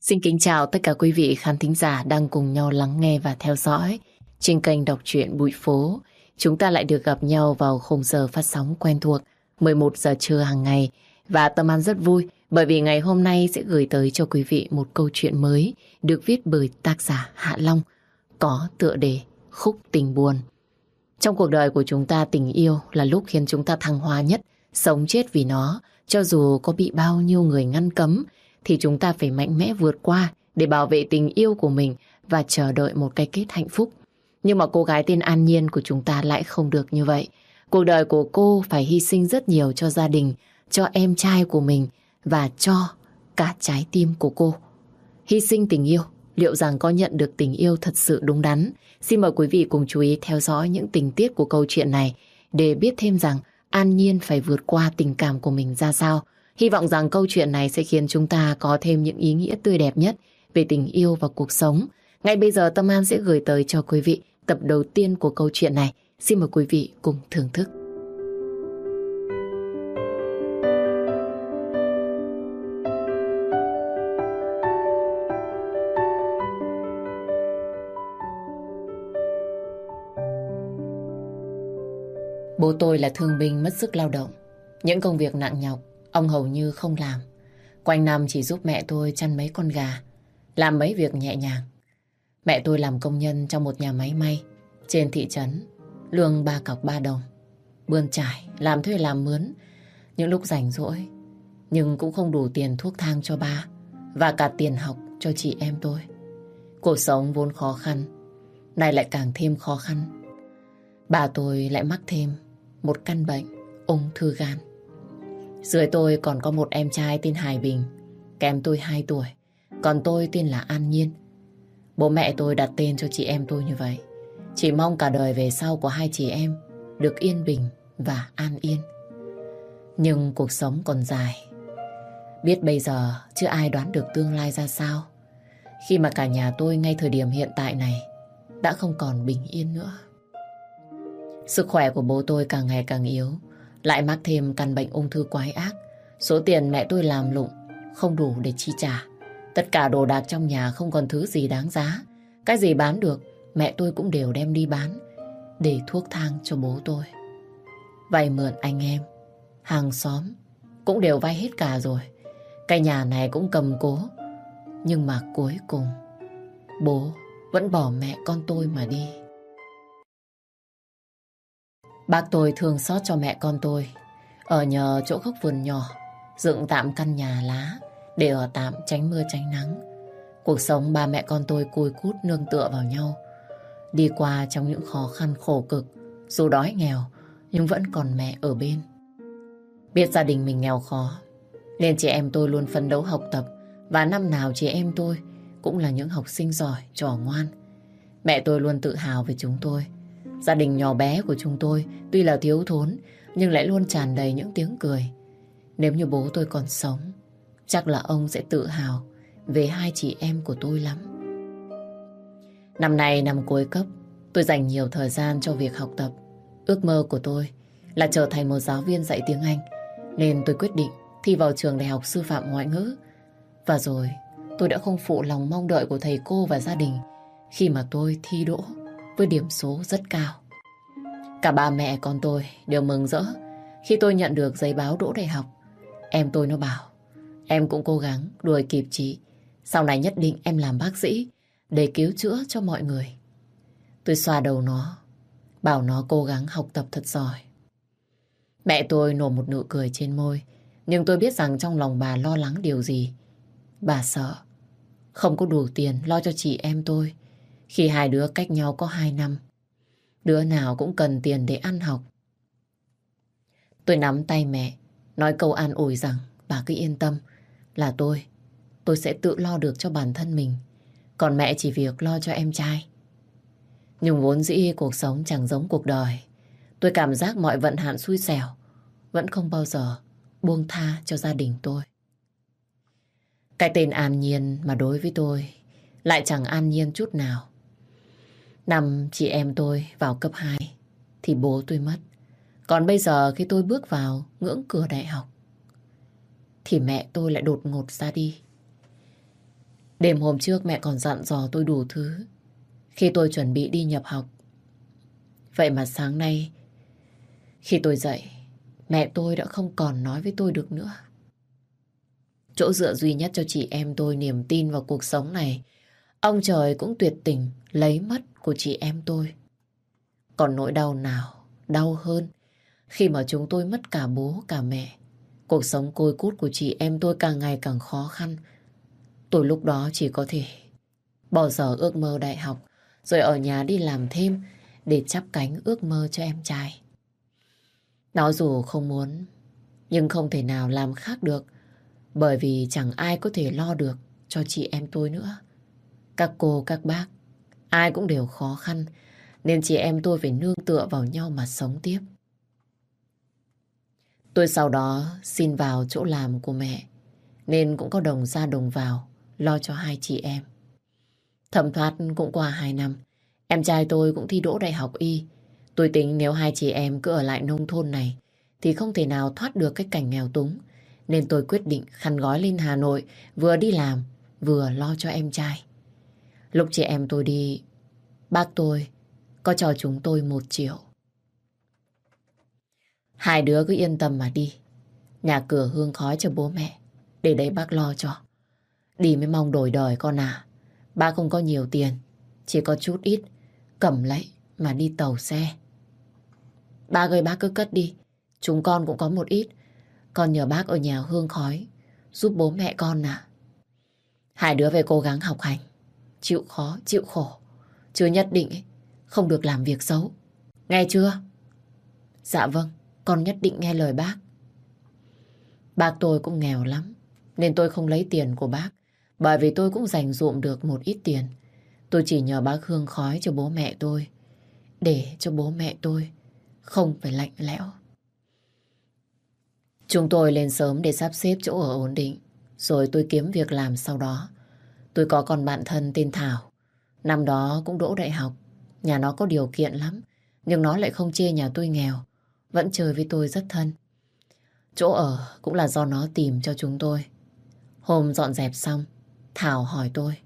Xin kính chào tất cả quý vị khán thính giả đang cùng nhau lắng nghe và theo dõi trên kênh đọc truyện Bụi Phố. Chúng ta lại được gặp nhau vào khung giờ phát sóng quen thuộc 11 giờ trưa hàng ngày. Và Tâm An rất vui bởi vì ngày hôm nay sẽ gửi tới cho quý vị một câu chuyện mới được viết bởi tác giả Hạ Long, có tựa đề Khúc Tình Buồn. Trong cuộc đời của chúng ta, tình yêu là lúc khiến chúng ta thăng hoa nhất, sống chết vì nó. Cho dù có bị bao nhiêu người ngăn cấm thì chúng ta phải mạnh mẽ vượt qua để bảo vệ tình yêu của mình và chờ đợi một cái kết hạnh phúc. Nhưng mà cô gái tên An Nhiên của chúng ta lại không được như vậy. Cuộc đời của cô phải hy sinh rất nhiều cho gia đình, cho em trai của mình và cho cả trái tim của cô. Hy sinh tình yêu, liệu rằng có nhận được tình yêu thật sự đúng đắn? Xin mời quý vị cùng chú ý theo dõi những tình tiết của câu chuyện này để biết thêm rằng An Nhiên phải vượt qua tình cảm của mình ra sao. Hy vọng rằng câu chuyện này sẽ khiến chúng ta có thêm những ý nghĩa tươi đẹp nhất về tình yêu và cuộc sống. Ngay bây giờ Tâm An sẽ gửi tới cho quý vị tập đầu tiên của câu chuyện này. Xin mời quý vị cùng thưởng thức. Bố tôi là thương binh mất sức lao động. Những công việc nặng nhọc ông hầu như không làm. Quanh năm chỉ giúp mẹ tôi chăn mấy con gà, làm mấy việc nhẹ nhàng. Mẹ tôi làm công nhân trong một nhà máy may trên thị trấn, lương 3 cọc 3 đồng. Bươn trải, làm thuê làm mướn những lúc rảnh rỗi, nhưng cũng không đủ tiền thuốc thang cho ba và cả tiền học cho chị em tôi. Cuộc sống vốn khó khăn, nay lại càng thêm khó khăn. Bà tôi lại mắc thêm một căn bệnh ung thư gan. Dưới tôi còn có một em trai tên Hải Bình, kém tôi 2 tuổi, còn tôi tên là An Nhiên. Bố mẹ tôi đặt tên cho chị em tôi như vậy, chỉ mong cả đời về sau của hai chị em được yên bình và an yên. Nhưng cuộc sống còn dài, biết bây giờ chưa ai đoán được tương lai ra sao, khi mà cả nhà tôi ngay thời điểm hiện tại này đã không còn bình yên nữa. Sức khỏe của bố tôi càng ngày càng yếu, lại mắc thêm căn bệnh ung thư quái ác. Số tiền mẹ tôi làm lụng không đủ để chi trả. Tất cả đồ đạc trong nhà không còn thứ gì đáng giá. Cái gì bán được mẹ tôi cũng đều đem đi bán để thuốc thang cho bố tôi. Vay mượn anh em, hàng xóm cũng đều vay hết cả rồi. Cái nhà này cũng cầm cố. Nhưng mà cuối cùng bố vẫn bỏ mẹ con tôi mà đi. Bác tôi thương xót cho mẹ con tôi, ở nhờ chỗ góc vườn nhỏ, dựng tạm căn nhà lá để ở tạm tránh mưa tránh nắng. Cuộc sống ba mẹ con tôi cùi cút nương tựa vào nhau, đi qua trong những khó khăn khổ cực. Dù đói nghèo nhưng vẫn còn mẹ ở bên. Biết gia đình mình nghèo khó nên chị em tôi luôn phấn đấu học tập, và năm nào chị em tôi cũng là những học sinh giỏi, trò ngoan. Mẹ tôi luôn tự hào về chúng tôi. Gia đình nhỏ bé của chúng tôi tuy là thiếu thốn nhưng lại luôn tràn đầy những tiếng cười. Nếu như bố tôi còn sống, chắc là ông sẽ tự hào về hai chị em của tôi lắm. Năm nay năm cuối cấp, tôi dành nhiều thời gian cho việc học tập. Ước mơ của tôi là trở thành một giáo viên dạy tiếng Anh, nên tôi quyết định thi vào trường Đại học Sư phạm Ngoại ngữ. Và rồi tôi đã không phụ lòng mong đợi của thầy cô và gia đình khi mà tôi thi đỗ với điểm số rất cao. Cả ba mẹ con tôi đều mừng rỡ khi tôi nhận được giấy báo đỗ đại học. Em tôi nó bảo em cũng cố gắng đuổi kịp chị, sau này nhất định em làm bác sĩ để cứu chữa cho mọi người. Tôi xoa đầu nó, bảo nó cố gắng học tập thật giỏi. Mẹ tôi nổ một nụ cười trên môi, nhưng tôi biết rằng trong lòng bà lo lắng điều gì. Bà sợ không có đủ tiền lo cho chị em tôi khi hai đứa cách nhau có 2 năm. Đứa nào cũng cần tiền để ăn học. Tôi nắm tay mẹ, nói câu an ủi rằng bà cứ yên tâm, là tôi sẽ tự lo được cho bản thân mình. Còn mẹ chỉ việc lo cho em trai. Nhưng vốn dĩ cuộc sống chẳng giống cuộc đời. Tôi cảm giác mọi vận hạn xui xẻo vẫn không bao giờ buông tha cho gia đình tôi. Cái tên An Nhiên mà đối với tôi lại chẳng an nhiên chút nào. Năm chị em tôi vào cấp 2 thì bố tôi mất. Còn bây giờ khi tôi bước vào ngưỡng cửa đại học thì mẹ tôi lại đột ngột ra đi. Đêm hôm trước mẹ còn dặn dò tôi đủ thứ khi tôi chuẩn bị đi nhập học. Vậy mà sáng nay khi tôi dậy, mẹ tôi đã không còn nói với tôi được nữa. Chỗ dựa duy nhất cho chị em tôi niềm tin vào cuộc sống này, ông trời cũng tuyệt tình lấy mất của chị em tôi. Còn nỗi đau nào đau hơn khi mà chúng tôi mất cả bố cả mẹ. Cuộc sống côi cút của chị em tôi càng ngày càng khó khăn. Tôi lúc đó chỉ có thể bỏ dở ước mơ đại học, rồi ở nhà đi làm thêm để chắp cánh ước mơ cho em trai. Nó dù không muốn, nhưng không thể nào làm khác được, bởi vì chẳng ai có thể lo được cho chị em tôi nữa. Các cô, các bác, ai cũng đều khó khăn, nên chị em tôi phải nương tựa vào nhau mà sống tiếp. Tôi sau đó xin vào chỗ làm của mẹ, nên cũng có đồng ra đồng vào, lo cho hai chị em. Thấm thoát cũng qua 2 năm, em trai tôi cũng thi đỗ đại học y. Tôi tính nếu hai chị em cứ ở lại nông thôn này, thì không thể nào thoát được cái cảnh nghèo túng. Nên tôi quyết định khăn gói lên Hà Nội, vừa đi làm, vừa lo cho em trai. Lúc chị em tôi đi, bác tôi có cho chúng tôi 1 triệu. Hai đứa cứ yên tâm mà đi. Nhà cửa hương khói cho bố mẹ, để đấy bác lo cho. Đi mới mong đổi đời con à. Bác không có nhiều tiền, chỉ có chút ít, cầm lấy mà đi tàu xe. Bác ơi, bác cứ cất đi, chúng con cũng có một ít. Con nhờ bác ở nhà hương khói giúp bố mẹ con à. Hai đứa phải cố gắng học hành, chịu khó, chịu khổ, chứ nhất định không được làm việc xấu. Nghe chưa? Dạ vâng, con nhất định nghe lời bác. Bác tôi cũng nghèo lắm, nên tôi không lấy tiền của bác, bởi vì tôi cũng dành dụm được một ít tiền. Tôi chỉ nhờ bác hương khói cho bố mẹ tôi, để cho bố mẹ tôi không phải lạnh lẽo. Chúng tôi lên sớm để sắp xếp chỗ ở ổn định, rồi tôi kiếm việc làm sau đó. Tôi có con bạn thân tên Thảo, năm đó cũng đỗ đại học. Nhà nó có điều kiện lắm, nhưng nó lại không chê nhà tôi nghèo, vẫn chơi với tôi rất thân. Chỗ ở cũng là do nó tìm cho chúng tôi. Hôm dọn dẹp xong, Thảo hỏi tôi: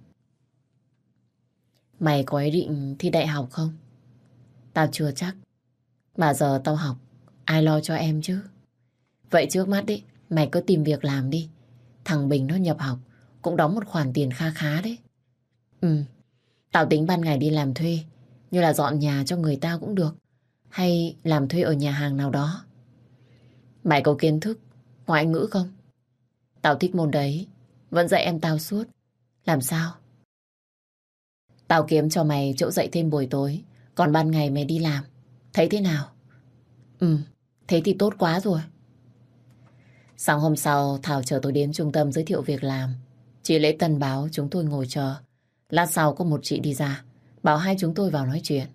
mày có ý định thi đại học không? Tao chưa chắc. Mà giờ tao học, ai lo cho em chứ? Vậy trước mắt đi, mày cứ tìm việc làm đi. Thằng Bình nó nhập học, cũng đóng một khoản tiền kha khá đấy. Ừ, tao tính ban ngày đi làm thuê, như là dọn nhà cho người ta cũng được, hay làm thuê ở nhà hàng nào đó. Mày có kiến thức ngoại ngữ không? Tao thích môn đấy, vẫn dạy em tao suốt. Làm sao? Tao kiếm cho mày chỗ dạy thêm buổi tối, còn ban ngày mày đi làm. Thấy thế nào? Ừ, thế thì tốt quá rồi. Sáng hôm sau, Thảo chở tôi đến trung tâm giới thiệu việc làm. Chị Lễ Tân báo chúng tôi ngồi chờ. Lát sau có một chị đi ra, bảo hai chúng tôi vào nói chuyện.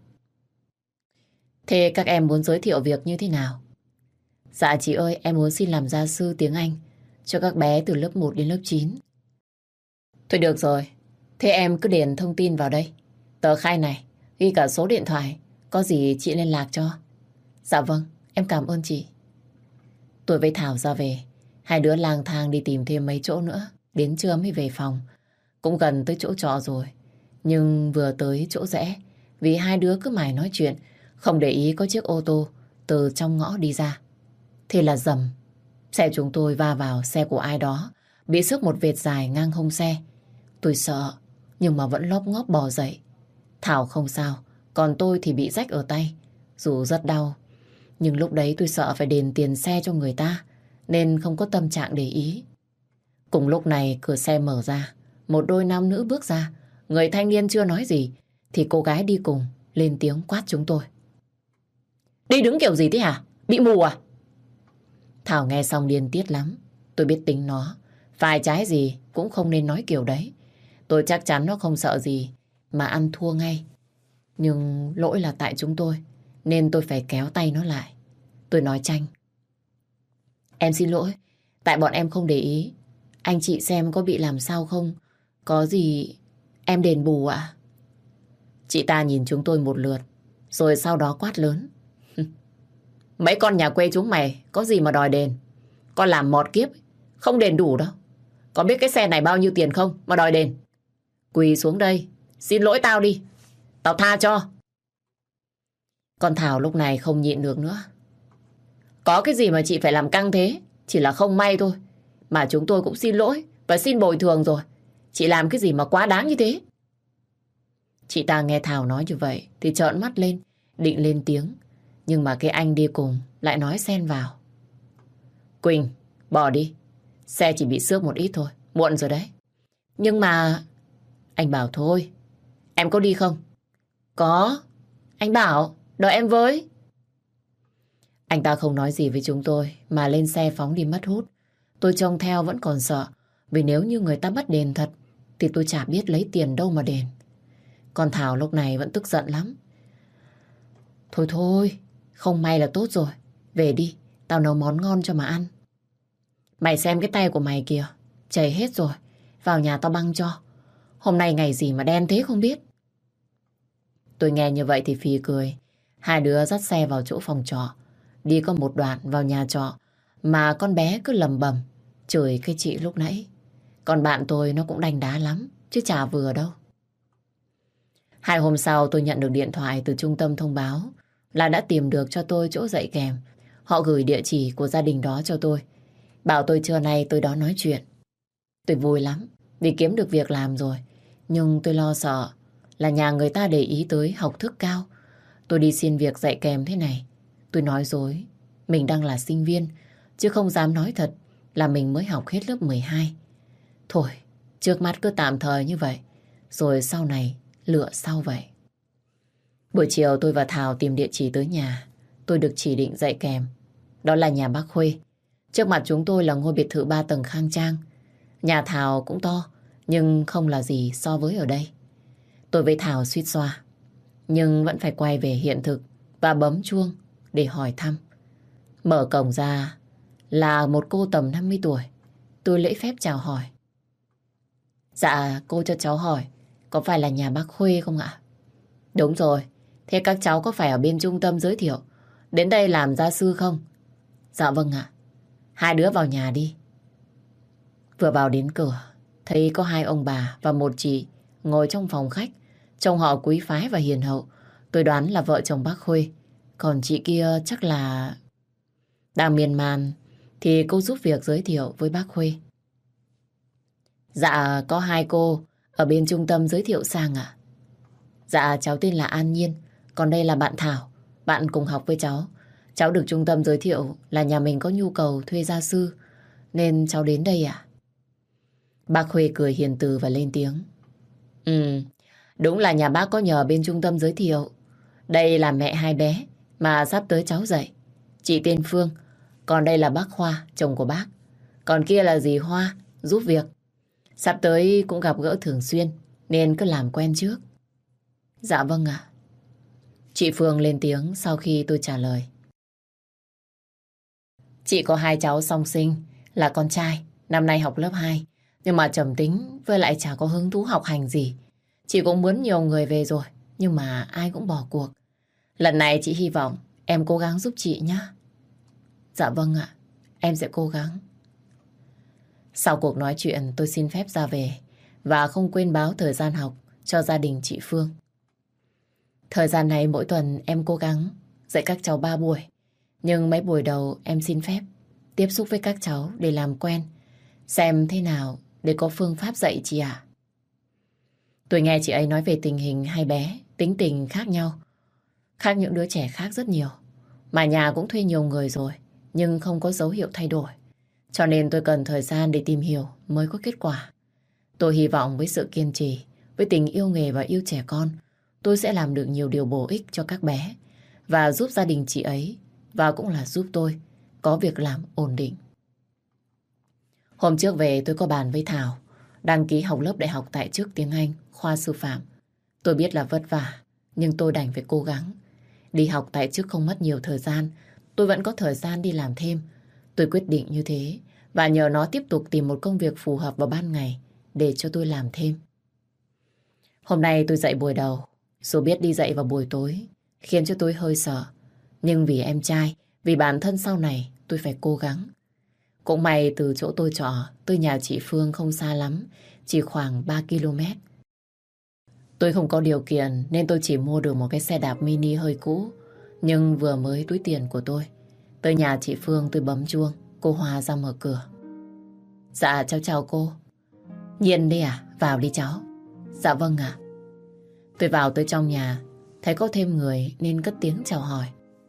Thế các em muốn giới thiệu việc như thế nào? Dạ chị ơi, em muốn xin làm gia sư tiếng Anh cho các bé từ lớp 1 đến lớp 9. Thôi được rồi, thế em cứ điền thông tin vào đây. Tờ khai này, ghi cả số điện thoại, có gì chị liên lạc cho. Dạ vâng, em cảm ơn chị. Tôi với Thảo ra về, hai đứa lang thang đi tìm thêm mấy chỗ nữa, đến trưa mới về phòng. Cũng gần tới chỗ trọ rồi, nhưng vừa tới chỗ rẽ, vì hai đứa cứ mải nói chuyện, không để ý có chiếc ô tô từ trong ngõ đi ra. Thế là rầm, xe chúng tôi va vào xe của ai đó, bị xước một vệt dài ngang hông xe. Tôi sợ, nhưng mà vẫn lóp ngóp bò dậy. Thảo không sao, còn tôi thì bị rách ở tay, dù rất đau. Nhưng lúc đấy tôi sợ phải đền tiền xe cho người ta, nên không có tâm trạng để ý. Cùng lúc này cửa xe mở ra, một đôi nam nữ bước ra. Người thanh niên chưa nói gì, thì cô gái đi cùng lên tiếng quát chúng tôi. Đi đứng kiểu gì thế hả? Bị mù à? Thảo nghe xong điên tiết lắm. Tôi biết tính nó, phải trái gì cũng không nên nói kiểu đấy. Tôi chắc chắn nó không sợ gì mà ăn thua ngay. Nhưng lỗi là tại chúng tôi, nên tôi phải kéo tay nó lại. Tôi nói chanh: em xin lỗi, tại bọn em không để ý. Anh chị xem có bị làm sao không? Có gì em đền bù ạ? Chị ta nhìn chúng tôi một lượt, rồi sau đó quát lớn: mấy con nhà quê chúng mày có gì mà đòi đền? Con làm mọt kiếp, không đền đủ đâu. Có biết cái xe này bao nhiêu tiền không mà đòi đền? Quỳ xuống đây, xin lỗi tao đi. Tao tha cho. Con Thảo lúc này không nhịn được nữa. Có cái gì mà chị phải làm căng thế? Chỉ là không may thôi. Mà chúng tôi cũng xin lỗi và xin bồi thường rồi. Chị làm cái gì mà quá đáng như thế? Chị ta nghe Thảo nói như vậy thì trợn mắt lên, định lên tiếng. Nhưng mà cái anh đi cùng lại nói xen vào. Quỳnh, bỏ đi. Xe chỉ bị xước một ít thôi, muộn rồi đấy. Nhưng mà... Anh bảo thôi. Em có đi không? Có. Anh bảo, đợi em với. Anh ta không nói gì với chúng tôi mà lên xe phóng đi mất hút. Tôi trông theo vẫn còn sợ. Vì nếu như người ta bắt đền thật thì tôi chả biết lấy tiền đâu mà đền. Còn Thảo lúc này vẫn tức giận lắm. Thôi thôi, không may là tốt rồi. Về đi, tao nấu món ngon cho mà ăn. Mày xem cái tay của mày kìa, chảy hết rồi. Vào nhà tao băng cho. Hôm nay ngày gì mà đen thế không biết. Tôi nghe như vậy thì phì cười. Hai đứa dắt xe vào chỗ phòng trọ. Đi có một đoạn vào nhà trọ mà con bé cứ lầm bầm chửi cái chị lúc nãy. Còn bạn tôi nó cũng đanh đá lắm, chứ chả vừa đâu. 2 hôm sau tôi nhận được điện thoại từ trung tâm thông báo là đã tìm được cho tôi chỗ dạy kèm. Họ gửi địa chỉ của gia đình đó cho tôi. Bảo tôi trưa nay tôi đó nói chuyện. Tôi vui lắm vì kiếm được việc làm rồi. Nhưng tôi lo sợ là nhà người ta để ý tới học thức cao. Tôi đi xin việc dạy kèm thế này. Tôi nói dối mình đang là sinh viên, chứ không dám nói thật là mình mới học hết lớp 12. Thôi, trước mắt cứ tạm thời như vậy, rồi sau này lựa sau vậy. Buổi chiều tôi và Thảo tìm địa chỉ tới nhà. Tôi được chỉ định dạy kèm. Đó là nhà bác Khuê. Trước mặt chúng tôi là ngôi biệt thự 3 tầng khang trang. Nhà Thảo cũng to, nhưng không là gì so với ở đây. Tôi với Thảo suýt xoa, nhưng vẫn phải quay về hiện thực và bấm chuông để hỏi thăm. Mở cổng ra là một cô tầm 50 tuổi. Tôi lễ phép chào hỏi. Dạ, cô cho cháu hỏi, có phải là nhà bác Khuê không ạ? Đúng rồi, thế các cháu có phải ở bên trung tâm giới thiệu đến đây làm gia sư không? Dạ vâng ạ. Hai đứa vào nhà đi. Vừa vào đến cửa, thấy có 2 ông bà và một chị ngồi trong phòng khách. Trông họ quý phái và hiền hậu. Tôi đoán là vợ chồng bác Khuê. Còn chị kia chắc là... Đang miên man thì cô giúp việc giới thiệu với bác Khuê. Dạ, có 2 cô ở bên trung tâm giới thiệu sang ạ. Dạ, cháu tên là An Nhiên. Còn đây là bạn Thảo, bạn cùng học với cháu. Cháu được trung tâm giới thiệu là nhà mình có nhu cầu thuê gia sư, nên cháu đến đây ạ. Bác Khuê cười hiền từ và lên tiếng. Đúng là nhà bác có nhờ bên trung tâm giới thiệu. Đây là mẹ 2 bé mà sắp tới cháu dạy. Chị tên Phương. Còn đây là bác Khoa, chồng của bác. Còn kia là dì Hoa, giúp việc. Sắp tới cũng gặp gỡ thường xuyên, nên cứ làm quen trước. Dạ vâng ạ. Chị Phương lên tiếng sau khi tôi trả lời. Chị có 2 cháu song sinh, là con trai, năm nay học lớp 2. Nhưng mà trầm tính với lại chả có hứng thú học hành gì. Chị cũng muốn nhiều người về rồi, nhưng mà ai cũng bỏ cuộc. Lần này chị hy vọng em cố gắng giúp chị nhé. Dạ vâng ạ, em sẽ cố gắng. Sau cuộc nói chuyện tôi xin phép ra về và không quên báo thời gian học cho gia đình chị Phương. Thời gian này mỗi tuần em cố gắng dạy các cháu 3 buổi. Nhưng mấy buổi đầu em xin phép tiếp xúc với các cháu để làm quen, xem thế nào để có phương pháp dạy chị ạ. Tôi nghe chị ấy nói về tình hình 2 bé, tính tình khác nhau, khác những đứa trẻ khác rất nhiều. Mà nhà cũng thuê nhiều người rồi, nhưng không có dấu hiệu thay đổi. Cho nên tôi cần thời gian để tìm hiểu mới có kết quả. Tôi hy vọng với sự kiên trì, với tình yêu nghề và yêu trẻ con, tôi sẽ làm được nhiều điều bổ ích cho các bé và giúp gia đình chị ấy, và cũng là giúp tôi có việc làm ổn định. Hôm trước về tôi có bàn với Thảo đăng ký học lớp đại học tại chức tiếng Anh, khoa sư phạm. Tôi biết là vất vả, nhưng tôi đành phải cố gắng. Đi học tại chức không mất nhiều thời gian, tôi vẫn có thời gian đi làm thêm. Tôi quyết định như thế và nhờ nó tiếp tục tìm một công việc phù hợp vào ban ngày để cho tôi làm thêm. Hôm nay tôi dạy buổi đầu, dù biết đi dạy vào buổi tối khiến cho tôi hơi sợ. Nhưng vì em trai, vì bản thân sau này tôi phải cố gắng. Cũng may từ chỗ tôi trọ tới nhà chị Phương không xa lắm, chỉ khoảng 3 km. Tôi không có điều kiện nên tôi chỉ mua được một cái xe đạp mini hơi cũ. Nhưng vừa mới túi tiền của tôi. Tới nhà chị Phương tôi bấm chuông. Cô Hoa ra mở cửa. Dạ cháu chào cô. Nhiên đi à? Vào đi cháu. Dạ vâng ạ. Tôi vào tới trong nhà. Thấy có thêm người nên cất tiếng chào hỏi.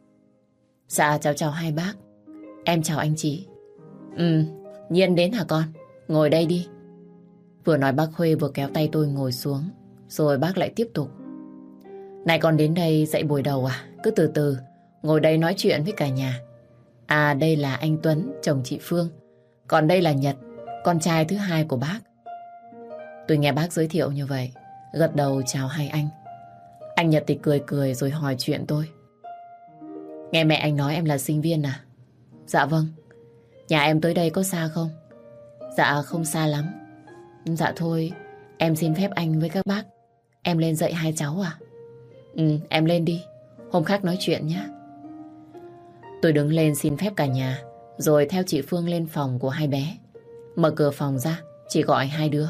Dạ cháu chào hai bác. Em chào anh chị. Nhiên đến hả con? Ngồi đây đi. Vừa nói bác Huê vừa kéo tay tôi ngồi xuống. Rồi bác lại tiếp tục. Này con đến đây dạy buổi đầu à? Cứ từ từ. Ngồi đây nói chuyện với cả nhà. À đây là anh Tuấn, chồng chị Phương. Còn đây là Nhật, con trai thứ hai của bác. Tôi nghe bác giới thiệu như vậy, gật đầu chào hai anh. Anh Nhật thì cười cười rồi hỏi chuyện tôi. Nghe mẹ anh nói em là sinh viên à? Dạ vâng. Nhà em tới đây có xa không? Dạ không xa lắm. Dạ thôi, em xin phép anh với các bác. Em lên dạy hai cháu à? Em lên đi. Hôm khác nói chuyện nhé. Tôi đứng lên xin phép cả nhà, rồi theo chị Phương lên phòng của hai bé. Mở cửa phòng ra, chị gọi hai đứa.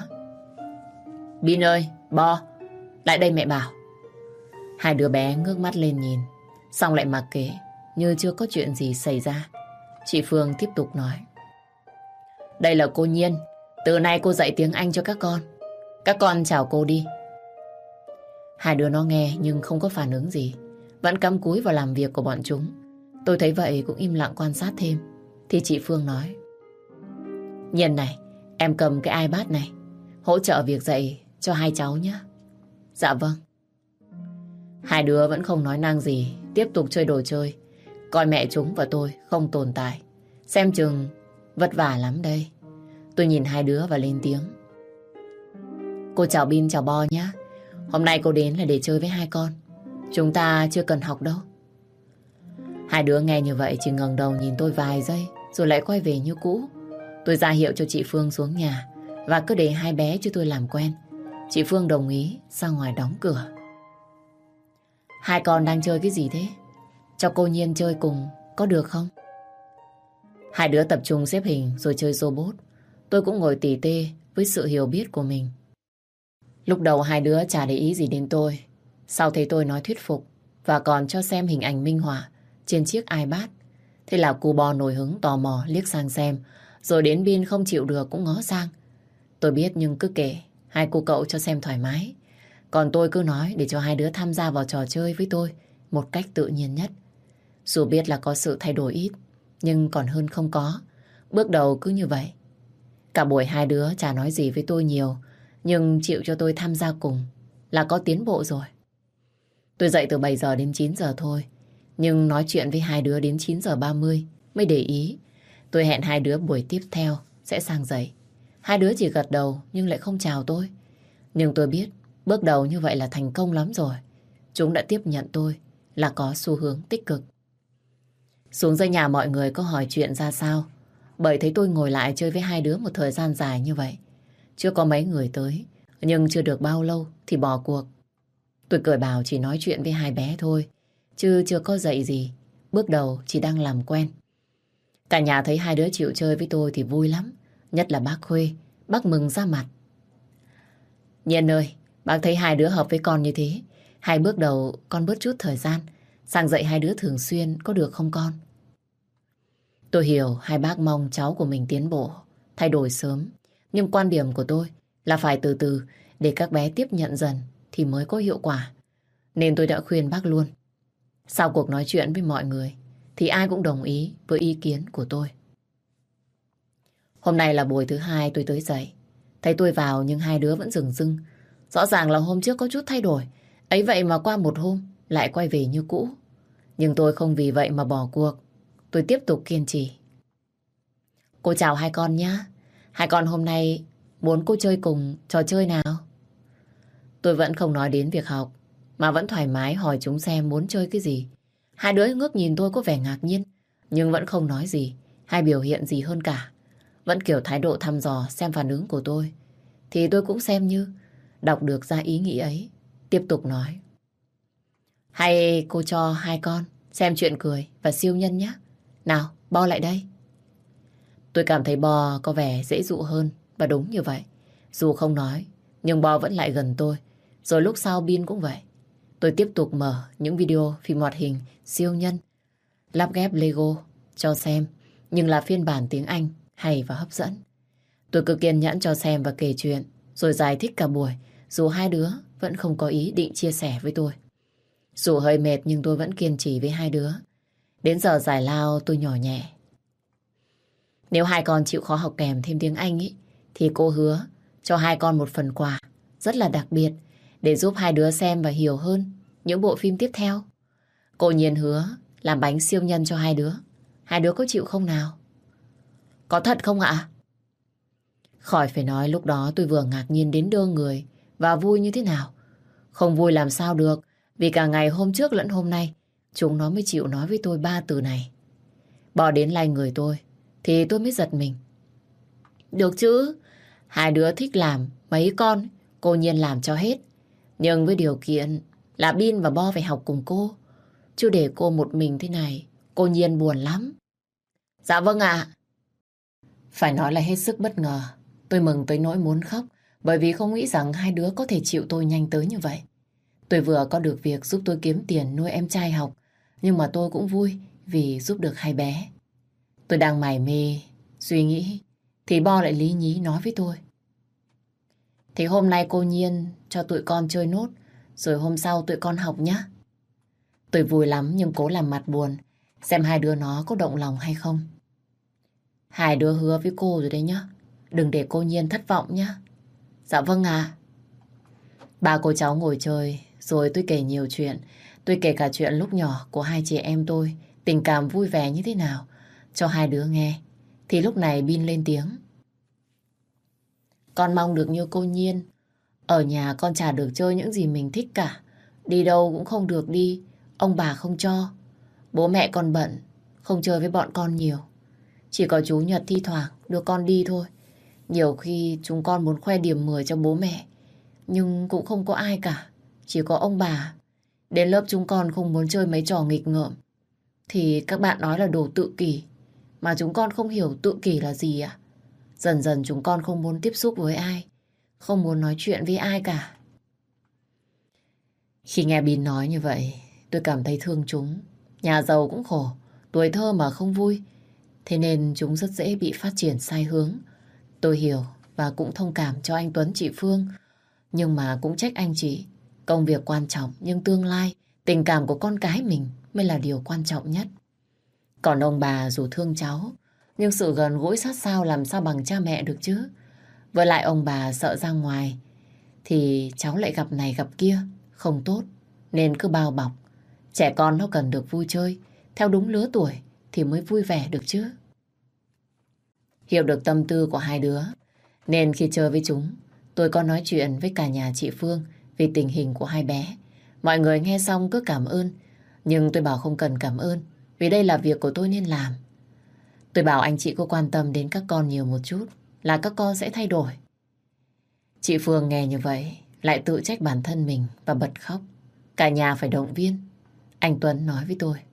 Bin ơi, Bo, lại đây mẹ bảo. Hai đứa bé ngước mắt lên nhìn, xong lại mặc kệ, như chưa có chuyện gì xảy ra. Chị Phương tiếp tục nói. Đây là cô Nhiên, từ nay cô dạy tiếng Anh cho các con. Các con chào cô đi. Hai đứa nó nghe nhưng không có phản ứng gì, vẫn cắm cúi vào làm việc của bọn chúng. Tôi thấy vậy cũng im lặng quan sát thêm. Thì chị Phương nói. Nhiên này, em cầm cái iPad này, hỗ trợ việc dạy cho hai cháu nhé. Dạ vâng. Hai đứa vẫn không nói năng gì, tiếp tục chơi đồ chơi, coi mẹ chúng và tôi không tồn tại. Xem chừng vất vả lắm đây. Tôi nhìn hai đứa và lên tiếng. Cô chào Bin chào Bo nhé. Hôm nay cô đến là để chơi với hai con. Chúng ta chưa cần học đâu. Hai đứa nghe như vậy chỉ ngẩng đầu nhìn tôi vài giây rồi lại quay về như cũ. Tôi ra hiệu cho chị Phương xuống nhà và cứ để hai bé cho tôi làm quen. Chị Phương đồng ý ra ngoài đóng cửa. Hai con đang chơi cái gì thế? Cho cô Nhiên chơi cùng có được không? Hai đứa tập trung xếp hình rồi chơi robot. Tôi cũng ngồi tỉ tê với sự hiểu biết của mình. Lúc đầu hai đứa chả để ý gì đến tôi. Sau thấy tôi nói thuyết phục và còn cho xem hình ảnh minh họa trên chiếc iPad. Thế là cu Bo nổi hứng tò mò liếc sang xem. Rồi đến Bin không chịu được cũng ngó sang. Tôi biết nhưng cứ kệ, hai cô cậu cho xem thoải mái. Còn tôi cứ nói để cho hai đứa tham gia vào trò chơi với tôi một cách tự nhiên nhất. Dù biết là có sự thay đổi ít, nhưng còn hơn không có. Bước đầu cứ như vậy. Cả buổi hai đứa chả nói gì với tôi nhiều, nhưng chịu cho tôi tham gia cùng là có tiến bộ rồi. Tôi dậy từ 7 giờ đến 9 giờ thôi, nhưng nói chuyện với hai đứa đến 9 giờ 30 mới để ý. Tôi hẹn hai đứa buổi tiếp theo sẽ sang dậy. Hai đứa chỉ gật đầu nhưng lại không chào tôi. Nhưng tôi biết bước đầu như vậy là thành công lắm rồi. Chúng đã tiếp nhận tôi là có xu hướng tích cực. Xuống dưới nhà mọi người có hỏi chuyện ra sao, bởi thấy tôi ngồi lại chơi với hai đứa một thời gian dài như vậy. Chưa có mấy người tới, nhưng chưa được bao lâu thì bỏ cuộc. Tôi cười bảo chỉ nói chuyện với hai bé thôi, chứ chưa có dạy gì. Bước đầu chỉ đang làm quen. Cả nhà thấy hai đứa chịu chơi với tôi thì vui lắm. Nhất là bác Khuê, bác mừng ra mặt. Nhiên ơi, bác thấy hai đứa hợp với con như thế. Hai bước đầu con bớt chút thời gian, sang dạy hai đứa thường xuyên có được không con? Tôi hiểu hai bác mong cháu của mình tiến bộ, thay đổi sớm. Nhưng quan điểm của tôi là phải từ từ để các bé tiếp nhận dần thì mới có hiệu quả. Nên tôi đã khuyên bác luôn. Sau cuộc nói chuyện với mọi người thì ai cũng đồng ý với ý kiến của tôi. Hôm nay là buổi thứ hai tôi tới dạy. Thấy tôi vào nhưng hai đứa vẫn dửng dưng. Rõ ràng là hôm trước có chút thay đổi. Ấy vậy mà qua một hôm lại quay về như cũ. Nhưng tôi không vì vậy mà bỏ cuộc. Tôi tiếp tục kiên trì. Cô chào hai con nhé. Hai con hôm nay muốn cô chơi cùng trò chơi nào? Tôi vẫn không nói đến việc học, mà vẫn thoải mái hỏi chúng xem muốn chơi cái gì. Hai đứa ngước nhìn tôi có vẻ ngạc nhiên, nhưng vẫn không nói gì hay biểu hiện gì hơn cả. Vẫn kiểu thái độ thăm dò xem phản ứng của tôi. Thì tôi cũng xem như đọc được ra ý nghĩ ấy. Tiếp tục nói. Hay cô cho hai con xem chuyện cười và siêu nhân nhé. Nào, Bo lại đây. Tôi cảm thấy Bo có vẻ dễ dụ hơn và đúng như vậy. Dù không nói, nhưng Bo vẫn lại gần tôi Rồi lúc sau Bin cũng vậy. Tôi tiếp tục mở những video phim hoạt hình siêu nhân, lắp ghép Lego cho xem, nhưng là phiên bản tiếng Anh hay và hấp dẫn. Tôi cứ kiên nhẫn cho xem và kể chuyện, rồi giải thích cả buổi, dù hai đứa vẫn không có ý định chia sẻ với tôi. Dù hơi mệt nhưng tôi vẫn kiên trì với hai đứa. Đến giờ giải lao tôi nhỏ nhẹ. Nếu hai con chịu khó học kèm thêm tiếng Anh ý, thì cô hứa cho hai con một phần quà rất là đặc biệt để giúp hai đứa xem và hiểu hơn những bộ phim tiếp theo. Cô Nhiên hứa làm bánh siêu nhân cho hai đứa. Hai đứa có chịu không nào? Có thật không ạ? Khỏi phải nói, lúc đó tôi vừa ngạc nhiên đến đơ người và vui như thế nào. Không vui làm sao được, vì cả ngày hôm trước lẫn hôm nay chúng nó mới chịu nói với tôi ba từ này. Bỏ đến lay người tôi thì tôi mới giật mình. Được chứ, hai đứa thích làm mấy con, cô Nhiên làm cho hết. Nhưng với điều kiện là Bin và Bo phải học cùng cô. Chứ để cô một mình thế này, cô Nhiên buồn lắm. Dạ vâng ạ. Phải nói là hết sức bất ngờ. Tôi mừng tới nỗi muốn khóc, bởi vì không nghĩ rằng hai đứa có thể chịu tôi nhanh tới như vậy. Tôi vừa có được việc giúp tôi kiếm tiền nuôi em trai học, nhưng mà tôi cũng vui vì giúp được hai bé. Tôi đang mải mê suy nghĩ thì Bo lại lý nhí nói với tôi. Thì hôm nay cô Nhiên cho tụi con chơi nốt, rồi hôm sau tụi con học nhé. Tôi vui lắm nhưng cố làm mặt buồn, xem hai đứa nó có động lòng hay không. Hai đứa hứa với cô rồi đấy nhá, đừng để cô Nhiên thất vọng nhá. Dạ vâng ạ. Ba cô cháu ngồi chơi, rồi tôi kể nhiều chuyện. Tôi kể cả chuyện lúc nhỏ của hai chị em tôi, tình cảm vui vẻ như thế nào, cho hai đứa nghe. Thì lúc này Bin lên tiếng. Con mong được như cô Nhiên. Ở nhà con chả được chơi những gì mình thích cả. Đi đâu cũng không được đi, ông bà không cho. Bố mẹ con bận, không chơi với bọn con nhiều. Chỉ có chú Nhật thi thoảng đưa con đi thôi. Nhiều khi chúng con muốn khoe điểm 10 cho bố mẹ, nhưng cũng không có ai cả, chỉ có ông bà. Đến lớp chúng con không muốn chơi mấy trò nghịch ngợm thì các bạn nói là đồ tự kỷ. Mà chúng con không hiểu tự kỷ là gì ạ. Dần dần chúng con không muốn tiếp xúc với ai, không muốn nói chuyện với ai cả. Khi nghe Bin nói như vậy, tôi cảm thấy thương chúng. Nhà giàu cũng khổ, tuổi thơ mà không vui. Thế nên chúng rất dễ bị phát triển sai hướng. Tôi hiểu và cũng thông cảm cho anh Tuấn chị Phương. Nhưng mà cũng trách anh chị. Công việc quan trọng nhưng tương lai, tình cảm của con cái mình mới là điều quan trọng nhất. Còn ông bà dù thương cháu, nhưng sự gần gũi sát sao làm sao bằng cha mẹ được chứ. Với lại ông bà sợ ra ngoài thì cháu lại gặp này gặp kia, không tốt, nên cứ bao bọc. Trẻ con nó cần được vui chơi theo đúng lứa tuổi thì mới vui vẻ được chứ. Hiểu được tâm tư của hai đứa, nên khi chơi với chúng, tôi có nói chuyện với cả nhà chị Phương về tình hình của hai bé. Mọi người nghe xong cứ cảm ơn, nhưng tôi bảo không cần cảm ơn, vì đây là việc của tôi nên làm. Tôi bảo anh chị có quan tâm đến các con nhiều một chút là các con sẽ thay đổi. Chị Phương nghe như vậy lại tự trách bản thân mình và bật khóc. Cả nhà phải động viên. Anh Tuấn nói với tôi.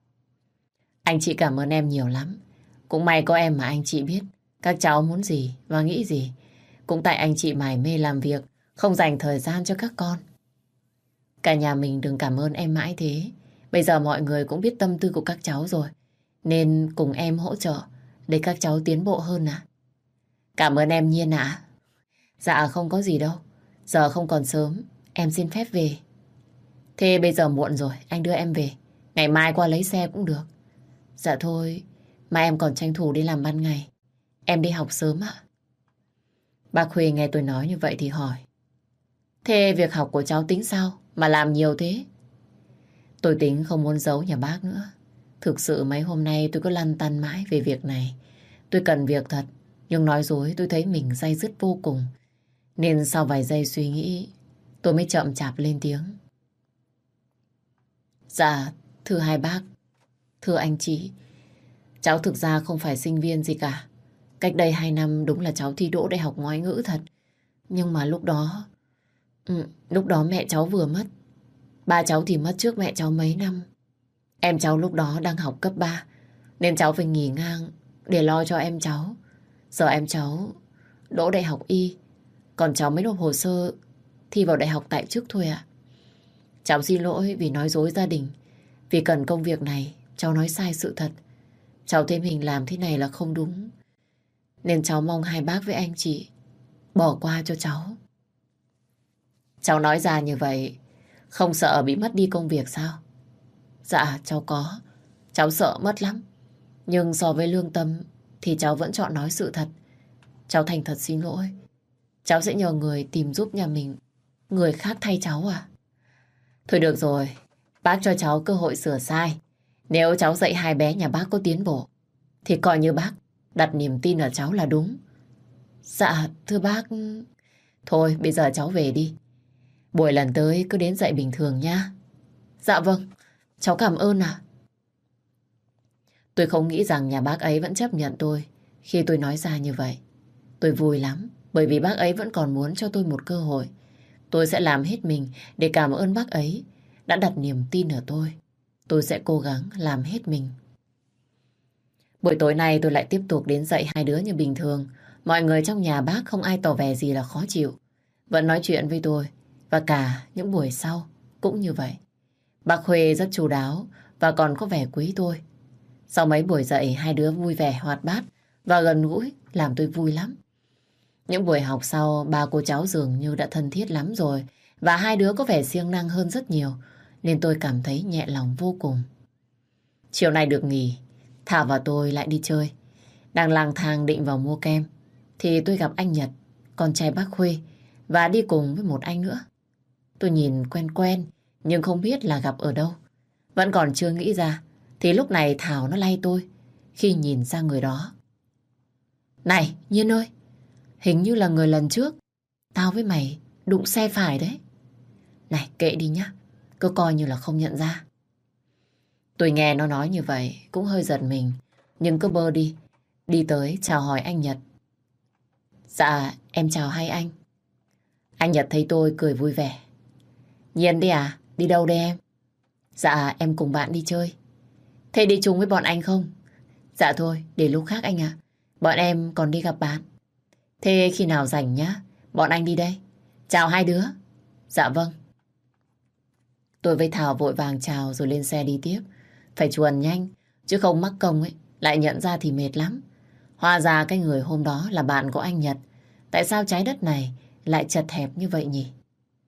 Anh chị cảm ơn em nhiều lắm. Cũng may có em mà anh chị biết các cháu muốn gì và nghĩ gì. Cũng tại anh chị mải mê làm việc, không dành thời gian cho các con. Cả nhà mình đừng cảm ơn em mãi thế. Bây giờ mọi người cũng biết tâm tư của các cháu rồi, nên cùng em hỗ trợ để các cháu tiến bộ hơn ạ. Cảm ơn em Nhiên ạ. Dạ không có gì đâu. Giờ không còn sớm, em xin phép về. Thế bây giờ muộn rồi, anh đưa em về. Ngày mai qua lấy xe cũng được. Dạ thôi, mà em còn tranh thủ đi làm ban ngày. Em đi học sớm ạ. Bác Khuê nghe tôi nói như vậy thì hỏi. Thế việc học của cháu tính sao mà làm nhiều thế? Tôi tính không muốn giấu nhà bác nữa. Thực sự mấy hôm nay tôi cứ lăn tăn mãi về việc này. Tôi cần việc thật, nhưng nói dối tôi thấy mình day dứt vô cùng. Nên sau vài giây suy nghĩ, tôi mới chậm chạp lên tiếng. Dạ, thưa hai bác, thưa anh chị, cháu thực ra không phải sinh viên gì cả. Cách đây 2 năm đúng là cháu thi đỗ đại học ngoại ngữ thật. Nhưng mà lúc đó mẹ cháu vừa mất. Ba cháu thì mất trước mẹ cháu mấy năm. Em cháu lúc đó đang học cấp 3, nên cháu phải nghỉ ngang để lo cho em cháu. Giờ em cháu đỗ đại học y, còn cháu mới nộp hồ sơ thi vào đại học tại chức thôi ạ. Cháu xin lỗi vì nói dối gia đình. Vì cần công việc này, cháu nói sai sự thật. Cháu thấy mình làm thế này là không đúng. Nên cháu mong hai bác với anh chị bỏ qua cho cháu. Cháu nói ra như vậy, không sợ bị mất đi công việc sao? Dạ, cháu có. Cháu sợ mất lắm. Nhưng so với lương tâm thì cháu vẫn chọn nói sự thật. Cháu thành thật xin lỗi. Cháu sẽ nhờ người tìm giúp nhà mình người khác thay cháu à? Thôi được rồi, bác cho cháu cơ hội sửa sai. Nếu cháu dạy hai bé nhà bác có tiến bộ thì coi như bác đặt niềm tin ở cháu là đúng. Dạ, thưa bác. Thôi, bây giờ cháu về đi. Buổi lần tới cứ đến dạy bình thường nha. Dạ vâng, cháu cảm ơn ạ. Tôi không nghĩ rằng nhà bác ấy vẫn chấp nhận tôi khi tôi nói ra như vậy. Tôi vui lắm, bởi vì bác ấy vẫn còn muốn cho tôi một cơ hội. Tôi sẽ làm hết mình để cảm ơn bác ấy đã đặt niềm tin ở tôi. Tôi sẽ cố gắng làm hết mình. Buổi tối nay tôi lại tiếp tục đến dạy hai đứa như bình thường. Mọi người trong nhà bác không ai tỏ vẻ gì là khó chịu. Vẫn nói chuyện với tôi. Và cả những buổi sau cũng như vậy. Bác Huê rất chu đáo và còn có vẻ quý tôi. Sau mấy buổi dạy, hai đứa vui vẻ, hoạt bát và gần gũi, làm tôi vui lắm. Những buổi học sau, ba cô cháu dường như đã thân thiết lắm rồi và hai đứa có vẻ siêng năng hơn rất nhiều, nên tôi cảm thấy nhẹ lòng vô cùng. Chiều nay được nghỉ, Thảo và tôi lại đi chơi. Đang lang thang định vào mua kem thì tôi gặp anh Nhật, con trai bác Huê, và đi cùng với một anh nữa. Tôi nhìn quen quen nhưng không biết là gặp ở đâu. Vẫn còn chưa nghĩ ra thì lúc này Thảo nó lay tôi khi nhìn ra người đó. Này, Nhiên ơi, hình như là người lần trước tao với mày đụng xe phải đấy. Này, kệ đi nhá, cứ coi như là không nhận ra. Tôi nghe nó nói như vậy cũng hơi giật mình, nhưng cứ bơ đi. Đi tới chào hỏi anh Nhật. Dạ, em chào hai anh. Anh Nhật thấy tôi cười vui vẻ. Nhiên đi à? Đi đâu đây em? Dạ, em cùng bạn đi chơi. Thế đi chung với bọn anh không? Dạ thôi, để lúc khác anh ạ. Bọn em còn đi gặp bạn. Thế khi nào rảnh nhá, bọn anh đi đây. Chào hai đứa. Dạ vâng. Tôi với Thảo vội vàng chào rồi lên xe đi tiếp. Phải chuồn nhanh, chứ không mắc công ấy, lại nhận ra thì mệt lắm. Hóa ra cái người hôm đó là bạn của anh Nhật. Tại sao trái đất này lại chật hẹp như vậy nhỉ?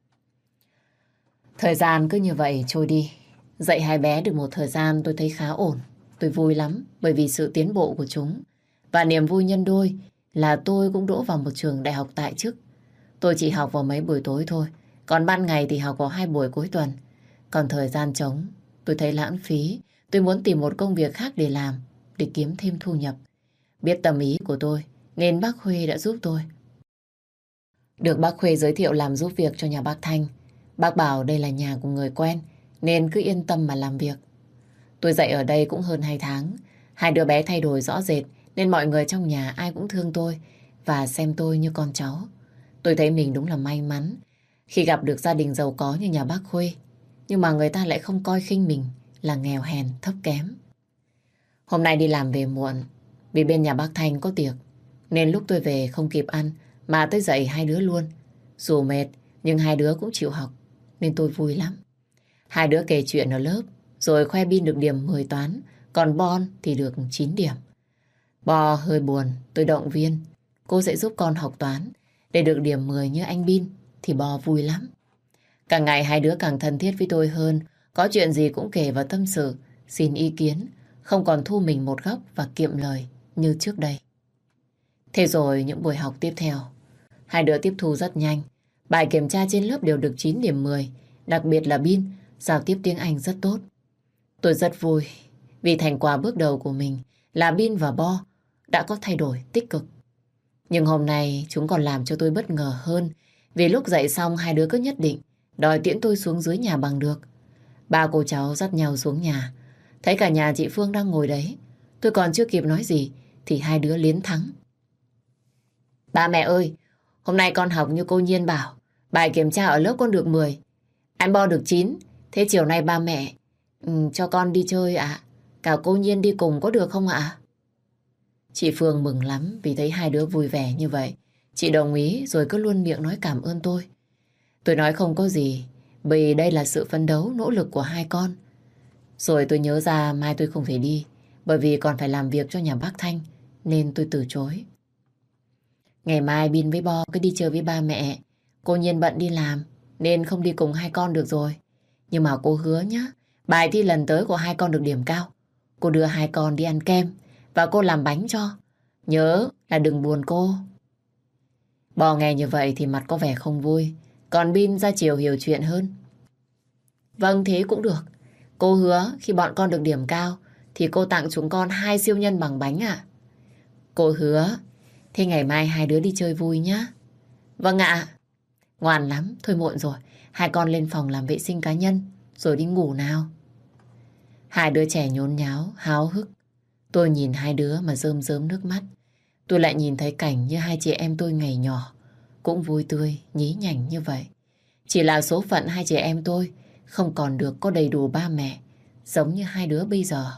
Thời gian cứ như vậy trôi đi. Dạy hai bé được một thời gian tôi thấy khá ổn. Tôi vui lắm bởi vì sự tiến bộ của chúng. Và niềm vui nhân đôi là tôi cũng đỗ vào một trường đại học tại chức. Tôi chỉ học vào mấy buổi tối thôi. Còn ban ngày thì học vào 2 buổi cuối tuần. Còn thời gian trống tôi thấy lãng phí. Tôi muốn tìm một công việc khác để làm, để kiếm thêm thu nhập. Biết tâm ý của tôi nên bác Huê đã giúp tôi. Được bác Khuê giới thiệu làm giúp việc cho nhà bác Thanh. Bác bảo đây là nhà của người quen, nên cứ yên tâm mà làm việc. Tôi dạy ở đây cũng hơn 2 tháng. Hai đứa bé thay đổi rõ rệt, nên mọi người trong nhà ai cũng thương tôi và xem tôi như con cháu. Tôi thấy mình đúng là may mắn khi gặp được gia đình giàu có như nhà bác Khuê. Nhưng mà người ta lại không coi khinh mình là nghèo hèn, thấp kém. Hôm nay đi làm về muộn, vì bên nhà bác Thanh có tiệc, nên lúc tôi về không kịp ăn mà tôi dạy hai đứa luôn. Dù mệt nhưng hai đứa cũng chịu học nên tôi vui lắm. Hai đứa kể chuyện ở lớp rồi khoe Bin được điểm 10 toán, còn Bon thì được 9 điểm. Bo hơi buồn, tôi động viên cô sẽ giúp con học toán để được điểm 10 như anh Bin thì Bo vui lắm. Càng ngày hai đứa càng thân thiết với tôi hơn, có chuyện gì cũng kể và tâm sự, xin ý kiến, không còn thu mình một góc và kiệm lời như trước đây. Thế rồi những buổi học tiếp theo, hai đứa tiếp thu rất nhanh. Bài kiểm tra trên lớp đều được 9 điểm 10, đặc biệt là Bin, giao tiếp tiếng Anh rất tốt. Tôi rất vui vì thành quả bước đầu của mình là Bin và Bo đã có thay đổi tích cực. Nhưng hôm nay chúng còn làm cho tôi bất ngờ hơn vì lúc dạy xong hai đứa cứ nhất định đòi tiễn tôi xuống dưới nhà bằng được. Ba cô cháu dắt nhau xuống nhà. Thấy cả nhà chị Phương đang ngồi đấy. Tôi còn chưa kịp nói gì thì hai đứa liến thắng. Ba mẹ ơi, hôm nay con học như cô Nhiên bảo. Bài kiểm tra ở lớp con được 10. Anh Bo được 9. Thế chiều nay ba mẹ cho con đi chơi ạ. Cả cô Nhiên đi cùng có được không ạ? Chị Phương mừng lắm vì thấy hai đứa vui vẻ như vậy. Chị đồng ý rồi cứ luôn miệng nói cảm ơn tôi. Tôi nói không có gì, vì đây là sự phấn đấu, nỗ lực của hai con. Rồi tôi nhớ ra mai tôi không thể đi, bởi vì còn phải làm việc cho nhà bác Thanh, nên tôi từ chối. Ngày mai Bin với Bo cứ đi chơi với ba mẹ. Cô Nhiên bận đi làm, nên không đi cùng hai con được rồi. Nhưng mà cô hứa nhá, bài thi lần tới của hai con được điểm cao. Cô đưa hai con đi ăn kem, và cô làm bánh cho. Nhớ là đừng buồn cô. Bo nghe như vậy thì mặt có vẻ không vui, còn Bin ra chiều hiểu chuyện hơn. Vâng, thế cũng được. Cô hứa khi bọn con được điểm cao thì cô tặng chúng con 2 siêu nhân bằng bánh ạ. Cô hứa. Thế ngày mai hai đứa đi chơi vui nhá. Vâng ạ. Ngoan lắm, thôi muộn rồi. Hai con lên phòng làm vệ sinh cá nhân rồi đi ngủ nào. Hai đứa trẻ nhốn nháo, háo hức. Tôi nhìn hai đứa mà rơm rớm nước mắt. Tôi lại nhìn thấy cảnh như hai chị em tôi ngày nhỏ, cũng vui tươi, nhí nhảnh như vậy. Chỉ là số phận hai chị em tôi không còn được có đầy đủ ba mẹ, giống như hai đứa bây giờ.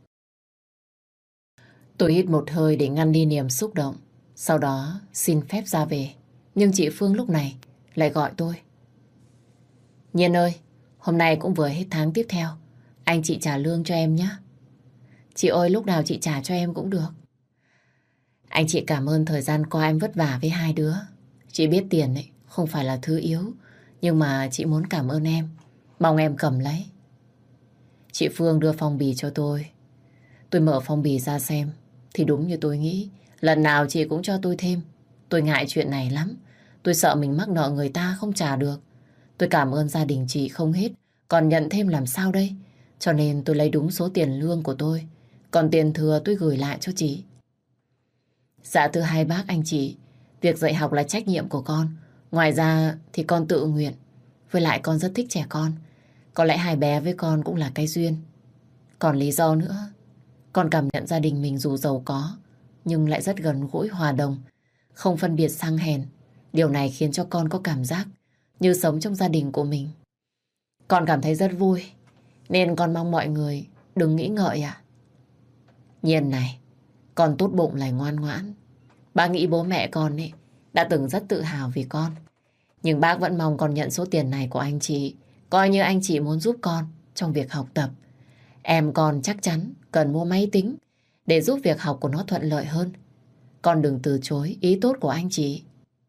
Tôi hít một hơi để ngăn đi niềm xúc động, sau đó xin phép ra về. Nhưng chị Phương lúc này lại gọi tôi. Nhiên ơi, hôm nay cũng vừa hết tháng tiếp theo, anh chị trả lương cho em nhé. Chị ơi, lúc nào chị trả cho em cũng được. Anh chị cảm ơn thời gian qua em vất vả với hai đứa. Chị biết tiền ấy không phải là thứ yếu, nhưng mà chị muốn cảm ơn em. Mong em cầm lấy. Chị Phương đưa phong bì cho tôi. Tôi mở phong bì ra xem, thì đúng như tôi nghĩ, lần nào chị cũng cho tôi thêm. Tôi ngại chuyện này lắm. Tôi sợ mình mắc nợ người ta không trả được. Tôi cảm ơn gia đình chị không hết, còn nhận thêm làm sao đây? Cho nên tôi lấy đúng số tiền lương của tôi, còn tiền thừa tôi gửi lại cho chị. Dạ thưa hai bác anh chị, việc dạy học là trách nhiệm của con. Ngoài ra thì con tự nguyện. Với lại con rất thích trẻ con. Có lẽ hai bé với con cũng là cái duyên. Còn lý do nữa, con cảm nhận gia đình mình dù giàu có, nhưng lại rất gần gũi hòa đồng, không phân biệt sang hèn. Điều này khiến cho con có cảm giác như sống trong gia đình của mình. Con cảm thấy rất vui, nên con mong mọi người đừng nghĩ ngợi ạ. Nhiên này, con tốt bụng lại ngoan ngoãn. Bác nghĩ bố mẹ con ấy đã từng rất tự hào vì con. Nhưng bác vẫn mong con nhận số tiền này của anh chị, coi như anh chị muốn giúp con trong việc học tập. Em con chắc chắn cần mua máy tính để giúp việc học của nó thuận lợi hơn. Con đừng từ chối ý tốt của anh chị.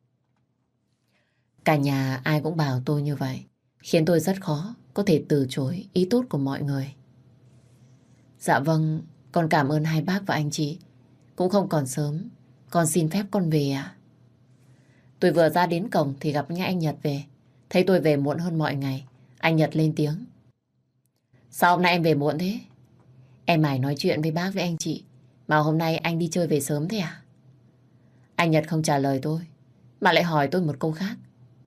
Cả nhà ai cũng bảo tôi như vậy, khiến tôi rất khó có thể từ chối ý tốt của mọi người. Dạ vâng, con cảm ơn hai bác và anh chị. Cũng không còn sớm, con xin phép con về ạ. Tôi vừa ra đến cổng thì gặp ngay anh Nhật về. Thấy tôi về muộn hơn mọi ngày, anh Nhật lên tiếng. Sao hôm nay em về muộn thế? Em mải nói chuyện với bác với anh chị, mà hôm nay anh đi chơi về sớm thế à? Anh Nhật không trả lời tôi, mà lại hỏi tôi một câu khác.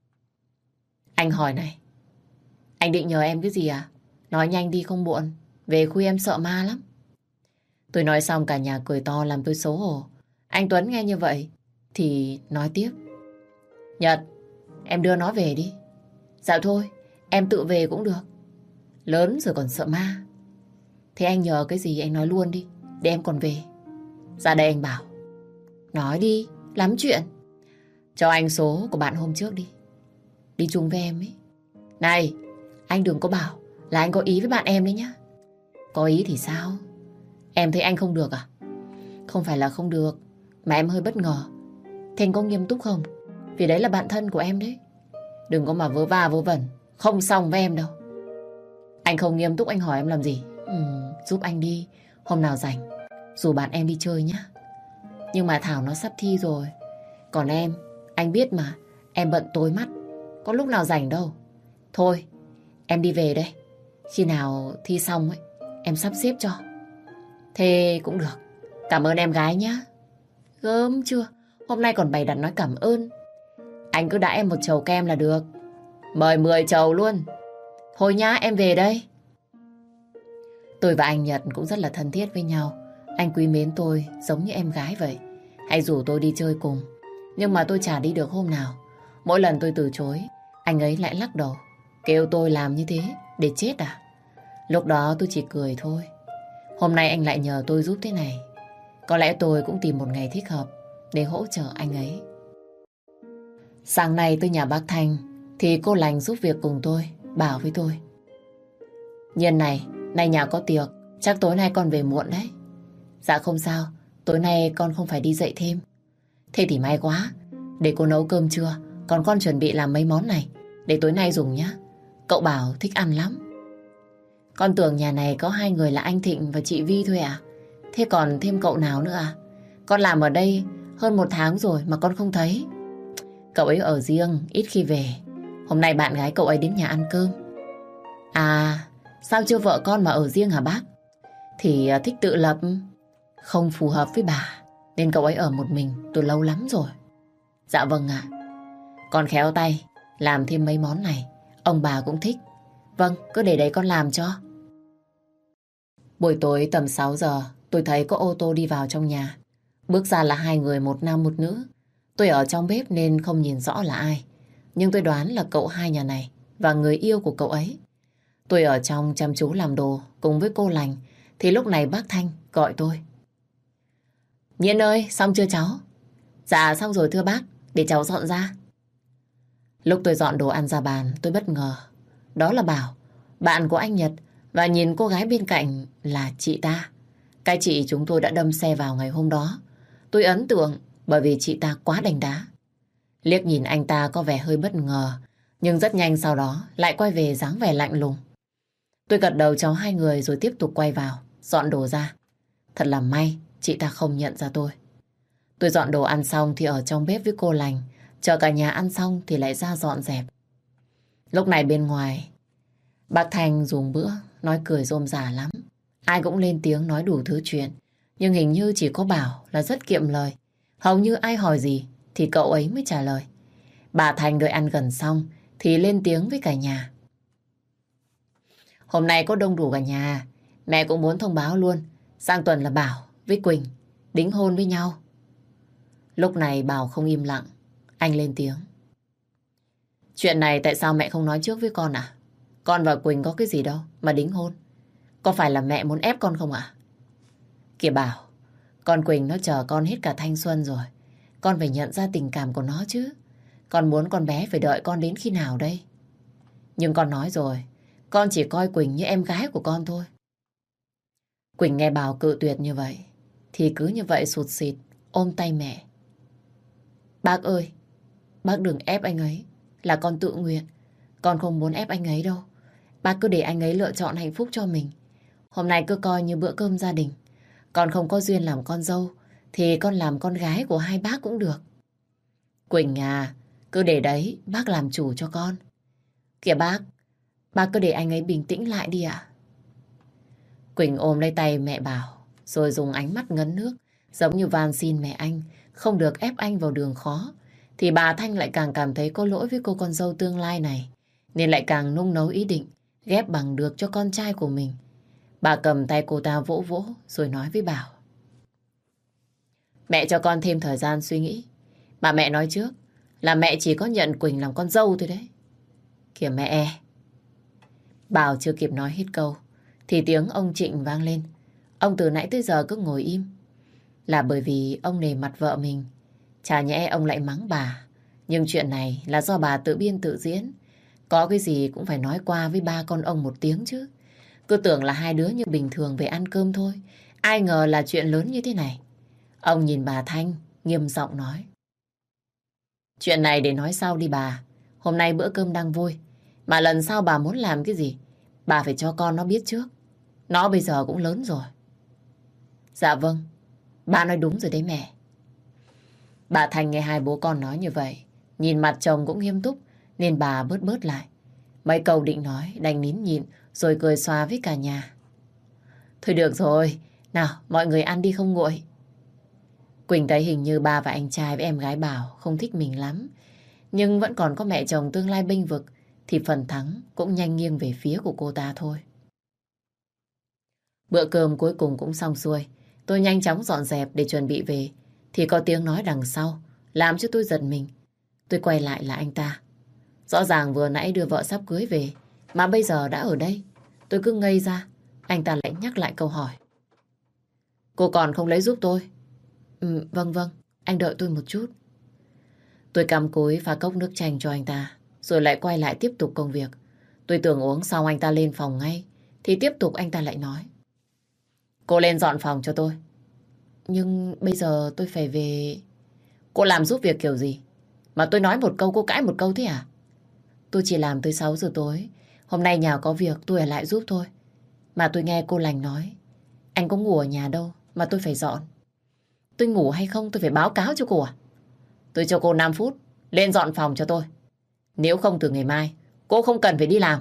Anh hỏi này, anh định nhờ em cái gì à? Nói nhanh đi không muộn, về khuya em sợ ma lắm. Tôi nói xong cả nhà cười to làm tôi xấu hổ. Anh Tuấn nghe như vậy thì nói tiếp. Nhật, em đưa nó về đi. Dạ thôi, em tự về cũng được. Lớn rồi còn sợ ma. Thế anh nhờ cái gì anh nói luôn đi, để em còn về. Ra đây anh bảo. Nói đi, lắm chuyện. Cho anh số của bạn hôm trước đi. Đi chung với em ấy. Này, anh đừng có bảo là anh có ý với bạn em đấy nhá. Có ý thì sao? Em thấy anh không được à? Không phải là không được, mà em hơi bất ngờ. Thế anh có nghiêm túc không? Vì đấy là bạn thân của em đấy. Đừng có mà vớ va vớ vẩn, không xong với em đâu. Anh không nghiêm túc anh hỏi em làm gì? Giúp anh đi, hôm nào rảnh dù bạn em đi chơi nhá. Nhưng mà Thảo nó sắp thi rồi. Còn em, anh biết mà, em bận tối mắt, có lúc nào rảnh đâu. Thôi, em đi về đây. Khi nào thi xong ấy, em sắp xếp cho. Thế cũng được. Cảm ơn em gái nhá. Gớm chưa? Hôm nay còn bày đặt nói cảm ơn. Anh cứ đãi em một chầu kem là được. Mời 10 chầu luôn. Thôi nhá, em về đây. Tôi và anh Nhật cũng rất là thân thiết với nhau. Anh quý mến tôi giống như em gái vậy. Hay rủ tôi đi chơi cùng. Nhưng mà tôi chả đi được hôm nào. Mỗi lần tôi từ chối, anh ấy lại lắc đầu, kêu tôi làm như thế để chết à? Lúc đó tôi chỉ cười thôi. Hôm nay anh lại nhờ tôi giúp thế này. Có lẽ tôi cũng tìm một ngày thích hợp để hỗ trợ anh ấy. Sáng nay tới nhà bác Thanh, thì cô lành giúp việc cùng tôi, bảo với tôi. Nhiên này, nay nhà có tiệc, chắc tối nay con về muộn đấy. Dạ không sao, tối nay con không phải đi dạy thêm. Thế thì may quá, để cô nấu cơm trưa, còn con chuẩn bị làm mấy món này, để tối nay dùng nhá. Cậu Bảo thích ăn lắm. Con tưởng nhà này có hai người là anh Thịnh và chị Vi thôi à? Thế còn thêm cậu nào nữa à? Con làm ở đây hơn 1 tháng rồi mà con không thấy. Cậu ấy ở riêng, ít khi về. Hôm nay bạn gái cậu ấy đến nhà ăn cơm. À, sao chưa vợ con mà ở riêng hả bác? Thì thích tự lập, không phù hợp với bà, nên cậu ấy ở một mình từ lâu lắm rồi. Dạ vâng ạ. Con khéo tay, làm thêm mấy món này, ông bà cũng thích. Vâng, cứ để đấy con làm cho. Buổi tối tầm 6 giờ, tôi thấy có ô tô đi vào trong nhà. Bước ra là hai người, một nam một nữ. Tôi ở trong bếp nên không nhìn rõ là ai. Nhưng tôi đoán là cậu hai nhà này và người yêu của cậu ấy. Tôi ở trong chăm chú làm đồ cùng với cô lành. Thì lúc này bác Thanh gọi tôi. Nhiên ơi, xong chưa cháu? Dạ xong rồi thưa bác, để cháu dọn ra. Lúc tôi dọn đồ ăn ra bàn, tôi bất ngờ. Đó là Bảo, bạn của anh Nhật, và nhìn cô gái bên cạnh là chị ta. Cái chị chúng tôi đã đâm xe vào ngày hôm đó. Tôi ấn tượng bởi vì chị ta quá đành đá. Liếc nhìn anh ta có vẻ hơi bất ngờ, nhưng rất nhanh sau đó lại quay về dáng vẻ lạnh lùng. Tôi gật đầu chào hai người rồi tiếp tục quay vào, dọn đồ ra. Thật là may, chị ta không nhận ra tôi. Tôi dọn đồ ăn xong thì ở trong bếp với cô lành, chờ cả nhà ăn xong thì lại ra dọn dẹp. Lúc này bên ngoài, bác Thành dùng bữa, nói cười rôm rả lắm. Ai cũng lên tiếng nói đủ thứ chuyện, nhưng hình như chỉ có Bảo là rất kiệm lời. Hầu như ai hỏi gì thì cậu ấy mới trả lời. Bà Thành đợi ăn gần xong thì lên tiếng với cả nhà. Hôm nay có đông đủ cả nhà, mẹ cũng muốn thông báo luôn. Sang tuần là Bảo với Quỳnh đính hôn với nhau. Lúc này Bảo không im lặng, anh lên tiếng. Chuyện này tại sao mẹ không nói trước với con à? Con và Quỳnh có cái gì đâu mà đính hôn. Có phải là mẹ muốn ép con không ạ? Kìa Bảo, con Quỳnh nó chờ con hết cả thanh xuân rồi. Con phải nhận ra tình cảm của nó chứ. Con muốn con bé phải đợi con đến khi nào đây? Nhưng con nói rồi, con chỉ coi Quỳnh như em gái của con thôi. Quỳnh nghe Bảo cự tuyệt như vậy thì cứ như vậy sụt sịt ôm tay mẹ. Bác ơi, bác đừng ép anh ấy, là con tự nguyện. Con không muốn ép anh ấy đâu. Bác cứ để anh ấy lựa chọn hạnh phúc cho mình. Hôm nay cứ coi như bữa cơm gia đình. Con không có duyên làm con dâu thì con làm con gái của hai bác cũng được. Quỳnh à, cứ để đấy bác làm chủ cho con. Kìa bác cứ để anh ấy bình tĩnh lại đi ạ. Quỳnh ôm lấy tay mẹ Bảo rồi dùng ánh mắt ngấn nước, giống như van xin mẹ anh không được ép anh vào đường khó. Thì bà Thanh lại càng cảm thấy có lỗi với cô con dâu tương lai này, nên lại càng nung nấu ý định ghép bằng được cho con trai của mình. Bà cầm tay cô ta vỗ vỗ rồi nói với Bảo. Mẹ cho con thêm thời gian suy nghĩ. Mà mẹ nói trước là mẹ chỉ có nhận Quỳnh làm con dâu thôi đấy. Kìa mẹ. Bảo chưa kịp nói hết câu thì tiếng ông Trịnh vang lên. Ông từ nãy tới giờ cứ ngồi im là bởi vì ông nể mặt vợ mình. Chả nhẽ ông lại mắng bà. Nhưng chuyện này là do bà tự biên tự diễn. Có cái gì cũng phải nói qua với ba con ông một tiếng chứ. Cứ tưởng là hai đứa như bình thường về ăn cơm thôi. Ai ngờ là chuyện lớn như thế này. Ông nhìn bà Thanh, nghiêm giọng nói. Chuyện này để nói sau đi bà. Hôm nay bữa cơm đang vui. Mà lần sau bà muốn làm cái gì, bà phải cho con nó biết trước. Nó bây giờ cũng lớn rồi. Dạ vâng, bà nói đúng rồi đấy mẹ. Bà Thanh nghe hai bố con nói như vậy, nhìn mặt chồng cũng nghiêm túc, nên bà bớt bớt lại. Mấy câu định nói, đành nín nhịn, rồi cười xòa với cả nhà. Thôi được rồi, nào mọi người ăn đi không nguội. Quỳnh thấy hình như ba và anh trai với em gái Bảo không thích mình lắm. Nhưng vẫn còn có mẹ chồng tương lai bênh vực, thì phần thắng cũng nhanh nghiêng về phía của cô ta thôi. Bữa cơm cuối cùng cũng xong xuôi. Tôi nhanh chóng dọn dẹp để chuẩn bị về. Thì có tiếng nói đằng sau, làm cho tôi giật mình. Tôi quay lại là anh ta. Rõ ràng vừa nãy đưa vợ sắp cưới về, mà bây giờ đã ở đây. Tôi cứ ngây ra. Anh ta lại nhắc lại câu hỏi. Cô còn không lấy giúp tôi? Vâng, anh đợi tôi một chút. Tôi cắm cúi pha cốc nước chanh cho anh ta, rồi lại quay lại tiếp tục công việc. Tôi tưởng uống xong anh ta lên phòng ngay, thì tiếp tục anh ta lại nói. Cô lên dọn phòng cho tôi. Nhưng bây giờ tôi phải về... Cô làm giúp việc kiểu gì? Mà tôi nói một câu cô cãi một câu thế à? Tôi chỉ làm tới 6 giờ tối. Hôm nay nhà có việc tôi ở lại giúp thôi. Mà tôi nghe cô Lành nói, anh có ngủ ở nhà đâu mà tôi phải dọn. Tôi ngủ hay không tôi phải báo cáo cho cô à? Tôi cho cô 5 phút lên dọn phòng cho tôi. Nếu không từ ngày mai cô không cần phải đi làm.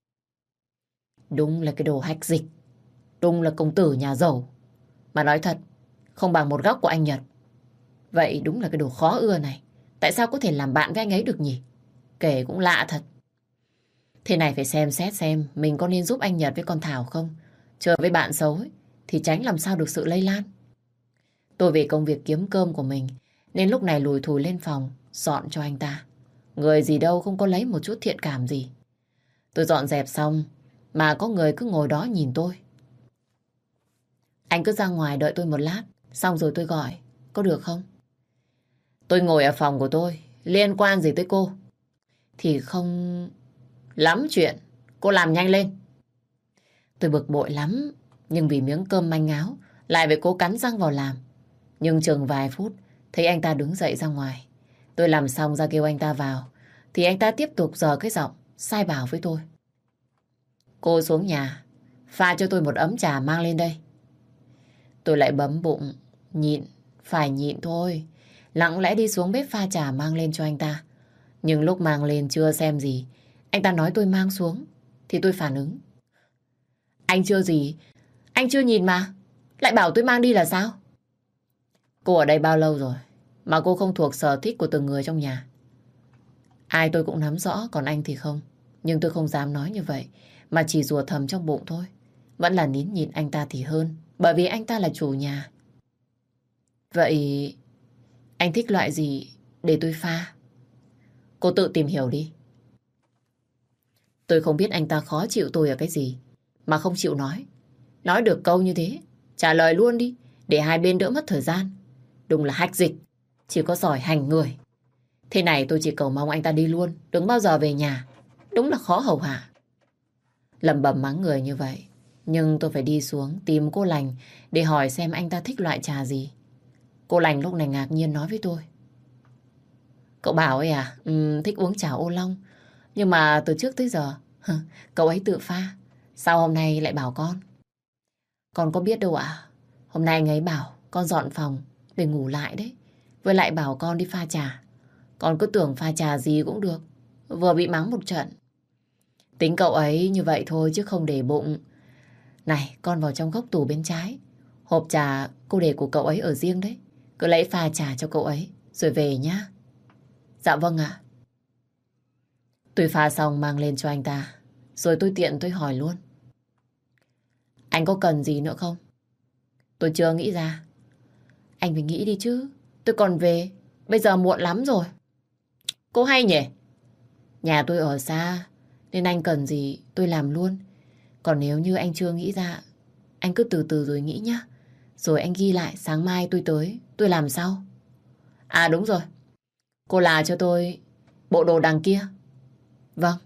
Đúng là cái đồ hách dịch. Đúng là công tử nhà giàu. Mà nói thật, không bằng một góc của anh Nhật. Vậy đúng là cái đồ khó ưa này. Tại sao có thể làm bạn với anh ấy được nhỉ? Kể cũng lạ thật. Thế này phải xem xét xem mình có nên giúp anh Nhật với con Thảo không. Chờ với bạn xấu ấy, thì tránh làm sao được sự lây lan. Tôi vì công việc kiếm cơm của mình nên lúc này lùi thùi lên phòng dọn cho anh ta. Người gì đâu không có lấy một chút thiện cảm gì. Tôi dọn dẹp xong mà có người cứ ngồi đó nhìn tôi. Anh cứ ra ngoài đợi tôi một lát, xong rồi tôi gọi, có được không? Tôi ngồi ở phòng của tôi, liên quan gì tới cô? Thì không... Lắm chuyện, cô làm nhanh lên. Tôi bực bội lắm, nhưng vì miếng cơm manh áo, lại phải cố cắn răng vào làm. Nhưng chừng vài phút, thấy anh ta đứng dậy ra ngoài. Tôi làm xong ra kêu anh ta vào, thì anh ta tiếp tục giở cái giọng, sai bảo với tôi. Cô xuống nhà, pha cho tôi một ấm trà mang lên đây. Tôi lại bấm bụng, nhịn, phải nhịn thôi. Lặng lẽ đi xuống bếp pha trà mang lên cho anh ta. Nhưng lúc mang lên chưa xem gì, anh ta nói tôi mang xuống, thì tôi phản ứng. Anh chưa gì, anh chưa nhìn mà, lại bảo tôi mang đi là sao? Cô ở đây bao lâu rồi, mà cô không thuộc sở thích của từng người trong nhà? Ai tôi cũng nắm rõ, còn anh thì không. Nhưng tôi không dám nói như vậy, mà chỉ rủa thầm trong bụng thôi. Vẫn là nín nhịn anh ta thì hơn, bởi vì anh ta là chủ nhà. Vậy anh thích loại gì để tôi pha? Cô tự tìm hiểu đi. Tôi không biết anh ta khó chịu tôi ở cái gì mà không chịu nói. Nói được câu như thế, trả lời luôn đi, để hai bên đỡ mất thời gian. Đúng là hách dịch, chỉ có giỏi hành người. Thế này tôi chỉ cầu mong anh ta đi luôn, đừng bao giờ về nhà. Đúng là khó hầu hạ. Lẩm bẩm mắng người như vậy, nhưng tôi phải đi xuống tìm cô Lành để hỏi xem anh ta thích loại trà gì. Cô Lành lúc này ngạc nhiên nói với tôi. Cậu bảo ấy à, thích uống trà ô long. Nhưng mà từ trước tới giờ, cậu ấy tự pha. Sao hôm nay lại bảo con? Con có biết đâu ạ. Hôm nay anh ấy bảo con dọn phòng để ngủ lại đấy. Với lại bảo con đi pha trà. Con cứ tưởng pha trà gì cũng được. Vừa bị mắng một trận. Tính cậu ấy như vậy thôi chứ không để bụng. Này, con vào trong góc tủ bên trái. Hộp trà cô để của cậu ấy ở riêng đấy. Cứ lấy pha trà cho cậu ấy rồi về nhá. Dạ vâng ạ. Tôi pha xong mang lên cho anh ta. Rồi tôi tiện tôi hỏi luôn. Anh có cần gì nữa không? Tôi chưa nghĩ ra. Anh phải nghĩ đi chứ. Tôi còn về. Bây giờ muộn lắm rồi. Cô hay nhỉ? Nhà tôi ở xa. Nên anh cần gì tôi làm luôn. Còn nếu như anh chưa nghĩ ra, anh cứ từ từ rồi nghĩ nhá. Rồi anh ghi lại sáng mai tôi tới. Tôi làm sau. À đúng rồi. Cô là cho tôi bộ đồ đằng kia. Vâng.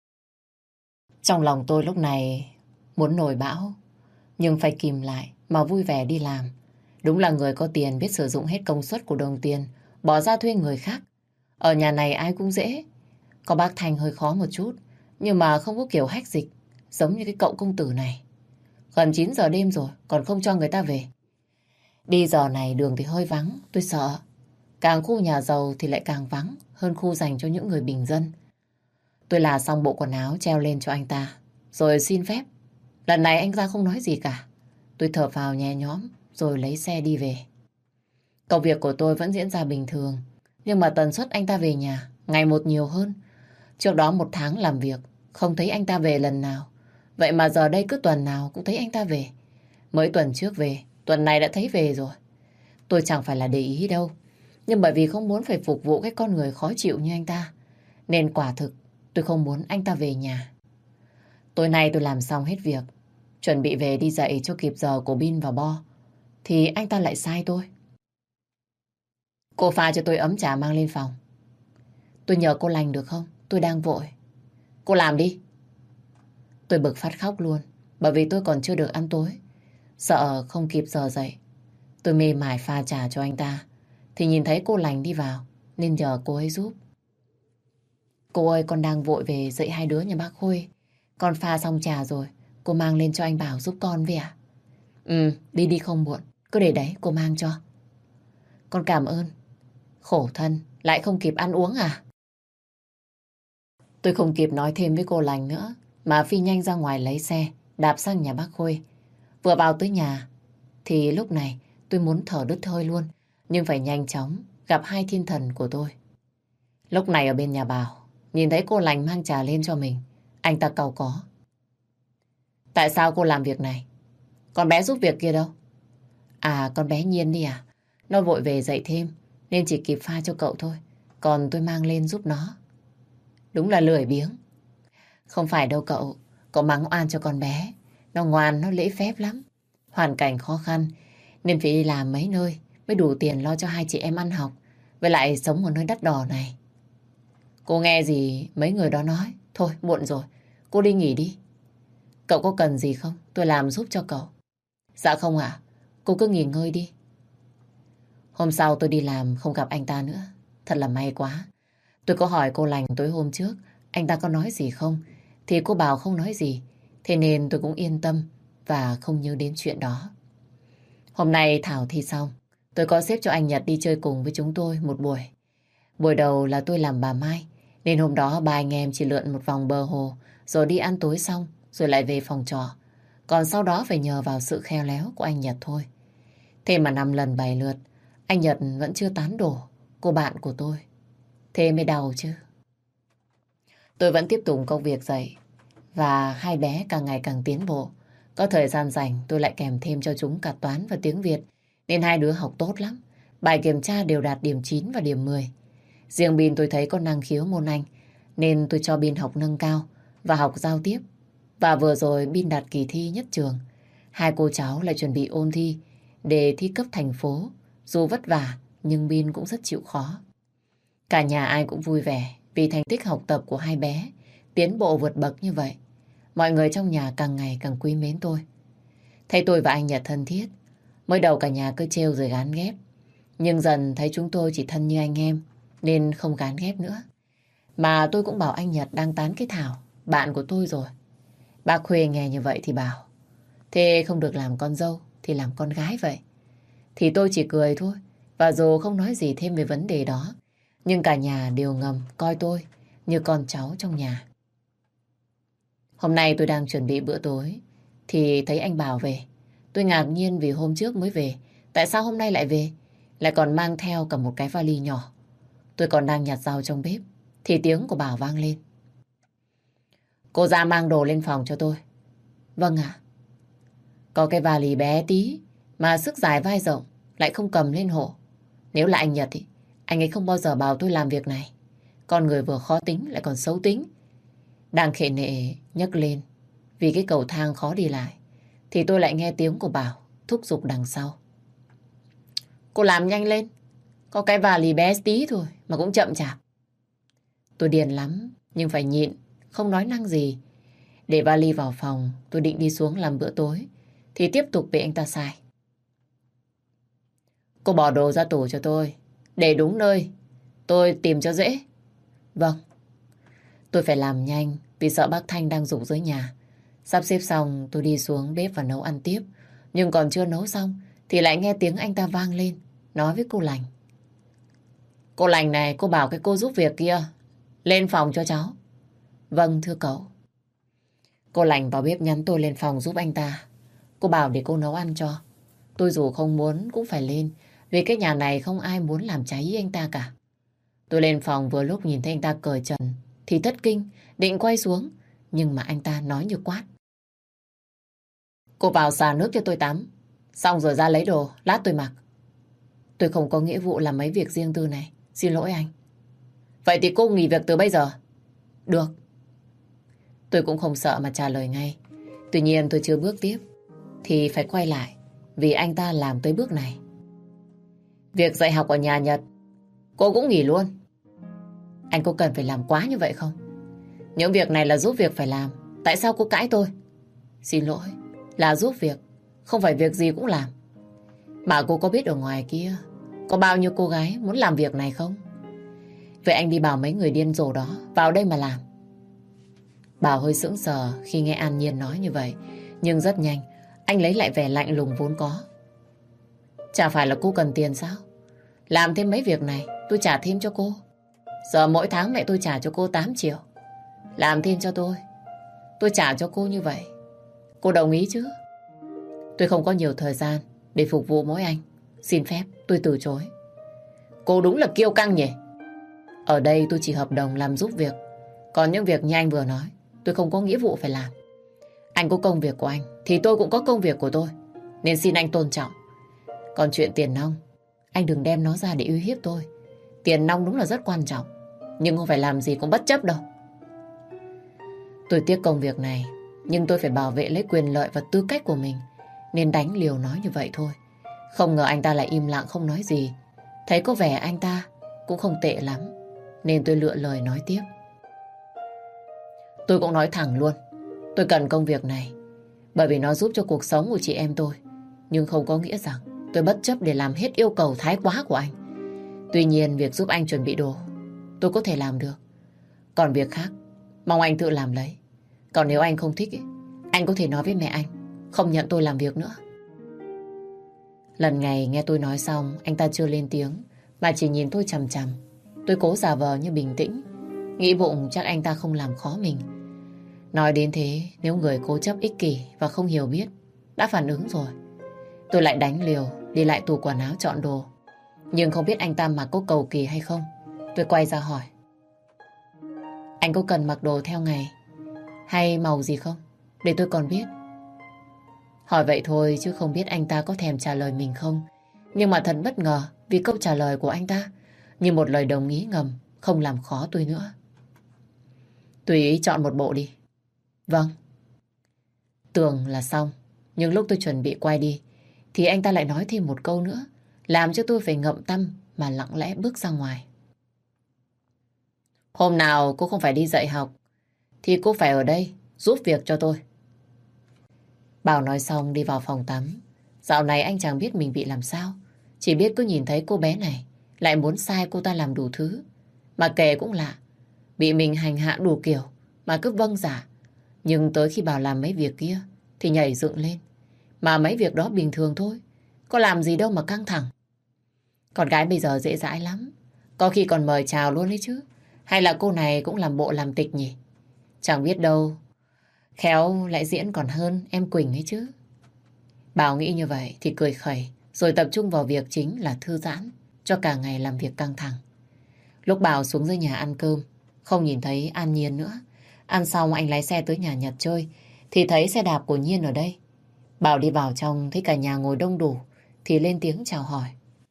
Trong lòng tôi lúc này muốn nổi bão. Nhưng phải kìm lại mà vui vẻ đi làm. Đúng là người có tiền biết sử dụng hết công suất của đồng tiền, bỏ ra thuê người khác. Ở nhà này ai cũng dễ. Có bác Thành hơi khó một chút, nhưng mà không có kiểu hách dịch, giống như cái cậu công tử này. Gần 9 giờ đêm rồi, còn không cho người ta về. Đi giờ này đường thì hơi vắng, tôi sợ. Càng khu nhà giàu thì lại càng vắng hơn khu dành cho những người bình dân. Tôi là xong bộ quần áo treo lên cho anh ta, rồi xin phép. Lần này anh ta không nói gì cả. Tôi thở phào nhẹ nhõm, rồi lấy xe đi về. Công việc của tôi vẫn diễn ra bình thường, nhưng mà tần suất anh ta về nhà ngày một nhiều hơn. Trước đó 1 tháng làm việc, không thấy anh ta về lần nào. Vậy mà giờ đây cứ tuần nào cũng thấy anh ta về. Mới tuần trước về, tuần này đã thấy về rồi. Tôi chẳng phải là để ý đâu, nhưng bởi vì không muốn phải phục vụ cái con người khó chịu như anh ta, nên quả thực tôi không muốn anh ta về nhà. Tối nay tôi làm xong hết việc, chuẩn bị về đi dạy cho kịp giờ của Bin và Bo, thì anh ta lại sai tôi. Cô pha cho tôi ấm trà mang lên phòng. Tôi nhờ cô Lành được không? tôi đang vội. Cô làm đi. Tôi bực phát khóc luôn, bởi vì tôi còn chưa được ăn tối. Sợ không kịp giờ dậy. Tôi mê mải pha trà cho anh ta, thì nhìn thấy cô Lành đi vào, nên nhờ cô ấy giúp. Cô ơi, con đang vội về dạy hai đứa nhà bác Khuê. Con pha xong trà rồi, cô mang lên cho anh Bảo giúp con với à? Ừ, đi đi không muộn, cứ để đấy cô mang cho. Con cảm ơn. Khổ thân, lại không kịp ăn uống à? Tôi không kịp nói thêm với cô Lành nữa, mà phi nhanh ra ngoài lấy xe, đạp sang nhà bác Khuê. Vừa vào tới nhà, thì lúc này tôi muốn thở đứt hơi luôn, nhưng phải nhanh chóng gặp hai thiên thần của tôi. Lúc này ở bên nhà Bảo, nhìn thấy cô Lành mang trà lên cho mình, anh ta cau có. Tại sao cô làm việc này? Con bé giúp việc kia đâu? À, con bé Nhiên đi à? Nó vội về dạy thêm, nên chỉ kịp pha cho cậu thôi. Còn tôi mang lên giúp nó. Đúng là lười biếng. Không phải đâu cậu, cậu mắng oan cho con bé. Nó ngoan, nó lễ phép lắm. Hoàn cảnh khó khăn, nên phải đi làm mấy nơi mới đủ tiền lo cho hai chị em ăn học. Với lại sống ở nơi đắt đỏ này. Cô nghe gì mấy người đó nói? Thôi, muộn rồi. Cô đi nghỉ đi. Cậu có cần gì không? Tôi làm giúp cho cậu. Dạ không ạ. Cô cứ nghỉ ngơi đi. Hôm sau tôi đi làm không gặp anh ta nữa. Thật là may quá. Tôi có hỏi cô Lành tối hôm trước anh ta có nói gì không? Thì cô bảo không nói gì. Thế nên tôi cũng yên tâm và không nhớ đến chuyện đó. Hôm nay Thảo thi xong. Tôi có xếp cho anh Nhật đi chơi cùng với chúng tôi một buổi. Buổi đầu là tôi làm bà Mai. Nên hôm đó ba anh em chỉ lượn một vòng bờ hồ rồi đi ăn tối xong rồi lại về phòng trọ. Còn sau đó phải nhờ vào sự khéo léo của anh Nhật thôi. Thế mà 5 lần 7 lượt anh Nhật vẫn chưa tán đổ cô bạn của tôi. Thế mới đau chứ. Tôi vẫn tiếp tục công việc dạy và hai bé càng ngày càng tiến bộ. Có thời gian rảnh tôi lại kèm thêm cho chúng cả toán và tiếng Việt nên hai đứa học tốt lắm. Bài kiểm tra đều đạt điểm 9 và điểm 10. Riêng Bin tôi thấy có năng khiếu môn Anh nên tôi cho Bin học nâng cao và học giao tiếp. Và vừa rồi Bin đạt kỳ thi nhất trường. Hai cô cháu lại chuẩn bị ôn thi để thi cấp thành phố. Dù vất vả nhưng Bin cũng rất chịu khó. Cả nhà ai cũng vui vẻ vì thành tích học tập của hai bé tiến bộ vượt bậc như vậy. Mọi người trong nhà càng ngày càng quý mến tôi. Thấy tôi và anh Nhật thân thiết, mới đầu cả nhà cứ trêu rồi gán ghép. Nhưng dần thấy chúng tôi chỉ thân như anh em nên không gán ghép nữa. Mà tôi cũng bảo anh Nhật đang tán cái Thảo, bạn của tôi rồi. Bác Khuê nghe như vậy thì bảo, thế không được làm con dâu thì làm con gái vậy. Thì tôi chỉ cười thôi, và dù không nói gì thêm về vấn đề đó, nhưng cả nhà đều ngầm coi tôi như con cháu trong nhà. Hôm nay tôi đang chuẩn bị bữa tối, thì thấy anh Bảo về. Tôi ngạc nhiên vì hôm trước mới về, tại sao hôm nay lại về? Lại còn mang theo cả một cái vali nhỏ. Tôi còn đang nhặt rau trong bếp, thì tiếng của Bảo vang lên. Cô ra mang đồ lên phòng cho tôi. Vâng ạ. Có cái vali bé tí, mà sức dài vai rộng, lại không cầm lên hộ. Nếu là anh Nhật thì anh ấy không bao giờ bảo tôi làm việc này. Con người vừa khó tính lại còn xấu tính. Đang khệ nệ nhấc lên vì cái cầu thang khó đi lại, thì tôi lại nghe tiếng của Bảo thúc giục đằng sau. Cô làm nhanh lên. Có cái vali bé tí thôi mà cũng chậm chạp. Tôi điên lắm nhưng phải nhịn, không nói năng gì. Để vali vào phòng, tôi định đi xuống làm bữa tối thì tiếp tục bị anh ta sai. Cô bỏ đồ ra tủ cho tôi, để đúng nơi, tôi tìm cho dễ. Vâng. Tôi phải làm nhanh vì sợ bác Thanh đang giục dưới nhà. Sắp xếp xong tôi đi xuống bếp và nấu ăn tiếp. Nhưng còn chưa nấu xong thì lại nghe tiếng anh ta vang lên, nói với cô Lành. Cô Lành này, cô bảo cái cô giúp việc kia lên phòng cho cháu. Vâng thưa cậu. Cô Lành vào bếp nhắn tôi lên phòng giúp anh ta. Cô bảo để cô nấu ăn cho. Tôi dù không muốn cũng phải lên, vì cái nhà này không ai muốn làm trái ý anh ta cả. Tôi lên phòng vừa lúc nhìn thấy anh ta cởi trần thì thất kinh, định quay xuống, nhưng mà anh ta nói như quát. Cô vào xả nước cho tôi tắm, xong rồi ra lấy đồ, lát tôi mặc. Tôi không có nghĩa vụ làm mấy việc riêng tư này, xin lỗi anh. Vậy thì cô nghỉ việc từ bây giờ. Được. Tôi cũng không sợ mà trả lời ngay. Tuy nhiên tôi chưa bước tiếp thì phải quay lại vì anh ta làm tới bước này. Việc dạy học ở nhà Nhật cô cũng nghỉ luôn. Anh có cần phải làm quá như vậy không? Những việc này là giúp việc phải làm. Tại sao cô cãi tôi? Xin lỗi, là giúp việc, không phải việc gì cũng làm. Mà cô có biết ở ngoài kia có bao nhiêu cô gái muốn làm việc này không? Vậy anh đi bảo mấy người điên rồ đó vào đây mà làm. Bảo hơi sững sờ khi nghe An Nhiên nói như vậy. Nhưng rất nhanh anh lấy lại vẻ lạnh lùng vốn có. Chả phải là cô cần tiền sao? Làm thêm mấy việc này tôi trả thêm cho cô. Giờ mỗi tháng mẹ tôi trả cho cô 8 triệu. Làm thêm cho tôi trả cho cô như vậy. Cô đồng ý chứ? Tôi không có nhiều thời gian để phục vụ mỗi anh. Xin phép tôi từ chối. Cô đúng là kiêu căng nhỉ? Ở đây tôi chỉ hợp đồng làm giúp việc. Còn những việc như anh vừa nói tôi không có nghĩa vụ phải làm. Anh có công việc của anh thì tôi cũng có công việc của tôi. Nên xin anh tôn trọng. Còn chuyện tiền nong, anh đừng đem nó ra để uy hiếp tôi. Tiền nong đúng là rất quan trọng, nhưng không phải làm gì cũng bất chấp đâu. Tôi tiếc công việc này, nhưng tôi phải bảo vệ lấy quyền lợi và tư cách của mình, nên đánh liều nói như vậy thôi. Không ngờ anh ta lại im lặng không nói gì. Thấy có vẻ anh ta cũng không tệ lắm, nên tôi lựa lời nói tiếp. Tôi cũng nói thẳng luôn, tôi cần công việc này bởi vì nó giúp cho cuộc sống của chị em tôi. Nhưng không có nghĩa rằng tôi bất chấp để làm hết yêu cầu thái quá của anh. Tuy nhiên việc giúp anh chuẩn bị đồ tôi có thể làm được. Còn việc khác mong anh tự làm lấy. Còn nếu anh không thích anh có thể nói với mẹ anh không nhận tôi làm việc nữa. Lần này nghe tôi nói xong, anh ta chưa lên tiếng mà chỉ nhìn tôi chằm chằm. Tôi cố giả vờ như bình tĩnh, nghĩ bụng chắc anh ta không làm khó mình. Nói đến thế, nếu người cố chấp ích kỷ và không hiểu biết đã phản ứng rồi, tôi lại đánh liều đi lại tủ quần áo chọn đồ. Nhưng không biết anh ta mặc có cầu kỳ hay không. Tôi quay ra hỏi: anh có cần mặc đồ theo ngày hay màu gì không? Để tôi còn biết. Hỏi vậy thôi chứ không biết anh ta có thèm trả lời mình không. Nhưng mà thật bất ngờ vì câu trả lời của anh ta như một lời đồng ý ngầm, không làm khó tôi nữa. Tùy ý chọn một bộ đi. Vâng. Tưởng là xong, nhưng lúc tôi chuẩn bị quay đi thì anh ta lại nói thêm một câu nữa, làm cho tôi phải ngậm tăm mà lặng lẽ bước ra ngoài. Hôm nào cô không phải đi dạy học thì cô phải ở đây giúp việc cho tôi. Bảo nói xong đi vào phòng tắm. Dạo này anh chẳng biết mình bị làm sao, chỉ biết cứ nhìn thấy cô bé này lại muốn sai cô ta làm đủ thứ. Mà kể cũng lạ, bị mình hành hạ đủ kiểu mà cứ vâng giả. Nhưng tới khi bảo làm mấy việc kia thì nhảy dựng lên. Mà mấy việc đó bình thường thôi, có làm gì đâu mà căng thẳng. Con gái bây giờ dễ dãi lắm, có khi còn mời chào luôn đấy chứ. Hay là cô này cũng làm bộ làm tịch nhỉ? Chẳng biết đâu, khéo lại diễn còn hơn em Quỳnh ấy chứ. Bảo nghĩ như vậy thì cười khẩy, rồi tập trung vào việc chính là thư giãn cho cả ngày làm việc căng thẳng. Lúc Bảo xuống dưới nhà ăn cơm, không nhìn thấy An Nhiên nữa. Ăn xong anh lái xe tới nhà Nhật chơi, thì thấy xe đạp của Nhiên ở đây. Bảo đi vào trong thấy cả nhà ngồi đông đủ, thì lên tiếng chào hỏi.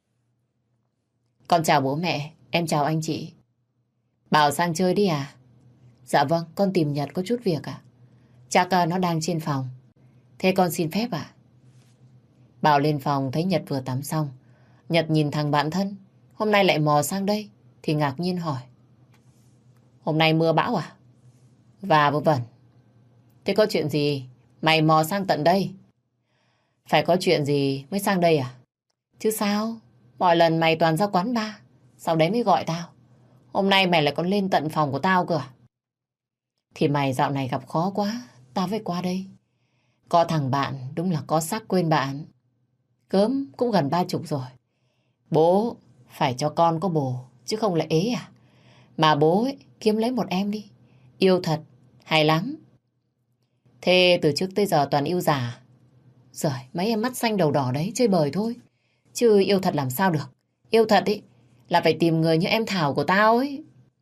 Con chào bố mẹ, em chào anh chị. Bảo sang chơi đi à? Dạ vâng, con tìm Nhật có chút việc ạ. Chắc nó đang trên phòng. Thế con xin phép ạ. Bảo lên phòng thấy Nhật vừa tắm xong. Nhật nhìn thằng bạn thân hôm nay lại mò sang đây thì ngạc nhiên hỏi: hôm nay mưa bão à? Và vớ vẩn. Thế có chuyện gì mày mò sang tận đây? Phải có chuyện gì mới sang đây à? Chứ sao, mọi lần mày toàn ra quán bar, sau đấy mới gọi tao. Hôm nay mày lại còn lên tận phòng của tao cơ à? Thì mày dạo này gặp khó quá, tao phải qua đây. Có thằng bạn đúng là có xác quên bạn. Cớm cũng gần 30 rồi. Bố phải cho con có bồ, chứ không lại ế à? Mà bố ấy, kiếm lấy một em đi. Yêu thật, hay lắm. Thế từ trước tới giờ toàn yêu giả. Giời, mấy em mắt xanh đầu đỏ đấy, chơi bời thôi. Chứ yêu thật làm sao được. Yêu thật ý, là phải tìm người như em Thảo của tao ấy.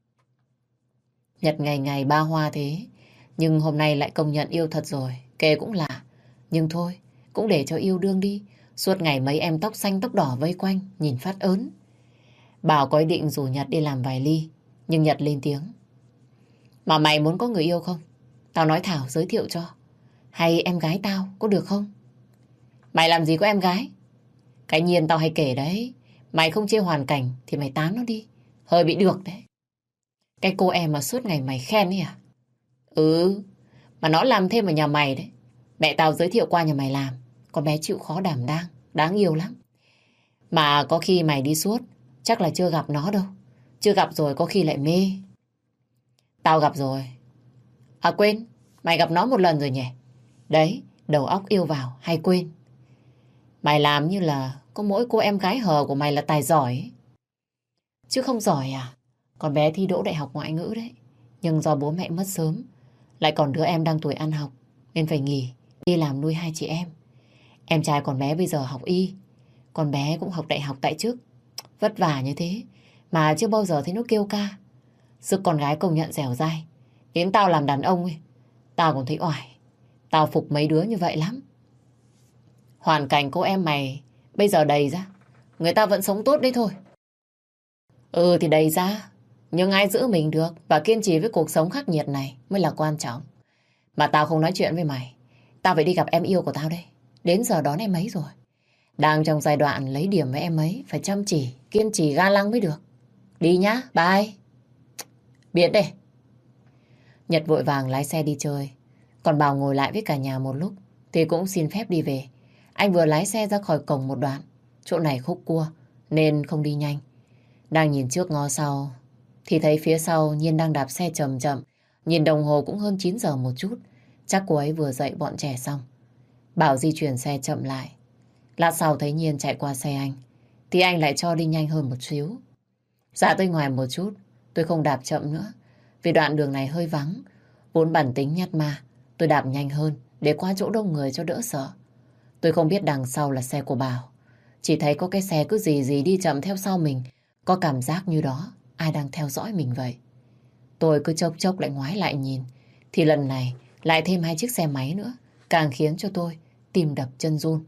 Nhật ngày ngày ba hoa thế, nhưng hôm nay lại công nhận yêu thật rồi. Kể cũng lạ. Nhưng thôi, cũng để cho yêu đương đi. Suốt ngày mấy em tóc xanh tóc đỏ vây quanh, nhìn phát ớn. Bảo có ý định rủ Nhật đi làm vài ly, nhưng Nhật lên tiếng: mà mày muốn có người yêu không? Tao nói Thảo giới thiệu cho. Hay em gái tao, có được không? Mày làm gì có em gái? Cái Nhiên tao hay kể đấy. Mày không chê hoàn cảnh thì mày tán nó đi. Hơi bị được đấy. Cái cô em mà suốt ngày mày khen ấy à? Ừ, mà nó làm thêm ở nhà mày đấy. Mẹ tao giới thiệu qua nhà mày làm. Con bé chịu khó đảm đang, đáng yêu lắm. Mà có khi mày đi suốt, chắc là chưa gặp nó đâu. Chưa gặp rồi có khi lại mê. Tao gặp rồi. À quên, mày gặp nó một lần rồi nhỉ? Đấy, đầu óc yêu vào, hay quên. Mày làm như là có mỗi cô em gái hờ của mày là tài giỏi ấy. Chứ không giỏi à? Con bé thi đỗ đại học ngoại ngữ đấy. Nhưng do bố mẹ mất sớm, lại còn đứa em đang tuổi ăn học, nên phải nghỉ, đi làm nuôi hai chị em. Em trai con bé bây giờ học y, con bé cũng học đại học tại chức. Vất vả như thế, mà chưa bao giờ thấy nó kêu ca. Sức con gái công nhận dẻo dai. Đến tao làm đàn ông ấy, tao còn thấy oải. Tao phục mấy đứa như vậy lắm. Hoàn cảnh cô em mày bây giờ đầy ra, người ta vẫn sống tốt đấy thôi. Ừ thì đầy ra, nhưng ai giữ mình được và kiên trì với cuộc sống khắc nghiệt này mới là quan trọng. Mà tao không nói chuyện với mày. Tao phải đi gặp em yêu của tao đây. Đến giờ đón em ấy rồi. Đang trong giai đoạn lấy điểm với em ấy. Phải chăm chỉ, kiên trì ga lăng mới được. Đi nhá, bye. Biến đây. Nhật vội vàng lái xe đi chơi. Còn Bảo ngồi lại với cả nhà một lúc thì cũng xin phép đi về. Anh vừa lái xe ra khỏi cổng một đoạn. Chỗ này khúc cua nên không đi nhanh. Đang nhìn trước ngó sau thì thấy phía sau Nhiên đang đạp xe chậm chậm. Nhìn đồng hồ cũng hơn 9 giờ một chút. Chắc cô ấy vừa dậy bọn trẻ xong. Bảo di chuyển xe chậm lại. Lát sau thấy Nhiên chạy qua xe anh thì anh lại cho đi nhanh hơn một xíu. Dạ tôi ngoài một chút. Tôi không đạp chậm nữa. Vì đoạn đường này hơi vắng. Vốn bản tính nhát ma, tôi đạp nhanh hơn để qua chỗ đông người cho đỡ sợ. Tôi không biết đằng sau là xe của Bảo. Chỉ thấy có cái xe cứ gì gì đi chậm theo sau mình. Có cảm giác như đó ai đang theo dõi mình vậy. Tôi cứ chốc chốc lại ngoái lại nhìn. Thì lần này lại thêm hai chiếc xe máy nữa. Càng khiến cho tôi tim đập chân run.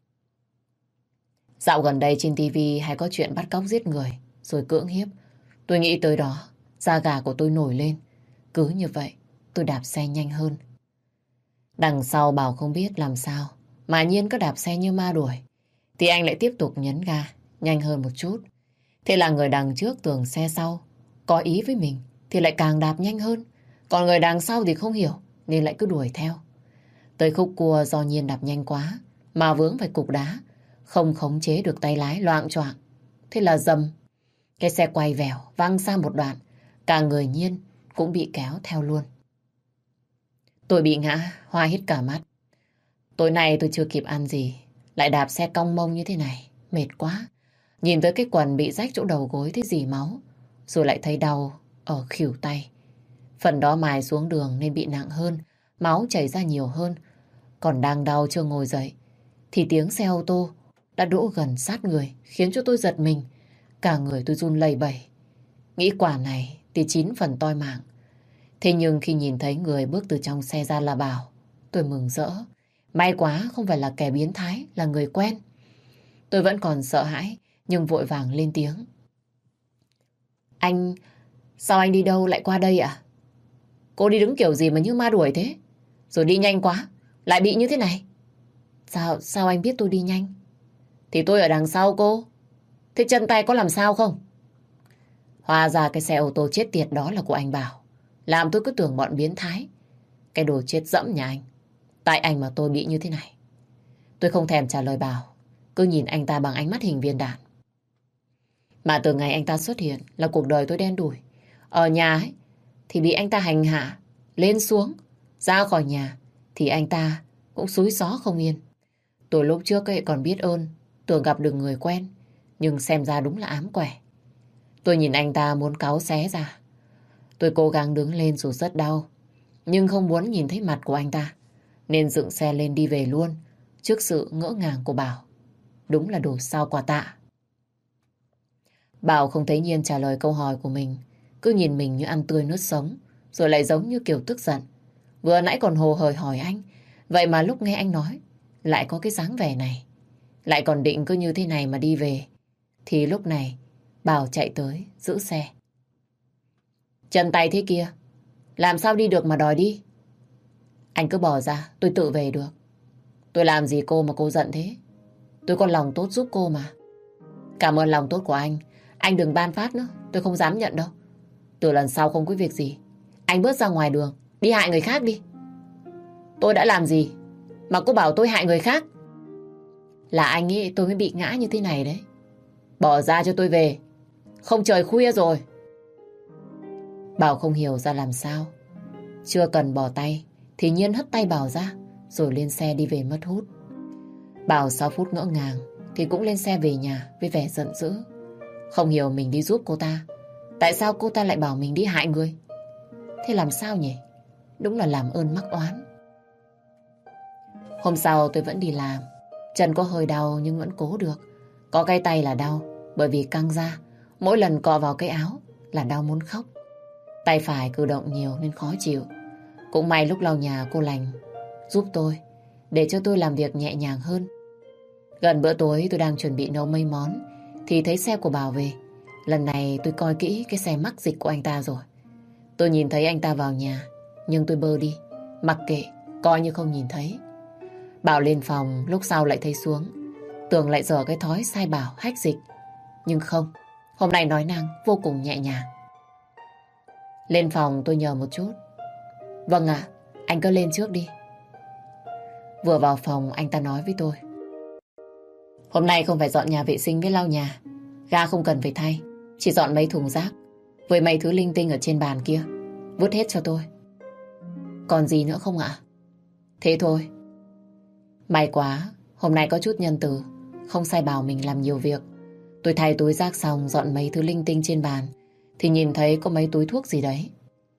Dạo gần đây trên tivi hay có chuyện bắt cóc giết người rồi cưỡng hiếp. Tôi nghĩ tới đó, da gà của tôi nổi lên. Cứ như vậy, tôi đạp xe nhanh hơn. Đằng sau Bảo không biết làm sao mà Nhiên cứ đạp xe như ma đuổi. Thì anh lại tiếp tục nhấn ga, nhanh hơn một chút. Thế là người đằng trước tưởng xe sau có ý với mình thì lại càng đạp nhanh hơn. Còn người đằng sau thì không hiểu nên lại cứ đuổi theo. Tới khúc cua do Nhiên đạp nhanh quá mà vướng phải cục đá, không khống chế được tay lái loạng choạng. Thế là dầm, cái xe quay vèo văng sang một đoạn, cả người Nhiên cũng bị kéo theo luôn. Tôi bị ngã, hoa hết cả mắt. Tối nay tôi chưa kịp ăn gì, lại đạp xe cong mông như thế này, mệt quá. Nhìn tới cái quần bị rách chỗ đầu gối thấy dì máu, rồi lại thấy đau ở khuỷu tay. Phần đó mài xuống đường nên bị nặng hơn, máu chảy ra nhiều hơn. Còn đang đau chưa ngồi dậy, thì tiếng xe ô tô đã đỗ gần sát người, khiến cho tôi giật mình. Cả người tôi run lẩy bẩy. Nghĩ quả này thì 9 phần toi mạng. Thế nhưng khi nhìn thấy người bước từ trong xe ra là Bảo, tôi mừng rỡ. May quá không phải là kẻ biến thái, là người quen. Tôi vẫn còn sợ hãi, nhưng vội vàng lên tiếng. Anh, sao anh đi đâu lại qua đây ạ? Cô đi đứng kiểu gì mà như ma đuổi thế? Rồi đi nhanh quá, lại bị như thế này. Sao anh biết tôi đi nhanh? Thì tôi ở đằng sau cô. Thế chân tay có làm sao không? Hóa ra cái xe ô tô chết tiệt đó là của anh Bảo. Làm tôi cứ tưởng bọn biến thái. Cái đồ chết dẫm nhà anh. Tại anh mà tôi bị như thế này. Tôi không thèm trả lời Bảo, cứ nhìn anh ta bằng ánh mắt hình viên đạn. Mà từ ngày anh ta xuất hiện là cuộc đời tôi đen đủi. Ở nhà ấy thì bị anh ta hành hạ, lên xuống. Ra khỏi nhà thì anh ta cũng xúi xó không yên. Tôi lúc trước ấy còn biết ơn, tưởng gặp được người quen. Nhưng xem ra đúng là ám quẻ. Tôi nhìn anh ta muốn cáu xé ra. Tôi cố gắng đứng lên dù rất đau, nhưng không muốn nhìn thấy mặt của anh ta, nên dựng xe lên đi về luôn, trước sự ngỡ ngàng của Bảo. Đúng là đồ sao quả tạ. Bảo không thấy Nhiên trả lời câu hỏi của mình, cứ nhìn mình như ăn tươi nuốt sống, rồi lại giống như kiểu tức giận. Vừa nãy còn hồ hởi hỏi anh, vậy mà lúc nghe anh nói, lại có cái dáng vẻ này. Lại còn định cứ như thế này mà đi về. Thì lúc này, Bảo chạy tới, giữ xe. Chân tay thế kia, làm sao đi được mà đòi đi? Anh cứ bỏ ra, tôi tự về được. Tôi làm gì cô mà cô giận thế? Tôi còn lòng tốt giúp cô mà. Cảm ơn lòng tốt của anh đừng ban phát nữa, tôi không dám nhận đâu. Từ lần sau không có việc gì, anh bớt ra ngoài đường, đi hại người khác đi. Tôi đã làm gì mà cô bảo tôi hại người khác? Là anh ấy tôi mới bị ngã như thế này đấy. Bỏ ra cho tôi về, không trời khuya rồi. Bảo không hiểu ra làm sao. Chưa cần bỏ tay thì Nhiên hất tay Bảo ra, rồi lên xe đi về mất hút. Bảo sau phút ngỡ ngàng thì cũng lên xe về nhà với vẻ giận dữ. Không hiểu mình đi giúp cô ta, tại sao cô ta lại bảo mình đi hại người? Thế làm sao nhỉ? Đúng là làm ơn mắc oán. Hôm sau tôi vẫn đi làm. Chân có hơi đau nhưng vẫn cố được. Có cái tay là đau bởi vì căng ra. Mỗi lần cọ vào cái áo là đau muốn khóc. Tay phải cử động nhiều nên khó chịu. Cũng may lúc lau nhà cô Lành giúp tôi, để cho tôi làm việc nhẹ nhàng hơn. Gần bữa tối tôi đang chuẩn bị nấu mấy món thì thấy xe của Bảo về. Lần này tôi coi kỹ cái xe mắc dịch của anh ta rồi. Tôi nhìn thấy anh ta vào nhà, nhưng tôi bơ đi, mặc kệ, coi như không nhìn thấy. Bảo lên phòng, lúc sau lại thấy xuống. Tưởng lại dở cái thói sai Bảo hách dịch. Nhưng không, hôm nay nói năng vô cùng nhẹ nhàng. Lên phòng tôi nhờ một chút. Vâng ạ, anh cứ lên trước đi. Vừa vào phòng anh ta nói với tôi. Hôm nay không phải dọn nhà vệ sinh với lau nhà. Ga không cần phải thay, chỉ dọn mấy thùng rác với mấy thứ linh tinh ở trên bàn kia. Vứt hết cho tôi. Còn gì nữa không ạ? Thế thôi. May quá, hôm nay có chút nhân từ, không sai bảo mình làm nhiều việc. Tôi thay túi rác xong dọn mấy thứ linh tinh trên bàn thì nhìn thấy có mấy túi thuốc gì đấy.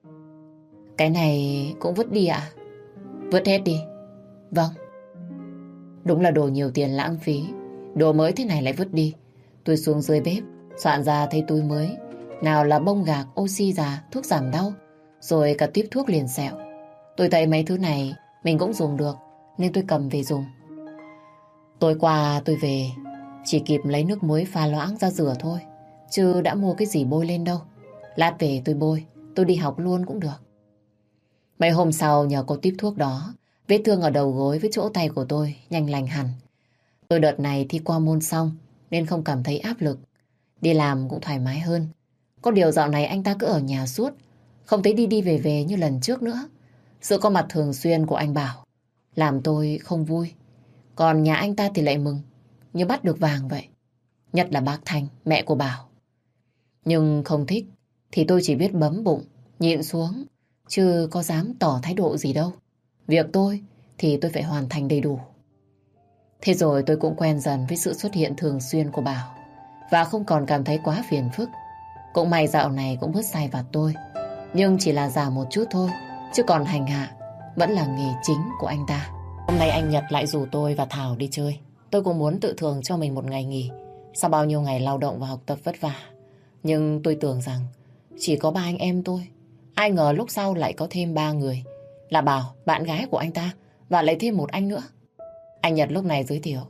Cái này cũng vứt đi ạ? Vứt hết đi. Vâng. Đúng là đồ nhiều tiền lãng phí. Đồ mới thế này lại vứt đi. Tôi xuống dưới bếp soạn ra thấy túi mới. Nào là bông gạc, oxy già, thuốc giảm đau, rồi cả tiếp thuốc liền sẹo. Tôi thấy mấy thứ này mình cũng dùng được nên tôi cầm về dùng. Tối qua tôi về chỉ kịp lấy nước muối pha loãng ra rửa thôi, chứ đã mua cái gì bôi lên đâu. Lát về tôi bôi, tôi đi học luôn cũng được. Mấy hôm sau nhờ có tiếp thuốc đó, vết thương ở đầu gối với chỗ tay của tôi nhanh lành hẳn. Tôi đợt này thi qua môn xong nên không cảm thấy áp lực. Đi làm cũng thoải mái hơn. Có điều dạo này anh ta cứ ở nhà suốt, không thấy đi đi về về như lần trước nữa. Sự có mặt thường xuyên của anh Bảo làm tôi không vui. Còn nhà anh ta thì lại mừng, như bắt được vàng vậy. Nhất là bác Thanh, mẹ của Bảo. Nhưng không thích thì tôi chỉ biết bấm bụng, nhịn xuống, chứ có dám tỏ thái độ gì đâu. Việc tôi thì tôi phải hoàn thành đầy đủ. Thế rồi tôi cũng quen dần với sự xuất hiện thường xuyên của Bảo và không còn cảm thấy quá phiền phức. Cũng may dạo này cũng bớt sai vặt tôi, nhưng chỉ là già một chút thôi, chứ còn hành hạ vẫn là nghề chính của anh ta. Hôm nay anh Nhật lại rủ tôi và Thảo đi chơi. Tôi cũng muốn tự thưởng cho mình một ngày nghỉ sau bao nhiêu ngày lao động và học tập vất vả. Nhưng tôi tưởng rằng chỉ có ba anh em tôi. Ai ngờ lúc sau lại có thêm ba người. Là Bảo, bạn gái của anh ta, và lại thêm một anh nữa. Anh Nhật lúc này giới thiệu.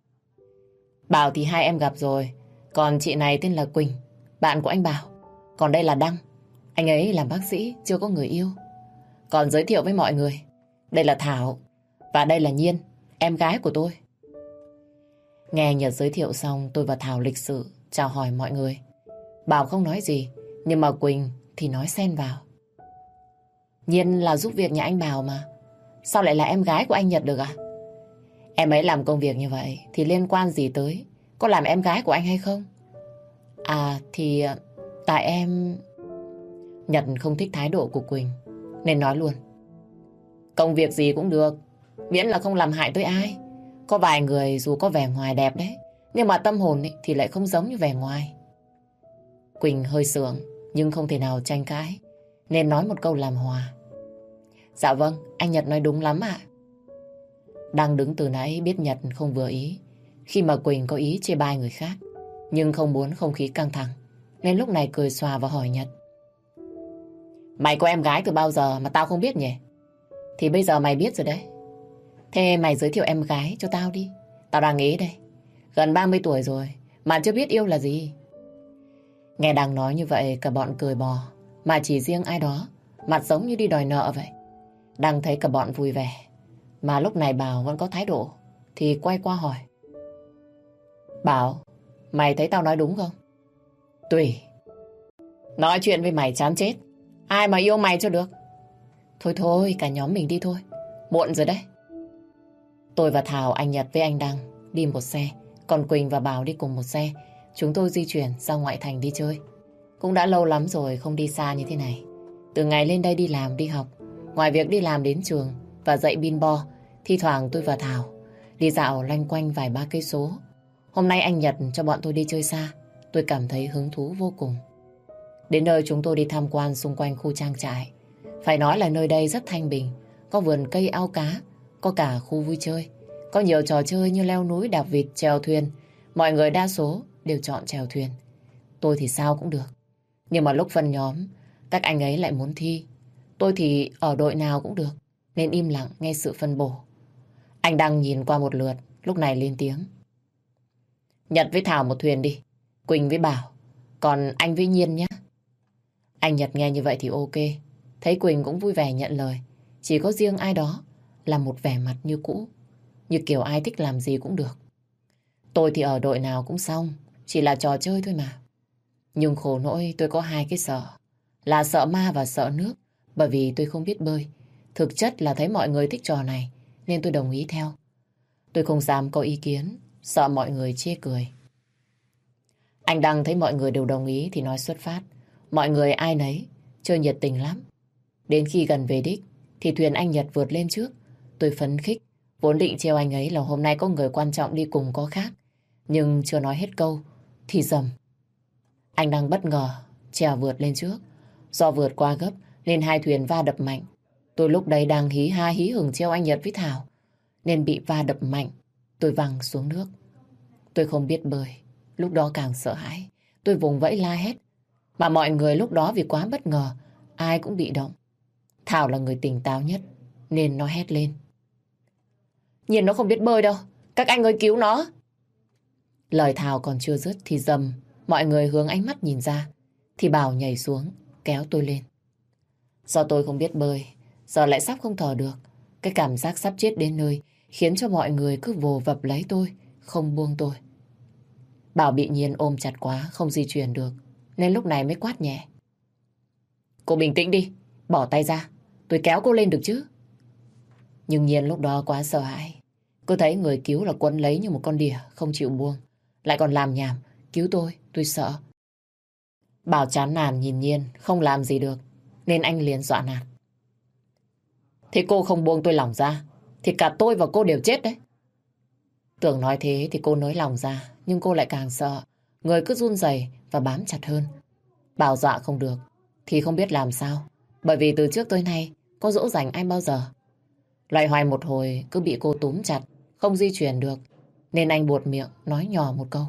Bảo thì hai em gặp rồi. Còn chị này tên là Quỳnh, bạn của anh Bảo. Còn đây là Đăng, anh ấy làm bác sĩ, chưa có người yêu. Còn giới thiệu với mọi người, đây là Thảo và đây là Nhiên, em gái của tôi. Nghe Nhật giới thiệu xong, tôi và Thảo lịch sự chào hỏi mọi người. Bảo không nói gì, nhưng mà Quỳnh thì nói xen vào. Nhiên là giúp việc nhà anh Bảo mà, sao lại là em gái của anh Nhật được à? Em ấy làm công việc như vậy thì liên quan gì tới có làm em gái của anh hay không? À thì tại em... Nhật không thích thái độ của Quỳnh nên nói luôn. Công việc gì cũng được, miễn là không làm hại tới ai. Có vài người dù có vẻ ngoài đẹp đấy, nhưng mà tâm hồn thì lại không giống như vẻ ngoài. Quỳnh hơi sượng nhưng không thể nào tranh cãi, nên nói một câu làm hòa. Dạ vâng, anh Nhật nói đúng lắm ạ. Đang đứng từ nãy biết Nhật không vừa ý khi mà Quỳnh có ý chê bai người khác, nhưng không muốn không khí căng thẳng, nên lúc này cười xòa và hỏi Nhật. Mày có em gái từ bao giờ mà tao không biết nhỉ? Thì bây giờ mày biết rồi đấy. Thế mày giới thiệu em gái cho tao đi. Tao đang nghĩ đây, gần 30 tuổi rồi mà chưa biết yêu là gì. Nghe Đăng nói như vậy cả bọn cười bò, mà chỉ riêng ai đó mặt giống như đi đòi nợ vậy. Đăng thấy cả bọn vui vẻ, mà lúc này Bảo vẫn có thái độ thì quay qua hỏi. Bảo, mày thấy tao nói đúng không? Tùy. Nói chuyện với mày chán chết. Ai mà yêu mày cho được. Thôi thôi, cả nhóm mình đi thôi. Muộn rồi đấy. Tôi và Thảo, anh Nhật với anh Đăng đi một xe. Còn Quỳnh và Bảo đi cùng một xe. Chúng tôi di chuyển ra ngoại thành đi chơi. Cũng đã lâu lắm rồi không đi xa như thế này. Từ ngày lên đây đi làm, đi học, ngoài việc đi làm đến trường và dạy bin bo, thi thoảng tôi và Thảo đi dạo loanh quanh vài ba cây số. Hôm nay anh Nhật cho bọn tôi đi chơi xa. Tôi cảm thấy hứng thú vô cùng. Đến nơi chúng tôi đi tham quan xung quanh khu trang trại. Phải nói là nơi đây rất thanh bình. Có vườn cây ao cá, có cả khu vui chơi. Có nhiều trò chơi như leo núi, đạp vịt, chèo thuyền. Mọi người đa số đều chọn chèo thuyền. Tôi thì sao cũng được. Nhưng mà lúc phân nhóm, các anh ấy lại muốn thi. Tôi thì ở đội nào cũng được, nên im lặng nghe sự phân bổ. Anh Đăng nhìn qua một lượt, lúc này lên tiếng. Nhật với Thảo một thuyền đi, Quỳnh với Bảo, còn anh với Nhiên nhé. Anh Nhật nghe như vậy thì ok. Thấy Quỳnh cũng vui vẻ nhận lời. Chỉ có riêng ai đó là một vẻ mặt như cũ, như kiểu ai thích làm gì cũng được. Tôi thì ở đội nào cũng xong, chỉ là trò chơi thôi mà. Nhưng khổ nỗi tôi có hai cái sợ, là sợ ma và sợ nước. Bởi vì tôi không biết bơi. Thực chất là thấy mọi người thích trò này nên tôi đồng ý theo. Tôi không dám có ý kiến, sợ mọi người chê cười. Anh Đăng thấy mọi người đều đồng ý thì nói xuất phát. Mọi người ai nấy chơi nhiệt tình lắm. Đến khi gần về đích thì thuyền anh Nhật vượt lên trước. Tôi phấn khích, vốn định trêu anh ấy là hôm nay có người quan trọng đi cùng có khác. Nhưng chưa nói hết câu thì rầm. Anh Đăng bất ngờ trèo vượt lên trước. Do vượt qua gấp nên hai thuyền va đập mạnh. Tôi lúc đấy đang hí ha hí hửng treo anh Nhật với Thảo nên bị va đập mạnh. Tôi văng xuống nước. Tôi không biết bơi. Lúc đó càng sợ hãi. Tôi vùng vẫy la hét. Mà mọi người lúc đó vì quá bất ngờ, ai cũng bị động. Thảo là người tỉnh táo nhất nên nó hét lên. Nhiên nó không biết bơi đâu. Các anh ơi cứu nó. Lời Thảo còn chưa dứt thì dầm. Mọi người hướng ánh mắt nhìn ra. Thì Bảo nhảy xuống kéo tôi lên. Do tôi không biết bơi, giờ lại sắp không thở được. Cái cảm giác sắp chết đến nơi khiến cho mọi người cứ vồ vập lấy tôi, không buông tôi. Bảo bị Nhiên ôm chặt quá, không di chuyển được, nên lúc này mới quát nhẹ. Cô bình tĩnh đi, bỏ tay ra, tôi kéo cô lên được chứ. Nhưng Nhiên lúc đó quá sợ hãi. Cô thấy người cứu là quấn lấy như một con đỉa, không chịu buông. Lại còn làm nhảm, cứu tôi sợ. Bảo chán nản nhìn Nhiên, không làm gì được, nên anh liền dọa nạt. Thế cô không buông tôi lỏng ra, thì cả tôi và cô đều chết đấy. Tưởng nói thế thì cô nới lòng ra, nhưng cô lại càng sợ. Người cứ run rẩy và bám chặt hơn. Bảo dọa không được, thì không biết làm sao. Bởi vì từ trước tới nay, có dỗ dành ai bao giờ. Loay hoay một hồi cứ bị cô túm chặt, không di chuyển được. Nên anh buột miệng nói nhỏ một câu.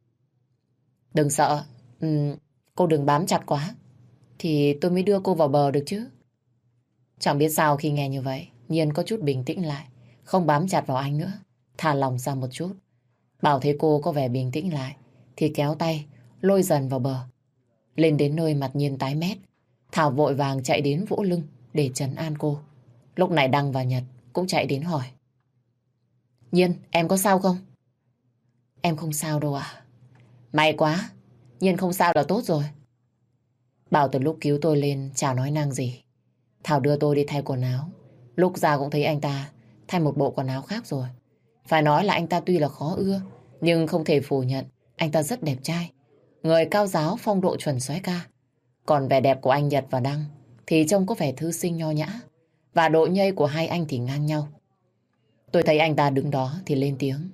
Đừng sợ, cô đừng bám chặt quá. Thì tôi mới đưa cô vào bờ được chứ. Chẳng biết sao khi nghe như vậy, Nhiên có chút bình tĩnh lại, không bám chặt vào anh nữa, thả lòng ra một chút. Bảo thấy cô có vẻ bình tĩnh lại, thì kéo tay, lôi dần vào bờ. Lên đến nơi mặt Nhiên tái mét, Thảo vội vàng chạy đến vỗ lưng để trấn an cô. Lúc này Đăng và Nhật cũng chạy đến hỏi. Nhiên, em có sao không? Em không sao đâu ạ. May quá, Nhiên không sao là tốt rồi. Bảo từ lúc cứu tôi lên chả nói năng gì. Thảo đưa tôi đi thay quần áo. Lúc ra cũng thấy anh ta thay một bộ quần áo khác rồi. Phải nói là anh ta tuy là khó ưa, nhưng không thể phủ nhận anh ta rất đẹp trai. Người cao giáo, phong độ chuẩn soái ca. Còn vẻ đẹp của anh Nhật và Đăng thì trông có vẻ thư sinh nho nhã. Và độ nhây của hai anh thì ngang nhau. Tôi thấy anh ta đứng đó thì lên tiếng.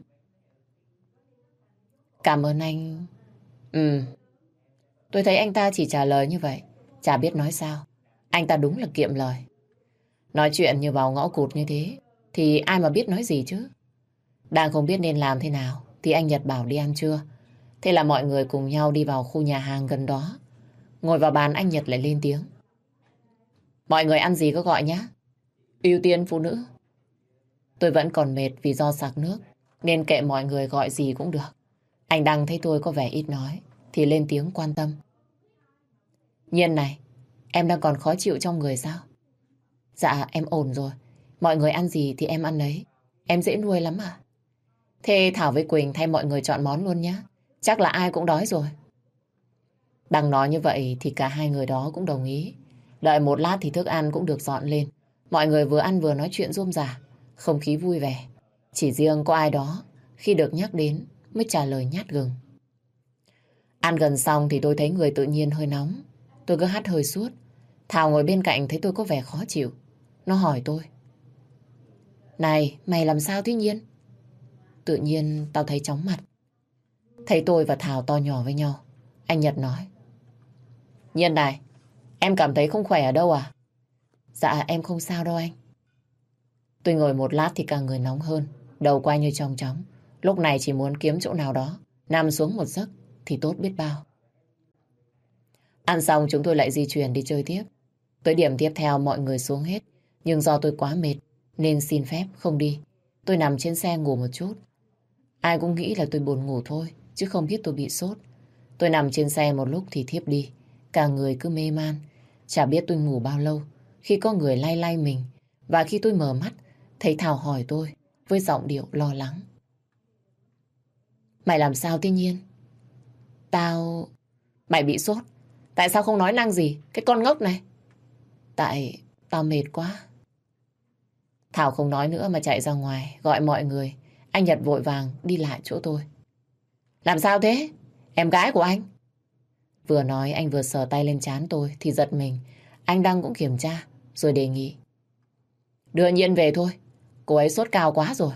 Cảm ơn anh. Tôi thấy anh ta chỉ trả lời như vậy, chả biết nói sao. Anh ta đúng là kiệm lời. Nói chuyện như vào ngõ cụt như thế thì ai mà biết nói gì chứ. Đang không biết nên làm thế nào thì anh Nhật bảo đi ăn trưa. Thế là mọi người cùng nhau đi vào khu nhà hàng gần đó. Ngồi vào bàn anh Nhật lại lên tiếng. Mọi người ăn gì có gọi nhá. Ưu tiên phụ nữ. Tôi vẫn còn mệt vì do sặc nước nên kệ mọi người gọi gì cũng được. Anh Đăng thấy tôi có vẻ ít nói thì lên tiếng quan tâm. Nhiên này, em đang còn khó chịu trong người sao? Dạ em ổn rồi. Mọi người ăn gì thì em ăn đấy. Em dễ nuôi lắm à? Thế Thảo với Quỳnh thay mọi người chọn món luôn nhé. Chắc là ai cũng đói rồi. Đang nói như vậy thì cả hai người đó cũng đồng ý. Đợi một lát thì thức ăn cũng được dọn lên. Mọi người vừa ăn vừa nói chuyện rôm rả, không khí vui vẻ. Chỉ riêng có ai đó khi được nhắc đến mới trả lời nhát gừng. Ăn gần xong thì tôi thấy người tự nhiên hơi nóng. Tôi cứ hắt hơi suốt. Thảo ngồi bên cạnh thấy tôi có vẻ khó chịu. Nó hỏi tôi. Này, mày làm sao thế Nhiên? Tự nhiên tao thấy chóng mặt. Thấy tôi và Thảo to nhỏ với nhau. Anh Nhật nói. Nhiên này, em cảm thấy không khỏe ở đâu à? Dạ em không sao đâu anh. Tôi ngồi một lát thì cả người nóng hơn. Đầu quay như chong chóng. Lúc này chỉ muốn kiếm chỗ nào đó nằm xuống một giấc thì tốt biết bao. Ăn xong chúng tôi lại di chuyển đi chơi tiếp. Tới điểm tiếp theo mọi người xuống hết. Nhưng do tôi quá mệt nên xin phép không đi. Tôi nằm trên xe ngủ một chút. Ai cũng nghĩ là tôi buồn ngủ thôi, chứ không biết tôi bị sốt. Tôi nằm trên xe một lúc thì thiếp đi. Cả người cứ mê man. Chả biết tôi ngủ bao lâu khi có người lay lay mình. Và khi tôi mở mắt, thấy Thảo hỏi tôi với giọng điệu lo lắng. Mày làm sao thế Nhiên? Tao... Mày bị sốt. Tại sao không nói năng gì? Cái con ngốc này. Tại tao mệt quá. Thảo không nói nữa mà chạy ra ngoài gọi mọi người. Anh Nhật vội vàng đi lại chỗ tôi. Làm sao thế? Em gái của anh? Vừa nói anh vừa sờ tay lên trán tôi thì giật mình. Anh Đăng cũng kiểm tra rồi đề nghị. Đưa Nhiên về thôi. Cô ấy sốt cao quá rồi.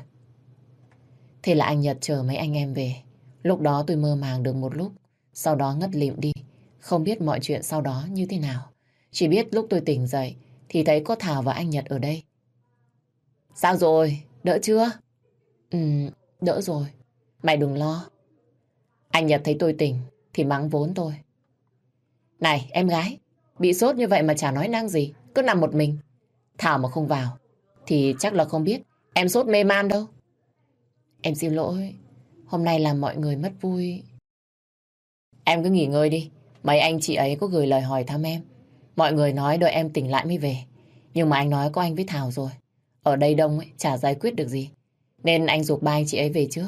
Thế là anh Nhật chờ mấy anh em về. Lúc đó tôi mơ màng được một lúc. Sau đó ngất lịm đi. Không biết mọi chuyện sau đó như thế nào. Chỉ biết lúc tôi tỉnh dậy thì thấy có Thảo và anh Nhật ở đây. Sao rồi? Đỡ chưa? Ừ, đỡ rồi. Mày đừng lo. Anh Nhật thấy tôi tỉnh thì mắng vốn tôi. Này em gái, bị sốt như vậy mà chả nói năng gì, cứ nằm một mình. Thảo mà không vào thì chắc là không biết em sốt mê man đâu. Em xin lỗi, hôm nay làm mọi người mất vui. Em cứ nghỉ ngơi đi, mấy anh chị ấy có gửi lời hỏi thăm em. Mọi người nói đợi em tỉnh lại mới về. Nhưng mà anh nói có anh với Thảo rồi. Ở đây đông ấy, chả giải quyết được gì. Nên anh giục ba anh chị ấy về trước.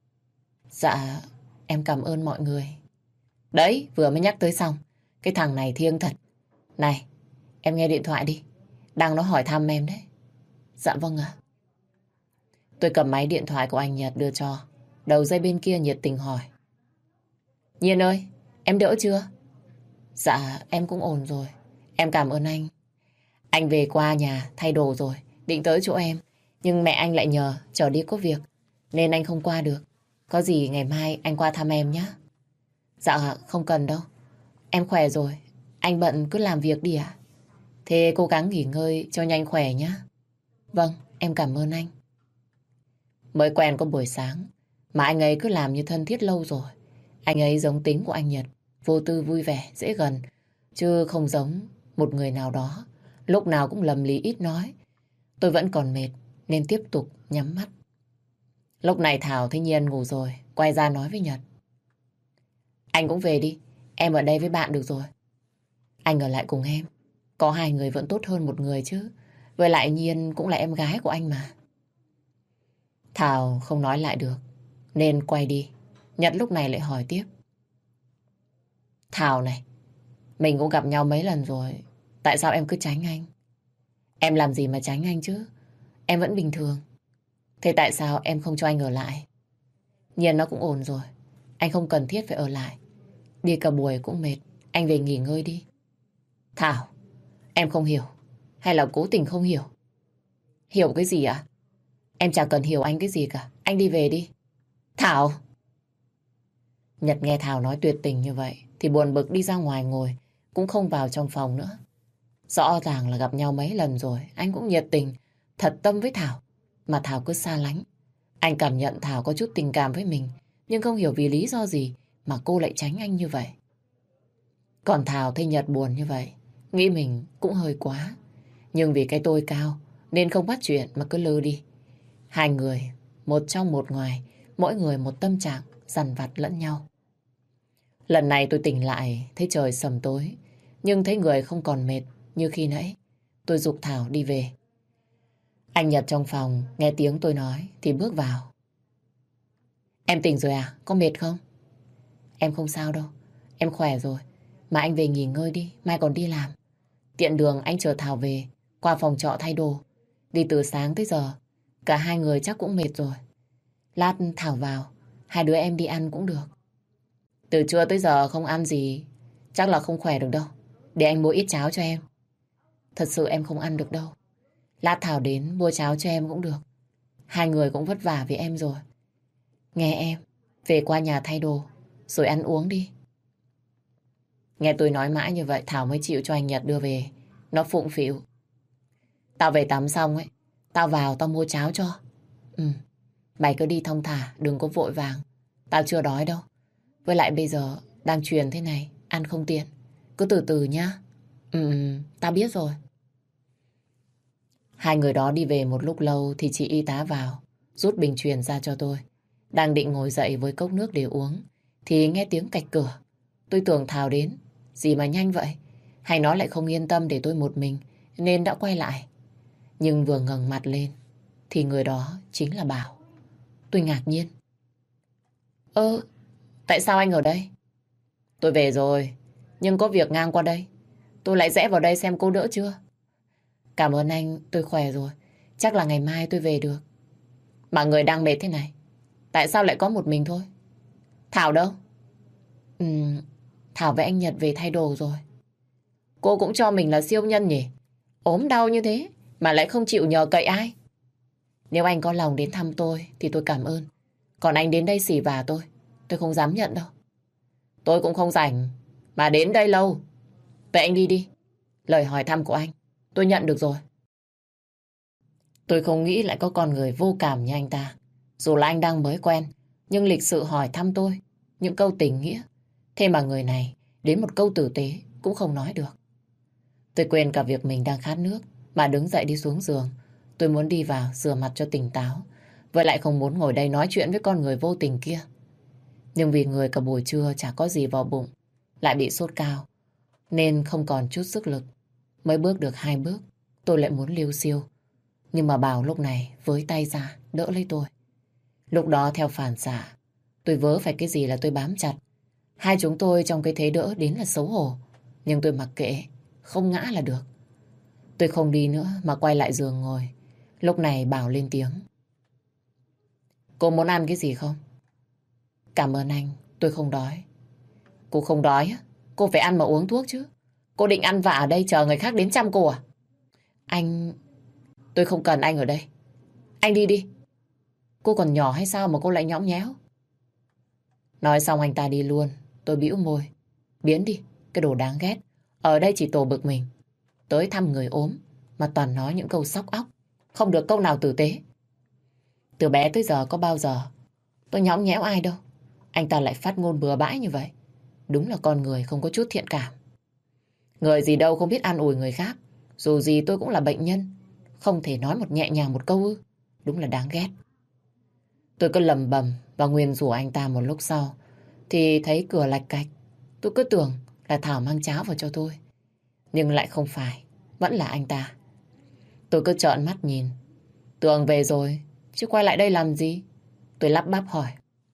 Dạ, em cảm ơn mọi người. Đấy, vừa mới nhắc tới xong. Cái thằng này thiêng thật. Này, em nghe điện thoại đi. Đang nó hỏi thăm em đấy. Dạ vâng ạ. Tôi cầm máy điện thoại của anh Nhật đưa cho. Đầu dây bên kia nhiệt tình hỏi. Nhiên ơi, em đỡ chưa? Dạ, em cũng ổn rồi. Em cảm ơn anh. Anh về qua nhà thay đồ rồi, định tới chỗ em. Nhưng mẹ anh lại nhờ chở đi có việc. Nên anh không qua được. Có gì ngày mai anh qua thăm em nhé. Dạ, không cần đâu. Em khỏe rồi. Anh bận cứ làm việc đi ạ. Thế cố gắng nghỉ ngơi cho nhanh khỏe nhé. Vâng, em cảm ơn anh. Mới quen có buổi sáng mà anh ấy cứ làm như thân thiết lâu rồi. Anh ấy giống tính của anh Nhật, vô tư vui vẻ, dễ gần, chứ không giống một người nào đó. Lúc nào cũng lầm lì ít nói. Tôi vẫn còn mệt nên tiếp tục nhắm mắt. Lúc này Thảo thấy Nhiên ngủ rồi, quay ra nói với Nhật. Anh cũng về đi, em ở đây với bạn được rồi. Anh ở lại cùng em. Có hai người vẫn tốt hơn một người chứ. Với lại Nhiên cũng là em gái của anh mà. Thảo không nói lại được nên quay đi. Nhật lúc này lại hỏi tiếp. Thảo này, mình cũng gặp nhau mấy lần rồi. Tại sao em cứ tránh anh? Em làm gì mà tránh anh chứ? Em vẫn bình thường. Thế tại sao em không cho anh ở lại? Nhiên nó cũng ổn rồi. Anh không cần thiết phải ở lại. Đi cả buổi cũng mệt. Anh về nghỉ ngơi đi. Thảo, em không hiểu. Hay là cố tình không hiểu? Hiểu cái gì ạ? Em chẳng cần hiểu anh cái gì cả. Anh đi về đi. Thảo! Nhật nghe Thảo nói tuyệt tình như vậy thì buồn bực đi ra ngoài ngồi, cũng không vào trong phòng nữa. Rõ ràng là gặp nhau mấy lần rồi, anh cũng nhiệt tình, thật tâm với Thảo, mà Thảo cứ xa lánh. Anh cảm nhận Thảo có chút tình cảm với mình, nhưng không hiểu vì lý do gì mà cô lại tránh anh như vậy. Còn Thảo thấy Nhật buồn như vậy, nghĩ mình cũng hơi quá. Nhưng vì cái tôi cao nên không bắt chuyện mà cứ lơ đi. Hai người, một trong một ngoài, mỗi người một tâm trạng dằn vặt lẫn nhau. Lần này tôi tỉnh lại thấy trời sầm tối, nhưng thấy người không còn mệt như khi nãy. Tôi giục Thảo đi về. Anh Nhật trong phòng nghe tiếng tôi nói thì bước vào. Em tỉnh rồi à? Có mệt không? Em không sao đâu. Em khỏe rồi. Mà anh về nghỉ ngơi đi, mai còn đi làm. Tiện đường anh chờ Thảo về, qua phòng trọ thay đồ. Đi từ sáng tới giờ, cả hai người chắc cũng mệt rồi. Lát Thảo vào, hai đứa em đi ăn cũng được. Từ trưa tới giờ không ăn gì, chắc là không khỏe được đâu. Để anh mua ít cháo cho em. Thật sự em không ăn được đâu. Lát Thảo đến mua cháo cho em cũng được. Hai người cũng vất vả vì em rồi. Nghe em, về qua nhà thay đồ, rồi ăn uống đi. Nghe tôi nói mãi như vậy Thảo mới chịu cho anh Nhật đưa về. Nó phụng phịu. Tao về tắm xong ấy, tao vào tao mua cháo cho. Ừ, mày cứ đi thong thả, đừng có vội vàng. Tao chưa đói đâu. Với lại bây giờ đang truyền thế này, ăn không tiện. Cứ từ từ nhá. Tao biết rồi. Hai người đó đi về một lúc lâu thì chị y tá vào, rút bình truyền ra cho tôi. Đang định ngồi dậy với cốc nước để uống, thì nghe tiếng cạch cửa. Tôi tưởng Thảo đến. Gì mà nhanh vậy? Hay nó lại không yên tâm để tôi một mình, nên đã quay lại. Nhưng vừa ngẩng mặt lên, thì người đó chính là Bảo. Tôi ngạc nhiên. Tại sao anh ở đây? Tôi về rồi, nhưng có việc ngang qua đây. Tôi lại rẽ vào đây xem cô đỡ chưa. Cảm ơn anh, tôi khỏe rồi. Chắc là ngày mai tôi về được. Mà người đang mệt thế này, tại sao lại có một mình thôi? Thảo đâu? Thảo với anh Nhật về thay đồ rồi. Cô cũng cho mình là siêu nhân nhỉ? Ốm đau như thế mà lại không chịu nhờ cậy ai. Nếu anh có lòng đến thăm tôi thì tôi cảm ơn. Còn anh đến đây xỉ vả tôi không dám nhận đâu. Tôi cũng không rảnh mà đến đây lâu. Vậy anh đi đi. Lời hỏi thăm của anh tôi nhận được rồi. Tôi không nghĩ lại có con người vô cảm như anh ta. Dù là anh đang mới quen, nhưng lịch sự hỏi thăm tôi những câu tình nghĩa. Thế mà người này đến một câu tử tế cũng không nói được. Tôi quên cả việc mình đang khát nước mà đứng dậy đi xuống giường. Tôi muốn đi vào rửa mặt cho tỉnh táo. Vậy lại không muốn ngồi đây nói chuyện với con người vô tình kia. Nhưng vì người cả buổi trưa chả có gì vào bụng, lại bị sốt cao, nên không còn chút sức lực. Mới bước được 2 bước, tôi lại muốn liêu xiêu. Nhưng mà Bảo lúc này với tay ra đỡ lấy tôi. Lúc đó theo phản xạ, tôi vớ phải cái gì là tôi bám chặt. Hai chúng tôi trong cái thế đỡ đến là xấu hổ. Nhưng tôi mặc kệ, không ngã là được. Tôi không đi nữa mà quay lại giường ngồi. Lúc này Bảo lên tiếng. Cô muốn ăn cái gì không? Cảm ơn anh, tôi không đói. Cô không đói á? Cô phải ăn mà uống thuốc chứ. Cô định ăn vạ ở đây chờ người khác đến chăm cô à? Anh... Tôi không cần anh ở đây. Anh đi đi. Cô còn nhỏ hay sao mà cô lại nhõng nhẽo? Nói xong anh ta đi luôn. Tôi bĩu môi. Biến đi, cái đồ đáng ghét. Ở đây chỉ tổ bực mình. Tới thăm người ốm mà toàn nói những câu sóc óc. Không được câu nào tử tế. Từ bé tới giờ có bao giờ tôi nhõng nhẽo ai đâu. Anh ta lại phát ngôn bừa bãi như vậy. Đúng là con người không có chút thiện cảm. Người gì đâu không biết an ủi người khác. Dù gì tôi cũng là bệnh nhân. Không thể nói một nhẹ nhàng một câu ư. Đúng là đáng ghét. Tôi cứ lầm bầm và nguyền rủa anh ta một lúc sau. Thì thấy cửa lạch cạch. Tôi cứ tưởng là Thảo mang cháo vào cho tôi. Nhưng lại không phải. Vẫn là anh ta. Tôi cứ trợn mắt nhìn. Tưởng về rồi, chứ quay lại đây làm gì? Tôi lắp bắp hỏi.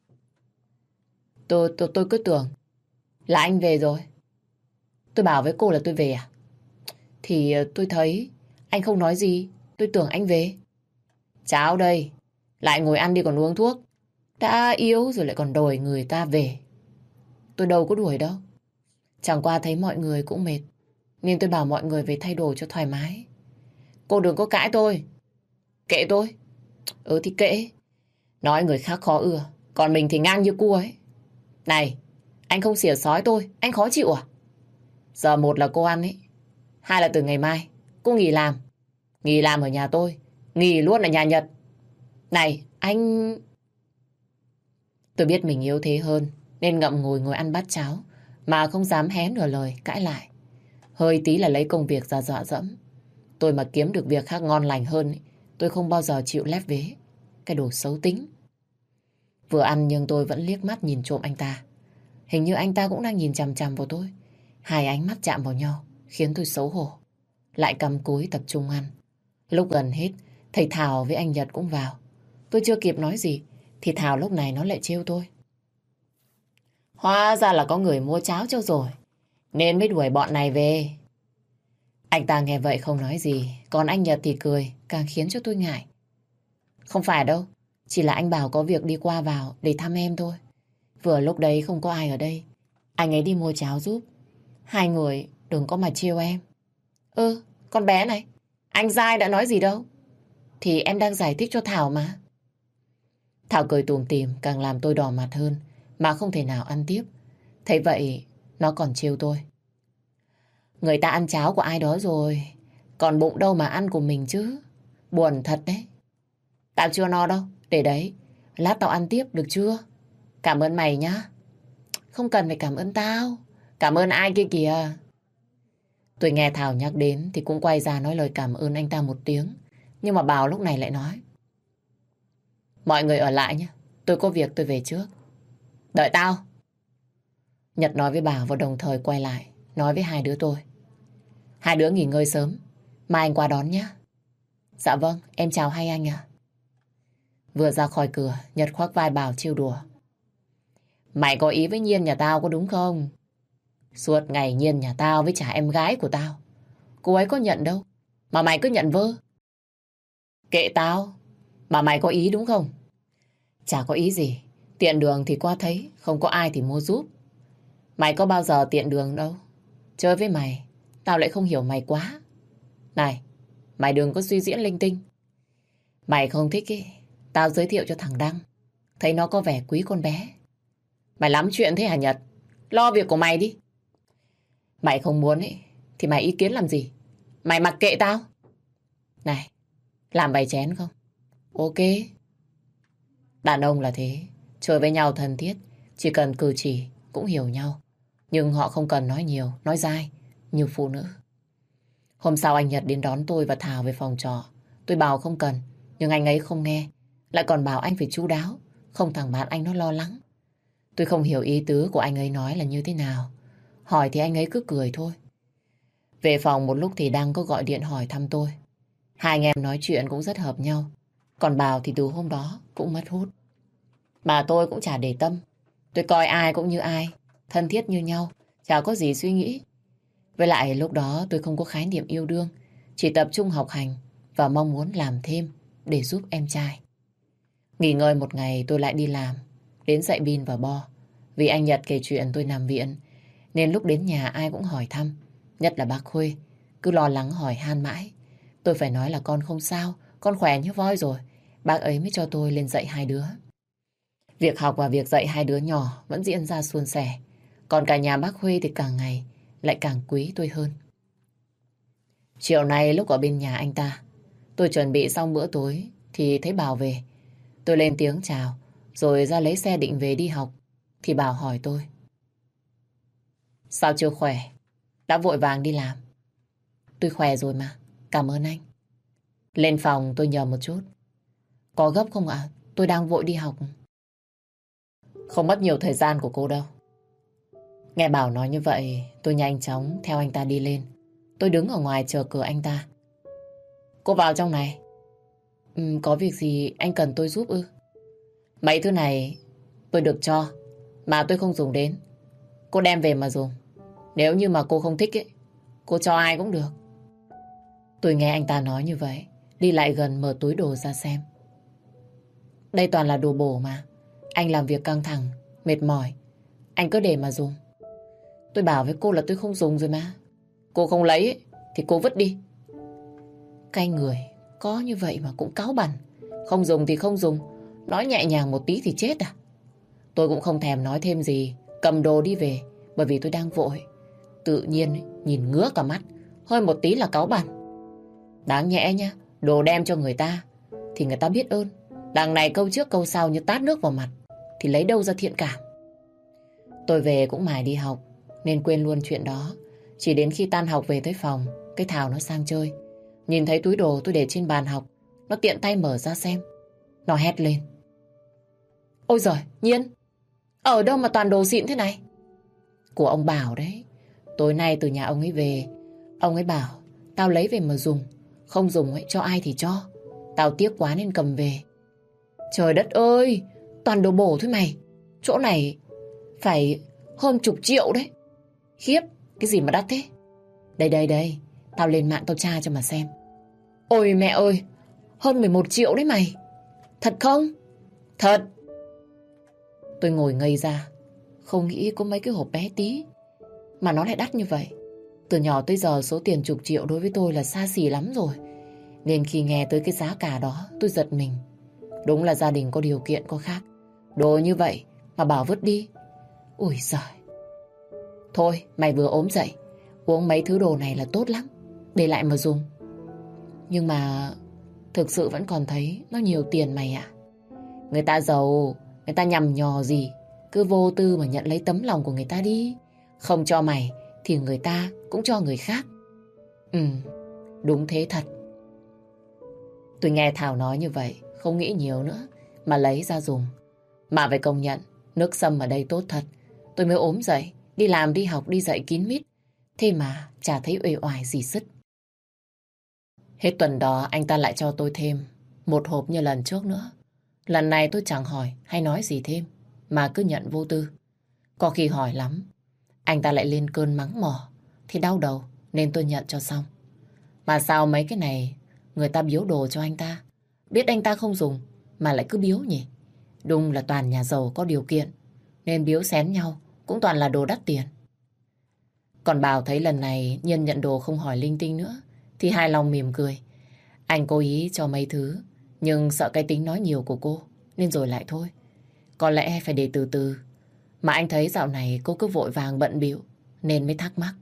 Tôi cứ tưởng là anh về rồi. Tôi bảo với cô là tôi về à? Thì tôi thấy anh không nói gì. Tôi tưởng anh về. Cháo đây. Lại ngồi ăn đi còn uống thuốc. Đã yếu rồi lại còn đòi người ta về. Tôi đâu có đuổi đâu. Chẳng qua thấy mọi người cũng mệt, nên tôi bảo mọi người về thay đồ cho thoải mái. Cô đừng có cãi tôi. Kệ tôi. Thì kệ. Nói người khác khó ưa, còn mình thì ngang như cua ấy. Này, anh không xỉa xói tôi, anh khó chịu à? Giờ một là cô ăn ấy, hai là từ ngày mai cô nghỉ làm. Nghỉ làm ở nhà tôi, nghỉ luôn ở nhà Nhật. Này, anh... Tôi biết mình yếu thế hơn, nên ngậm ngùi ăn bát cháo, mà không dám hé nửa lời cãi lại. Hơi tí là lấy công việc ra dọa dẫm. Tôi mà kiếm được việc khác ngon lành hơn ấy, tôi không bao giờ chịu lép vế. Cái đồ xấu tính. Vừa ăn nhưng tôi vẫn liếc mắt nhìn trộm anh ta. Hình như anh ta cũng đang nhìn chằm chằm vào tôi. Hai ánh mắt chạm vào nhau khiến tôi xấu hổ. Lại cắm cúi tập trung ăn. Lúc gần hết, thầy Thảo với anh Nhật cũng vào. Tôi chưa kịp nói gì thì Thảo lúc này nó lại trêu tôi. Hóa ra là có người mua cháo cho rồi. nên mới đuổi bọn này về. Anh ta nghe vậy không nói gì, còn anh Nhật thì cười, càng khiến cho tôi ngại. Không phải đâu, chỉ là anh Bảo có việc đi qua vào để thăm em thôi. Vừa lúc đấy không có ai ở đây, anh ấy đi mua cháo giúp. Hai người đừng có mà trêu em. Con bé này, anh Giai đã nói gì đâu. Thì em đang giải thích cho Thảo mà. Thảo cười tủm tỉm càng làm tôi đỏ mặt hơn, mà không thể nào ăn tiếp. Thấy vậy, nó còn trêu tôi. Người ta ăn cháo của ai đó rồi, còn bụng đâu mà ăn của mình chứ. Buồn thật đấy. Tao chưa no đâu, để đấy, lát tao ăn tiếp được chưa? Cảm ơn mày nhá. Không cần phải cảm ơn tao, cảm ơn ai kia kìa. Tôi nghe Thảo nhắc đến thì cũng quay ra nói lời cảm ơn anh ta một tiếng. Nhưng mà Bảo lúc này lại nói. Mọi người ở lại nhé, tôi có việc tôi về trước. Đợi tao. Nhật nói với Bảo và đồng thời quay lại, nói với hai đứa tôi. Hai đứa nghỉ ngơi sớm, mai anh qua đón nhé. Dạ vâng, em chào hai anh ạ. Vừa ra khỏi cửa, Nhật khoác vai Bảo trêu đùa. Mày có ý với Nhiên nhà tao có đúng không? Suốt ngày Nhiên nhà tao với trả em gái của tao. Cô ấy có nhận đâu, mà mày cứ nhận vơ. Kệ tao, mà mày có ý đúng không? Chả có ý gì, tiện đường thì qua thấy, không có ai thì mua giúp. Mày có bao giờ tiện đường đâu. Chơi với mày, tao lại không hiểu mày quá. Này, mày đừng có suy diễn linh tinh. Mày không thích ý, tao giới thiệu cho thằng Đăng. Thấy nó có vẻ quý con bé. Mày lắm chuyện thế hả Nhật? Lo việc của mày đi. Mày không muốn ấy, thì mày ý kiến làm gì? Mày mặc kệ tao. Này, làm bài chén không? Ok. Đàn ông là thế, chơi với nhau thân thiết, chỉ cần cử chỉ cũng hiểu nhau. Nhưng họ không cần nói nhiều, nói dai như phụ nữ. Hôm sau anh Nhật đến đón tôi và Thảo về phòng trọ. Tôi bảo không cần, nhưng anh ấy không nghe. Lại còn bảo anh phải chu đáo, không thằng bạn anh nó lo lắng. Tôi không hiểu ý tứ của anh ấy nói là như thế nào. Hỏi thì anh ấy cứ cười thôi. Về phòng một lúc thì Đăng có gọi điện hỏi thăm tôi. Hai anh em nói chuyện cũng rất hợp nhau. Còn Bảo thì từ hôm đó cũng mất hút. Mà tôi cũng chả để tâm. Tôi coi ai cũng như ai, thân thiết như nhau, chả có gì suy nghĩ. Với lại lúc đó tôi không có khái niệm yêu đương, chỉ tập trung học hành và mong muốn làm thêm để giúp em trai. Nghỉ ngơi một ngày tôi lại đi làm, đến dạy Bin và Bo. Vì anh Nhật kể chuyện tôi nằm viện, nên lúc đến nhà ai cũng hỏi thăm, nhất là bác Khuê, cứ lo lắng hỏi han mãi. Tôi phải nói là con không sao, con khỏe như voi rồi. Bác ấy mới cho tôi lên dạy hai đứa. Việc học và việc dạy hai đứa nhỏ vẫn diễn ra suôn sẻ. Còn cả nhà bác Huy thì càng ngày lại càng quý tôi hơn. Chiều nay lúc ở bên nhà anh ta, tôi chuẩn bị xong bữa tối thì thấy Bảo về. Tôi lên tiếng chào, rồi ra lấy xe định về đi học. Thì Bảo hỏi tôi. Sao chưa khỏe? Đã vội vàng đi làm. Tôi khỏe rồi mà, cảm ơn anh. Lên phòng tôi nhờ một chút. Có gấp không ạ? Tôi đang vội đi học. Không mất nhiều thời gian của cô đâu. Nghe Bảo nói như vậy, tôi nhanh chóng theo anh ta đi lên. Tôi đứng ở ngoài chờ cửa anh ta. Cô vào trong này. Có việc gì anh cần tôi giúp ư? Mấy thứ này tôi được cho, mà tôi không dùng đến. Cô đem về mà dùng. Nếu như mà cô không thích ấy, cô cho ai cũng được. Tôi nghe anh ta nói như vậy, đi lại gần mở túi đồ ra xem. Đây toàn là đồ bổ mà. Anh làm việc căng thẳng, mệt mỏi, anh cứ để mà dùng. Tôi bảo với cô là tôi không dùng rồi mà. Cô không lấy ấy, thì cô vứt đi. Cái người có như vậy mà cũng cáu bẳn. Không dùng thì không dùng, nói nhẹ nhàng một tí thì chết à? Tôi cũng không thèm nói thêm gì, cầm đồ đi về. Bởi vì tôi đang vội. Tự nhiên ấy, nhìn ngứa cả mắt, hơi một tí là cáu bẳn. Đáng nhẽ nhá, đồ đem cho người ta thì người ta biết ơn. Đằng này câu trước câu sau như tát nước vào mặt, thì lấy đâu ra thiện cảm. Tôi về cũng mải đi học nên quên luôn chuyện đó. Chỉ đến khi tan học về tới phòng, cái Thảo nó sang chơi. Nhìn thấy túi đồ tôi để trên bàn học, nó tiện tay mở ra xem. Nó hét lên. Ôi giời, Nhiên, ở đâu mà toàn đồ xịn thế này? Của ông Bảo đấy. Tối nay từ nhà ông ấy về, ông ấy bảo tao lấy về mà dùng, không dùng ấy cho ai thì cho. Tao tiếc quá nên cầm về. Trời đất ơi, toàn đồ bổ thôi mày. Chỗ này phải hơn chục triệu đấy. Khiếp, Cái gì mà đắt thế? Đây đây đây, tao lên mạng tao tra cho mà xem. Ôi mẹ ơi, hơn 11 triệu đấy mày. Thật không? Thật. Tôi ngồi ngây ra, không nghĩ có mấy cái hộp bé tí mà nó lại đắt như vậy. Từ nhỏ tới giờ số tiền chục triệu đối với tôi là xa xỉ lắm rồi. Nên khi nghe tới cái giá cả đó, tôi giật mình. Đúng là gia đình có điều kiện có khác. Đồ như vậy mà bảo vứt đi. Ui giời. Thôi, mày vừa ốm dậy, uống mấy thứ đồ này là tốt lắm, để lại mà dùng. Nhưng mà thực sự vẫn còn thấy nó nhiều tiền mày ạ. Người ta giàu, người ta nhằm nhò gì, cứ vô tư mà nhận lấy tấm lòng của người ta đi. Không cho mày thì người ta cũng cho người khác. Đúng thế thật. Tôi nghe Thảo nói như vậy, không nghĩ nhiều nữa, mà lấy ra dùng. Mà phải công nhận, nước sâm ở đây tốt thật. Tôi mới ốm dậy, đi làm, đi học, đi dạy kín mít. Thế mà chả thấy uể oải gì sứt. Hết tuần đó anh ta lại cho tôi thêm một hộp như lần trước nữa. Lần này tôi chẳng hỏi hay nói gì thêm, mà cứ nhận vô tư. Có khi hỏi lắm, anh ta lại lên cơn mắng mỏ, thì đau đầu nên tôi nhận cho xong. Mà sao mấy cái này người ta biếu đồ cho anh ta, biết anh ta không dùng mà lại cứ biếu nhỉ? Đúng là toàn nhà giàu có điều kiện, nên biếu xén nhau cũng toàn là đồ đắt tiền. Còn Bảo thấy lần này Nhân nhận đồ không hỏi linh tinh nữa thì hài lòng mỉm cười. Anh cố ý cho mấy thứ, nhưng sợ cái tính nói nhiều của cô nên rồi lại thôi. Có lẽ phải để từ từ. Mà anh thấy dạo này cô cứ vội vàng bận bịu nên mới thắc mắc.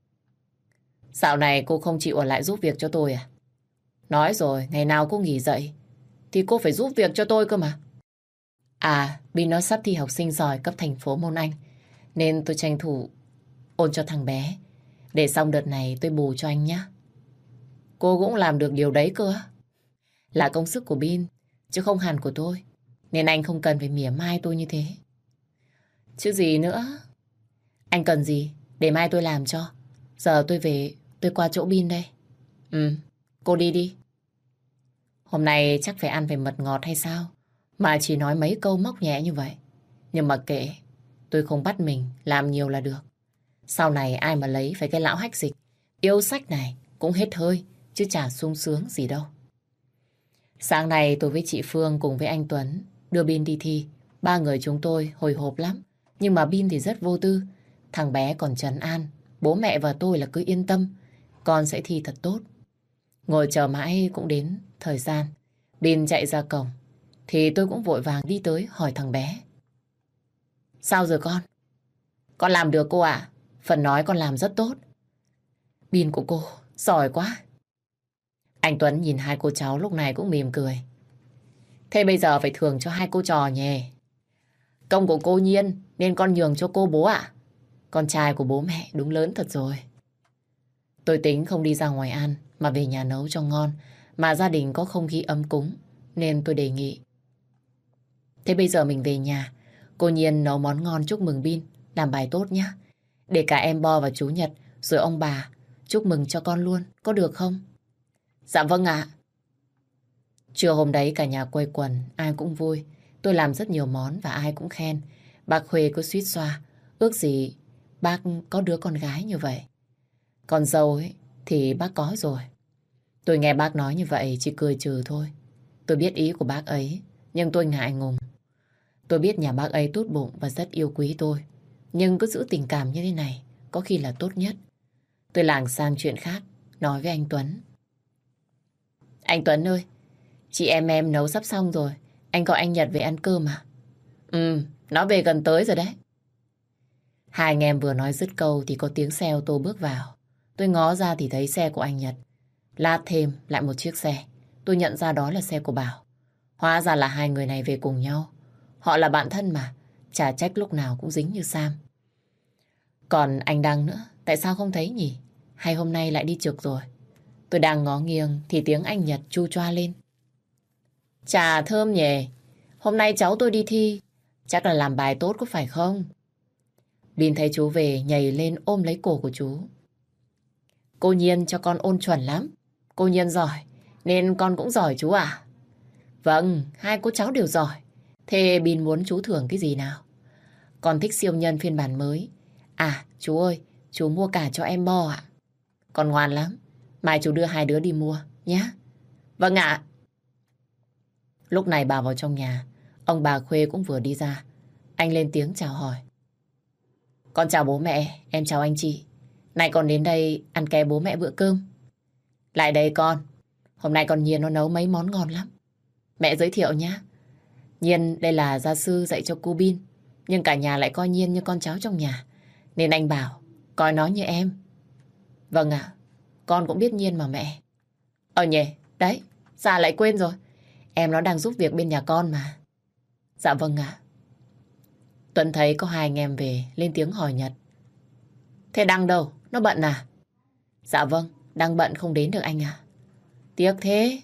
Dạo này cô không chịu ở lại giúp việc cho tôi à? Nói rồi, ngày nào cô nghỉ dậy thì cô phải giúp việc cho tôi cơ mà. À, Bin nó sắp thi học sinh giỏi cấp thành phố môn Anh, nên tôi tranh thủ ôn cho thằng bé. Để xong đợt này tôi bù cho anh nhé. Cô cũng làm được điều đấy cơ. Là công sức của Bin, chứ không hẳn của tôi. Nên anh không cần phải mỉa mai tôi như thế. Chứ gì nữa. Anh cần gì, để mai tôi làm cho. Giờ tôi về, tôi qua chỗ Bin đây. Cô đi đi. Hôm nay chắc phải ăn phải mật ngọt hay sao mà chỉ nói mấy câu móc nhẹ như vậy. Nhưng mà kệ, tôi không bắt mình làm nhiều là được. Sau này ai mà lấy phải cái lão hách dịch yêu sách này cũng hết hơi, chứ chả sung sướng gì đâu. Sáng nay tôi với chị Phương cùng với anh Tuấn đưa Bin đi thi. Ba người chúng tôi hồi hộp lắm. Nhưng mà Bin thì rất vô tư. Thằng bé còn trấn an. Bố mẹ và tôi là cứ yên tâm, con sẽ thi thật tốt. Ngồi chờ mãi cũng đến thời gian. Bin chạy ra cổng thì tôi cũng vội vàng đi tới hỏi thằng bé. Sao rồi con? Con làm được cô ạ. Phần nói con làm rất tốt. Bin của cô giỏi quá. Anh Tuấn nhìn hai cô cháu lúc này cũng mỉm cười. Thế bây giờ phải thưởng cho hai cô trò nhỉ. Công của cô Nhiên nên con nhường cho cô bố ạ. Con trai của bố mẹ đúng lớn thật rồi. Tôi tính không đi ra ngoài ăn mà về nhà nấu cho ngon. Mà gia đình có không khí ấm cúng nên tôi đề nghị. Thế bây giờ mình về nhà, cô Nhiên nấu món ngon chúc mừng Bin, làm bài tốt nhé. Để cả em Bo và chú Nhật rồi ông bà chúc mừng cho con luôn, có được không? Dạ vâng ạ. Trưa hôm đấy cả nhà quây quần, ai cũng vui. Tôi làm rất nhiều món và ai cũng khen. Bác Huê cứ suýt xoa, ước gì bác có đứa con gái như vậy. Con dâu ấy thì bác có rồi. Tôi nghe bác nói như vậy chỉ cười trừ thôi. Tôi biết ý của bác ấy, nhưng tôi ngại ngùng. Tôi biết nhà bác ấy tốt bụng và rất yêu quý tôi. Nhưng cứ giữ tình cảm như thế này có khi là tốt nhất. Tôi lảng sang chuyện khác, nói với anh Tuấn. Anh Tuấn ơi, chị em nấu sắp xong rồi. Anh gọi anh Nhật về ăn cơm à? Nó về gần tới rồi đấy. Hai anh em vừa nói dứt câu thì có tiếng xe ô tô bước vào. Tôi ngó ra thì thấy xe của anh Nhật. Lát thêm lại một chiếc xe. Tôi nhận ra đó là xe của Bảo. Hóa ra là hai người này về cùng nhau. Họ là bạn thân mà, chả trách lúc nào cũng dính như Sam. Còn anh Đăng nữa, tại sao không thấy nhỉ? Hay hôm nay lại đi trực rồi? Tôi đang ngó nghiêng thì tiếng anh Nhật chu choa lên. Trà thơm nhỉ, hôm nay cháu tôi đi thi, chắc là làm bài tốt có phải không? Bin thấy chú về nhảy lên ôm lấy cổ của chú. Cô Nhiên cho con ôn chuẩn lắm. Cô Nhiên giỏi, nên con cũng giỏi chú à? Vâng, hai cô cháu đều giỏi. Thế Bin muốn chú thưởng cái gì nào? Con thích siêu nhân phiên bản mới. À, chú ơi, chú mua cả cho em bo ạ. Con ngoan lắm. Mai chú đưa hai đứa đi mua nhé. Vâng ạ. Lúc này bà vào trong nhà, ông bà Khuê cũng vừa đi ra. Anh lên tiếng chào hỏi. Con chào bố mẹ, em chào anh chị. Này con đến đây ăn ké bố mẹ bữa cơm. Lại đây con. Hôm nay con Nhiên nó nấu mấy món ngon lắm. Mẹ giới thiệu nhá. Nhiên đây là gia sư dạy cho cô Bin. Nhưng cả nhà lại coi Nhiên như con cháu trong nhà. Nên anh bảo coi nó như em. Vâng ạ. Con cũng biết Nhiên mà mẹ. Nhỉ. Đấy. Dạ lại quên rồi. Em nó đang giúp việc bên nhà con mà. Dạ vâng ạ. Tuấn thấy có hai anh em về lên tiếng hỏi Nhật. Thế Đăng đâu? Nó bận à? Dạ vâng. Đăng bận không đến được anh à. Tiếc thế.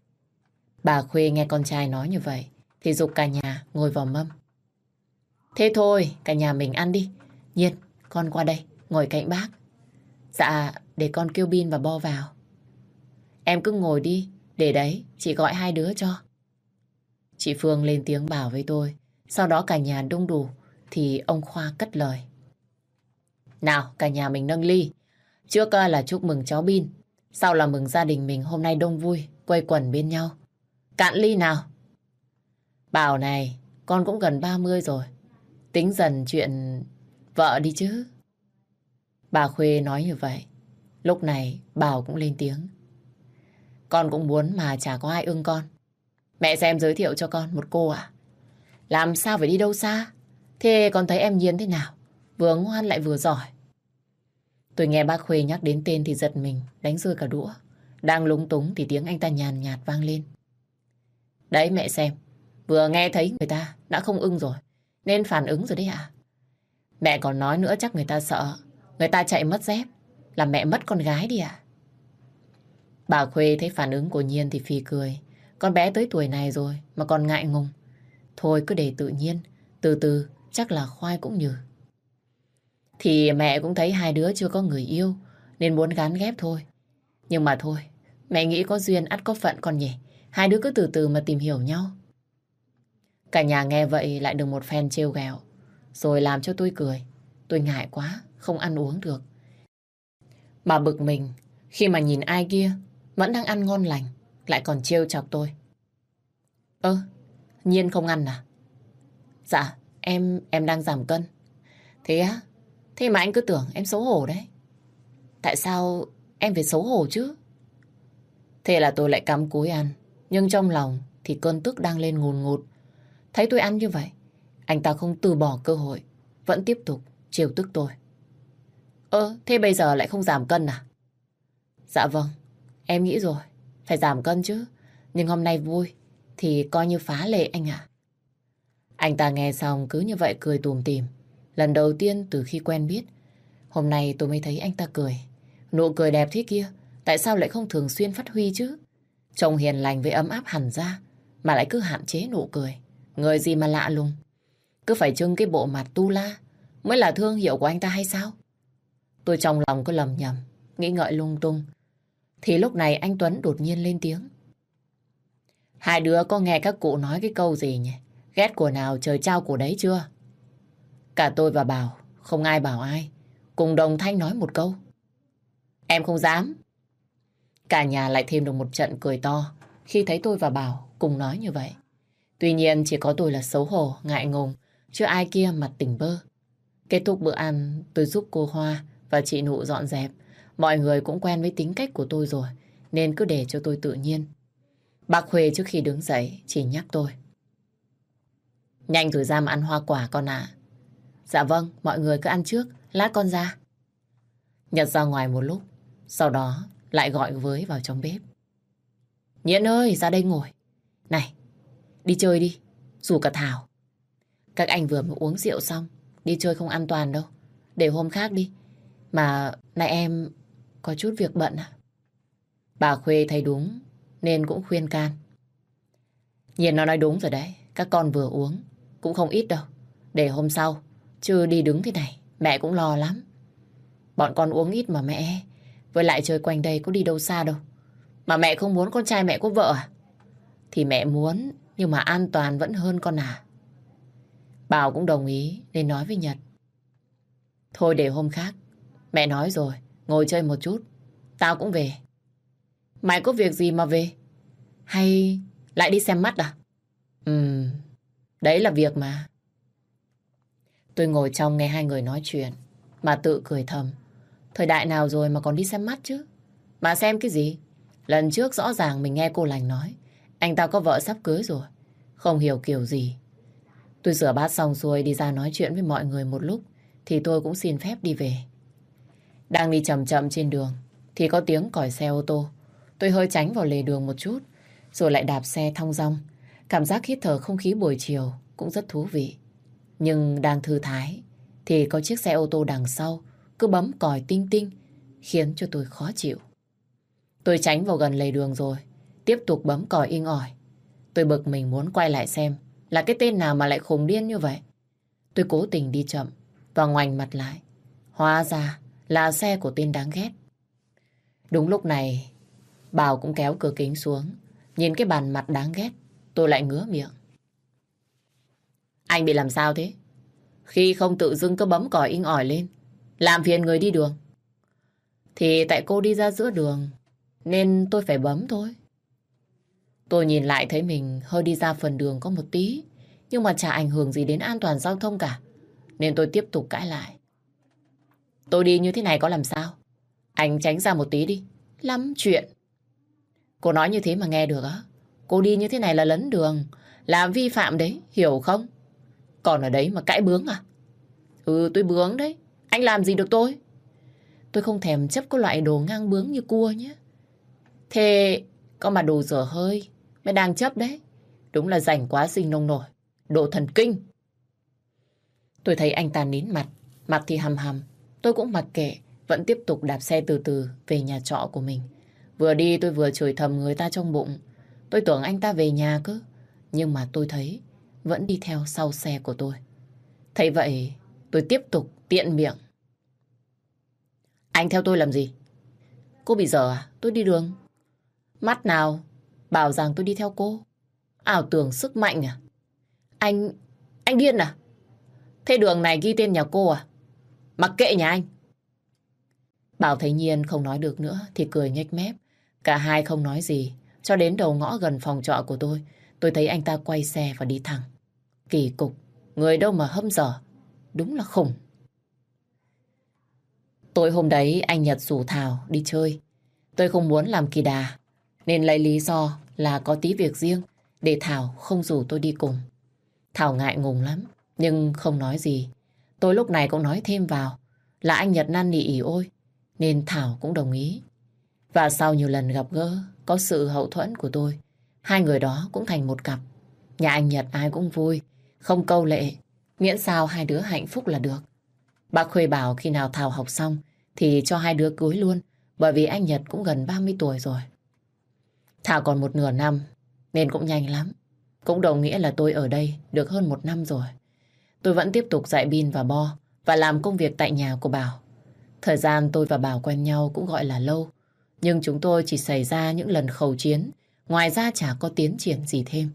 Bà Khuê nghe con trai nói như vậy thì giục cả nhà ngồi vào mâm. Thế thôi, cả nhà mình ăn đi. Nhiên, con qua đây, ngồi cạnh bác. Dạ, để con kêu Bin và Bo vào. Em cứ ngồi đi, để đấy, chị gọi hai đứa cho. Chị Phương lên tiếng bảo với tôi. Sau đó cả nhà đông đủ thì ông Khoa cất lời. Nào, cả nhà mình nâng ly. Trước là chúc mừng cháu Bin. Sau là mừng gia đình mình hôm nay đông vui, quây quần bên nhau. Cạn ly nào. Bảo này, con cũng gần 30 rồi. Tính dần chuyện vợ đi chứ. Bà Khuê nói như vậy. Lúc này Bảo cũng lên tiếng. Con cũng muốn mà chả có ai ưng con. Mẹ xem giới thiệu cho con một cô ạ. Làm sao phải đi đâu xa. Thế con thấy em Nhiên thế nào? Vừa ngoan lại vừa giỏi. Tôi nghe bác Khuê nhắc đến tên thì giật mình, đánh rơi cả đũa. Đang lúng túng thì tiếng anh ta nhàn nhạt vang lên. Đấy mẹ xem, vừa nghe thấy người ta đã không ưng rồi, nên phản ứng rồi đấy ạ. Mẹ còn nói nữa chắc người ta sợ, người ta chạy mất dép, làm mẹ mất con gái đi ạ. Bà Khuê thấy phản ứng của Nhiên thì phì cười. Con bé tới tuổi này rồi mà còn ngại ngùng. Thôi cứ để tự nhiên, từ từ chắc là khoai cũng nhừ. Thì mẹ cũng thấy hai đứa chưa có người yêu nên muốn gán ghép thôi. Nhưng mà thôi, mẹ nghĩ có duyên ắt có phận con nhỉ. Hai đứa cứ từ từ mà tìm hiểu nhau. Cả nhà nghe vậy lại được một phen trêu ghẹo, rồi làm cho tôi cười. Tôi ngại quá, không ăn uống được. Bà bực mình khi mà nhìn ai kia vẫn đang ăn ngon lành, lại còn trêu chọc tôi. Nhiên không ăn à? Dạ, em đang giảm cân. Thế á? Thế mà anh cứ tưởng em xấu hổ đấy. Tại sao em phải xấu hổ chứ? Thế là tôi lại cắm cúi ăn. Nhưng trong lòng thì cơn tức đang lên ngùn ngụt. Thấy tôi ăn như vậy, anh ta không từ bỏ cơ hội, vẫn tiếp tục trêu tức tôi. Thế bây giờ lại không giảm cân à? Dạ vâng, em nghĩ rồi, phải giảm cân chứ. Nhưng hôm nay vui thì coi như phá lệ anh ạ. Anh ta nghe xong cứ như vậy cười tủm tỉm. Lần đầu tiên từ khi quen biết, hôm nay tôi mới thấy anh ta cười. Nụ cười đẹp thế kia, tại sao lại không thường xuyên phát huy chứ? Trông hiền lành với ấm áp hẳn ra, mà lại cứ hạn chế nụ cười. Người gì mà lạ lùng. Cứ phải trưng cái bộ mặt tu la mới là thương hiệu của anh ta hay sao? Tôi trong lòng có lầm nhầm, nghĩ ngợi lung tung. Thì lúc này anh Tuấn đột nhiên lên tiếng. Hai đứa có nghe các cụ nói cái câu gì nhỉ? Ghét của nào trời trao của đấy chưa? Cả tôi và Bảo, không ai bảo ai, cùng đồng thanh nói một câu. Em không dám. Cả nhà lại thêm được một trận cười to khi thấy tôi và Bảo cùng nói như vậy. Tuy nhiên chỉ có tôi là xấu hổ, ngại ngùng, chứ ai kia mặt tỉnh bơ. Kết thúc bữa ăn, tôi giúp cô Hoa và chị Nụ dọn dẹp. Mọi người cũng quen với tính cách của tôi rồi, nên cứ để cho tôi tự nhiên. Bác Khuê trước khi đứng dậy chỉ nhắc tôi. Nhanh rồi ra mà ăn hoa quả con ạ. Dạ vâng, mọi người cứ ăn trước, lát con ra. Nhật ra ngoài một lúc, sau đó lại gọi với vào trong bếp. Nhiễn ơi, ra đây ngồi. Này, đi chơi đi, rủ cả Thảo. Các anh vừa mới uống rượu xong, đi chơi không an toàn đâu. Để hôm khác đi. Mà này em có chút việc bận à? Bà Khuê thấy đúng nên cũng khuyên can. Nhiên nó nói đúng rồi đấy. Các con vừa uống cũng không ít đâu. Để hôm sau, chứ đi đứng thế này mẹ cũng lo lắm. Bọn con uống ít mà mẹ. Với lại chơi quanh đây có đi đâu xa đâu. Mà mẹ không muốn con trai mẹ có vợ à? Thì mẹ muốn, nhưng mà an toàn vẫn hơn con à. Bảo cũng đồng ý nên nói với Nhật. Thôi để hôm khác Mẹ nói rồi, ngồi chơi một chút. Tao cũng về. Mày có việc gì mà về? Hay lại đi xem mắt à? Đấy là việc mà. Tôi ngồi trong nghe hai người nói chuyện mà tự cười thầm. Thời đại nào rồi mà còn đi xem mắt chứ? Mà xem cái gì? Lần trước rõ ràng mình nghe cô Lành nói anh ta có vợ sắp cưới rồi. Không hiểu kiểu gì. Tôi rửa bát xong xuôi đi ra nói chuyện với mọi người một lúc thì tôi cũng xin phép đi về. Đang đi chậm chậm trên đường thì có tiếng còi xe ô tô. Tôi hơi tránh vào lề đường một chút rồi lại đạp xe thong dong. Cảm giác hít thở không khí buổi chiều cũng rất thú vị. Nhưng đang thư thái thì có chiếc xe ô tô đằng sau cứ bấm còi tinh tinh khiến cho tôi khó chịu. Tôi tránh vào gần lề đường rồi tiếp tục bấm còi inh ỏi. Tôi bực mình muốn quay lại xem là cái tên nào mà lại khùng điên như vậy. Tôi cố tình đi chậm và ngoảnh mặt lại. Hóa ra là xe của tên đáng ghét. Đúng lúc này Bảo cũng kéo cửa kính xuống. Nhìn cái bàn mặt đáng ghét tôi lại ngứa miệng. Anh bị làm sao thế? Khi không tự dưng cứ bấm còi inh ỏi lên làm phiền người đi đường. Thì tại cô đi ra giữa đường nên tôi phải bấm thôi. Tôi nhìn lại thấy mình hơi đi ra phần đường có một tí, nhưng mà chả ảnh hưởng gì đến an toàn giao thông cả. Nên tôi tiếp tục cãi lại. Tôi đi như thế này có làm sao? Anh tránh ra một tí đi. Lắm chuyện. Cô nói như thế mà nghe được á? Cô đi như thế này là lấn đường, là vi phạm đấy, hiểu không? Còn ở đấy mà cãi bướng à? Tôi bướng đấy. Anh làm gì được tôi? Tôi không thèm chấp có loại đồ ngang bướng như cua nhé. Thế có mà đồ dở hơi mới đang chấp đấy. Đúng là rảnh quá sinh nông nổi. Đồ thần kinh. Tôi thấy anh ta nín mặt, mặt thì hầm hầm. Tôi cũng mặc kệ, vẫn tiếp tục đạp xe từ từ về nhà trọ của mình. Vừa đi tôi vừa chửi thầm người ta trong bụng. Tôi tưởng anh ta về nhà cơ. Nhưng mà tôi thấy vẫn đi theo sau xe của tôi. Thấy vậy tôi tiếp tục tiện miệng. Anh theo tôi làm gì? Cô bị dở à? Tôi đi đường. Mắt nào bảo rằng tôi đi theo cô? Ảo tưởng sức mạnh à? Anh điên à? Thế đường này ghi tên nhà cô à? Mặc kệ nhà anh. Bảo thấy Nhiên không nói được nữa thì cười nhếch mép. Cả hai không nói gì. Cho đến đầu ngõ gần phòng trọ của tôi thấy anh ta quay xe và đi thẳng. Kỳ cục, người đâu mà hâm dở. Đúng là khủng. Tối hôm đấy anh Nhật rủ Thảo đi chơi. Tôi không muốn làm kỳ đà nên lấy lý do là có tí việc riêng để Thảo không rủ tôi đi cùng. Thảo ngại ngùng lắm nhưng không nói gì. Tôi lúc này cũng nói thêm vào là anh Nhật năn nỉ ỉ ôi nên Thảo cũng đồng ý. Và sau nhiều lần gặp gỡ có sự hậu thuẫn của tôi, hai người đó cũng thành một cặp. Nhà anh Nhật ai cũng vui, không câu lệ, miễn sao hai đứa hạnh phúc là được. Bác Khuê bảo khi nào Thảo học xong thì cho hai đứa cưới luôn, bởi vì anh Nhật cũng gần 30 tuổi rồi. Thảo còn một nửa năm nên cũng nhanh lắm. Cũng đồng nghĩa là tôi ở đây được hơn một năm rồi. Tôi vẫn tiếp tục dạy pin và bo và làm công việc tại nhà của Bảo. Thời gian tôi và Bảo quen nhau cũng gọi là lâu, nhưng chúng tôi chỉ xảy ra những lần khẩu chiến, ngoài ra chả có tiến triển gì thêm.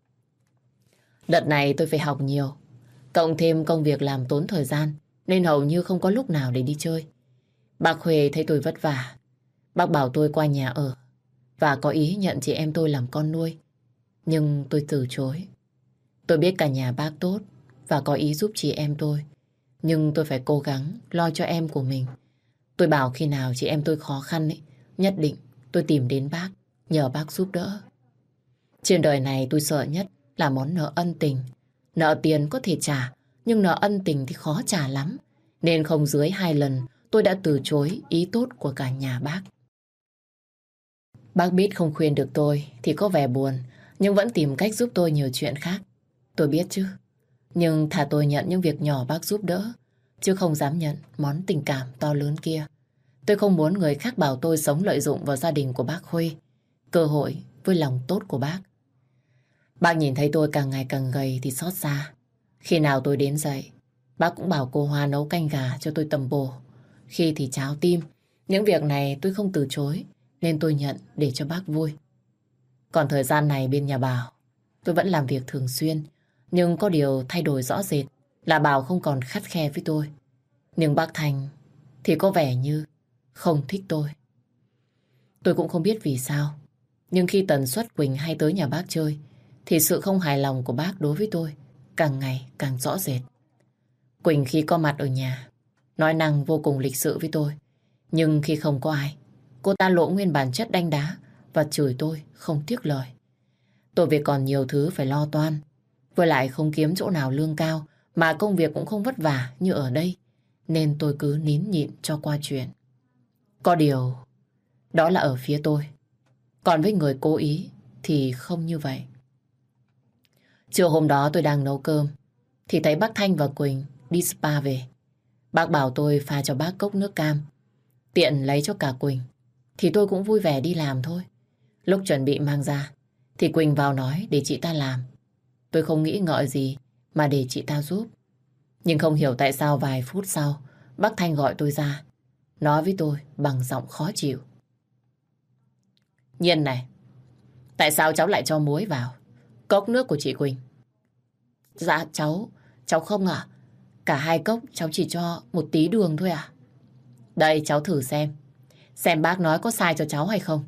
Đợt này tôi phải học nhiều, cộng thêm công việc làm tốn thời gian, nên hầu như không có lúc nào để đi chơi. Bác Huệ thấy tôi vất vả. Bác bảo tôi qua nhà ở và có ý nhận chị em tôi làm con nuôi. Nhưng tôi từ chối. Tôi biết cả nhà bác tốt và có ý giúp chị em tôi. Nhưng tôi phải cố gắng lo cho em của mình. Tôi bảo khi nào chị em tôi khó khăn ấy, nhất định tôi tìm đến bác, nhờ bác giúp đỡ. Trên đời này tôi sợ nhất là món nợ ân tình. Nợ tiền có thể trả, nhưng nợ ân tình thì khó trả lắm. Nên không dưới 2 lần tôi đã từ chối ý tốt của cả nhà bác. Bác biết không khuyên được tôi thì có vẻ buồn, nhưng vẫn tìm cách giúp tôi nhiều chuyện khác. Tôi biết chứ. Nhưng thà tôi nhận những việc nhỏ bác giúp đỡ, chứ không dám nhận món tình cảm to lớn kia. Tôi không muốn người khác bảo tôi sống lợi dụng vào gia đình của bác Khuê, cơ hội với lòng tốt của bác. Bác nhìn thấy tôi càng ngày càng gầy thì xót xa. Khi nào tôi đến dậy, bác cũng bảo cô Hoa nấu canh gà cho tôi tầm bổ. Khi thì cháo tim. Những việc này tôi không từ chối, nên tôi nhận để cho bác vui. Còn thời gian này bên nhà Bảo, tôi vẫn làm việc thường xuyên. Nhưng có điều thay đổi rõ rệt là Bảo không còn khắt khe với tôi. Nhưng bác Thành thì có vẻ như không thích tôi. Tôi cũng không biết vì sao, nhưng khi tần suất Quỳnh hay tới nhà bác chơi thì sự không hài lòng của bác đối với tôi càng ngày càng rõ rệt. Quỳnh khi có mặt ở nhà, nói năng vô cùng lịch sự với tôi. Nhưng khi không có ai, cô ta lộ nguyên bản chất đanh đá và chửi tôi không tiếc lời. Tôi vì còn nhiều thứ phải lo toan, với lại không kiếm chỗ nào lương cao mà công việc cũng không vất vả như ở đây, nên tôi cứ nín nhịn cho qua chuyện. Có điều, đó là ở phía tôi. Còn với người cố ý thì không như vậy. Trưa hôm đó tôi đang nấu cơm thì thấy bác Thanh và Quỳnh đi spa về. Bác bảo tôi pha cho bác cốc nước cam, tiện lấy cho cả Quỳnh. Thì tôi cũng vui vẻ đi làm thôi. Lúc chuẩn bị mang ra thì Quỳnh vào nói để chị ta làm. Tôi không nghĩ ngợi gì mà để chị ta giúp. Nhưng không hiểu tại sao vài phút sau bác Thanh gọi tôi ra, nói với tôi bằng giọng khó chịu. Nhiên này, tại sao cháu lại cho muối vào cốc nước của chị Quỳnh? Dạ cháu không ạ. Cả hai cốc cháu chỉ cho một tí đường thôi ạ. Đây cháu thử xem bác nói có sai cho cháu hay không.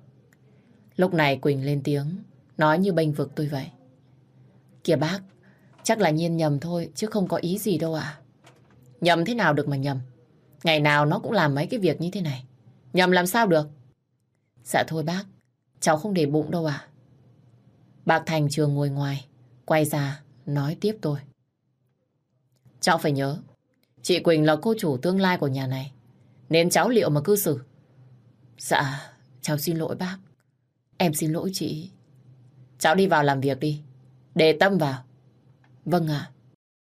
Lúc này Quỳnh lên tiếng, nói như bênh vực tôi vậy. Kìa bác, chắc là Nhiên nhầm thôi chứ không có ý gì đâu ạ. Nhầm thế nào được mà nhầm? Ngày nào nó cũng làm mấy cái việc như thế này. Nhầm làm sao được? Dạ thôi bác, cháu không để bụng đâu ạ. Bác Thành Trường ngồi ngoài, quay ra nói tiếp tôi. Cháu phải nhớ, chị Quỳnh là cô chủ tương lai của nhà này, nên cháu liệu mà cư xử. Dạ, cháu xin lỗi bác. Em xin lỗi chị. Cháu đi vào làm việc đi, để tâm vào. Vâng ạ.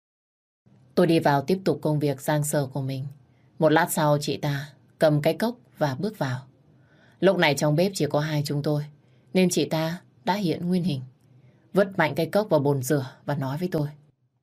Tôi đi vào tiếp tục công việc giang sở của mình. Một lát sau chị ta cầm cái cốc và bước vào. Lúc này trong bếp chỉ có hai chúng tôi, nên chị ta đã hiện nguyên hình. Vứt mạnh cái cốc vào bồn rửa và nói với tôi.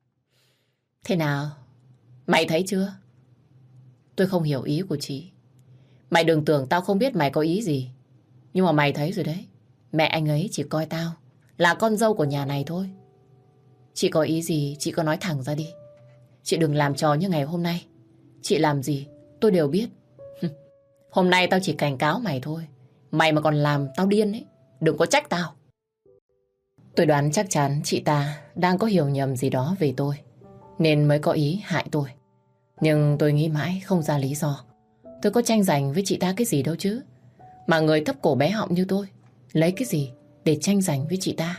Thế nào? Mày thấy chưa? Tôi không hiểu ý của chị. Mày đừng tưởng tao không biết mày có ý gì. Nhưng mà mày thấy rồi đấy. Mẹ anh ấy chỉ coi tao là con dâu của nhà này thôi. Chị có ý gì chị có nói thẳng ra đi. Chị đừng làm trò như ngày hôm nay. Chị làm gì tôi đều biết. Hôm nay tao chỉ cảnh cáo mày thôi. Mày mà còn làm tao điên ấy, đừng có trách tao. Tôi đoán chắc chắn chị ta đang có hiểu nhầm gì đó về tôi, nên mới có ý hại tôi. Nhưng tôi nghĩ mãi không ra lý do. Tôi có tranh giành với chị ta cái gì đâu chứ. Mà người thấp cổ bé họng như tôi lấy cái gì để tranh giành với chị ta?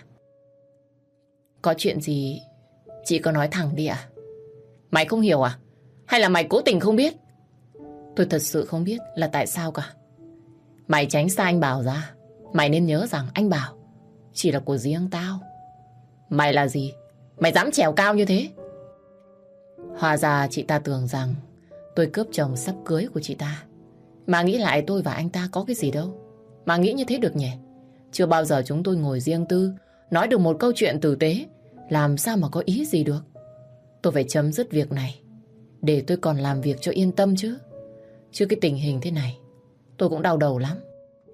Có chuyện gì chị có nói thẳng đi ạ. Mày không hiểu à? Hay là mày cố tình không biết? Tôi thật sự không biết là tại sao cả. Mày tránh xa anh Bảo ra. Mày nên nhớ rằng anh Bảo chỉ là của riêng tao. Mày là gì? Mày dám trèo cao như thế? Hóa ra chị ta tưởng rằng tôi cướp chồng sắp cưới của chị ta. Mà nghĩ lại tôi và anh ta có cái gì đâu mà nghĩ như thế được nhỉ? Chưa bao giờ chúng tôi ngồi riêng tư nói được một câu chuyện tử tế. Làm sao mà có ý gì được? Tôi phải chấm dứt việc này để tôi còn làm việc cho yên tâm chứ. Chứ cái tình hình thế này tôi cũng đau đầu lắm.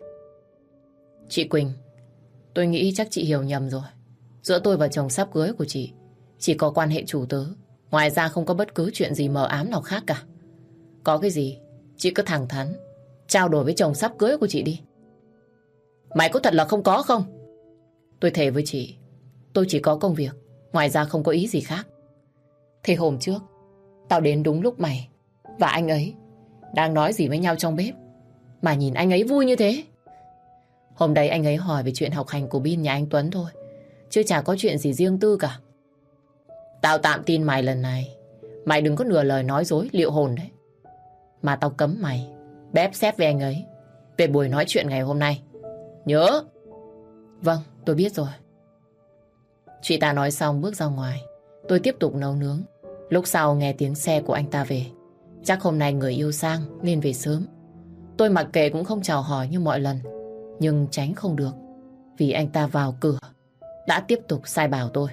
Chị Quỳnh, tôi nghĩ chắc chị hiểu nhầm rồi. Giữa tôi và chồng sắp cưới của chị chỉ có quan hệ chủ tớ. Ngoài ra không có bất cứ chuyện gì mờ ám nào khác cả. Có cái gì chị cứ thẳng thắn trao đổi với chồng sắp cưới của chị đi. Mày có thật là không có không? Tôi thề với chị, tôi chỉ có công việc, ngoài ra không có ý gì khác. Thế hôm trước tao đến đúng lúc mày và anh ấy đang nói gì với nhau trong bếp mà nhìn anh ấy vui như thế. Hôm đấy anh ấy hỏi về chuyện học hành của Bin nhà anh Tuấn thôi, chứ chả có chuyện gì riêng tư cả. Tao tạm tin mày lần này. Mày đừng có nửa lời nói dối liệu hồn đấy. Mà tao cấm mày bép xép với anh ấy về buổi nói chuyện ngày hôm nay. Nhớ. Vâng, tôi biết rồi. Chị ta nói xong bước ra ngoài. Tôi tiếp tục nấu nướng. Lúc sau nghe tiếng xe của anh ta về. Chắc hôm nay người yêu sang nên về sớm. Tôi mặc kệ cũng không chào hỏi như mọi lần. Nhưng tránh không được, vì anh ta vào cửa đã tiếp tục sai bảo tôi.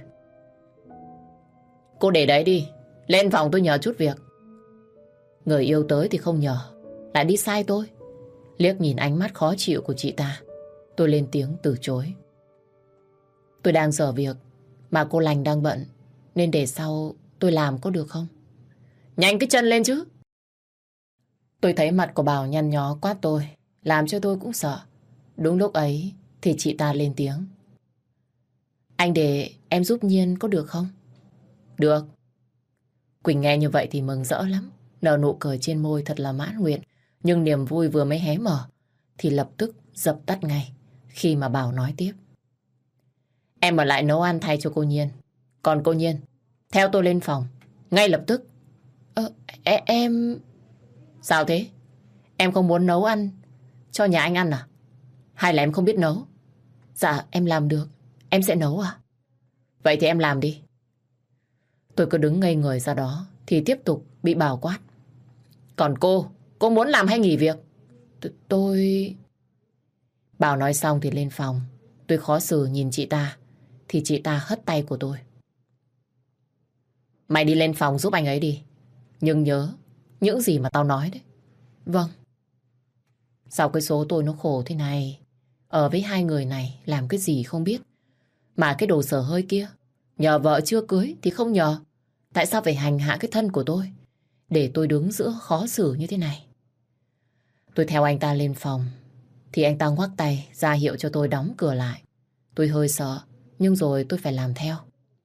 Cô để đấy đi, lên phòng tôi nhờ chút việc. Người yêu tới thì không nhờ, lại đi sai tôi. Liếc nhìn ánh mắt khó chịu của chị ta, tôi lên tiếng từ chối. Tôi đang dở việc, mà cô Lành đang bận, nên để sau tôi làm có được không? Nhanh cái chân lên chứ. Tôi thấy mặt của Bảo nhăn nhó quát tôi, làm cho tôi cũng sợ. Đúng lúc ấy thì chị ta lên tiếng. Anh để em giúp Nhiên có được không? Được. Quỳnh nghe như vậy thì mừng rỡ lắm. Nở nụ cười trên môi thật là mãn nguyện. Nhưng niềm vui vừa mới hé mở thì lập tức dập tắt ngay khi mà Bảo nói tiếp. Em ở lại nấu ăn thay cho cô Nhiên. Còn cô Nhiên, theo tôi lên phòng. Ngay lập tức. Em... Sao thế? Em không muốn nấu ăn cho nhà anh ăn à? Hay là em không biết nấu? Dạ em làm được. Em sẽ nấu à? Vậy thì em làm đi. Tôi cứ đứng ngây người ra đó thì tiếp tục bị Bảo quát. Còn cô muốn làm hay nghỉ việc? Tôi... Bảo nói xong thì lên phòng. Tôi khó xử nhìn chị ta thì chị ta hất tay của tôi. Mày đi lên phòng giúp anh ấy đi. Nhưng nhớ những gì mà tao nói đấy. Vâng. Sao cái số tôi nó khổ thế này? Ở với hai người này làm cái gì không biết. Mà cái đồ xở hơi kia, nhờ vợ chưa cưới thì không nhờ. Tại sao phải hành hạ cái thân của tôi, để tôi đứng giữa khó xử như thế này? Tôi theo anh ta lên phòng, thì anh ta ngoắc tay ra hiệu cho tôi đóng cửa lại. Tôi hơi sợ, nhưng rồi tôi phải làm theo.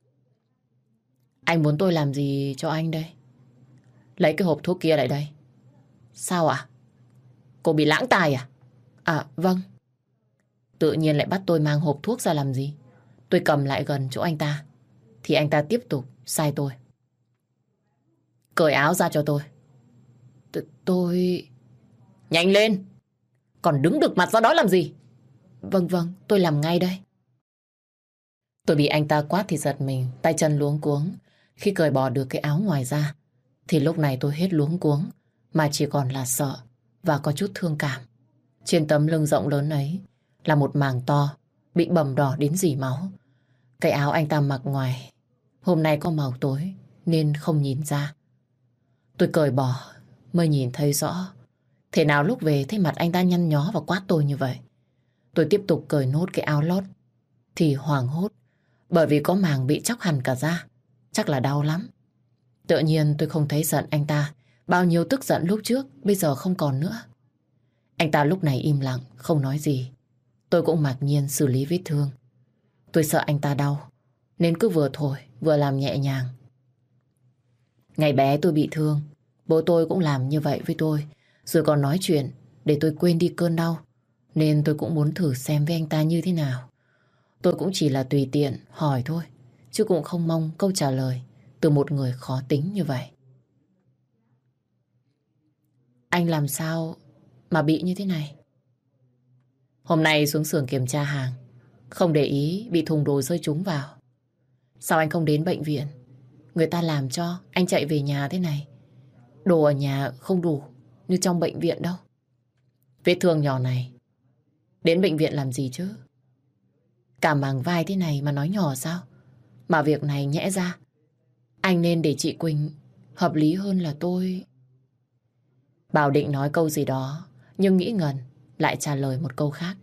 Anh muốn tôi làm gì cho anh đây? Lấy cái hộp thuốc kia lại đây. Sao ạ? Cô bị lãng tai à? À vâng. Tự nhiên lại bắt tôi mang hộp thuốc ra làm gì? Tôi cầm lại gần chỗ anh ta thì anh ta tiếp tục sai tôi. Cởi áo ra cho tôi. Tôi... Nhanh lên! Còn đứng được mặt ra đó làm gì? Vâng vâng, tôi làm ngay đây. Tôi bị anh ta quát thì giật mình, tay chân luống cuống. Khi cởi bỏ được cái áo ngoài ra thì lúc này tôi hết luống cuống, mà chỉ còn là sợ và có chút thương cảm. Trên tấm lưng rộng lớn ấy là một mảng to bị bầm đỏ đến rỉ máu. Cái áo anh ta mặc ngoài hôm nay có màu tối nên không nhìn ra. Tôi cởi bỏ mới nhìn thấy rõ. Thế nào lúc về thấy mặt anh ta nhăn nhó và quát tôi như vậy. Tôi tiếp tục cởi nốt cái áo lót thì hoảng hốt, bởi vì có màng bị chóc hẳn cả da. Chắc là đau lắm. Tự nhiên tôi không thấy giận anh ta. Bao nhiêu tức giận lúc trước bây giờ không còn nữa. Anh ta lúc này im lặng, không nói gì. Tôi cũng mặc nhiên xử lý vết thương. Tôi sợ anh ta đau nên cứ vừa thổi vừa làm nhẹ nhàng. Ngày bé tôi bị thương, bố tôi cũng làm như vậy với tôi, rồi còn nói chuyện để tôi quên đi cơn đau. Nên tôi cũng muốn thử xem với anh ta như thế nào. Tôi cũng chỉ là tùy tiện hỏi thôi, chứ cũng không mong câu trả lời từ một người khó tính như vậy. Anh làm sao mà bị như thế này? Hôm nay xuống xưởng kiểm tra hàng, không để ý bị thùng đồ rơi trúng vào. Sao anh không đến bệnh viện? Người ta làm cho anh chạy về nhà thế này. Đồ ở nhà không đủ như trong bệnh viện đâu. Vết thương nhỏ này đến bệnh viện làm gì chứ? Cả màng vai thế này mà nói nhỏ sao? Mà việc này nhẽ ra anh nên để chị Quỳnh, hợp lý hơn là tôi. Bảo định nói câu gì đó, nhưng nghĩ ngần lại trả lời một câu khác.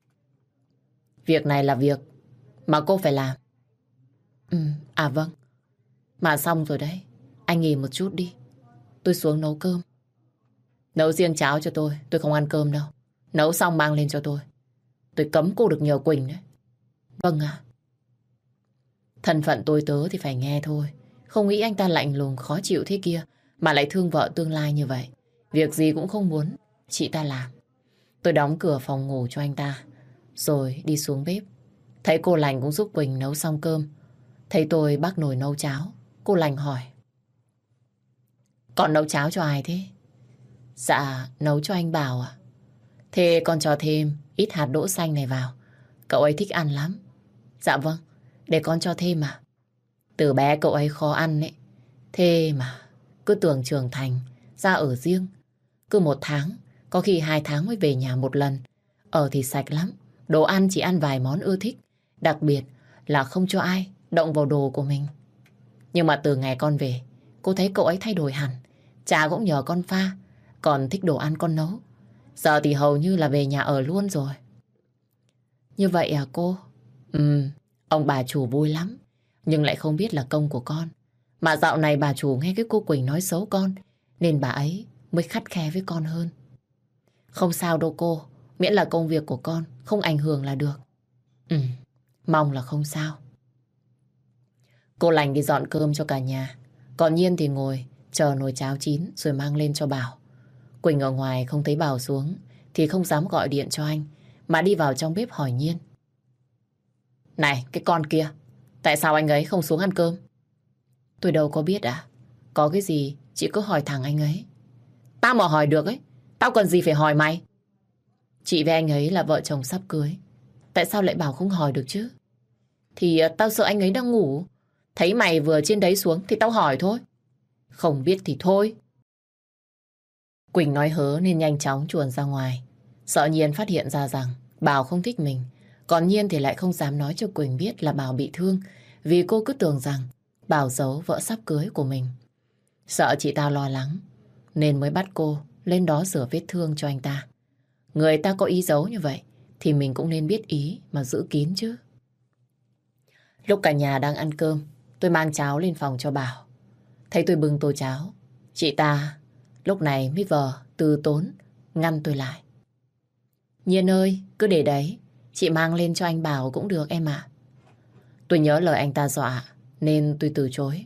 Việc này là việc mà cô phải làm. À vâng. Mà xong rồi đấy, anh nghỉ một chút đi. Tôi xuống nấu cơm. Nấu riêng cháo cho tôi không ăn cơm đâu. Nấu xong mang lên cho tôi. Tôi cấm cô được nhờ Quỳnh đấy. Vâng ạ. Thân phận tôi tớ thì phải nghe thôi. Không nghĩ anh ta lạnh lùng khó chịu thế kia, mà lại thương vợ tương lai như vậy. Việc gì cũng không muốn chị ta làm. Tôi đóng cửa phòng ngủ cho anh ta, rồi đi xuống bếp. Thấy cô Lành cũng giúp Quỳnh nấu xong cơm. Thấy tôi bắt nồi nấu cháo, cô Lành hỏi. Con nấu cháo cho ai thế? Dạ, nấu cho anh Bảo ạ. Thế con cho thêm ít hạt đỗ xanh này vào. Cậu ấy thích ăn lắm. Dạ vâng, để con cho thêm à. Từ bé cậu ấy khó ăn ấy. Thế mà cứ tưởng trưởng thành ra ở riêng. Cứ 1 tháng, có khi 2 tháng mới về nhà một lần. Ở thì sạch lắm. Đồ ăn chỉ ăn vài món ưa thích. Đặc biệt là không cho ai động vào đồ của mình. Nhưng mà từ ngày con về, cô thấy cậu ấy thay đổi hẳn. Trà cũng nhờ con pha, còn thích đồ ăn con nấu. Giờ thì hầu như là về nhà ở luôn rồi. Như vậy à cô? Ông bà chủ vui lắm, nhưng lại không biết là công của con. Mà dạo này bà chủ nghe cái cô Quỳnh nói xấu con, nên bà ấy mới khắt khe với con hơn. Không sao đâu cô, miễn là công việc của con không ảnh hưởng là được. Ừ, mong là không sao. Cô Lành đi dọn cơm cho cả nhà. Còn Nhiên thì ngồi chờ nồi cháo chín rồi mang lên cho Bảo. Quỳnh ở ngoài không thấy Bảo xuống thì không dám gọi điện cho anh mà đi vào trong bếp hỏi Nhiên. Này, cái con kia, tại sao anh ấy không xuống ăn cơm? Tôi đâu có biết à? Có cái gì chị cứ hỏi thẳng anh ấy. Tao mà hỏi được ấy, tao cần gì phải hỏi mày? Chị với anh ấy là vợ chồng sắp cưới, tại sao lại bảo không hỏi được chứ? Thì tao sợ anh ấy đang ngủ. Thấy mày vừa trên đấy xuống thì tao hỏi thôi. Không biết thì thôi. Quỳnh nói hớ nên nhanh chóng chuồn ra ngoài. Sợ Nhiên phát hiện ra rằng Bảo không thích mình. Còn Nhiên thì lại không dám nói cho Quỳnh biết là Bảo bị thương, vì cô cứ tưởng rằng Bảo giấu vợ sắp cưới của mình. Sợ chị ta lo lắng nên mới bắt cô lên đó rửa vết thương cho anh ta. Người ta có ý giấu như vậy thì mình cũng nên biết ý mà giữ kín chứ. Lúc cả nhà đang ăn cơm, tôi mang cháo lên phòng cho Bảo. Thấy tôi bưng tô cháo, chị ta lúc này mới vờ từ tốn ngăn tôi lại. Nhiên ơi, cứ để đấy, chị mang lên cho anh Bảo cũng được em ạ. Tôi nhớ lời anh ta dọa nên tôi từ chối.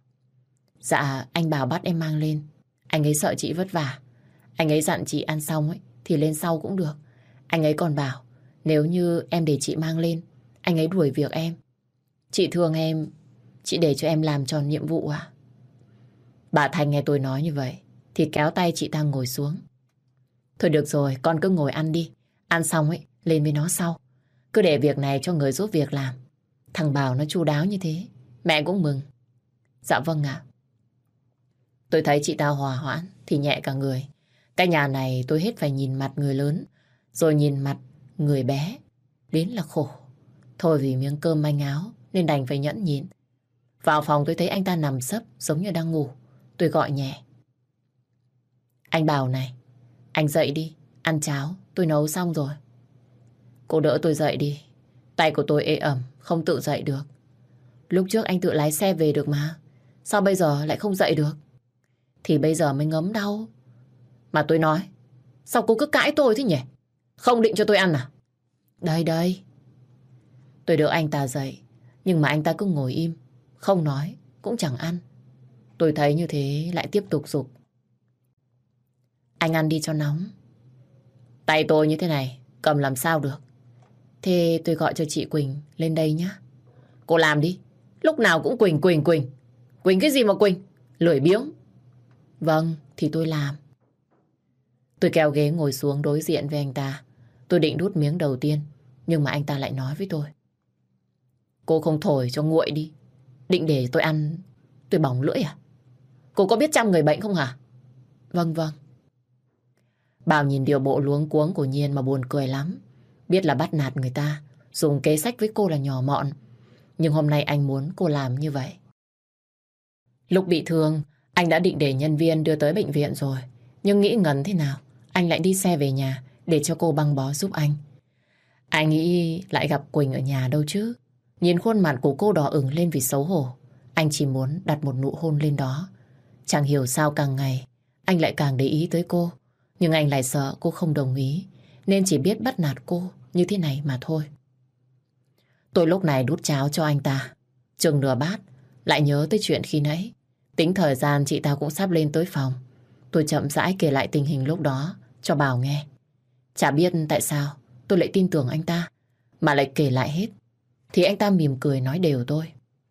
Dạ, anh Bảo bắt em mang lên. Anh ấy sợ chị vất vả. Anh ấy dặn chị ăn xong ấy thì lên sau cũng được. Anh ấy còn bảo nếu như em để chị mang lên, anh ấy đuổi việc em. Chị thương em, chị để cho em làm tròn nhiệm vụ à? Bà Thành nghe tôi nói như vậy thì kéo tay chị ta ngồi xuống. Thôi được rồi, con cứ ngồi ăn đi. Ăn xong ấy, lên với nó sau. Cứ để việc này cho người giúp việc làm. Thằng Bảo nó chu đáo như thế, mẹ cũng mừng. Dạ vâng ạ. Tôi thấy chị ta hòa hoãn thì nhẹ cả người. Cái nhà này tôi hết phải nhìn mặt người lớn, rồi nhìn mặt người bé. Đến là khổ. Thôi vì miếng cơm manh áo nên đành phải nhẫn nhịn. Vào phòng tôi thấy anh ta nằm sấp giống như đang ngủ. Tôi gọi nhẹ. Anh Bảo này, anh dậy đi, ăn cháo, tôi nấu xong rồi. Cô đỡ tôi dậy đi. Tay của tôi ê ẩm, không tự dậy được. Lúc trước anh tự lái xe về được mà. Sao bây giờ lại không dậy được? Thì bây giờ mới ngấm đau. Mà tôi nói, sao cô cứ cãi tôi thế nhỉ? Không định cho tôi ăn à? Đây đây. Tôi đỡ anh ta dậy, nhưng mà anh ta cứ ngồi im, không nói, cũng chẳng ăn. Tôi thấy như thế lại tiếp tục giục. Anh ăn đi cho nóng. Tay tôi như thế này, cầm làm sao được. Thế tôi gọi cho chị Quỳnh lên đây nhá. Cô làm đi. Lúc nào cũng Quỳnh, Quỳnh, Quỳnh. Quỳnh cái gì mà Quỳnh? Lười biếng. Vâng, thì tôi làm. Tôi kéo ghế ngồi xuống đối diện với anh ta. Tôi định đút miếng đầu tiên, nhưng mà anh ta lại nói với tôi. Cô không thổi cho nguội đi. Định để tôi ăn, tôi bỏng lưỡi à? Cô có biết chăm người bệnh không hả? Vâng vâng. Bảo nhìn điều bộ luống cuống của Nhiên mà buồn cười lắm. Biết là bắt nạt người ta, dùng kế sách với cô là nhỏ mọn. Nhưng hôm nay anh muốn cô làm như vậy. Lúc bị thương, anh đã định để nhân viên đưa tới bệnh viện rồi. Nhưng nghĩ ngần thế nào, anh lại đi xe về nhà để cho cô băng bó giúp anh. Anh nghĩ lại gặp Quỳnh ở nhà đâu chứ. Nhìn khuôn mặt của cô đỏ ửng lên vì xấu hổ. Anh chỉ muốn đặt một nụ hôn lên đó. Chẳng hiểu sao càng ngày anh lại càng để ý tới cô. Nhưng anh lại sợ cô không đồng ý, nên chỉ biết bắt nạt cô như thế này mà thôi. Tôi lúc này đút cháo cho anh ta, chừng nửa bát, lại nhớ tới chuyện khi nãy. Tính thời gian chị ta cũng sắp lên tới phòng. Tôi chậm rãi kể lại tình hình lúc đó cho Bảo nghe. Chả biết tại sao tôi lại tin tưởng anh ta, mà lại kể lại hết. Thì anh ta mỉm cười nói đều tôi.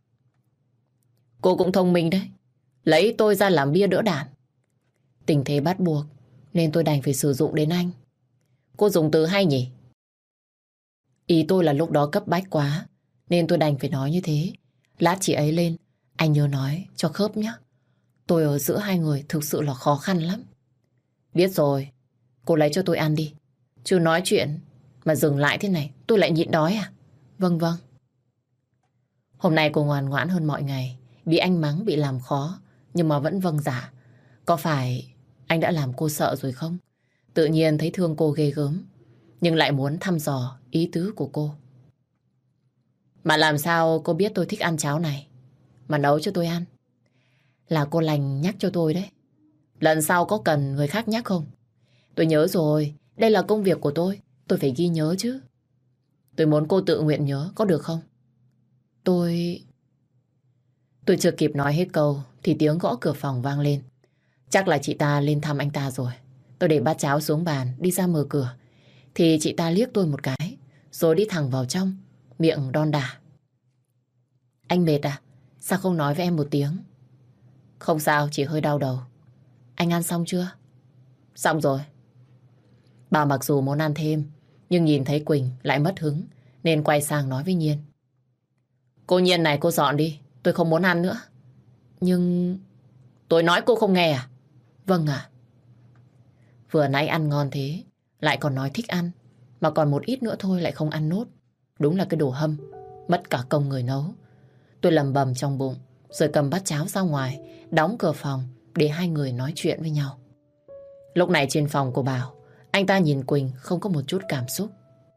Cô cũng thông minh đấy, lấy tôi ra làm bia đỡ đạn. Tình thế bắt buộc nên tôi đành phải sử dụng đến anh. Cô dùng từ hay nhỉ? Ý tôi là lúc đó cấp bách quá nên tôi đành phải nói như thế. Lát chị ấy lên, anh nhớ nói cho khớp nhé. Tôi ở giữa hai người thực sự là khó khăn lắm. Biết rồi, cô lấy cho tôi ăn đi. Chưa nói chuyện mà dừng lại thế này, tôi lại nhịn đói à? Vâng vâng. Hôm nay cô ngoan ngoãn hơn mọi ngày. Bị anh mắng, bị làm khó, nhưng mà vẫn vâng dạ. Có phải anh đã làm cô sợ rồi không? Tự nhiên thấy thương cô ghê gớm, nhưng lại muốn thăm dò ý tứ của cô. Mà làm sao cô biết tôi thích ăn cháo này mà nấu cho tôi ăn? Là cô Lành nhắc cho tôi đấy. Lần sau có cần người khác nhắc không? Tôi nhớ rồi, đây là công việc của tôi phải ghi nhớ chứ. Tôi muốn cô tự nguyện nhớ, có được không? Tôi chưa kịp nói hết câu thì tiếng gõ cửa phòng vang lên. Chắc là chị ta lên thăm anh ta rồi. Tôi để bát cháo xuống bàn, đi ra mở cửa. Thì chị ta liếc tôi một cái, rồi đi thẳng vào trong, miệng đon đả. Anh mệt à? Sao không nói với em một tiếng? Không sao, chỉ hơi đau đầu. Anh ăn xong chưa? Xong rồi. Bà mặc dù muốn ăn thêm, nhưng nhìn thấy Quỳnh lại mất hứng, nên quay sang nói với Nhiên. Cô Nhiên này, cô dọn đi, tôi không muốn ăn nữa. Nhưng... Tôi nói cô không nghe à? Vâng ạ. Vừa nãy ăn ngon thế, lại còn nói thích ăn, mà còn một ít nữa thôi lại không ăn nốt. Đúng là cái đồ hâm, mất cả công người nấu. Tôi lầm bầm trong bụng, rồi cầm bát cháo ra ngoài, đóng cửa phòng để hai người nói chuyện với nhau. Lúc này trên phòng của Bảo, anh ta nhìn Quỳnh không có một chút cảm xúc.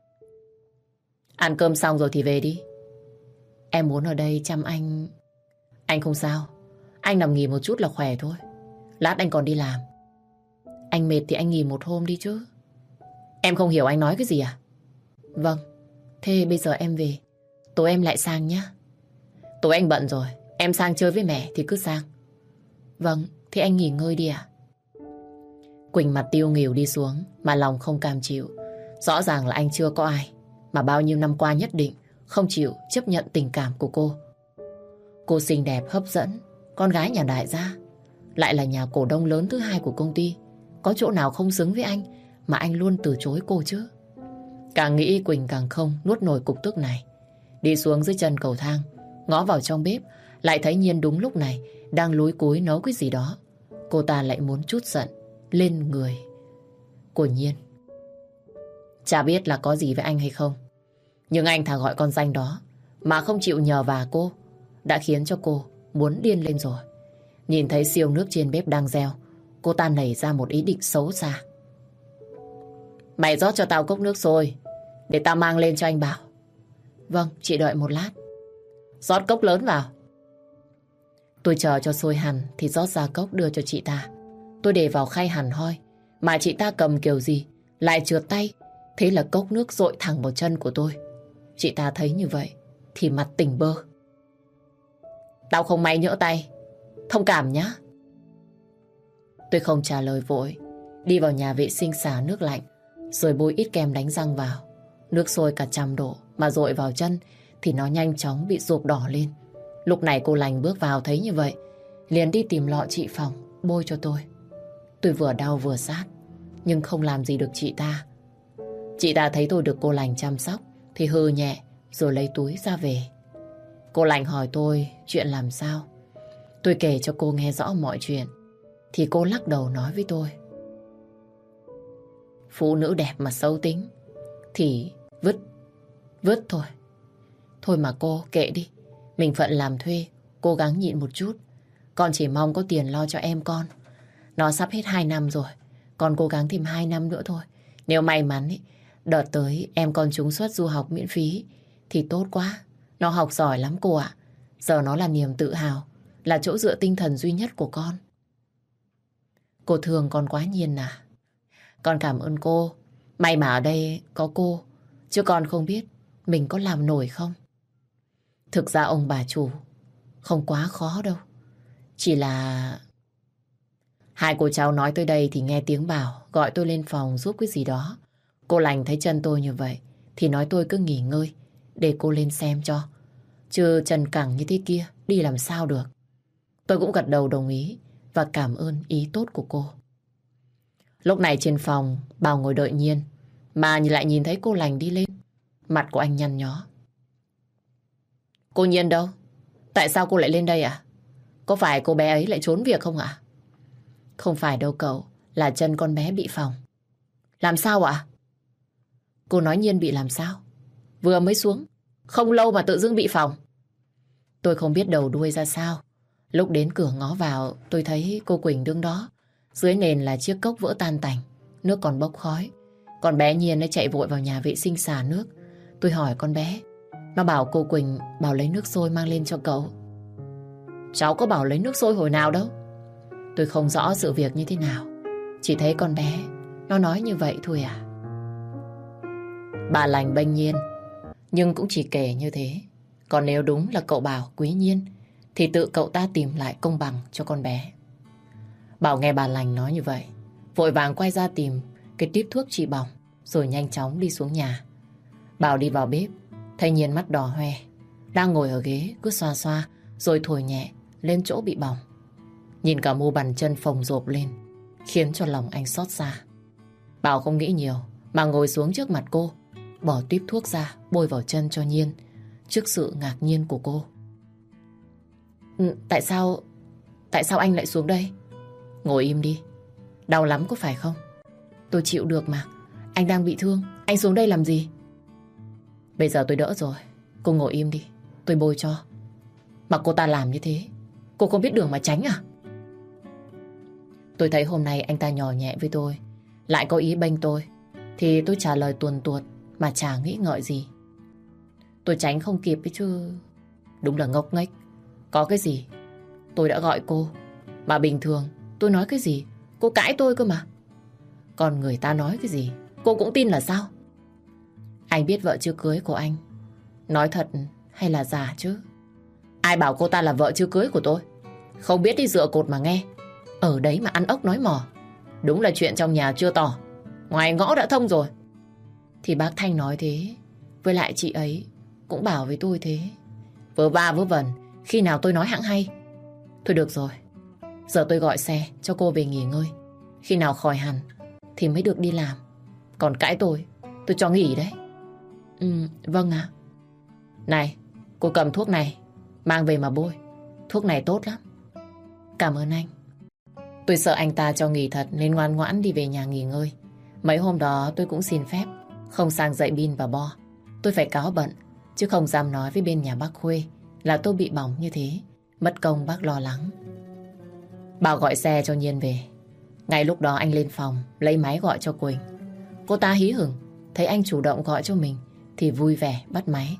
Ăn cơm xong rồi thì về đi. Em muốn ở đây chăm anh. Anh không sao, anh nằm nghỉ một chút là khỏe thôi. Lát anh còn đi làm. Anh mệt thì anh nghỉ một hôm đi chứ. Em không hiểu anh nói cái gì à? Vâng, thế bây giờ em về, tối em lại sang nhé. Tối anh bận rồi, em sang chơi với mẹ thì cứ sang. Vâng, thế anh nghỉ ngơi đi ạ. Quỳnh mặt tiêu nghỉu đi xuống, mà lòng không cam chịu. Rõ ràng là anh chưa có ai, mà bao nhiêu năm qua nhất định không chịu chấp nhận tình cảm của cô. Cô xinh đẹp hấp dẫn, con gái nhà đại gia, lại là nhà cổ đông lớn thứ hai của công ty. Có chỗ nào không xứng với anh mà anh luôn từ chối cô chứ? Càng nghĩ Quỳnh càng không nuốt nổi cục tức này. Đi xuống dưới chân cầu thang, ngó vào trong bếp, lại thấy Nhiên đúng lúc này đang lúi cúi nấu cái gì đó. Cô ta lại muốn trút giận lên người của Nhiên. Chả biết là có gì với anh hay không, nhưng anh thà gọi con danh đó mà không chịu nhờ vả cô đã khiến cho cô muốn điên lên rồi. Nhìn thấy siêu nước trên bếp đang reo, cô ta nảy ra một ý định xấu xa. Mày rót cho tao cốc nước sôi để tao mang lên cho anh Bảo. Vâng, chị đợi một lát. Rót cốc lớn vào. Tôi chờ cho sôi hẳn thì rót ra cốc đưa cho chị ta. Tôi để vào khay hẳn hoi, mà chị ta cầm kiểu gì lại trượt tay. Thế là cốc nước dội thẳng vào chân của tôi. Chị ta thấy như vậy thì mặt tỉnh bơ. Tao không may nhỡ tay, thông cảm nhá. Tôi không trả lời vội, đi vào nhà vệ sinh xả nước lạnh, rồi bôi ít kem đánh răng vào. Nước sôi cả 100 độ mà dội vào chân thì nó nhanh chóng bị rộp đỏ lên. Lúc này cô Lành bước vào thấy như vậy, liền đi tìm lọ trị phòng bôi cho tôi. Tôi vừa đau vừa rát, nhưng không làm gì được chị ta. Chị ta thấy tôi được cô Lành chăm sóc thì hừ nhẹ rồi lấy túi ra về. Cô Lành hỏi tôi chuyện làm sao. Tôi kể cho cô nghe rõ mọi chuyện thì cô lắc đầu nói với tôi. Phụ nữ đẹp mà xấu tính thì vứt thôi. Thôi mà cô kệ đi, mình phận làm thuê, cố gắng nhịn một chút. Con chỉ mong có tiền lo cho em con. Nó sắp hết 2 năm rồi, con cố gắng thêm 2 năm nữa thôi. Nếu may mắn ý, đợt tới em con trúng suất du học miễn phí thì tốt quá. Nó học giỏi lắm cô ạ. Giờ nó là niềm tự hào, là chỗ dựa tinh thần duy nhất của con. Cô thương con quá Nhiên à. Con cảm ơn cô. May mà ở đây có cô, chứ con không biết mình có làm nổi không. Thực ra ông bà chủ không quá khó đâu. Chỉ là... Hai cô cháu nói tới đây thì nghe tiếng Bảo gọi tôi lên phòng giúp cái gì đó. Cô Lành thấy chân tôi như vậy thì nói tôi cứ nghỉ ngơi để cô lên xem cho. Chứ chân cẳng như thế kia đi làm sao được. Tôi cũng gật đầu đồng ý và cảm ơn ý tốt của cô. Lúc này trên phòng Bảo ngồi đợi Nhiên, mà lại nhìn thấy cô Lành đi lên. Mặt của anh nhăn nhó. Cô Nhiên đâu? Tại sao cô lại lên đây à? Có phải cô bé ấy lại trốn việc không ạ? Không phải đâu cậu, là chân con bé bị phỏng. Làm sao ạ? Cô nói Nhiên bị làm sao? Vừa mới xuống, không lâu mà tự dưng bị phỏng. Tôi không biết đầu đuôi ra sao. Lúc đến cửa ngó vào, tôi thấy cô Quỳnh đứng đó. Dưới nền là chiếc cốc vỡ tan tành, nước còn bốc khói. Con bé Nhiên nó chạy vội vào nhà vệ sinh xả nước. Tôi hỏi con bé, nó bảo cô Quỳnh bảo lấy nước sôi mang lên cho cậu. Cháu có bảo lấy nước sôi hồi nào đâu. Tôi không rõ sự việc như thế nào. Chỉ thấy con bé nó nói như vậy thôi à. Bà lành bênh Nhiên, nhưng cũng chỉ kể như thế. Còn nếu đúng là cậu Bảo quý Nhiên thì tự cậu ta tìm lại công bằng cho con bé. Bảo nghe bà lành nói như vậy, vội vàng quay ra tìm cái típ thuốc trị bỏng, rồi nhanh chóng đi xuống nhà. Bảo đi vào bếp, thấy Nhiên mắt đỏ hoe, đang ngồi ở ghế cứ xoa xoa rồi thổi nhẹ lên chỗ bị bỏng. Nhìn cả mu bàn chân phồng rộp lên, khiến cho lòng anh xót xa. Bảo không nghĩ nhiều mà ngồi xuống trước mặt cô, bỏ típ thuốc ra bôi vào chân cho Nhiên, trước sự ngạc nhiên của cô. Tại sao anh lại xuống đây? Ngồi im đi. Đau lắm có phải không? Tôi chịu được mà. Anh đang bị thương, anh xuống đây làm gì? Bây giờ tôi đỡ rồi, cô ngồi im đi, tôi bôi cho. Mà cô ta làm như thế, cô không biết đường mà tránh à? Tôi thấy hôm nay anh ta nhỏ nhẹ với tôi, lại có ý bênh tôi, thì tôi trả lời tuồn tuột mà chả nghĩ ngợi gì. Tôi tránh không kịp ấy chứ. Đúng là ngốc nghếch. Có cái gì tôi đã gọi cô, mà bình thường tôi nói cái gì cô cãi tôi cơ mà. Còn người ta nói cái gì cô cũng tin là sao? Anh biết vợ chưa cưới của anh nói thật hay là giả chứ? Ai bảo cô ta là vợ chưa cưới của tôi? Không biết đi dựa cột mà nghe. Ở đấy mà ăn ốc nói mò. Đúng là chuyện trong nhà chưa tỏ, ngoài ngõ đã thông rồi. Thì bác Thanh nói thế, với lại chị ấy cũng bảo với tôi thế. Vớ va vớ vẩn, khi nào tôi nói hẵng hay. Thôi được rồi, giờ tôi gọi xe cho cô về nghỉ ngơi. Khi nào khỏi hẳn thì mới được đi làm. Còn cãi tôi cho nghỉ đấy. Vâng ạ. Này, cô cầm thuốc này, mang về mà bôi. Thuốc này tốt lắm. Cảm ơn anh. Tôi sợ anh ta cho nghỉ thật nên ngoan ngoãn đi về nhà nghỉ ngơi. Mấy hôm đó tôi cũng xin phép không sang dạy Bin và Bo. Tôi phải cáo bận, chứ không dám nói với bên nhà bác Khuê là tôi bị bỏng như thế. Mất công bác lo lắng. Bảo gọi xe cho Nhiên về. Ngay lúc đó anh lên phòng lấy máy gọi cho Quỳnh. Cô ta hí hửng thấy anh chủ động gọi cho mình thì vui vẻ bắt máy.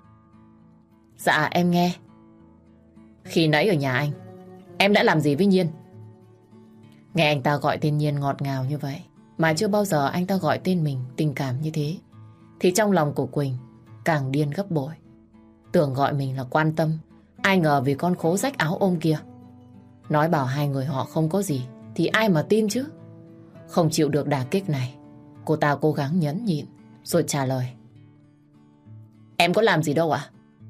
Dạ em nghe. Khi nãy ở nhà anh, em đã làm gì với Nhiên? Nghe anh ta gọi tên Nhiên ngọt ngào như vậy, mà chưa bao giờ anh ta gọi tên mình tình cảm như thế, thì trong lòng của Quỳnh càng điên gấp bội. Tưởng gọi mình là quan tâm, ai ngờ vì con khố rách áo ôm kia. Nói bảo hai người họ không có gì thì ai mà tin chứ. Không chịu được đả kích này, cô ta cố gắng nhẫn nhịn rồi trả lời. Em có làm gì đâu ạ?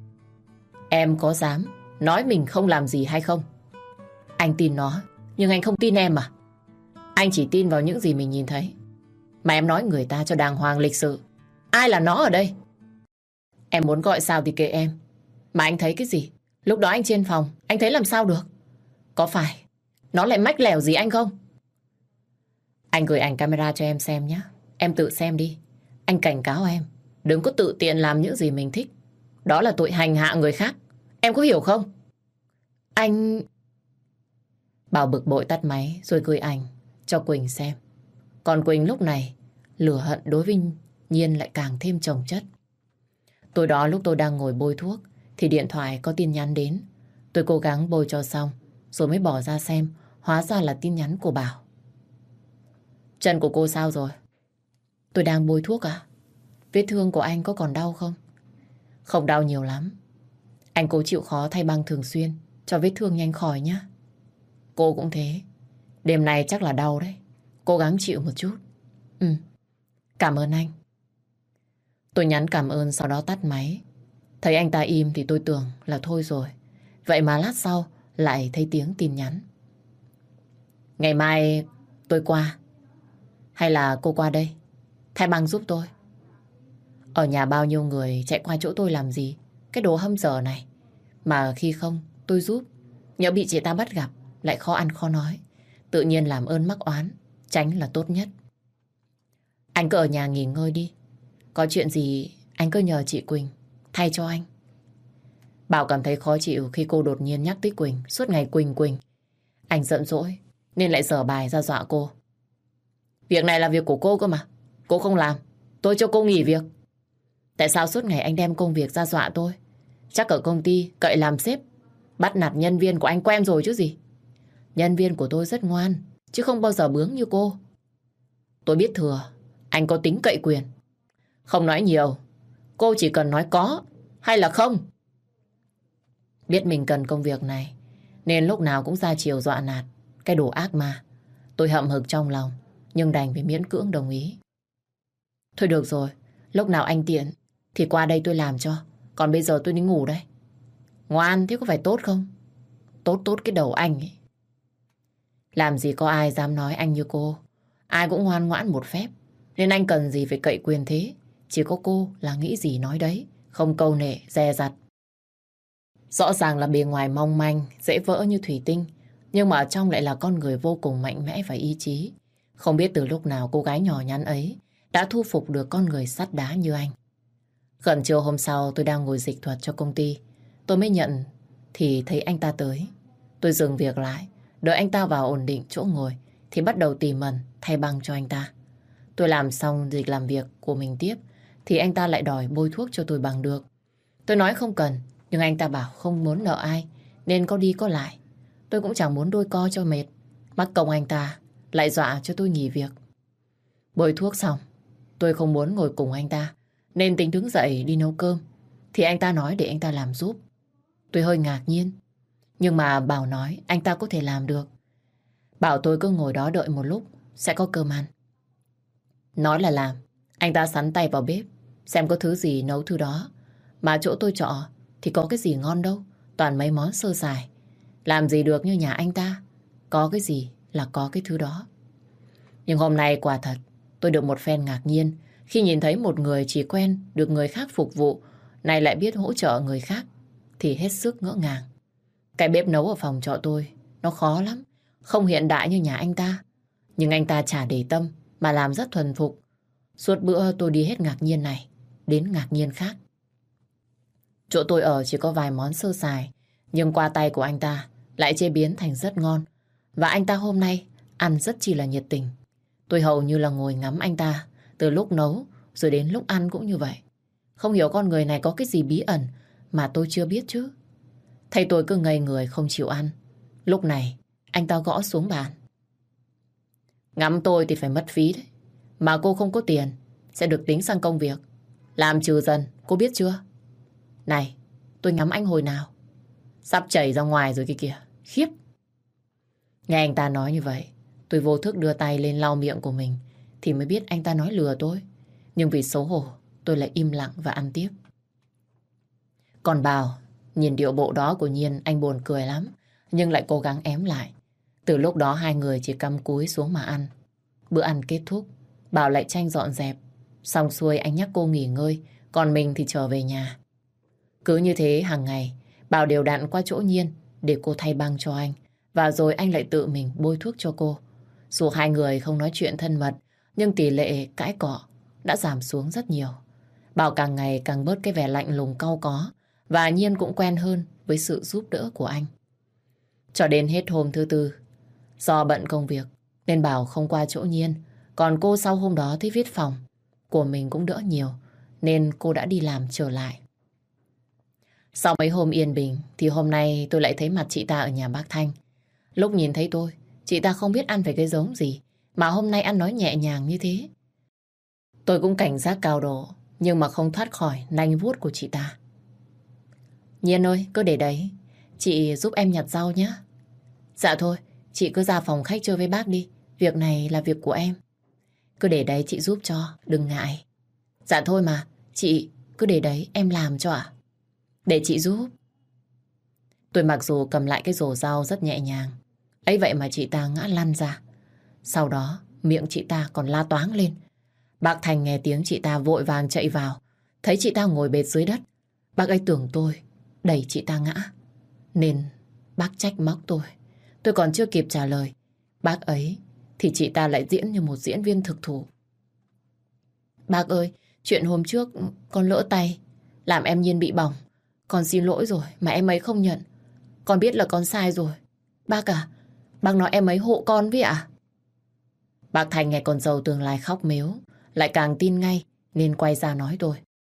Em có dám nói mình không làm gì hay không? Anh tin nó, nhưng anh không tin em à? Anh chỉ tin vào những gì mình nhìn thấy. Mà em nói người ta cho đàng hoàng lịch sự. Ai là nó ở đây? Em muốn gọi sao thì kệ em. Mà anh thấy cái gì? Lúc đó anh trên phòng, anh thấy làm sao được? Có phải nó lại mách lẻo gì anh không? Anh gửi ảnh camera cho em xem nhé. Em tự xem đi. Anh cảnh cáo em, đừng có tự tiện làm những gì mình thích. Đó là tội hành hạ người khác. Em có hiểu không? Anh... Bảo bực bội tắt máy rồi gửi ảnh cho Quỳnh xem. Còn Quỳnh lúc này lửa hận đối với Nhiên lại càng thêm chồng chất. Tối đó lúc tôi đang ngồi bôi thuốc thì điện thoại có tin nhắn đến. Tôi cố gắng bôi cho xong rồi mới bỏ ra xem. Hóa ra là tin nhắn của Bảo. Chân của cô sao rồi? Tôi đang bôi thuốc à? Vết thương của anh có còn đau không? Không đau nhiều lắm. Anh cố chịu khó thay băng thường xuyên cho vết thương nhanh khỏi nhé. Cô cũng thế. Đêm nay chắc là đau đấy. Cố gắng chịu một chút. Cảm ơn anh. Tôi nhắn cảm ơn sau đó tắt máy. Thấy anh ta im thì tôi tưởng là thôi rồi. Vậy mà lát sau lại thấy tiếng tin nhắn. Ngày mai tôi qua. Hay là cô qua đây thay băng giúp tôi? Ở nhà bao nhiêu người chạy qua chỗ tôi làm gì? Cái đồ hâm dở này. Mà khi không tôi giúp, nhỡ bị chị ta bắt gặp lại khó ăn khó nói. Tự nhiên làm ơn mắc oán, tránh là tốt nhất. Anh cứ ở nhà nghỉ ngơi đi. Có chuyện gì anh cứ nhờ chị Quỳnh thay cho anh. Bảo cảm thấy khó chịu khi cô đột nhiên nhắc tới Quỳnh. Suốt ngày Quỳnh Quỳnh. Anh giận dỗi nên lại dở bài ra dọa cô. Việc này là việc của cô cơ mà. Cô không làm, tôi cho cô nghỉ việc. Tại sao suốt ngày anh đem công việc ra dọa tôi? Chắc ở công ty cậy làm sếp, bắt nạt nhân viên của anh quen rồi chứ gì. Nhân viên của tôi rất ngoan, chứ không bao giờ bướng như cô. Tôi biết thừa, anh có tính cậy quyền. Không nói nhiều, cô chỉ cần nói có hay là không. Biết mình cần công việc này, nên lúc nào cũng ra chiều dọa nạt. Cái đồ ác ma. Tôi hậm hực trong lòng, nhưng đành phải miễn cưỡng đồng ý. Thôi được rồi, lúc nào anh tiện thì qua đây tôi làm cho. Còn bây giờ tôi đi ngủ đây. Ngoan thế có phải tốt không? Tốt tốt cái đầu anh ấy. Làm gì có ai dám nói anh như cô. Ai cũng ngoan ngoãn một phép. Nên anh cần gì phải cậy quyền thế. Chỉ có cô là nghĩ gì nói đấy. Không câu nệ, dè dặt. Rõ ràng là bề ngoài mong manh, dễ vỡ như thủy tinh. Nhưng mà ở trong lại là con người vô cùng mạnh mẽ và ý chí. Không biết từ lúc nào cô gái nhỏ nhắn ấy đã thu phục được con người sắt đá như anh. Gần chiều hôm sau tôi đang ngồi dịch thuật cho công ty. Tôi mới nhận thì thấy anh ta tới. Tôi dừng việc lại, đợi anh ta vào ổn định chỗ ngồi thì bắt đầu tỉ mẩn thay băng cho anh ta. Tôi làm xong dịch làm việc của mình tiếp thì anh ta lại đòi bôi thuốc cho tôi bằng được. Tôi nói không cần, nhưng anh ta bảo không muốn nợ ai nên có đi có lại. Tôi cũng chẳng muốn đôi co cho mệt. Mắc công anh ta lại dọa cho tôi nghỉ việc. Bôi thuốc xong, tôi không muốn ngồi cùng anh ta nên tính đứng dậy đi nấu cơm. Thì anh ta nói để anh ta làm giúp. Tôi hơi ngạc nhiên, nhưng mà Bảo nói anh ta có thể làm được. Bảo tôi cứ ngồi đó đợi một lúc sẽ có cơm ăn. Nói là làm, anh ta sắn tay vào bếp xem có thứ gì nấu thứ đó. Mà chỗ tôi trọ thì có cái gì ngon đâu, toàn mấy món sơ sài. Làm gì được như nhà anh ta, có cái gì là có cái thứ đó. Nhưng hôm nay quả thật tôi được một phen ngạc nhiên khi nhìn thấy một người chỉ quen được người khác phục vụ, này lại biết hỗ trợ người khác, thì hết sức ngỡ ngàng. Cái bếp nấu ở phòng trọ tôi nó khó lắm, không hiện đại như nhà anh ta. Nhưng anh ta chả để tâm mà làm rất thuần thục. Suốt bữa tôi đi hết ngạc nhiên này đến ngạc nhiên khác. Chỗ tôi ở chỉ có vài món sơ sài, nhưng qua tay của anh ta lại chế biến thành rất ngon. Và anh ta hôm nay ăn rất chi là nhiệt tình. Tôi hầu như là ngồi ngắm anh ta từ lúc nấu rồi đến lúc ăn cũng như vậy. Không hiểu con người này có cái gì bí ẩn mà tôi chưa biết chứ. Thầy tôi cứ ngây người không chịu ăn. Lúc này anh ta gõ xuống bàn. Ngắm tôi thì phải mất phí đấy. Mà cô không có tiền sẽ được tính sang công việc. Làm trừ dần, cô biết chưa? Này, tôi ngắm anh hồi nào? Sắp chảy ra ngoài rồi kìa kìa. Khiếp. Nghe anh ta nói như vậy, tôi vô thức đưa tay lên lau miệng của mình thì mới biết anh ta nói lừa tôi. Nhưng vì xấu hổ, tôi lại im lặng và ăn tiếp. Còn Bảo, nhìn điệu bộ đó của Nhiên anh buồn cười lắm, nhưng lại cố gắng ém lại. Từ lúc đó hai người chỉ cắm cúi xuống mà ăn. Bữa ăn kết thúc, Bảo lại tranh dọn dẹp. Xong xuôi anh nhắc cô nghỉ ngơi, còn mình thì trở về nhà. Cứ như thế hàng ngày, Bảo đều đặn qua chỗ Nhiên để cô thay băng cho anh. Và rồi anh lại tự mình bôi thuốc cho cô. Dù hai người không nói chuyện thân mật, nhưng tỷ lệ cãi cọ đã giảm xuống rất nhiều. Bảo càng ngày càng bớt cái vẻ lạnh lùng cau có, và Nhiên cũng quen hơn với sự giúp đỡ của anh. Cho đến hết hôm thứ tư, do bận công việc nên Bảo không qua chỗ Nhiên. Còn cô sau hôm đó thấy viết phòng của mình cũng đỡ nhiều, nên cô đã đi làm trở lại. Sau mấy hôm yên bình thì hôm nay tôi lại thấy mặt chị ta ở nhà bác Thanh. Lúc nhìn thấy tôi, chị ta không biết ăn phải cái giống gì mà hôm nay ăn nói nhẹ nhàng như thế. Tôi cũng cảnh giác cao độ, nhưng mà không thoát khỏi nanh vuốt của chị ta. Nhiên ơi, cứ để đấy, chị giúp em nhặt rau nhé. Dạ thôi, chị cứ ra phòng khách chơi với bác đi, việc này là việc của em. Cứ để đấy chị giúp cho, đừng ngại. Dạ thôi mà, chị cứ để đấy em làm cho ạ. Để chị giúp. Tôi mặc dù cầm lại cái rổ rau rất nhẹ nhàng, ấy vậy mà chị ta ngã lăn ra. Sau đó miệng chị ta còn la toáng lên. Bác Thành nghe tiếng chị ta vội vàng chạy vào. Thấy chị ta ngồi bệt dưới đất, bác ấy tưởng tôi đẩy chị ta ngã, nên bác trách móc tôi. Tôi còn chưa kịp trả lời bác ấy thì chị ta lại diễn như một diễn viên thực thụ. Bác ơi, chuyện hôm trước con lỡ tay làm em Nhiên bị bỏng. Con xin lỗi rồi mà em ấy không nhận. Con biết là con sai rồi. Bác à, bác nói em ấy hộ con với ạ. Bác Thành nghe con dâu tương lai khóc mếu, lại càng tin ngay nên quay ra nói tôi.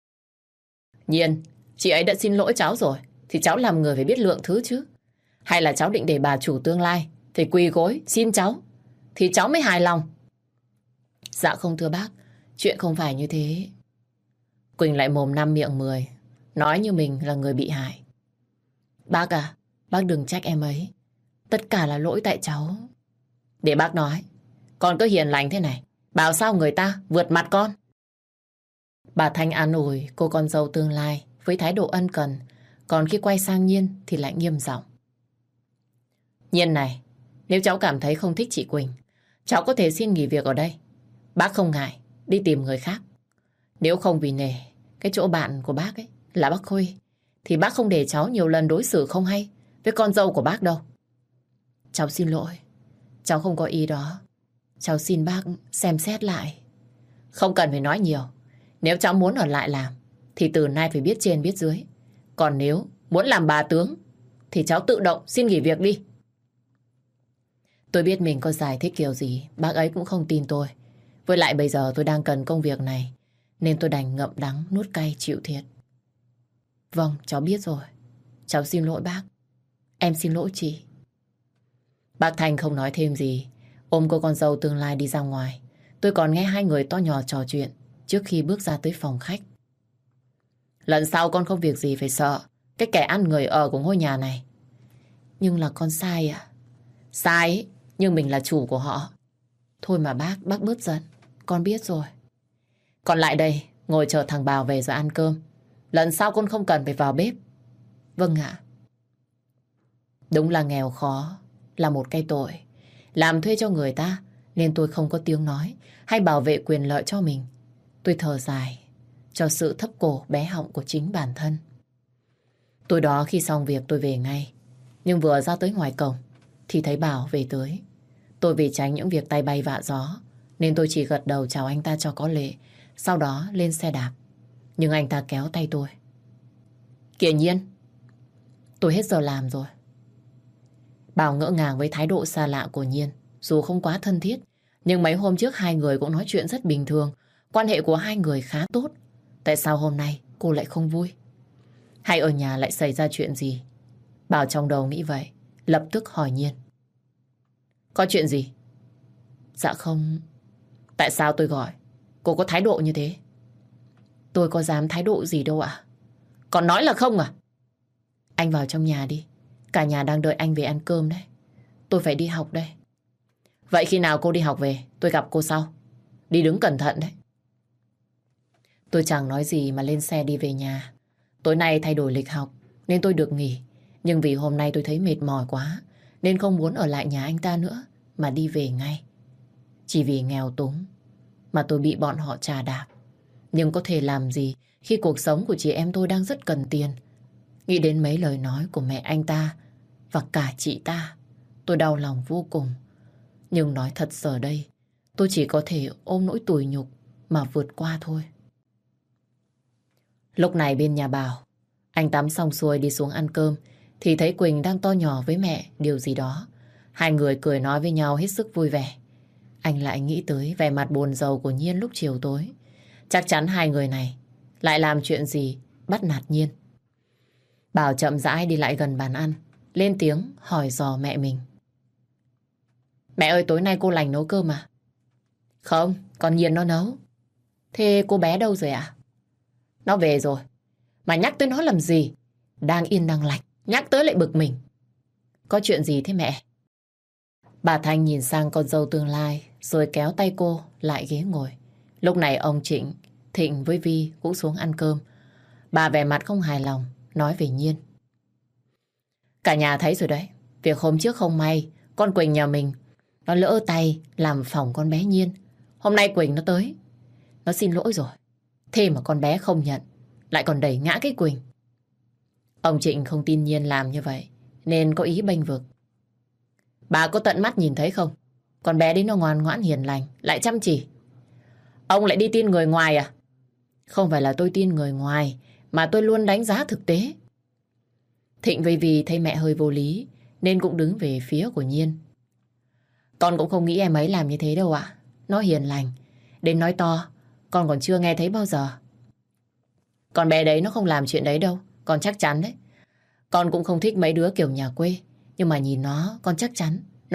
Nhiên, chị ấy đã xin lỗi cháu rồi thì cháu làm người phải biết lượng thứ chứ. Hay là cháu định để bà chủ tương lai thì quỳ gối xin cháu, thì cháu mới hài lòng. Dạ không thưa bác, chuyện không phải như thế. Quỳnh lại mồm năm miệng mười, nói như mình là người bị hại. Bác à, bác đừng trách em ấy. Tất cả là lỗi tại cháu. Để bác nói, con cứ hiền lành thế này, bảo sao người ta vượt mặt con. Bà Thanh an ủi cô con dâu tương lai với thái độ ân cần, còn khi quay sang Nhiên thì lại nghiêm giọng. Nhiên này, nếu cháu cảm thấy không thích chị Quỳnh, cháu có thể xin nghỉ việc ở đây. Bác không ngại, đi tìm người khác. Nếu không vì nể cái chỗ bạn của bác ấy là bác Huy, thì bác không để cháu nhiều lần đối xử không hay với con dâu của bác đâu. Cháu xin lỗi, cháu không có ý đó. Cháu xin bác xem xét lại. Không cần phải nói nhiều. Nếu cháu muốn ở lại làm thì từ nay phải biết trên biết dưới. Còn nếu muốn làm bà tướng thì cháu tự động xin nghỉ việc đi. Tôi biết mình có giải thích kiểu gì bác ấy cũng không tin tôi. Với lại bây giờ tôi đang cần công việc này, nên tôi đành ngậm đắng nuốt cay chịu thiệt. Vâng, cháu biết rồi. Cháu xin lỗi bác. Em xin lỗi chị. Bác Thành không nói thêm gì, ôm cô con dâu tương lai đi ra ngoài. Tôi còn nghe hai người to nhỏ trò chuyện trước khi bước ra tới phòng khách. Lần sau con không việc gì phải sợ cái kẻ ăn người ở của ngôi nhà này. Nhưng là con sai à? Sai ấy, nhưng mình là chủ của họ. Thôi mà bác bớt giận. Con biết rồi. Còn lại đây, ngồi chờ thằng Bảo về rồi ăn cơm. Lần sau con không cần phải vào bếp. Vâng ạ. Đúng là nghèo khó là một cái tội. Làm thuê cho người ta nên tôi không có tiếng nói hay bảo vệ quyền lợi cho mình. Tôi thở dài cho sự thấp cổ bé họng của chính bản thân. Tối đó khi xong việc tôi về ngay. Nhưng vừa ra tới ngoài cổng thì thấy Bảo về tới. Tôi vì tránh những việc tay bay vạ gió nên tôi chỉ gật đầu chào anh ta cho có lệ. Sau đó lên xe đạp. Nhưng anh ta kéo tay tôi. Kìa Nhiên, tôi hết giờ làm rồi. Bảo ngỡ ngàng với thái độ xa lạ của Nhiên. Dù không quá thân thiết, nhưng mấy hôm trước hai người cũng nói chuyện rất bình thường. Quan hệ của hai người khá tốt. Tại sao hôm nay cô lại không vui? Hay ở nhà lại xảy ra chuyện gì? Bảo trong đầu nghĩ vậy, lập tức hỏi Nhiên. Có chuyện gì? Dạ không. Tại sao tôi gọi cô có thái độ như thế? Tôi có dám thái độ gì đâu ạ. Còn nói là không à? Anh vào trong nhà đi. Cả nhà đang đợi anh về ăn cơm đấy. Tôi phải đi học đây. Vậy khi nào cô đi học về tôi gặp cô sau. Đi đứng cẩn thận đấy. Tôi chẳng nói gì mà lên xe đi về nhà. Tối nay thay đổi lịch học nên tôi được nghỉ. Nhưng vì hôm nay tôi thấy mệt mỏi quá nên không muốn ở lại nhà anh ta nữa mà đi về ngay. Chỉ vì nghèo túng mà tôi bị bọn họ chà đạp. Nhưng có thể làm gì khi cuộc sống của chị em tôi đang rất cần tiền. Nghĩ đến mấy lời nói của mẹ anh ta và cả chị ta, tôi đau lòng vô cùng. Nhưng nói thật giờ đây, tôi chỉ có thể ôm nỗi tủi nhục mà vượt qua thôi. Lúc này bên nhà Bảo, anh tắm xong xuôi đi xuống ăn cơm thì thấy Quỳnh đang to nhỏ với mẹ điều gì đó. Hai người cười nói với nhau hết sức vui vẻ. Anh lại nghĩ tới vẻ mặt buồn rầu của Nhiên lúc chiều tối. Chắc chắn hai người này lại làm chuyện gì bắt nạt Nhiên. Bảo chậm rãi đi lại gần bàn ăn, lên tiếng hỏi dò mẹ mình. Mẹ ơi, tối nay cô lành nấu cơm à? Không, con Nhiên nó nấu. Thế cô bé đâu rồi ạ? Nó về rồi. Mà nhắc tới nó làm gì? Đang yên đang lành, nhắc tới lại bực mình. Có chuyện gì thế mẹ? Bà Thanh nhìn sang con dâu tương lai rồi kéo tay cô lại ghế ngồi. Lúc này ông Trịnh, Thịnh với Vi cũng xuống ăn cơm. Bà vẻ mặt không hài lòng, nói về Nhiên. Cả nhà thấy rồi đấy. Việc hôm trước không may, con Quỳnh nhà mình nó lỡ tay làm phỏng con bé Nhiên. Hôm nay Quỳnh nó tới, nó xin lỗi rồi. Thế mà con bé không nhận, lại còn đẩy ngã cái Quỳnh. Ông Trịnh không tin Nhiên làm như vậy, nên có ý bênh vực. Bà có tận mắt nhìn thấy không? Con bé đấy nó ngoan ngoãn hiền lành, lại chăm chỉ. Ông lại đi tin người ngoài à? Không phải là tôi tin người ngoài, mà tôi luôn đánh giá thực tế. Thịnh vì thấy mẹ hơi vô lý, nên cũng đứng về phía của Nhiên. Con cũng không nghĩ em ấy làm như thế đâu ạ. Nó hiền lành, đến nói to, con còn chưa nghe thấy bao giờ. Con bé đấy nó không làm chuyện đấy đâu, con chắc chắn đấy. Con cũng không thích mấy đứa kiểu nhà quê, nhưng mà nhìn nó, con chắc chắn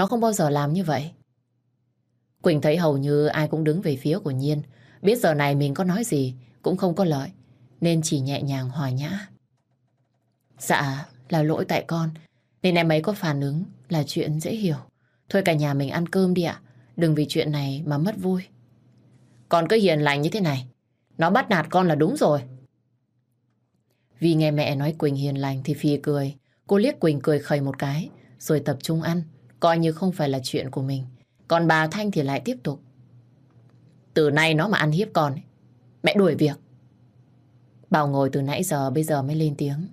nó không bao giờ làm như vậy. Quỳnh thấy hầu như ai cũng đứng về phía của Nhiên. Biết giờ này mình có nói gì cũng không có lợi, nên chỉ nhẹ nhàng hòa nhã. Dạ, là lỗi tại con, nên em ấy có phản ứng là chuyện dễ hiểu. Thôi cả nhà mình ăn cơm đi ạ. Đừng vì chuyện này mà mất vui. Con cứ hiền lành như thế này, nó bắt nạt con là đúng rồi. Vì nghe mẹ nói Quỳnh hiền lành thì phì cười. Cô liếc Quỳnh cười khẩy một cái, rồi tập trung ăn, coi như không phải là chuyện của mình. Còn bà Thanh thì lại tiếp tục. Từ nay nó mà ăn hiếp con, mẹ đuổi việc. Bảo ngồi từ nãy giờ bây giờ mới lên tiếng.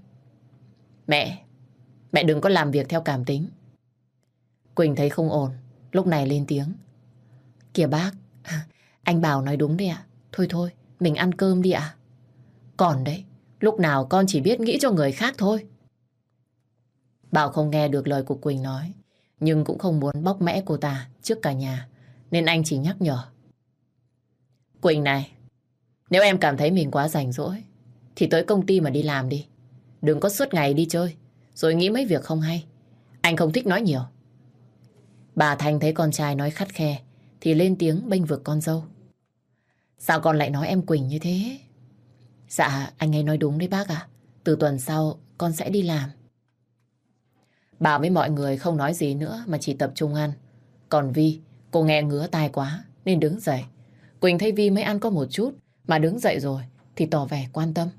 Mẹ đừng có làm việc theo cảm tính. Quỳnh thấy không ổn, lúc này lên tiếng. Kìa bác, anh Bảo nói đúng đấy ạ. Thôi, mình ăn cơm đi ạ. Còn đấy, lúc nào con chỉ biết nghĩ cho người khác thôi. Bảo không nghe được lời của Quỳnh nói, nhưng cũng không muốn bóc mẽ cô ta trước cả nhà, nên anh chỉ nhắc nhở. Quỳnh này, nếu em cảm thấy mình quá rảnh rỗi, thì tới công ty mà đi làm đi. Đừng có suốt ngày đi chơi, rồi nghĩ mấy việc không hay. Anh không thích nói nhiều. Bà Thanh thấy con trai nói khắt khe, thì lên tiếng bênh vực con dâu. Sao con lại nói em Quỳnh như thế? Dạ, anh ấy nói đúng đấy bác ạ. Từ tuần sau, con sẽ đi làm. Bà với mọi người không nói gì nữa mà chỉ tập trung ăn. Còn Vi, cô nghe ngứa tai quá nên đứng dậy. Quỳnh thấy Vi mới ăn có một chút mà đứng dậy rồi thì tỏ vẻ quan tâm.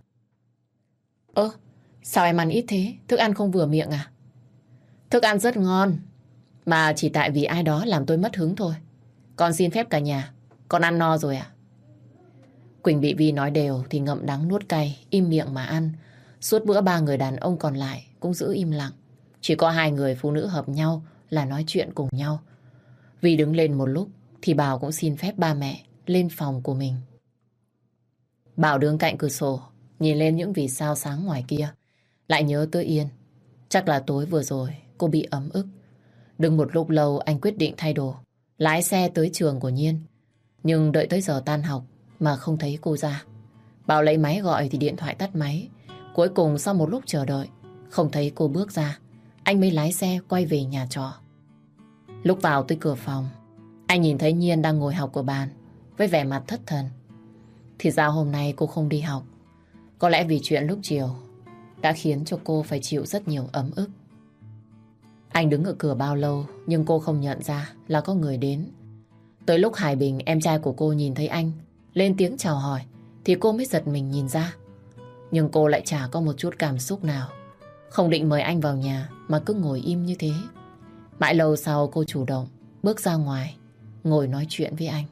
Sao em ăn ít thế? Thức ăn không vừa miệng à? Thức ăn rất ngon, mà chỉ tại vì ai đó làm tôi mất hứng thôi. Con xin phép cả nhà, con ăn no rồi ạ. Quỳnh bị Vi nói đều thì ngậm đắng nuốt cay, im miệng mà ăn. Suốt bữa ba người đàn ông còn lại cũng giữ im lặng. Chỉ có hai người phụ nữ hợp nhau là nói chuyện cùng nhau. Vi đứng lên một lúc thì Bảo cũng xin phép ba mẹ lên phòng của mình. Bảo đứng cạnh cửa sổ, nhìn lên những vì sao sáng ngoài kia. Lại nhớ tới Yên. Chắc là tối vừa rồi cô bị ấm ức. Đứng một lúc lâu anh quyết định thay đồ, lái xe tới trường của Nhiên. Nhưng đợi tới giờ tan học mà không thấy cô ra. Bảo lấy máy gọi thì điện thoại tắt máy. Cuối cùng sau một lúc chờ đợi, không thấy cô bước ra, anh mới lái xe quay về nhà trọ. Lúc vào tới cửa phòng, anh nhìn thấy Nhiên đang ngồi học của bàn với vẻ mặt thất thần. Thì ra hôm nay cô không đi học. Có lẽ vì chuyện lúc chiều đã khiến cho cô phải chịu rất nhiều ấm ức. Anh đứng ở cửa bao lâu nhưng cô không nhận ra là có người đến. Tới lúc Hải Bình, em trai của cô nhìn thấy anh lên tiếng chào hỏi thì cô mới giật mình nhìn ra. Nhưng cô lại chả có một chút cảm xúc nào. Không định mời anh vào nhà mà cứ ngồi im như thế. Mãi lâu sau cô chủ động bước ra ngoài, ngồi nói chuyện với anh.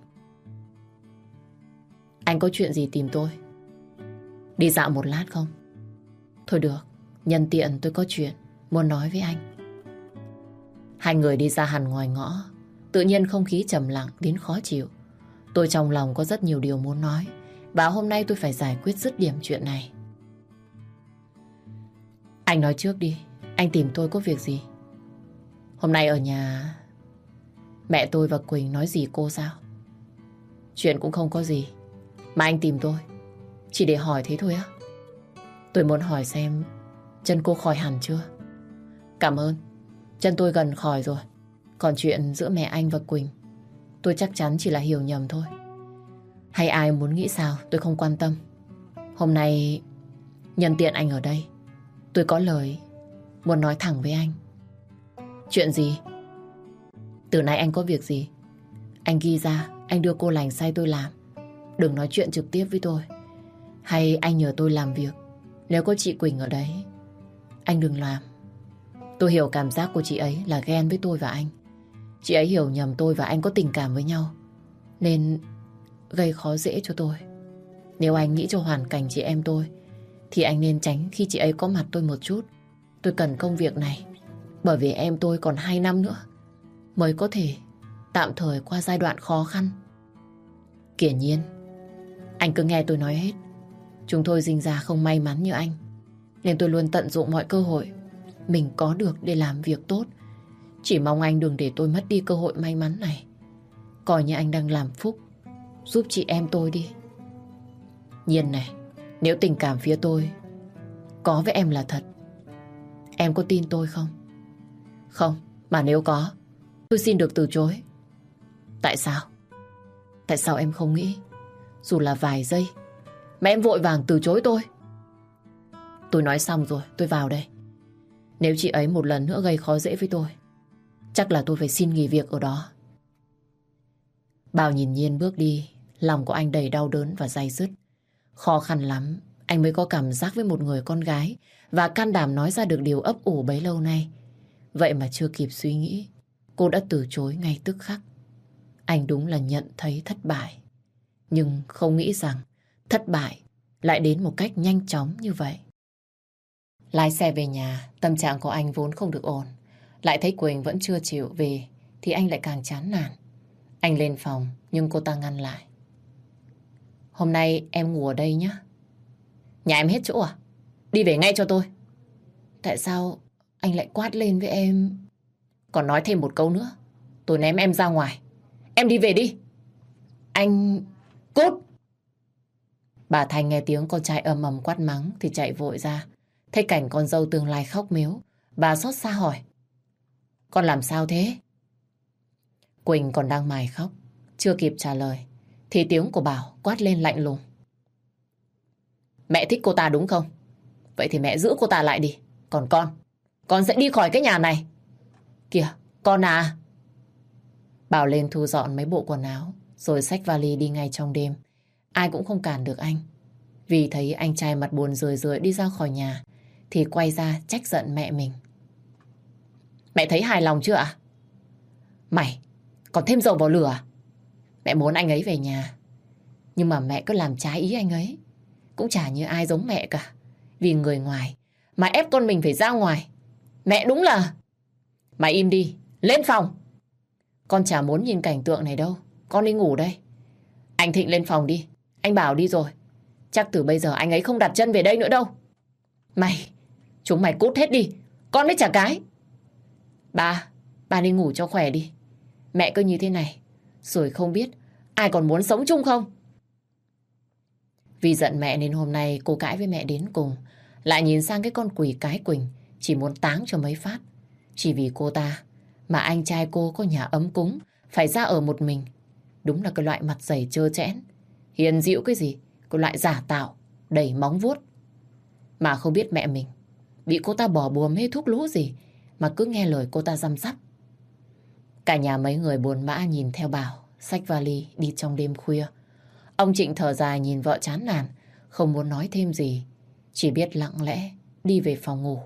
Anh có chuyện gì tìm tôi? Đi dạo một lát không? Thôi được, nhân tiện tôi có chuyện muốn nói với anh. Hai người đi ra hẳn ngoài ngõ. Tự nhiên không khí trầm lặng đến khó chịu. Tôi trong lòng có rất nhiều điều muốn nói, và hôm nay tôi phải giải quyết dứt điểm chuyện này. Anh nói trước đi, anh tìm tôi có việc gì? Hôm nay ở nhà mẹ tôi và Quỳnh nói gì cô sao? Chuyện cũng không có gì mà anh tìm tôi chỉ để hỏi thế thôi á? Tôi muốn hỏi xem chân cô khỏi hẳn chưa? Cảm ơn, chân tôi gần khỏi rồi. Còn chuyện giữa mẹ anh và Quỳnh, tôi chắc chắn chỉ là hiểu nhầm thôi. Hay ai muốn nghĩ sao tôi không quan tâm. Hôm nay nhân tiện anh ở đây, tôi có lời muốn nói thẳng với anh. Chuyện gì? Từ nay anh có việc gì, anh ghi ra, anh đưa cô lành say tôi làm. Đừng nói chuyện trực tiếp với tôi. Hay anh nhờ tôi làm việc, nếu có chị Quỳnh ở đấy, anh đừng làm. Tôi hiểu cảm giác của chị ấy là ghen với tôi và anh. Chị ấy hiểu nhầm tôi và anh có tình cảm với nhau, nên gây khó dễ cho tôi. Nếu anh nghĩ cho hoàn cảnh chị em tôi, thì anh nên tránh khi chị ấy có mặt tôi một chút. Tôi cần công việc này, bởi vì em tôi còn 2 năm nữa mới có thể tạm thời qua giai đoạn khó khăn. Kiển nhiên, anh cứ nghe tôi nói hết. Chúng tôi sinh ra không may mắn như anh, nên tôi luôn tận dụng mọi cơ hội mình có được để làm việc tốt. Chỉ mong anh đừng để tôi mất đi cơ hội may mắn này. Coi như anh đang làm phúc giúp chị em tôi đi. Nhiên này, nếu tình cảm phía tôi có với em là thật, em có tin tôi không? Không, mà nếu có, Tôi xin được từ chối. Tại sao? Tại sao em không nghĩ dù là vài giây mà em vội vàng từ chối tôi? Tôi nói xong rồi, tôi vào đây. Nếu chị ấy một lần nữa gây khó dễ với tôi, chắc là tôi phải xin nghỉ việc ở đó. Bảo nhìn Nhiên bước đi, lòng của anh đầy đau đớn và day dứt. Khó khăn lắm, anh mới có cảm giác với một người con gái và can đảm nói ra được điều ấp ủ bấy lâu nay. Vậy mà chưa kịp suy nghĩ, cô đã từ chối ngay tức khắc. Anh đúng là nhận thấy thất bại. Nhưng không nghĩ rằng thất bại lại đến một cách nhanh chóng như vậy. Lái xe về nhà, tâm trạng của anh vốn không được ổn. Lại thấy Quỳnh vẫn chưa chịu về thì anh lại càng chán nản. Anh lên phòng nhưng cô ta ngăn lại. Hôm nay em ngủ ở đây nhé. Nhà em hết chỗ à? Đi về ngay cho tôi. Tại sao anh lại quát lên với em? Còn nói thêm một câu nữa, tôi ném em ra ngoài. Em đi về đi. Anh... Cút! Bà Thành nghe tiếng con trai ầm ầm quát mắng thì chạy vội ra. Thấy cảnh con dâu tương lai khóc mếu, bà xót xa hỏi. Con làm sao thế? Quỳnh còn đang mải khóc, chưa kịp trả lời thì tiếng của Bảo quát lên lạnh lùng. Mẹ thích cô ta đúng không? Vậy thì mẹ giữ cô ta lại đi. Còn con sẽ đi khỏi cái nhà này. Kìa, con à! Bảo lên thu dọn mấy bộ quần áo rồi xách vali đi ngay trong đêm. Ai cũng không cản được anh. Vì thấy anh trai mặt buồn rười rượi đi ra khỏi nhà thì quay ra trách giận mẹ mình. Mẹ thấy hài lòng chưa ạ? Mày còn thêm dầu vào lửa à? Mẹ muốn anh ấy về nhà, nhưng mà mẹ cứ làm trái ý anh ấy. Cũng chả như ai giống mẹ cả. Vì người ngoài mà ép con mình phải ra ngoài. Mẹ đúng là... Mày im đi, lên phòng. Con chả muốn nhìn cảnh tượng này đâu. Con đi ngủ đây. Anh Thịnh lên phòng đi. Anh Bảo đi rồi. Chắc từ bây giờ anh ấy không đặt chân về đây nữa đâu. Chúng mày cút hết đi. Con đấy chả cái. Ba đi ngủ cho khỏe đi. Mẹ cứ như thế này rồi không biết ai còn muốn sống chung không? Vì giận mẹ nên hôm nay cô cãi với mẹ đến cùng. Lại nhìn sang cái con quỷ cái Quỳnh, chỉ muốn táng cho mấy phát. Chỉ vì cô ta mà anh trai cô có nhà ấm cúng phải ra ở một mình. Đúng là cái loại mặt dày trơ trẽn, hiền dịu cái gì, cái loại giả tạo đầy móng vuốt. Mà không biết mẹ mình bị cô ta bỏ bùa mê thuốc lú gì mà cứ nghe lời cô ta răm rắp. Cả nhà mấy người buồn bã nhìn theo Bảo xách vali đi trong đêm khuya. Ông Trịnh thở dài nhìn vợ chán nản, không muốn nói thêm gì, chỉ biết lặng lẽ đi về phòng ngủ.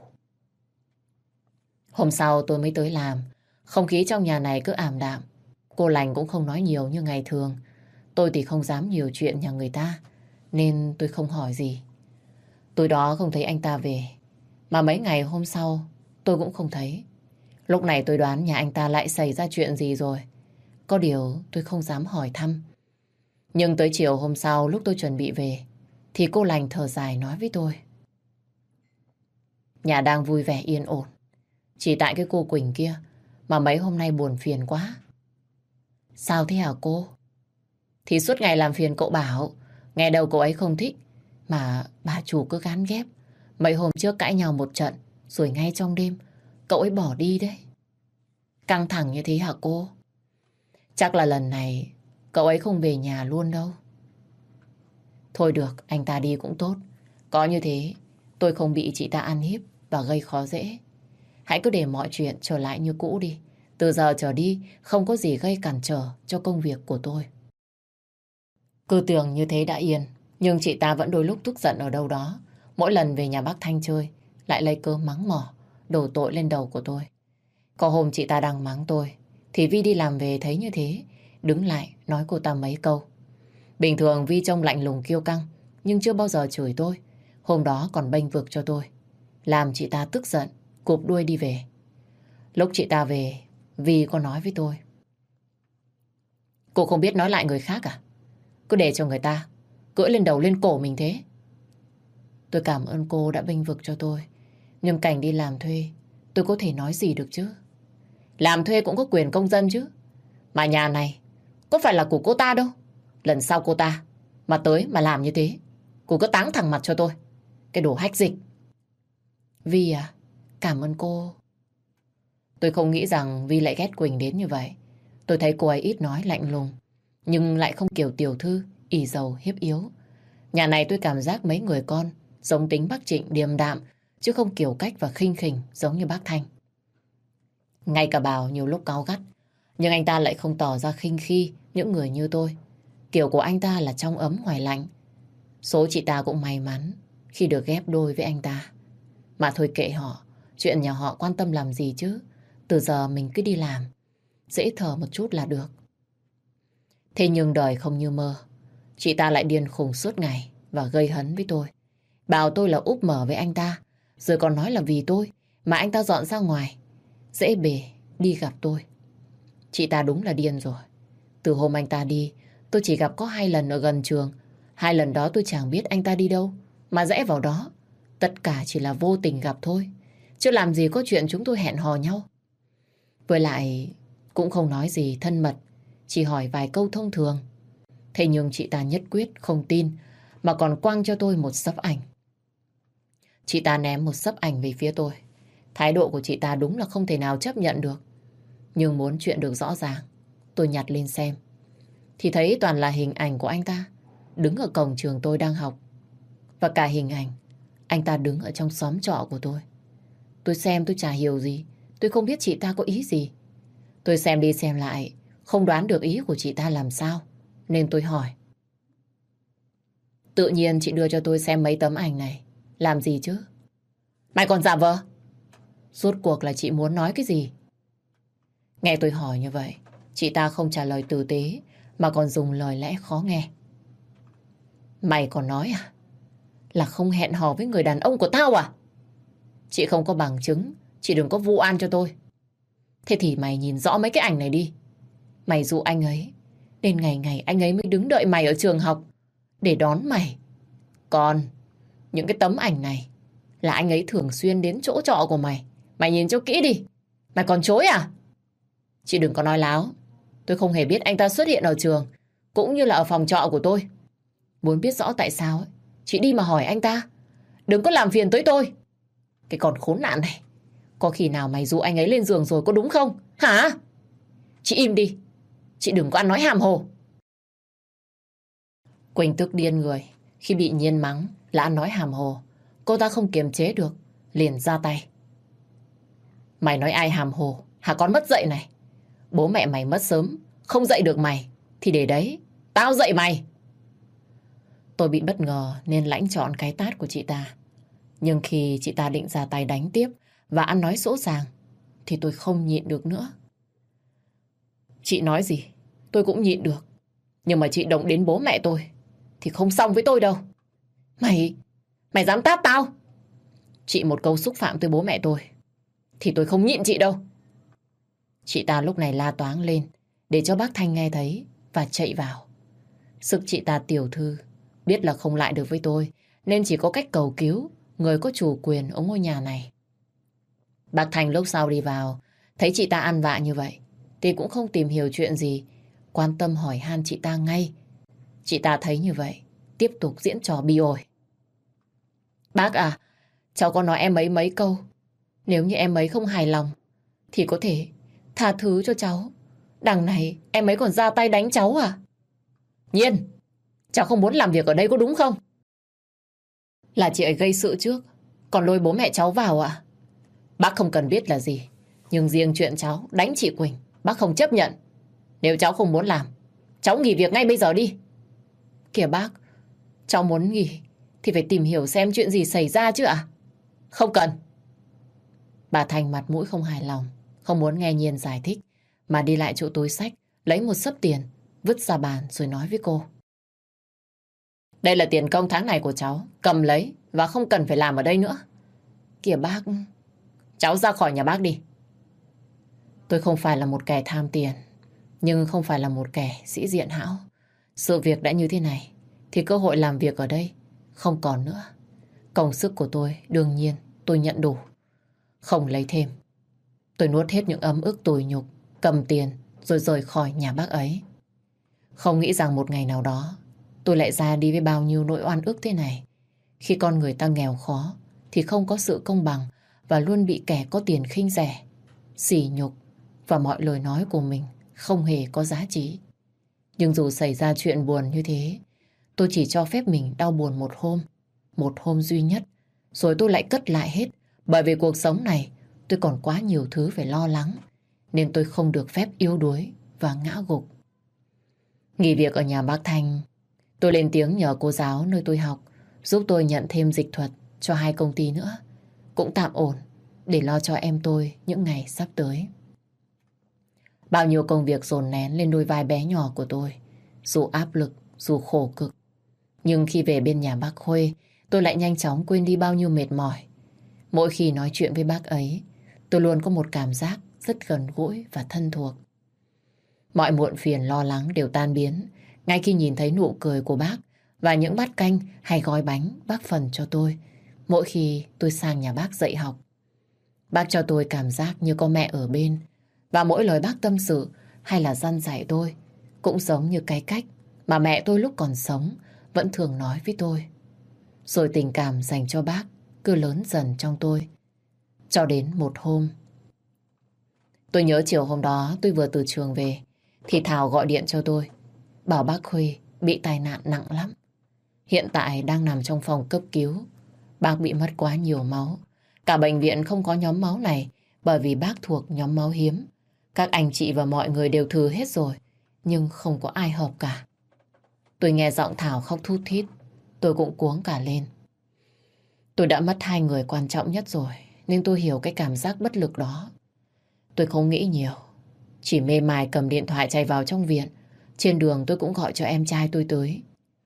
Hôm sau tôi mới tới làm, không khí trong nhà này cứ ảm đạm. Cô Lành cũng không nói nhiều như ngày thường. Tôi thì không dám nhiều chuyện nhà người ta, nên tôi không hỏi gì. Tối đó không thấy anh ta về, mà mấy ngày hôm sau tôi cũng không thấy. Lúc này tôi đoán nhà anh ta lại xảy ra chuyện gì rồi. Có điều tôi không dám hỏi thăm. Nhưng tới chiều hôm sau lúc tôi chuẩn bị về thì cô Lành thở dài nói với tôi. Nhà đang vui vẻ yên ổn, chỉ tại cái cô Quỳnh kia mà mấy hôm nay buồn phiền quá. Sao thế hả cô? Thì suốt ngày làm phiền cậu Bảo. Nghe đầu cậu ấy không thích, mà bà chủ cứ gán ghép. Mấy hôm trước cãi nhau một trận, rồi ngay trong đêm cậu ấy bỏ đi đấy. Căng thẳng như thế hả cô? Chắc là lần này cậu ấy không về nhà luôn đâu. Thôi được, anh ta đi cũng tốt. Có như thế tôi không bị chị ta ăn hiếp và gây khó dễ. Hãy cứ để mọi chuyện trở lại như cũ đi. Từ giờ trở đi không có gì gây cản trở cho công việc của tôi. Cứ tưởng như thế đã yên, nhưng chị ta vẫn đôi lúc tức giận ở đâu đó. Mỗi lần về nhà bác Thanh chơi lại lấy cớ mắng mỏ, đổ tội lên đầu của tôi. Có hôm chị ta đang mắng tôi thì Vi đi làm về thấy như thế, đứng lại nói cô ta mấy câu. Bình thường Vi trông lạnh lùng kiêu căng, nhưng chưa bao giờ chửi tôi. Hôm đó còn bênh vực cho tôi, làm chị ta tức giận, cụp đuôi đi về. Lúc chị ta về, Vi có nói với tôi. Cô không biết nói lại người khác à? Cứ để cho người ta cưỡi lên đầu lên cổ mình thế. Tôi cảm ơn cô đã bênh vực cho tôi, nhưng cảnh đi làm thuê tôi có thể nói gì được chứ? Làm thuê cũng có quyền công dân chứ. Mà nhà này có phải là của cô ta đâu. Lần sau cô ta mà tới mà làm như thế, cô cứ táng thẳng mặt cho tôi. Cái đồ hách dịch. Vi à, cảm ơn cô. Tôi không nghĩ rằng Vi lại ghét Quỳnh đến như vậy. Tôi thấy cô ấy ít nói lạnh lùng, nhưng lại không kiểu tiểu thư, ỷ dầu hiếp yếu. Nhà này tôi cảm giác mấy người con giống tính bác Trịnh điềm đạm, chứ không kiểu cách và khinh khỉnh giống như bác Thanh. Ngay cả Bảo nhiều lúc cáu gắt, nhưng anh ta lại không tỏ ra khinh khi những người như tôi. Kiểu của anh ta là trong ấm ngoài lạnh. Số chị ta cũng may mắn khi được ghép đôi với anh ta. Mà thôi kệ họ, chuyện nhà họ quan tâm làm gì chứ. Từ giờ mình cứ đi làm, dễ thở một chút là được. Thế nhưng đời không như mơ. Chị ta lại điên khùng suốt ngày và gây hấn với tôi. Bảo tôi là úp mở với anh ta, rồi còn nói là vì tôi mà anh ta dọn ra ngoài, dễ bề đi gặp tôi. Chị ta đúng là điên rồi. Từ hôm anh ta đi, tôi chỉ gặp có 2 lần ở gần trường. 2 lần đó tôi chẳng biết anh ta đi đâu mà rẽ vào đó. Tất cả chỉ là vô tình gặp thôi, chứ làm gì có chuyện chúng tôi hẹn hò nhau. Với lại cũng không nói gì thân mật, chỉ hỏi vài câu thông thường. Thế nhưng chị ta nhất quyết không tin, mà còn quăng cho tôi một xấp ảnh. Chị ta ném một xấp ảnh về phía tôi. Thái độ của chị ta đúng là không thể nào chấp nhận được. Nhưng muốn chuyện được rõ ràng, tôi nhặt lên xem. Thì thấy toàn là hình ảnh của anh ta đứng ở cổng trường tôi đang học. Và cả hình ảnh anh ta đứng ở trong xóm trọ của tôi. Tôi xem tôi chả hiểu gì. Tôi không biết chị ta có ý gì. Tôi xem đi xem lại, không đoán được ý của chị ta làm sao, nên tôi hỏi. Tự nhiên chị đưa cho tôi xem mấy tấm ảnh này. Làm gì chứ? Mày còn giả vờ? Rốt cuộc là chị muốn nói cái gì? Nghe tôi hỏi như vậy, chị ta không trả lời tử tế, mà còn dùng lời lẽ khó nghe. Mày còn nói à? Là không hẹn hò với người đàn ông của tao à? Chị không có bằng chứng, chị đừng có vu oan cho tôi. Thế thì mày nhìn rõ mấy cái ảnh này đi. Mày dụ anh ấy, đến ngày ngày anh ấy mới đứng đợi mày ở trường học để đón mày. Còn những cái tấm ảnh này là anh ấy thường xuyên đến chỗ trọ của mày. Mày nhìn cho kỹ đi. Mày còn chối à? Chị đừng có nói láo. Tôi không hề biết anh ta xuất hiện ở trường, cũng như là ở phòng trọ của tôi. Muốn biết rõ tại sao ấy, chị đi mà hỏi anh ta. Đừng có làm phiền tới tôi. Cái con khốn nạn này. Có khi nào mày dụ anh ấy lên giường rồi có đúng không? Hả? Chị im đi. Chị đừng có ăn nói hàm hồ. Quỳnh tức điên người khi bị Nhiên mắng là ăn nói hàm hồ. Cô ta không kiềm chế được, liền ra tay. Mày nói ai hàm hồ? Hả con mất dạy này? Bố mẹ mày mất sớm, không dạy được mày, thì để đấy, tao dạy mày. Tôi bị bất ngờ nên lãnh trọn cái tát của chị ta. Nhưng khi chị ta định ra tay đánh tiếp và ăn nói sỗ sàng, thì tôi không nhịn được nữa. Chị nói gì, tôi cũng nhịn được. Nhưng mà chị động đến bố mẹ tôi, thì không xong với tôi đâu. Mày dám tát tao? Chị một câu xúc phạm tới bố mẹ tôi, thì tôi không nhịn chị đâu. Chị ta lúc này la toáng lên, để cho bác Thanh nghe thấy và chạy vào. Sức chị ta tiểu thư, biết là không lại được với tôi, nên chỉ có cách cầu cứu người có chủ quyền ở ngôi nhà này. Bác Thanh lúc sau đi vào, thấy chị ta ăn vạ như vậy, thì cũng không tìm hiểu chuyện gì, quan tâm hỏi han chị ta ngay. Chị ta thấy như vậy, tiếp tục diễn trò bi ổi. Bác à, cháu có nói em ấy mấy câu. Nếu như em ấy không hài lòng, thì có thể tha thứ cho cháu. Đằng này em ấy còn ra tay đánh cháu à? Nhiên, cháu không muốn làm việc ở đây có đúng không? Là chị ấy gây sự trước, còn lôi bố mẹ cháu vào à? Bác không cần biết là gì, nhưng riêng chuyện cháu đánh chị Quỳnh, bác không chấp nhận. Nếu cháu không muốn làm, cháu nghỉ việc ngay bây giờ đi. Kìa bác, cháu muốn nghỉ thì phải tìm hiểu xem chuyện gì xảy ra chứ ạ? Không cần. Bà Thành mặt mũi không hài lòng, không muốn nghe Nhiên giải thích, mà đi lại chỗ túi xách, lấy một xấp tiền, vứt ra bàn rồi nói với cô. Đây là tiền công tháng này của cháu, cầm lấy và không cần phải làm ở đây nữa. Kìa bác, cháu ra khỏi nhà bác đi. Tôi không phải là một kẻ tham tiền, nhưng không phải là một kẻ sĩ diện hão. Sự việc đã như thế này, thì cơ hội làm việc ở đây không còn nữa. Công sức của tôi, đương nhiên, tôi nhận đủ. Không lấy thêm. Tôi nuốt hết những ấm ức tủi nhục, cầm tiền rồi rời khỏi nhà bác ấy. Không nghĩ rằng một ngày nào đó tôi lại ra đi với bao nhiêu nỗi oan ức thế này. Khi con người ta nghèo khó thì không có sự công bằng và luôn bị kẻ có tiền khinh rẻ. sỉ nhục và mọi lời nói của mình không hề có giá trị. Nhưng dù xảy ra chuyện buồn như thế, tôi chỉ cho phép mình đau buồn một hôm duy nhất, rồi tôi lại cất lại hết. Bởi vì cuộc sống này tôi còn quá nhiều thứ phải lo lắng, nên tôi không được phép yếu đuối và ngã gục. Nghỉ việc ở nhà bác Thanh, tôi lên tiếng nhờ cô giáo nơi tôi học giúp tôi nhận thêm dịch thuật cho 2 công ty nữa. Cũng tạm ổn để lo cho em tôi những ngày sắp tới. Bao nhiêu công việc dồn nén lên đôi vai bé nhỏ của tôi. Dù áp lực, dù khổ cực. Nhưng khi về bên nhà bác Khuê, tôi lại nhanh chóng quên đi bao nhiêu mệt mỏi. Mỗi khi nói chuyện với bác ấy, tôi luôn có một cảm giác rất gần gũi và thân thuộc. Mọi muộn phiền lo lắng đều tan biến ngay khi nhìn thấy nụ cười của bác và những bát canh hay gói bánh bác phần cho tôi mỗi khi tôi sang nhà bác dạy học. Bác cho tôi cảm giác như có mẹ ở bên, và mỗi lời bác tâm sự hay là dăn dạy tôi cũng giống như cái cách mà mẹ tôi lúc còn sống vẫn thường nói với tôi. Rồi tình cảm dành cho bác cứ lớn dần trong tôi. Cho đến một hôm, tôi nhớ chiều hôm đó tôi vừa từ trường về thì Thảo gọi điện cho tôi, bảo bác Khuê bị tai nạn nặng lắm. Hiện tại đang nằm trong phòng cấp cứu. Bác bị mất quá nhiều máu. Cả bệnh viện không có nhóm máu này bởi vì bác thuộc nhóm máu hiếm. Các anh chị và mọi người đều thử hết rồi, nhưng không có ai hợp cả. Tôi nghe giọng Thảo khóc thút thít, tôi cũng cuống cả lên. Tôi đã mất 2 người quan trọng nhất rồi, nên tôi hiểu cái cảm giác bất lực đó. Tôi không nghĩ nhiều, chỉ mê mải cầm điện thoại chạy vào trong viện. Trên đường tôi cũng gọi cho em trai tôi tới.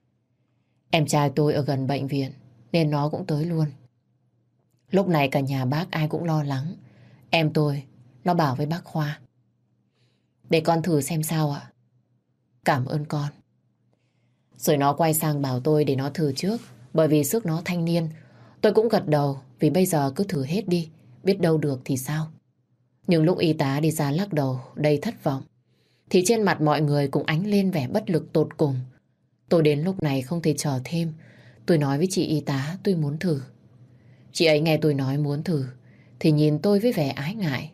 Em trai tôi ở gần bệnh viện nên nó cũng tới luôn. Lúc này cả nhà bác ai cũng lo lắng. Em tôi nó bảo với bác Khoa, để con thử xem sao ạ. Cảm ơn con. Rồi nó quay sang bảo tôi để nó thử trước, bởi vì sức nó thanh niên. Tôi cũng gật đầu, vì bây giờ cứ thử hết đi, biết đâu được thì sao. Nhưng lúc y tá đi ra lắc đầu đầy thất vọng, thì trên mặt mọi người cũng ánh lên vẻ bất lực tột cùng. Tôi đến lúc này không thể chờ thêm. Tôi nói với chị y tá tôi muốn thử. Chị ấy nghe tôi nói muốn thử thì nhìn tôi với vẻ ái ngại.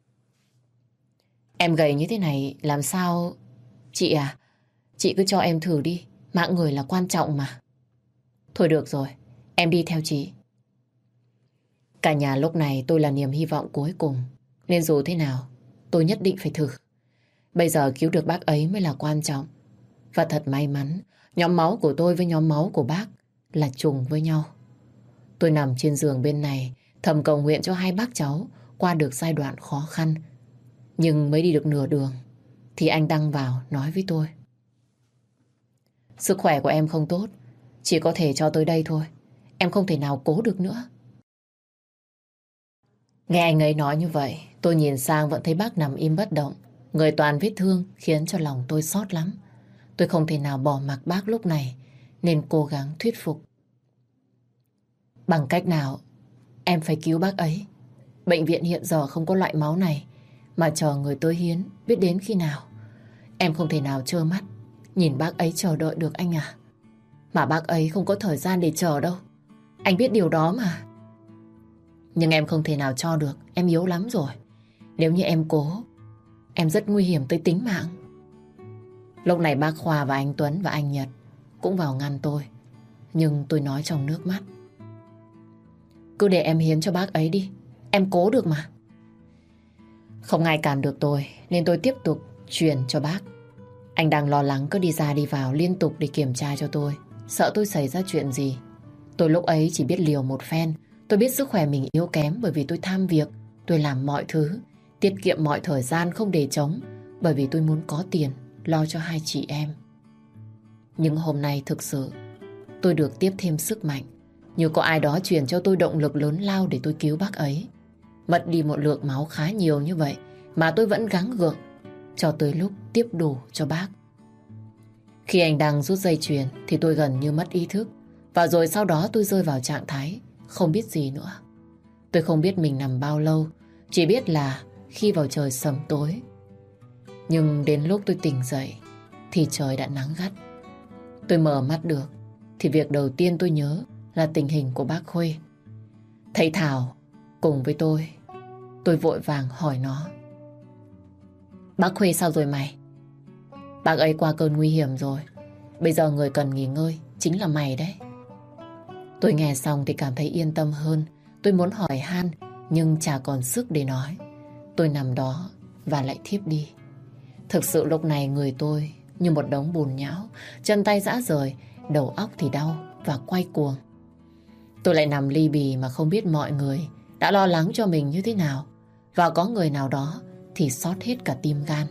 Em gầy như thế này làm sao... Chị à, chị cứ cho em thử đi, mạng người là quan trọng mà. Thôi được rồi, em đi theo chị. Cả nhà lúc này tôi là niềm hy vọng cuối cùng, nên dù thế nào tôi nhất định phải thử. Bây giờ cứu được bác ấy mới là quan trọng. Và thật may mắn, nhóm máu của tôi với nhóm máu của bác là trùng với nhau. Tôi nằm trên giường bên này, thầm cầu nguyện cho 2 bác cháu qua được giai đoạn khó khăn. Nhưng mới đi được nửa đường thì anh Đăng vào nói với tôi. Sức khỏe của em không tốt, chỉ có thể cho tới đây thôi. Em không thể nào cố được nữa. Nghe anh ấy nói như vậy, tôi nhìn sang vẫn thấy bác nằm im bất động. Người toàn vết thương khiến cho lòng tôi xót lắm. Tôi không thể nào bỏ mặc bác lúc này, nên cố gắng thuyết phục. Bằng cách nào em phải cứu bác ấy. Bệnh viện hiện giờ không có loại máu này, mà chờ người tới hiến biết đến khi nào. Em không thể nào trơ mắt nhìn bác ấy chờ đợi được anh à. Mà bác ấy không có thời gian để chờ đâu. Anh biết điều đó mà. Nhưng em không thể nào cho được. Em yếu lắm rồi. Nếu như em cố, em rất nguy hiểm tới tính mạng. Lúc này bác Khoa và anh Tuấn và anh Nhật cũng vào ngăn tôi. Nhưng tôi nói trong nước mắt. Cứ để em hiến cho bác ấy đi. Em cố được mà. Không ai cản được tôi, nên tôi tiếp tục truyền cho bác. Anh đang lo lắng cứ đi ra đi vào liên tục để kiểm tra cho tôi, sợ tôi xảy ra chuyện gì. Tôi lúc ấy chỉ biết liều một phen. Tôi biết sức khỏe mình yếu kém bởi vì tôi tham việc. Tôi làm mọi thứ, tiết kiệm mọi thời gian không để trống, bởi vì tôi muốn có tiền lo cho 2 chị em. Nhưng hôm nay thực sự tôi được tiếp thêm sức mạnh, như có ai đó truyền cho tôi động lực lớn lao để tôi cứu bác ấy. Mất đi một lượng máu khá nhiều như vậy mà tôi vẫn gắng gượng cho tới lúc tiếp đủ cho bác. Khi anh đang rút dây chuyền thì tôi gần như mất ý thức, và rồi sau đó tôi rơi vào trạng thái không biết gì nữa. Tôi không biết mình nằm bao lâu, chỉ biết là khi vào trời sầm tối. Nhưng đến lúc tôi tỉnh dậy thì trời đã nắng gắt. Tôi mở mắt được thì việc đầu tiên tôi nhớ là tình hình của bác Khuê. Thấy Thảo cùng với tôi Tôi vội vàng hỏi nó. Bác Khuê sao rồi mày? Bác ấy qua cơn nguy hiểm rồi. Bây giờ người cần nghỉ ngơi chính là mày đấy. Tôi nghe xong thì cảm thấy yên tâm hơn. Tôi muốn hỏi han nhưng chả còn sức để nói. Tôi nằm đó và lại thiếp đi. Thực sự lúc này người tôi như một đống bùn nhão, chân tay rã rời, đầu óc thì đau và quay cuồng. Tôi lại nằm li bì mà không biết mọi người đã lo lắng cho mình như thế nào. Và có người nào đó thì xót hết cả tim gan.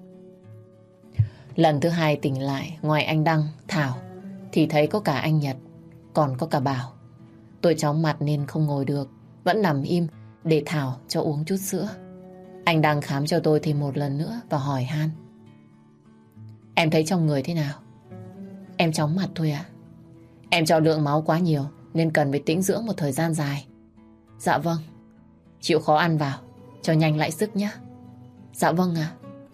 Lần thứ hai tỉnh lại, ngoài anh Đăng, Thảo thì thấy có cả anh Nhật, còn có cả Bảo. Tôi chóng mặt nên không ngồi được, vẫn nằm im để Thảo cho uống chút sữa. Anh Đăng khám cho tôi thêm một lần nữa và hỏi han. Em thấy trong người thế nào? Em chóng mặt thôi ạ. Em cho lượng máu quá nhiều nên cần phải tĩnh dưỡng một thời gian dài. Dạ vâng. Chịu khó ăn vào, cho nhanh lại sức nhé. Dạ vâng ạ.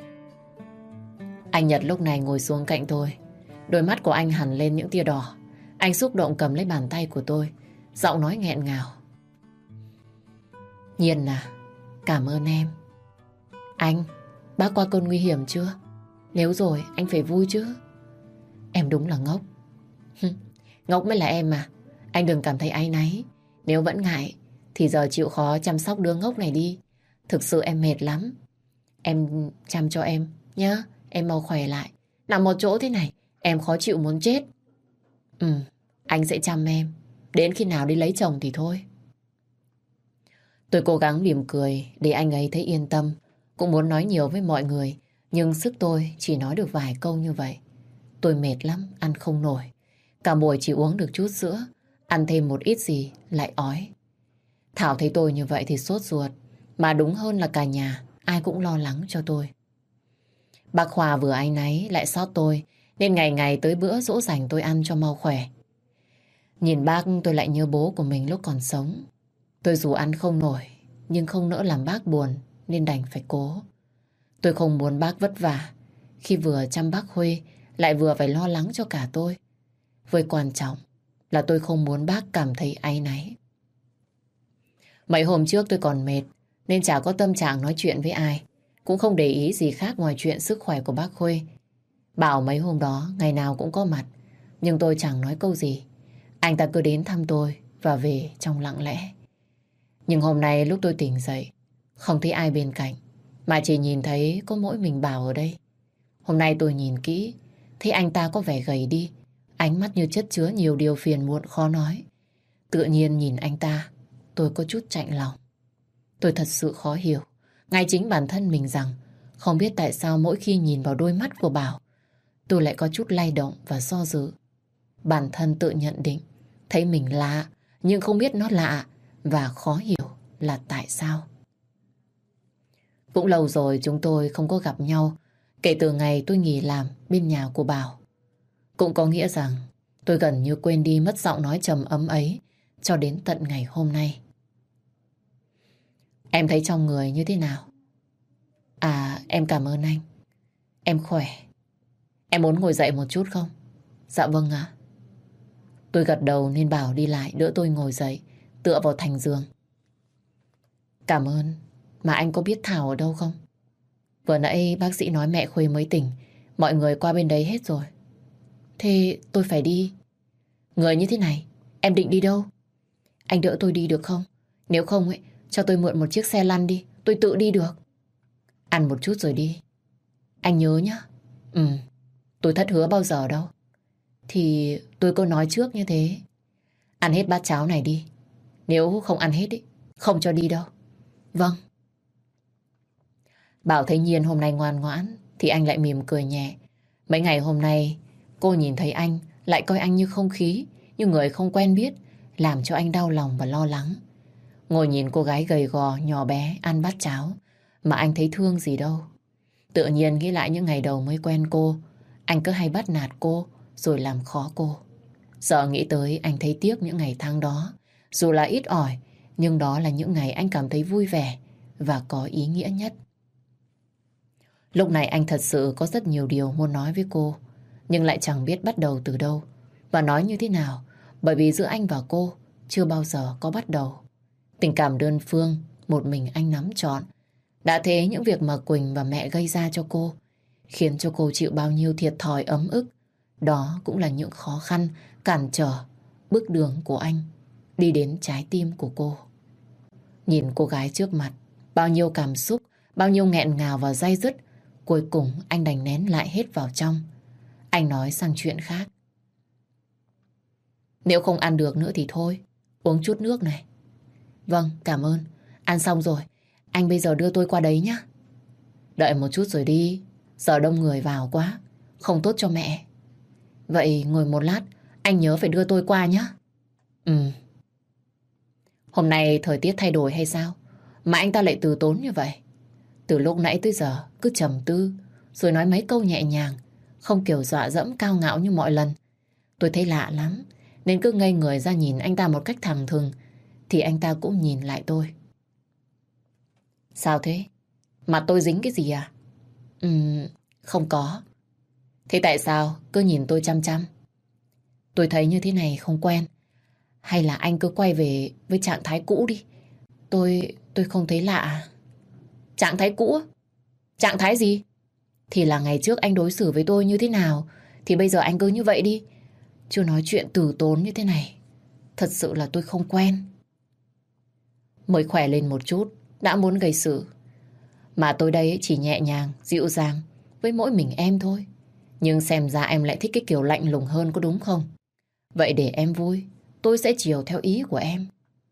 Anh Nhật lúc này ngồi xuống cạnh tôi. Đôi mắt của anh hằn lên những tia đỏ. Anh xúc động cầm lấy bàn tay của tôi, giọng nói nghẹn ngào. Nhiên à, cảm ơn em. Anh, bác qua cơn nguy hiểm chưa? Nếu rồi, anh phải vui chứ. Em đúng là ngốc. Ngốc mới là em mà. Anh đừng cảm thấy áy náy. Nếu vẫn ngại, thì giờ chịu khó chăm sóc đứa ngốc này đi. Thực sự em mệt lắm. Em chăm cho em, nhá. Em mau khỏe lại. Nằm một chỗ thế này, em khó chịu muốn chết. Anh sẽ chăm em. Đến khi nào đi lấy chồng thì thôi. Tôi cố gắng mỉm cười để anh ấy thấy yên tâm. Cũng muốn nói nhiều với mọi người, nhưng sức tôi chỉ nói được vài câu như vậy. Tôi mệt lắm, ăn không nổi. Cả buổi chỉ uống được chút sữa, ăn thêm một ít gì lại ói. Thảo thấy tôi như vậy thì sốt ruột, mà đúng hơn là cả nhà ai cũng lo lắng cho tôi. Bác Hòa vừa áy náy lại xót tôi, nên ngày ngày tới bữa dỗ dành tôi ăn cho mau khỏe. Nhìn bác tôi lại nhớ bố của mình lúc còn sống. Tôi dù ăn không nổi, nhưng không nỡ làm bác buồn nên đành phải cố. Tôi không muốn bác vất vả khi vừa chăm bác Huê lại vừa phải lo lắng cho cả tôi. Với quan trọng là tôi không muốn bác cảm thấy áy náy. Mấy hôm trước tôi còn mệt nên chả có tâm trạng nói chuyện với ai. Cũng không để ý gì khác ngoài chuyện sức khỏe của bác Khuê. Bảo mấy hôm đó ngày nào cũng có mặt, nhưng tôi chẳng nói câu gì. Anh ta cứ đến thăm tôi và về trong lặng lẽ. Nhưng hôm nay lúc tôi tỉnh dậy, không thấy ai bên cạnh, mà chỉ nhìn thấy có mỗi mình Bảo ở đây. Hôm nay tôi nhìn kỹ, thấy anh ta có vẻ gầy đi, ánh mắt như chất chứa nhiều điều phiền muộn khó nói. Tự nhiên nhìn anh ta, tôi có chút chạnh lòng. Tôi thật sự khó hiểu, ngay chính bản thân mình rằng, không biết tại sao mỗi khi nhìn vào đôi mắt của Bảo, tôi lại có chút lay động và do dự. Bản thân tự nhận định, thấy mình lạ, nhưng không biết nó lạ và khó hiểu là tại sao. Cũng lâu rồi chúng tôi không có gặp nhau, kể từ ngày tôi nghỉ làm bên nhà của Bảo. Cũng có nghĩa rằng tôi gần như quên đi mất giọng nói trầm ấm ấy cho đến tận ngày hôm nay. Em thấy trong người như thế nào? À, em cảm ơn anh. Em khỏe. Em muốn ngồi dậy một chút không? Dạ vâng ạ. Tôi gật đầu nên Bảo đi lại đỡ tôi ngồi dậy, tựa vào thành giường. Cảm ơn. Mà anh có biết Thảo ở đâu không? Vừa nãy bác sĩ nói mẹ Khuê mới tỉnh, mọi người qua bên đấy hết rồi. Thế tôi phải đi. Người như thế này, em định đi đâu? Anh đỡ tôi đi được không? Nếu không ấy, cho tôi mượn một chiếc xe lăn đi, tôi tự đi được. Ăn một chút rồi đi. Anh nhớ nhá. Tôi thất hứa bao giờ đâu. Thì tôi có nói trước như thế. Ăn hết bát cháo này đi. Nếu không ăn hết ý, không cho đi đâu. Vâng. Bảo thấy Nhiên hôm nay ngoan ngoãn thì anh lại mỉm cười nhẹ. Mấy ngày hôm nay cô nhìn thấy anh lại coi anh như không khí, như người không quen biết, làm cho anh đau lòng và lo lắng. Ngồi nhìn cô gái gầy gò nhỏ bé ăn bát cháo mà anh thấy thương gì đâu. Tự nhiên nghĩ lại những ngày đầu mới quen cô, anh cứ hay bắt nạt cô rồi làm khó cô. Giờ nghĩ tới anh thấy tiếc những ngày tháng đó. Dù là ít ỏi, nhưng đó là những ngày anh cảm thấy vui vẻ và có ý nghĩa nhất. Lúc này anh thật sự có rất nhiều điều muốn nói với cô, nhưng lại chẳng biết bắt đầu từ đâu và nói như thế nào, bởi vì giữa anh và cô chưa bao giờ có bắt đầu. Tình cảm đơn phương một mình anh nắm trọn. Đã thế những việc mà Quỳnh và mẹ gây ra cho cô khiến cho cô chịu bao nhiêu thiệt thòi ấm ức. Đó cũng là những khó khăn, cản trở bước đường của anh đi đến trái tim của cô. Nhìn cô gái trước mặt, bao nhiêu cảm xúc, bao nhiêu nghẹn ngào và day dứt, cuối cùng anh đành nén lại hết vào trong. Anh nói sang chuyện khác. Nếu không ăn được nữa thì thôi, uống chút nước này. Vâng, cảm ơn. Ăn xong rồi, anh bây giờ đưa tôi qua đấy nhé. Đợi một chút rồi đi, giờ đông người vào quá, không tốt cho mẹ. Vậy ngồi một lát, anh nhớ phải đưa tôi qua nhé. Ừ. Hôm nay thời tiết thay đổi hay sao mà anh ta lại từ tốn như vậy? Từ lúc nãy tới giờ cứ trầm tư, rồi nói mấy câu nhẹ nhàng, không kiểu dọa dẫm cao ngạo như mọi lần. Tôi thấy lạ lắm, nên cứ ngây người ra nhìn anh ta một cách thẳng thừng, thì anh ta cũng nhìn lại tôi. Sao thế? Mặt tôi dính cái gì à? Không có. Thế tại sao cứ nhìn tôi chăm chăm? Tôi thấy như thế này không quen. Hay là anh cứ quay về với trạng thái cũ đi. Tôi không thấy lạ. Trạng thái cũ? Trạng thái gì? Thì là ngày trước anh đối xử với tôi như thế nào thì bây giờ anh cứ như vậy đi. Chưa nói chuyện từ tốn như thế này. Thật sự là tôi không quen. Mới khỏe lên một chút đã muốn gây sự. Mà tôi đây chỉ nhẹ nhàng, dịu dàng với mỗi mình em thôi. Nhưng xem ra em lại thích cái kiểu lạnh lùng hơn, có đúng không? Vậy để em vui, tôi sẽ chiều theo ý của em.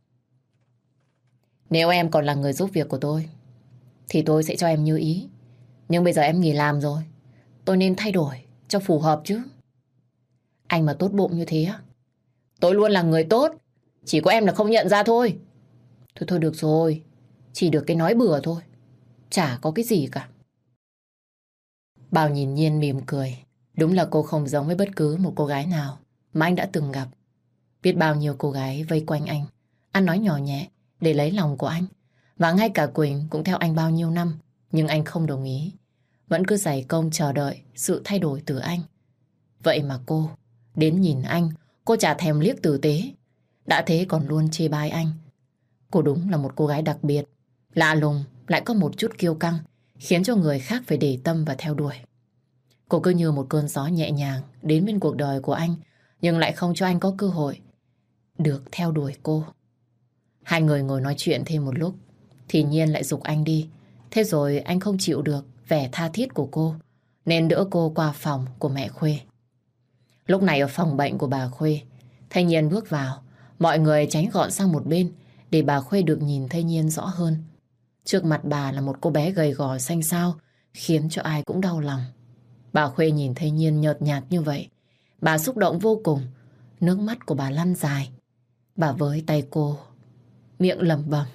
Nếu em còn là người giúp việc của tôi thì tôi sẽ cho em như ý. Nhưng bây giờ em nghỉ làm rồi, tôi nên thay đổi cho phù hợp chứ. Anh mà tốt bụng như thế á? Tôi luôn là người tốt, chỉ có em là không nhận ra thôi. Thôi được rồi, chỉ được cái nói bừa thôi, chả có cái gì cả. Bảo nhìn Nhiên mỉm cười. Đúng là cô không giống với bất cứ một cô gái nào mà anh đã từng gặp. Biết bao nhiêu cô gái vây quanh anh, ăn nói nhỏ nhẹ để lấy lòng của anh. Và ngay cả Quỳnh cũng theo anh bao nhiêu năm, nhưng anh không đồng ý. Vẫn cứ dày công chờ đợi sự thay đổi từ anh. Vậy mà cô, đến nhìn anh, cô chả thèm liếc tử tế. Đã thế còn luôn chê bai anh. Cô đúng là một cô gái đặc biệt, lạ lùng, lại có một chút kiêu căng, khiến cho người khác phải để tâm và theo đuổi. Cô cứ như một cơn gió nhẹ nhàng đến bên cuộc đời của anh, nhưng lại không cho anh có cơ hội được theo đuổi cô. Hai người ngồi nói chuyện thêm một lúc thì Nhiên lại giục anh đi. Thế rồi anh không chịu được vẻ tha thiết của cô, nên đỡ cô qua phòng của mẹ Khuê. Lúc này ở phòng bệnh của bà Khuê, thấy Nhiên bước vào, mọi người tránh gọn sang một bên để bà Khuê được nhìn thấy Nhiên rõ hơn. Trước mặt bà là một cô bé gầy gò xanh xao, khiến cho ai cũng đau lòng. Bà Khuê nhìn thấy Nhiên nhợt nhạt như vậy, bà xúc động vô cùng, nước mắt của bà lăn dài. Bà với tay cô, miệng lẩm bẩm.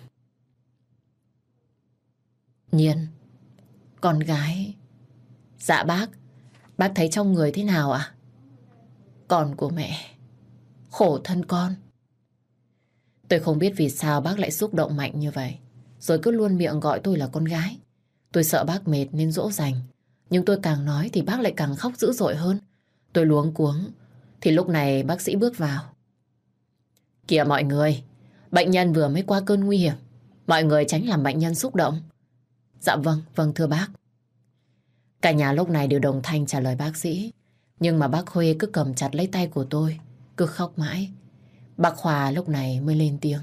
Nhiên, con gái. Dạ bác thấy trong người thế nào ạ? Con của mẹ, khổ thân con. Tôi không biết vì sao bác lại xúc động mạnh như vậy, rồi cứ luôn miệng gọi tôi là con gái. Tôi sợ bác mệt nên dỗ dành, nhưng tôi càng nói thì bác lại càng khóc dữ dội hơn. Tôi luống cuống, thì lúc này bác sĩ bước vào. Kìa mọi người, bệnh nhân vừa mới qua cơn nguy hiểm, mọi người tránh làm bệnh nhân xúc động. Dạ vâng thưa bác. Cả nhà lúc này đều đồng thanh trả lời bác sĩ. Nhưng mà bác Khuê cứ cầm chặt lấy tay của tôi, cứ khóc mãi. Bác Hòa lúc này mới lên tiếng.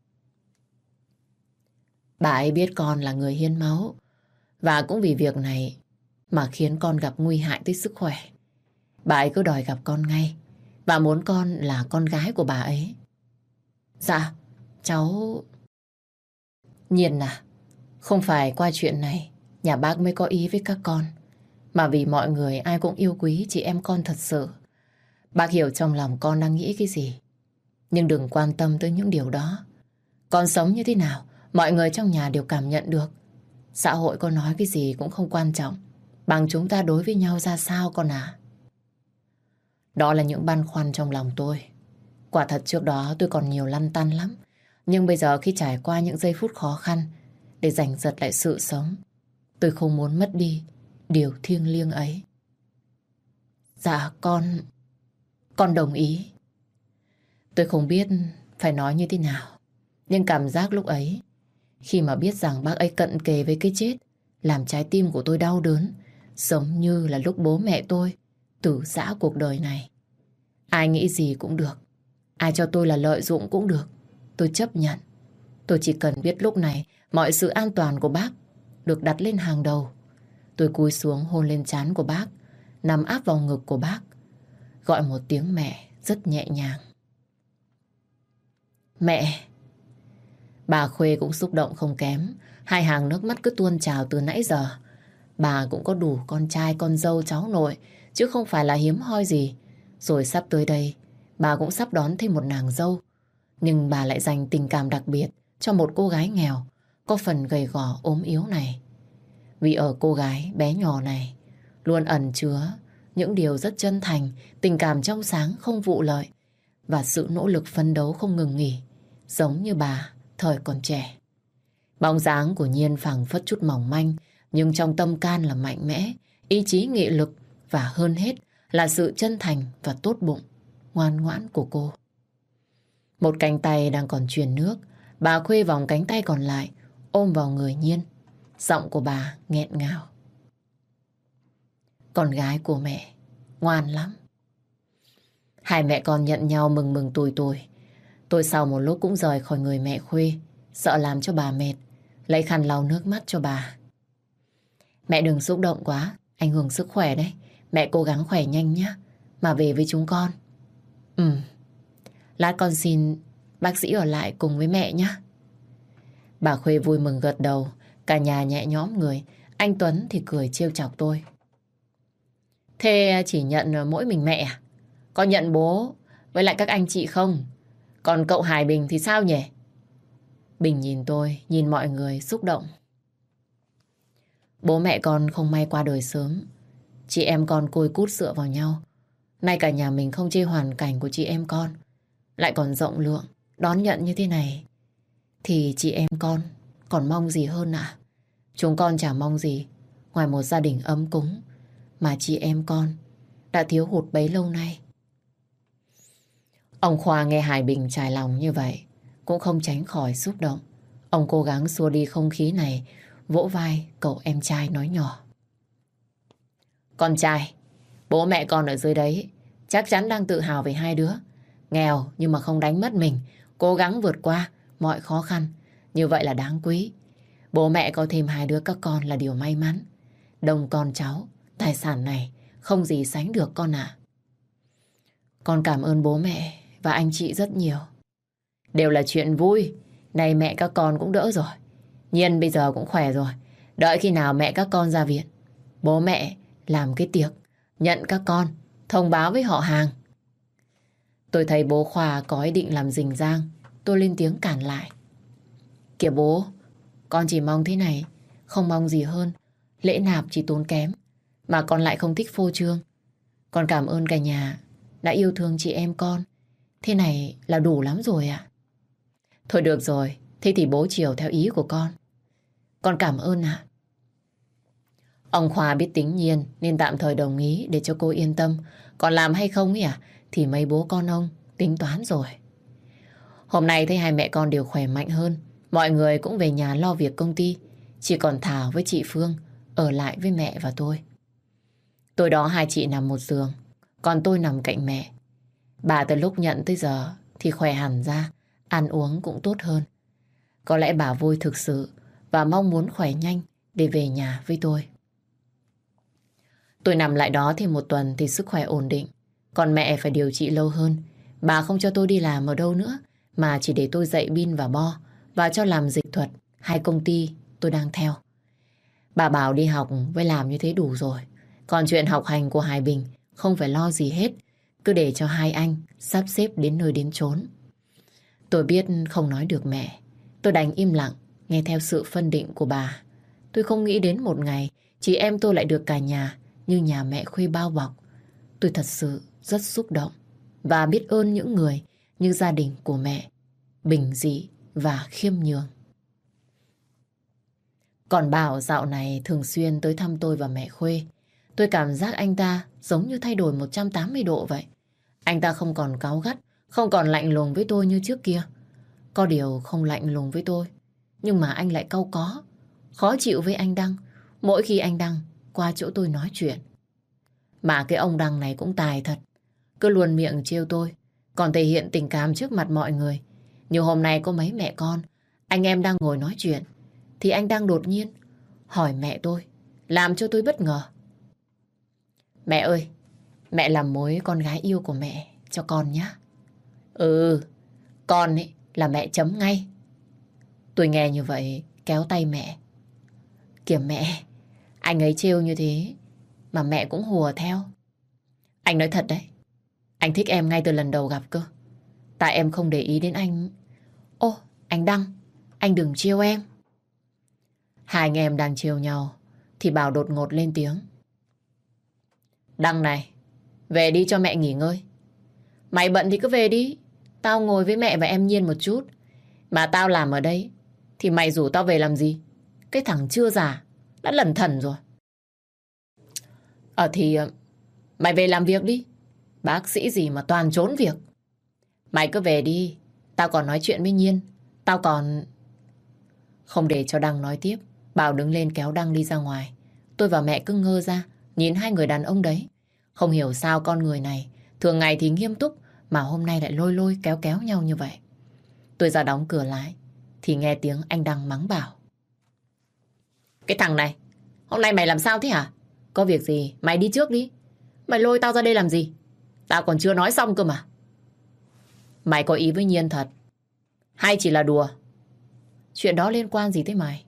Bà ấy biết con là người hiến máu, và cũng vì việc này mà khiến con gặp nguy hại tới sức khỏe. Bà ấy cứ đòi gặp con ngay, và muốn con là con gái của bà ấy. Dạ, cháu... Nhiên à, không phải qua chuyện này nhà bác mới có ý với các con, mà vì mọi người ai cũng yêu quý chị em con thật sự. Bác hiểu trong lòng con đang nghĩ cái gì, nhưng đừng quan tâm tới những điều đó. Con sống như thế nào, mọi người trong nhà đều cảm nhận được. Xã hội có nói cái gì cũng không quan trọng bằng chúng ta đối với nhau ra sao con à. Đó là những băn khoăn trong lòng tôi. Quả thật trước đó tôi còn nhiều lăn tăn lắm. Nhưng bây giờ khi trải qua những giây phút khó khăn để giành giật lại sự sống, tôi không muốn mất đi điều thiêng liêng ấy. Dạ con đồng ý. Tôi không biết phải nói như thế nào, nhưng cảm giác lúc ấy khi mà biết rằng bác ấy cận kề với cái chết, làm trái tim của tôi đau đớn, giống như là lúc bố mẹ tôi từ giã cuộc đời này. Ai nghĩ gì cũng được, ai cho tôi là lợi dụng cũng được, tôi chấp nhận. Tôi chỉ cần biết lúc này mọi sự an toàn của bác được đặt lên hàng đầu. Tôi cúi xuống hôn lên trán của bác, nằm áp vào ngực của bác, gọi một tiếng mẹ rất nhẹ nhàng. Mẹ! Bà Khuê cũng xúc động không kém, hai hàng nước mắt cứ tuôn trào từ nãy giờ. Bà cũng có đủ con trai, con dâu, cháu nội, chứ không phải là hiếm hoi gì. Rồi sắp tới đây, bà cũng sắp đón thêm một nàng dâu. Nhưng bà lại dành tình cảm đặc biệt cho một cô gái nghèo, có phần gầy gò ốm yếu này. Vì ở cô gái bé nhỏ này luôn ẩn chứa những điều rất chân thành, tình cảm trong sáng không vụ lợi và sự nỗ lực phấn đấu không ngừng nghỉ, giống như bà thời còn trẻ. Bóng dáng của Nhiên phảng phất chút mỏng manh, nhưng trong tâm can là mạnh mẽ, ý chí nghị lực và hơn hết là sự chân thành và tốt bụng, ngoan ngoãn của cô. Một cánh tay đang còn truyền nước, bà Khuê vòng cánh tay còn lại ôm vào người Nhiên. Giọng của bà nghẹn ngào. Con gái của mẹ ngoan lắm. Hai mẹ con nhận nhau mừng mừng tủi tủi. Tôi sau một lúc cũng rời khỏi người mẹ Khuê, sợ làm cho bà mệt, lấy khăn lau nước mắt cho bà. Mẹ đừng xúc động quá, ảnh hưởng sức khỏe đấy. Mẹ cố gắng khỏe nhanh nhé, mà về với chúng con. Lát con xin bác sĩ ở lại cùng với mẹ nhé. Bà Khuê vui mừng gật đầu, cả nhà nhẹ nhõm người. Anh Tuấn thì cười trêu chọc tôi. Thế chỉ nhận mỗi mình mẹ à? Có nhận bố với lại các anh chị không? Còn cậu Hải Bình thì sao nhỉ? Bình nhìn tôi, nhìn mọi người xúc động. Bố mẹ con không may qua đời sớm. Chị em con côi cút dựa vào nhau. Nay cả nhà mình không chê hoàn cảnh của chị em con, lại còn rộng lượng, đón nhận như thế này, thì chị em con còn mong gì hơn ạ? Chúng con chả mong gì ngoài một gia đình ấm cúng mà chị em con đã thiếu hụt bấy lâu nay. Ông Khoa nghe Hải Bình trải lòng như vậy cũng không tránh khỏi xúc động. Ông cố gắng xua đi không khí này, vỗ vai cậu em trai nói nhỏ. Con trai, bố mẹ con ở dưới đấy chắc chắn đang tự hào về hai đứa. Nghèo nhưng mà không đánh mất mình, cố gắng vượt qua mọi khó khăn. Như vậy là đáng quý. Bố mẹ có thêm hai đứa các con là điều may mắn. Đông con cháu, tài sản này không gì sánh được con ạ. Con cảm ơn bố mẹ và anh chị rất nhiều. Đều là chuyện vui. Này mẹ các con cũng đỡ rồi. Nhiên bây giờ cũng khỏe rồi. Đợi khi nào mẹ các con ra viện, bố mẹ làm cái tiệc nhận các con, thông báo với họ hàng. Tôi thấy bố Khoa có ý định làm rình rang. Tôi lên tiếng cản lại. Kìa bố, con chỉ mong thế này, không mong gì hơn. Lễ nạp chỉ tốn kém, mà con lại không thích phô trương. Con cảm ơn cả nhà đã yêu thương chị em con. Thế này là đủ lắm rồi ạ. Thôi được rồi, thế thì bố chiều theo ý của con. Con cảm ơn ạ. Ông Khoa biết tính Nhiên nên tạm thời đồng ý để cho cô yên tâm. Còn làm hay không ấy à, thì mấy bố con ông tính toán rồi. Hôm nay thấy hai mẹ con đều khỏe mạnh hơn. Mọi người cũng về nhà lo việc công ty. Chỉ còn Thảo với chị Phương ở lại với mẹ và tôi. Tối đó hai chị nằm một giường, còn tôi nằm cạnh mẹ. Bà từ lúc nhận tới giờ thì khỏe hẳn ra, ăn uống cũng tốt hơn. Có lẽ bà vui thực sự và mong muốn khỏe nhanh để về nhà với tôi. Tôi nằm lại đó thêm một tuần thì sức khỏe ổn định. Còn mẹ phải điều trị lâu hơn. Bà không cho tôi đi làm ở đâu nữa, mà chỉ để tôi dạy bin và bo và cho làm dịch thuật hai công ty tôi đang theo. Bà bảo đi học với làm như thế đủ rồi. Còn chuyện học hành của Hải Bình không phải lo gì hết. Cứ để cho hai anh sắp xếp đến nơi đến chốn. Tôi biết không nói được mẹ. Tôi đành im lặng nghe theo sự phân định của bà. Tôi không nghĩ đến một ngày chị em tôi lại được cả nhà như nhà mẹ Khuê bao bọc. Tôi thật sự rất xúc động và biết ơn những người như gia đình của mẹ, bình dị và khiêm nhường. Còn Bảo dạo này thường xuyên tới thăm tôi và mẹ Khuê. Tôi cảm giác anh ta giống như thay đổi 180 độ vậy. Anh ta không còn cáu gắt, không còn lạnh lùng với tôi như trước kia. Có điều không lạnh lùng với tôi, Nhưng mà anh lại cau có, khó chịu với anh Đăng mỗi khi anh Đăng qua chỗ tôi nói chuyện. Mà cái ông Đăng này cũng tài thật, cứ luôn miệng trêu tôi, còn thể hiện tình cảm trước mặt mọi người. Như hôm nay có mấy mẹ con, anh em đang ngồi nói chuyện, thì anh Đăng đột nhiên hỏi mẹ tôi, làm cho tôi bất ngờ. Mẹ ơi, mẹ làm mối con gái yêu của mẹ cho con nhé. Ừ, con ấy là mẹ chấm ngay. Tôi nghe như vậy kéo tay mẹ. Kìa mẹ, anh ấy trêu như thế mà mẹ cũng hùa theo. Anh nói thật đấy, anh thích em ngay từ lần đầu gặp cơ. Tại em không để ý đến anh. Ô, anh Đăng, anh đừng trêu em. Hai anh em đang trêu nhau thì Bảo đột ngột lên tiếng. Đăng này, về đi cho mẹ nghỉ ngơi. Mày bận thì cứ về đi. Tao ngồi với mẹ và em Nhiên một chút. Mà tao làm ở đây thì mày rủ tao về làm gì? Cái thằng chưa già đã lẩn thẩn rồi. Thì mày về làm việc đi. Bác sĩ gì mà toàn trốn việc. Mày cứ về đi. Tao còn nói chuyện với Nhiên. Tao còn... Không để cho Đăng nói tiếp, Bảo đứng lên kéo Đăng đi ra ngoài. Tôi và mẹ cứ ngơ ra nhìn hai người đàn ông đấy. Không hiểu sao con người này thường ngày thì nghiêm túc mà hôm nay lại lôi lôi kéo kéo nhau như vậy. Tôi ra đóng cửa lại thì nghe tiếng anh Đăng mắng Bảo. Cái thằng này, hôm nay mày làm sao thế hả? Có việc gì mày đi trước đi. Mày lôi tao ra đây làm gì? Tao còn chưa nói xong cơ mà. Mày có ý với Nhiên thật hay chỉ là đùa? Chuyện đó liên quan gì tới mày?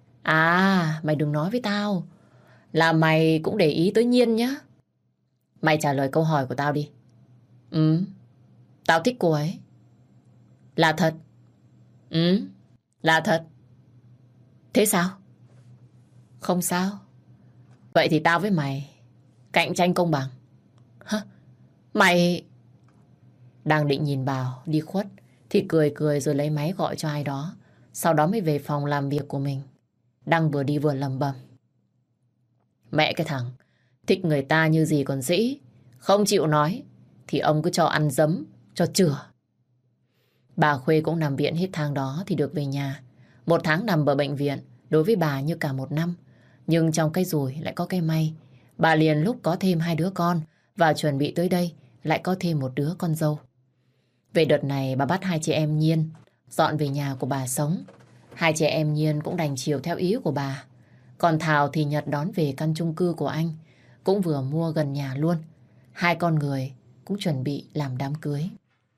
À, mày đừng nói với tao là mày cũng để ý tới Nhiên nhá. Mày trả lời câu hỏi của tao đi. Ừ, tao thích cô ấy. Là thật? Ừ, là thật. Thế sao? Không sao. Vậy thì tao với mày cạnh tranh công bằng. Hả? Mày... Đang định nhìn Bảo đi khuất thì cười cười rồi lấy máy gọi cho ai đó. Sau đó mới về phòng làm việc của mình. Đăng vừa đi vừa lẩm bẩm. Mẹ cái thằng, thích người ta như gì còn dĩ. Không chịu nói thì ông cứ cho ăn dấm, cho chừa. Bà Khuê cũng nằm viện hết tháng đó thì được về nhà. Một tháng nằm ở bệnh viện đối với bà như cả một năm. Nhưng trong cái rủi lại có cái may. Bà liền lúc có thêm hai đứa con và chuẩn bị tới đây lại có thêm một đứa con dâu. Về đợt này bà bắt hai chị em Nhiên dọn về nhà của bà sống. Hai chị em Nhiên cũng đành chiều theo ý của bà. Còn Thảo thì Nhật đón về căn chung cư của anh, cũng vừa mua gần nhà luôn. Hai con người cũng chuẩn bị làm đám cưới.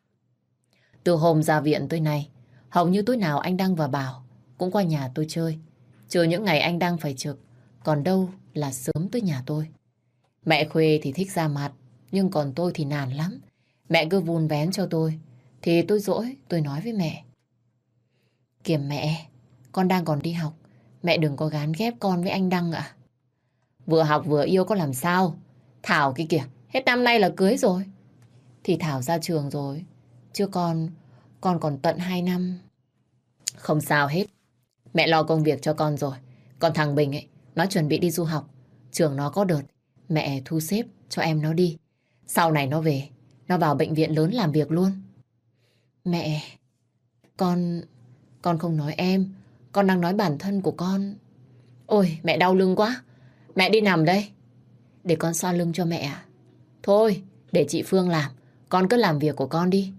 Từ hôm ra viện tới nay, hầu như tối nào anh Đăng và Bảo cũng qua nhà tôi chơi. Trừ những ngày anh Đăng phải trực, còn đâu là sớm tới nhà tôi. Mẹ Khuê thì thích ra mặt, nhưng còn tôi thì nản lắm. Mẹ cứ vun vén cho tôi, thì tôi dỗi, tôi nói với mẹ. Kìa mẹ, con đang còn đi học, mẹ đừng có gán ghép con với anh Đăng ạ. Vừa học vừa yêu có làm sao? Thảo kia kìa, hết năm nay là cưới rồi. Thì Thảo ra trường rồi, chứ con còn tận 2 năm. Không sao hết, mẹ lo công việc cho con rồi. Còn thằng Bình ấy, nó chuẩn bị đi du học. Trường nó có đợt, mẹ thu xếp cho em nó đi. Sau này nó về, nó vào bệnh viện lớn làm việc luôn. Mẹ, con không nói em, con đang nói bản thân của con. Ôi, mẹ đau lưng quá. Mẹ đi nằm đây. Để con xoa lưng cho mẹ à? Thôi, để chị Phương làm. Con cứ làm việc của con đi.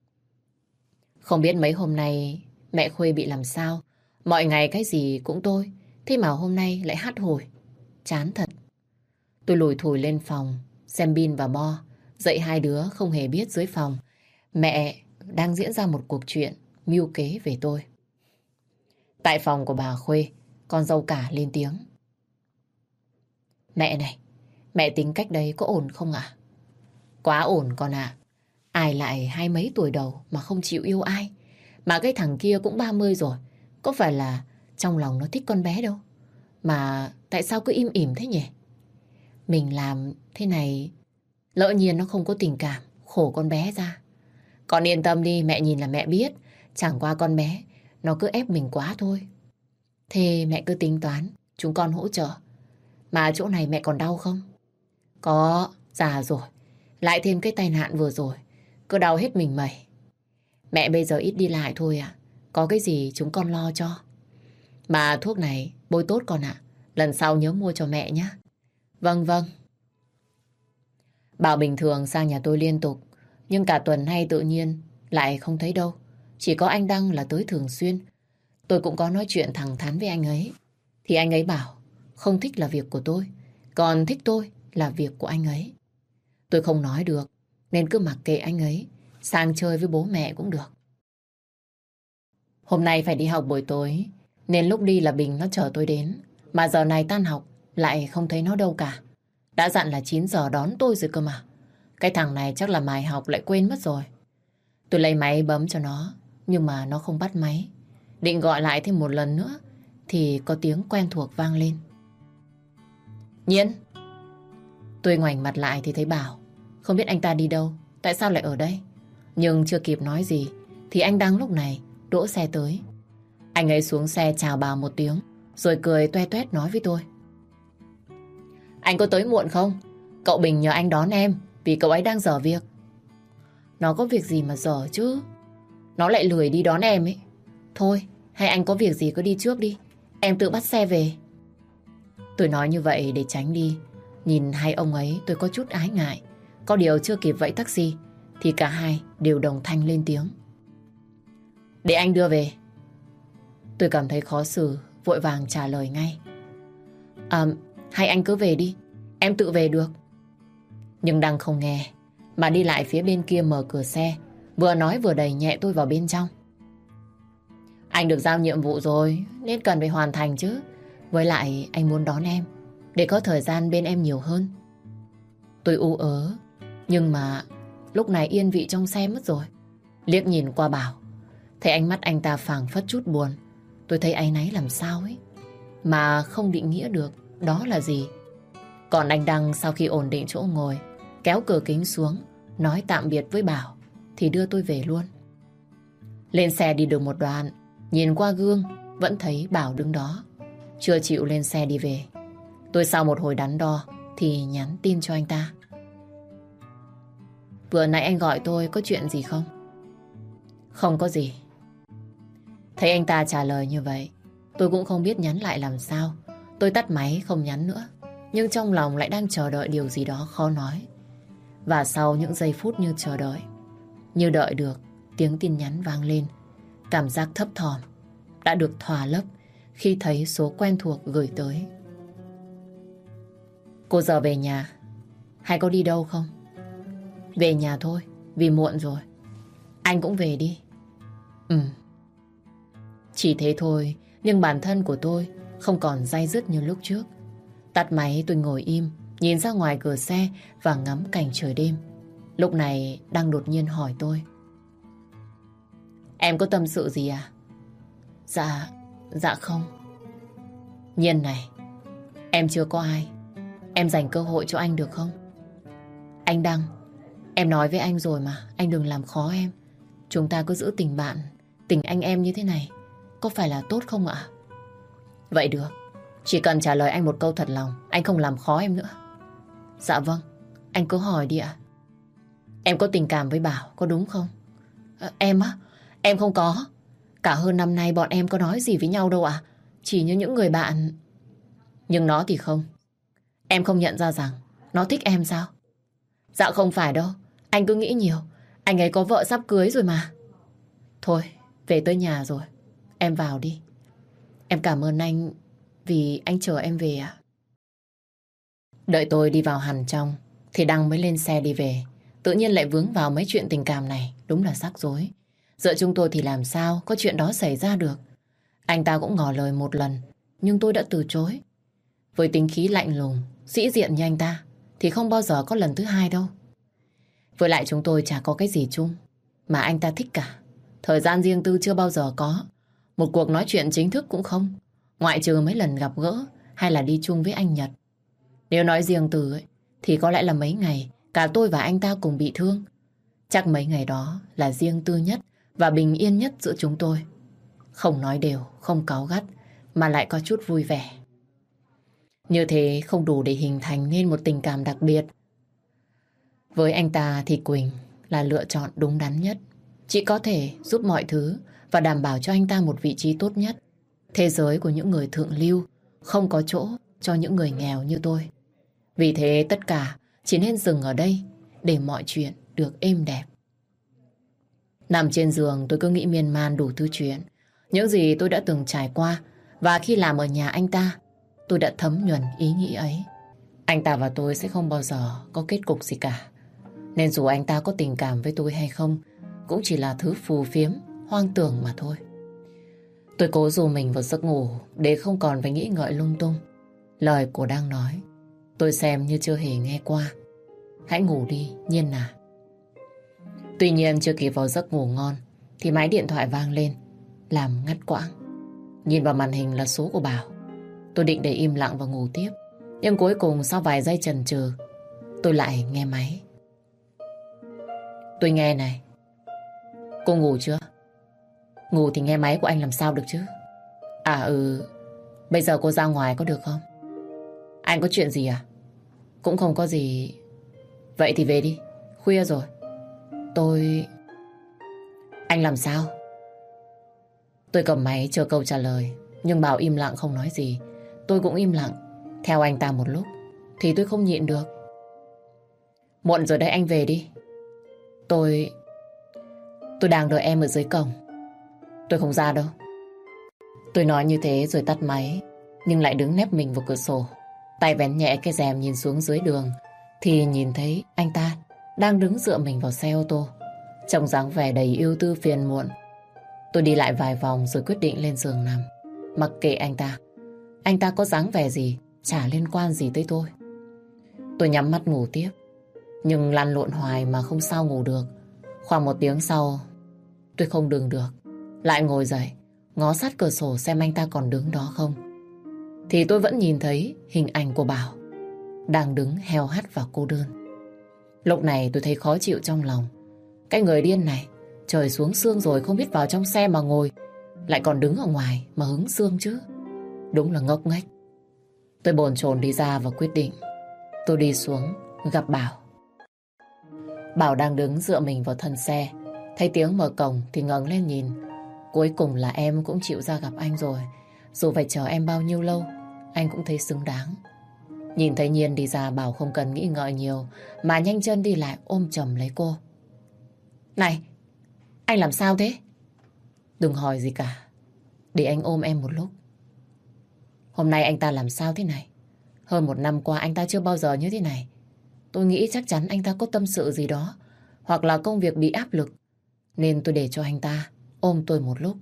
Không biết mấy hôm nay mẹ Khuê bị làm sao. Mọi ngày cái gì cũng tôi. Thế mà hôm nay lại hắt hủi. Chán thật. Tôi lủi thủi lên phòng, xem Bin và Bo. Dậy hai đứa không hề biết dưới phòng mẹ đang diễn ra một cuộc chuyện mưu kế về tôi. Tại phòng của bà Khuê, con dâu cả lên tiếng. Mẹ này, mẹ tính cách đấy có ổn không ạ? Quá ổn con ạ. Ai lại hai mấy tuổi đầu mà không chịu yêu ai. Mà cái thằng kia cũng 30 rồi. Có phải là trong lòng nó thích con bé đâu. Mà tại sao cứ im ỉm thế nhỉ? Mình làm thế này, lỡ nhiên nó không có tình cảm, khổ con bé ra. Con yên tâm đi, mẹ nhìn là mẹ biết. Chẳng qua con bé, nó cứ ép mình quá thôi. Thế mẹ cứ tính toán, chúng con hỗ trợ. Mà chỗ này mẹ còn đau không? Có, già rồi. Lại thêm cái tai nạn vừa rồi, cứ đau hết mình mẩy. Mẹ bây giờ ít đi lại thôi à. Có cái gì chúng con lo cho. Mà thuốc này bôi tốt con ạ. Lần sau nhớ mua cho mẹ nhé. Vâng vâng. Bảo bình thường sang nhà tôi liên tục, nhưng cả tuần nay tự nhiên lại không thấy đâu. Chỉ có anh Đăng là tới thường xuyên. Tôi cũng có nói chuyện thẳng thắn với anh ấy. Thì anh ấy bảo không thích là việc của tôi, còn thích tôi là việc của anh ấy. Tôi không nói được, nên cứ mặc kệ anh ấy, sang chơi với bố mẹ cũng được. Hôm nay phải đi học buổi tối, nên lúc đi là Bình nó chở tôi đến. Mà giờ này tan học, lại không thấy nó đâu cả. Đã dặn là 9 giờ đón tôi rồi cơ mà. Cái thằng này chắc là mải học lại quên mất rồi. Tôi lấy máy bấm cho nó, nhưng mà nó không bắt máy. Định gọi lại thêm một lần nữa, thì có tiếng quen thuộc vang lên. Nhiên! Tôi ngoảnh mặt lại thì thấy Bảo. Không biết anh ta đi đâu, tại sao lại ở đây. Nhưng chưa kịp nói gì, thì anh Đăng lúc này đỗ xe tới. Anh ấy xuống xe chào Bảo một tiếng, rồi cười toe toét nói với tôi. Anh có tới muộn không? Cậu Bình nhờ anh đón em, vì cậu ấy đang dở việc. Nó có việc gì mà dở chứ? Nó lại lười đi đón em ấy. Thôi, hay anh có việc gì cứ đi trước đi, em tự bắt xe về. Tôi nói như vậy để tránh đi. Nhìn hai ông ấy tôi có chút ái ngại. Có điều chưa kịp vẫy taxi, thì cả hai đều đồng thanh lên tiếng. Để anh đưa về. Tôi cảm thấy khó xử, vội vàng trả lời ngay. Hay anh cứ về đi, em tự về được. Nhưng Đăng không nghe, mà đi lại phía bên kia mở cửa xe, vừa nói vừa đẩy nhẹ tôi vào bên trong. Anh được giao nhiệm vụ rồi, nên cần phải hoàn thành chứ. Với lại anh muốn đón em, để có thời gian bên em nhiều hơn. Tôi ú ớ, nhưng mà lúc này yên vị trong xe mất rồi. Liếc nhìn qua Bảo, thấy ánh mắt anh ta phảng phất chút buồn. Tôi thấy áy náy làm sao ấy, mà không định nghĩa được đó là gì. Còn anh Đăng sau khi ổn định chỗ ngồi, kéo cửa kính xuống, nói tạm biệt với Bảo, thì đưa tôi về luôn. Lên xe đi được một đoạn, nhìn qua gương vẫn thấy Bảo đứng đó, chưa chịu lên xe đi về. Tôi sau một hồi đắn đo thì nhắn tin cho anh ta. Vừa nãy anh gọi tôi có chuyện gì không? Không có gì. Thấy anh ta trả lời như vậy, tôi cũng không biết nhắn lại làm sao. Tôi tắt máy không nhắn nữa, nhưng trong lòng lại đang chờ đợi điều gì đó khó nói. Và sau những giây phút như chờ đợi, như đợi được tiếng tin nhắn vang lên, cảm giác thấp thỏm đã được thỏa lấp khi thấy số quen thuộc gửi tới. Cô giờ về nhà hay có đi đâu không? Về nhà thôi, vì muộn rồi. Anh cũng về đi. Chỉ thế thôi, nhưng bản thân của tôi không còn day dứt như lúc trước. Tắt máy tôi ngồi im, nhìn ra ngoài cửa xe và ngắm cảnh trời đêm. Lúc này Đăng đột nhiên hỏi tôi. Em có tâm sự gì à? Dạ không. Nhiên này, em chưa có ai. Em dành cơ hội cho anh được không? Anh Đăng, em nói với anh rồi mà, anh đừng làm khó em. Chúng ta cứ giữ tình bạn, tình anh em như thế này, có phải là tốt không ạ? Vậy được, chỉ cần trả lời anh một câu thật lòng, anh không làm khó em nữa. Dạ vâng, anh cứ hỏi đi ạ. Em có tình cảm với Bảo, có đúng không? Em á? Em không có. Cả hơn năm nay bọn em có nói gì với nhau đâu ạ. Chỉ như những người bạn. Nhưng nó thì không. Em không nhận ra rằng nó thích em sao? Dạ không phải đâu, anh cứ nghĩ nhiều. Anh ấy có vợ sắp cưới rồi mà. Thôi, về tới nhà rồi, em vào đi. Em cảm ơn anh vì anh chờ em về ạ. Đợi tôi đi vào hẳn trong thì Đăng mới lên xe đi về. Tự nhiên lại vướng vào mấy chuyện tình cảm này, đúng là rắc rối. Giữa chúng tôi thì làm sao có chuyện đó xảy ra được. Anh ta cũng ngỏ lời một lần, nhưng tôi đã từ chối. Với tính khí lạnh lùng, sĩ diện như anh ta thì không bao giờ có lần thứ hai đâu. Với lại chúng tôi chả có cái gì chung mà anh ta thích cả. Thời gian riêng tư chưa bao giờ có. Một cuộc nói chuyện chính thức cũng không. Ngoại trừ mấy lần gặp gỡ hay là đi chung với anh Nhật. Nếu nói riêng tư ấy, thì có lẽ là mấy ngày cả tôi và anh ta cùng bị thương. Chắc mấy ngày đó là riêng tư nhất và bình yên nhất giữa chúng tôi. Không nói đều, không cáu gắt, mà lại có chút vui vẻ. Như thế không đủ để hình thành nên một tình cảm đặc biệt. Với anh ta thì Quỳnh là lựa chọn đúng đắn nhất. Chị có thể giúp mọi thứ và đảm bảo cho anh ta một vị trí tốt nhất. Thế giới của những người thượng lưu không có chỗ cho những người nghèo như tôi. Vì thế tất cả chỉ nên dừng ở đây để mọi chuyện được êm đẹp. Nằm trên giường tôi cứ nghĩ miên man đủ thứ chuyện. Những gì tôi đã từng trải qua. Và khi làm ở nhà anh ta, tôi đã thấm nhuần ý nghĩ ấy. Anh ta và tôi sẽ không bao giờ có kết cục gì cả. Nên dù anh ta có tình cảm với tôi hay không, cũng chỉ là thứ phù phiếm, hoang tưởng mà thôi. Tôi cố dụ mình vào giấc ngủ để không còn phải nghĩ ngợi lung tung. Lời cô đang nói, tôi xem như chưa hề nghe qua. Hãy ngủ đi, Nhiên à. Tuy nhiên chưa kịp vào giấc ngủ ngon thì máy điện thoại vang lên, làm ngắt quãng. Nhìn vào màn hình là số của Bảo. Tôi định để im lặng và ngủ tiếp. Nhưng cuối cùng sau vài giây chần chừ, tôi lại nghe máy. Tôi nghe này. Cô ngủ chưa? Ngủ thì nghe máy của anh làm sao được chứ? Bây giờ cô ra ngoài có được không? Anh có chuyện gì à? Cũng không có gì. Vậy thì về đi, khuya rồi. Anh làm sao? Tôi cầm máy chờ câu trả lời. Nhưng Bảo im lặng không nói gì. Tôi cũng im lặng theo anh ta một lúc thì tôi không nhịn được. Muộn rồi đấy, anh về đi. Tôi đang đợi em ở dưới cổng. Tôi không ra đâu. Tôi nói như thế rồi tắt máy, nhưng lại đứng nép mình vào cửa sổ, tay vén nhẹ cái rèm nhìn xuống dưới đường. Thì nhìn thấy anh ta đang đứng dựa mình vào xe ô tô, trông dáng vẻ đầy ưu tư phiền muộn. Tôi đi lại vài vòng rồi quyết định lên giường nằm. Mặc kệ anh ta. Anh ta có dáng vẻ gì chả liên quan gì tới tôi. Tôi nhắm mắt ngủ tiếp, nhưng lăn lộn hoài mà không sao ngủ được. Khoảng 1 tiếng sau, tôi không đứng được, lại ngồi dậy, ngó sát cửa sổ xem anh ta còn đứng đó không. Thì tôi vẫn nhìn thấy hình ảnh của Bảo đang đứng heo hắt và cô đơn. Lúc này tôi thấy khó chịu trong lòng. Cái người điên này, trời xuống sương rồi không biết vào trong xe mà ngồi, lại còn đứng ở ngoài mà hứng sương chứ. Đúng là ngốc nghếch. Tôi bồn chồn đi ra và quyết định. Tôi đi xuống gặp Bảo. Bảo đang đứng dựa mình vào thân xe. Thấy tiếng mở cổng thì ngẩng lên nhìn. Cuối cùng là em cũng chịu ra gặp anh rồi. Dù phải chờ em bao nhiêu lâu, anh cũng thấy xứng đáng. Nhìn thấy Nhiên đi ra, Bảo không cần nghĩ ngợi nhiều mà nhanh chân đi lại ôm chầm lấy cô. Này, anh làm sao thế? Đừng hỏi gì cả, để anh ôm em một lúc. Hôm nay anh ta làm sao thế này? Hơn 1 năm qua anh ta chưa bao giờ như thế này. Tôi nghĩ chắc chắn anh ta có tâm sự gì đó, hoặc là công việc bị áp lực, nên tôi để cho anh ta ôm tôi một lúc.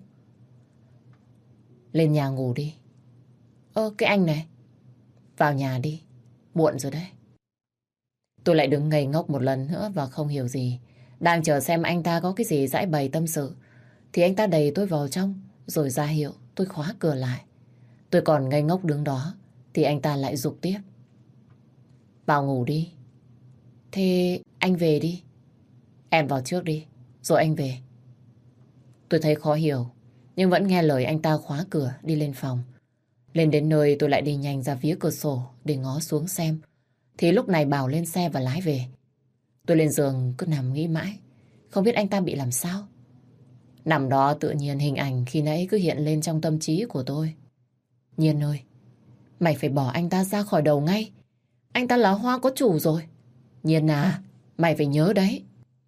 Lên nhà ngủ đi. Cái anh này, vào nhà đi, muộn rồi đấy. Tôi lại đứng ngây ngốc một lần nữa và không hiểu gì. Đang chờ xem anh ta có cái gì giãi bày tâm sự, thì anh ta đẩy tôi vào trong, rồi ra hiệu tôi khóa cửa lại. Tôi còn ngây ngốc đứng đó, thì anh ta lại giục tiếp. Vào ngủ đi. Thế anh về đi. Em vào trước đi, rồi anh về. Tôi thấy khó hiểu, nhưng vẫn nghe lời anh ta khóa cửa đi lên phòng. Lên đến nơi tôi lại đi nhanh ra phía cửa sổ để ngó xuống xem. Thì lúc này Bảo lên xe và lái về. Tôi lên giường cứ nằm nghĩ mãi, không biết anh ta bị làm sao. Nằm đó tự nhiên hình ảnh khi nãy cứ hiện lên trong tâm trí của tôi. Nhiên ơi, mày phải bỏ anh ta ra khỏi đầu ngay. Anh ta là Hoa có chủ rồi. Nhiên à, mày phải nhớ đấy.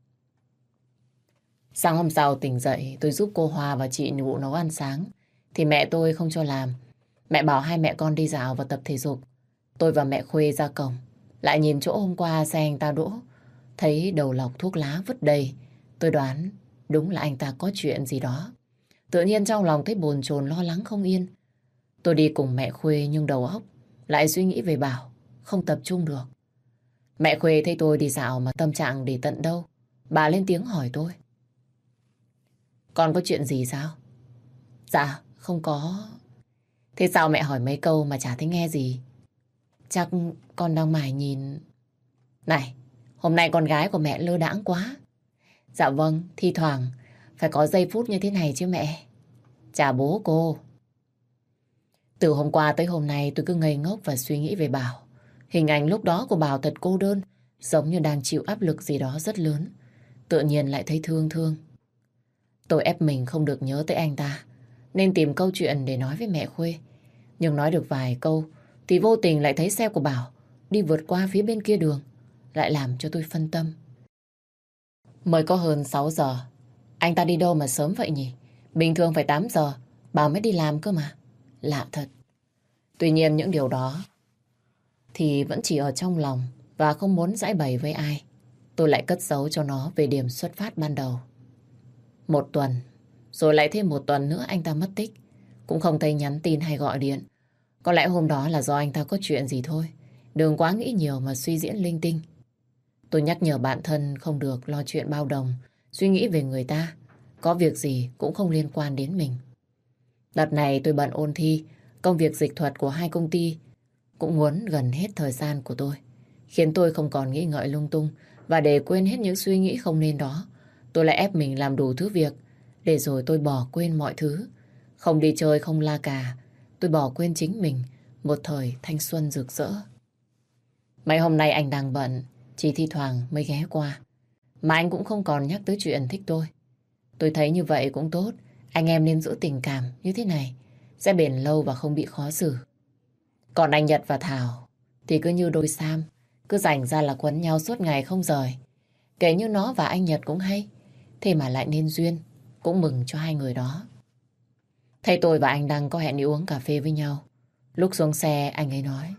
Sáng hôm sau tỉnh dậy, tôi giúp cô Hoa và chị Nụ nấu ăn sáng. Thì mẹ tôi không cho làm. Mẹ bảo hai mẹ con đi dạo và tập thể dục. Tôi và mẹ Khuê ra cổng. Lại nhìn chỗ hôm qua xe anh ta đỗ. Thấy đầu lọc thuốc lá vứt đầy. Tôi đoán đúng là anh ta có chuyện gì đó. Tự nhiên trong lòng thấy bồn chồn lo lắng không yên. Tôi đi cùng mẹ Khuê nhưng đầu óc lại suy nghĩ về Bảo, không tập trung được. Mẹ Khuê thấy tôi đi dạo mà tâm trạng để tận đâu. Bà lên tiếng hỏi tôi. Con có chuyện gì sao? Dạ, không có. Thế sao mẹ hỏi mấy câu mà chả thấy nghe gì? Chắc con đang mải nhìn. Này, hôm nay con gái của mẹ lơ đãng quá. Dạ vâng, thi thoảng phải có giây phút như thế này chứ mẹ. Chào bố cô. Từ hôm qua tới hôm nay tôi cứ ngây ngốc và suy nghĩ về Bảo. Hình ảnh lúc đó của Bảo thật cô đơn, giống như đang chịu áp lực gì đó rất lớn. Tự nhiên lại thấy thương thương. Tôi ép mình không được nhớ tới anh ta. nên tìm câu chuyện để nói với mẹ Khuê. Nhưng nói được vài câu thì vô tình lại thấy xe của Bảo đi vượt qua phía bên kia đường, lại làm cho tôi phân tâm. Mới có hơn 6 giờ, anh ta đi đâu mà sớm vậy nhỉ? Bình thường phải 8 giờ, Bảo mới đi làm cơ mà. Lạ thật. Tuy nhiên những điều đó thì vẫn chỉ ở trong lòng và không muốn giãi bày với ai. Tôi lại cất giấu cho nó về điểm xuất phát ban đầu. Một tuần, rồi lại thêm một tuần nữa anh ta mất tích. Cũng không thấy nhắn tin hay gọi điện. Có lẽ hôm đó là do anh ta có chuyện gì thôi. Đừng quá nghĩ nhiều mà suy diễn linh tinh. Tôi nhắc nhở bản thân không được lo chuyện bao đồng, suy nghĩ về người ta. Có việc gì cũng không liên quan đến mình. Đợt này tôi bận ôn thi, công việc dịch thuật của 2 công ty cũng muốn gần hết thời gian của tôi, khiến tôi không còn nghĩ ngợi lung tung, và để quên hết những suy nghĩ không nên đó, tôi lại ép mình làm đủ thứ việc, để rồi tôi bỏ quên mọi thứ. Không đi chơi, không la cà, tôi bỏ quên chính mình, một thời thanh xuân rực rỡ. Mấy hôm nay anh đang bận, chỉ thi thoảng mới ghé qua. Mà anh cũng không còn nhắc tới chuyện thích tôi. Tôi thấy như vậy cũng tốt, anh em nên giữ tình cảm như thế này, sẽ bền lâu và không bị khó xử. Còn anh Nhật và Thảo thì cứ như đôi sam, cứ rảnh ra là quấn nhau suốt ngày không rời. Kể như nó và anh Nhật cũng hay, thế mà lại nên duyên, cũng mừng cho hai người đó. Thấy tôi và anh Đăng có hẹn đi uống cà phê với nhau. Lúc xuống xe anh ấy nói: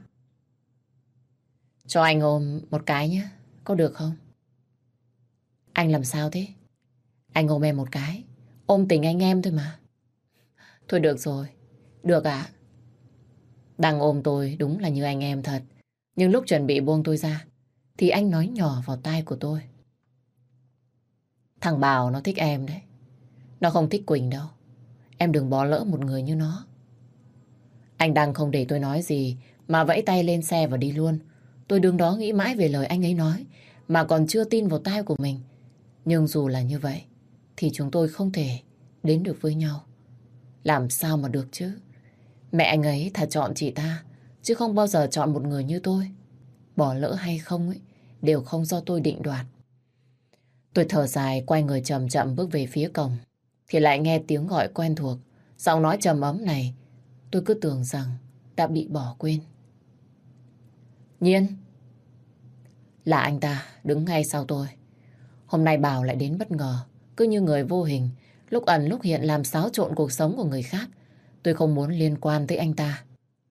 cho anh ôm một cái nhé, có được không? Anh làm sao thế? Anh ôm em một cái, ôm tình anh em thôi mà. Thôi được rồi, được ạ. Đăng ôm tôi đúng là như anh em thật. Nhưng lúc chuẩn bị buông tôi ra thì anh nói nhỏ vào tai của tôi: thằng Bảo nó thích em đấy. Nó không thích Quỳnh đâu. Em đừng bỏ lỡ một người như nó. Anh Đăng không để tôi nói gì mà vẫy tay lên xe và đi luôn. Tôi đứng đó nghĩ mãi về lời anh ấy nói mà còn chưa tin vào tai của mình. Nhưng dù là như vậy thì chúng tôi không thể đến được với nhau. Làm sao mà được chứ? Mẹ anh ấy thà chọn chị ta chứ không bao giờ chọn một người như tôi. Bỏ lỡ hay không ấy đều không do tôi định đoạt. Tôi thở dài quay người chậm chậm bước về phía cổng thì lại nghe tiếng gọi quen thuộc. Giọng nói trầm ấm này tôi cứ tưởng rằng đã bị bỏ quên. Nhiên. Là anh ta đứng ngay sau tôi. Hôm nay Bảo lại đến bất ngờ, cứ như người vô hình, lúc ẩn lúc hiện làm xáo trộn cuộc sống của người khác. Tôi không muốn liên quan tới anh ta.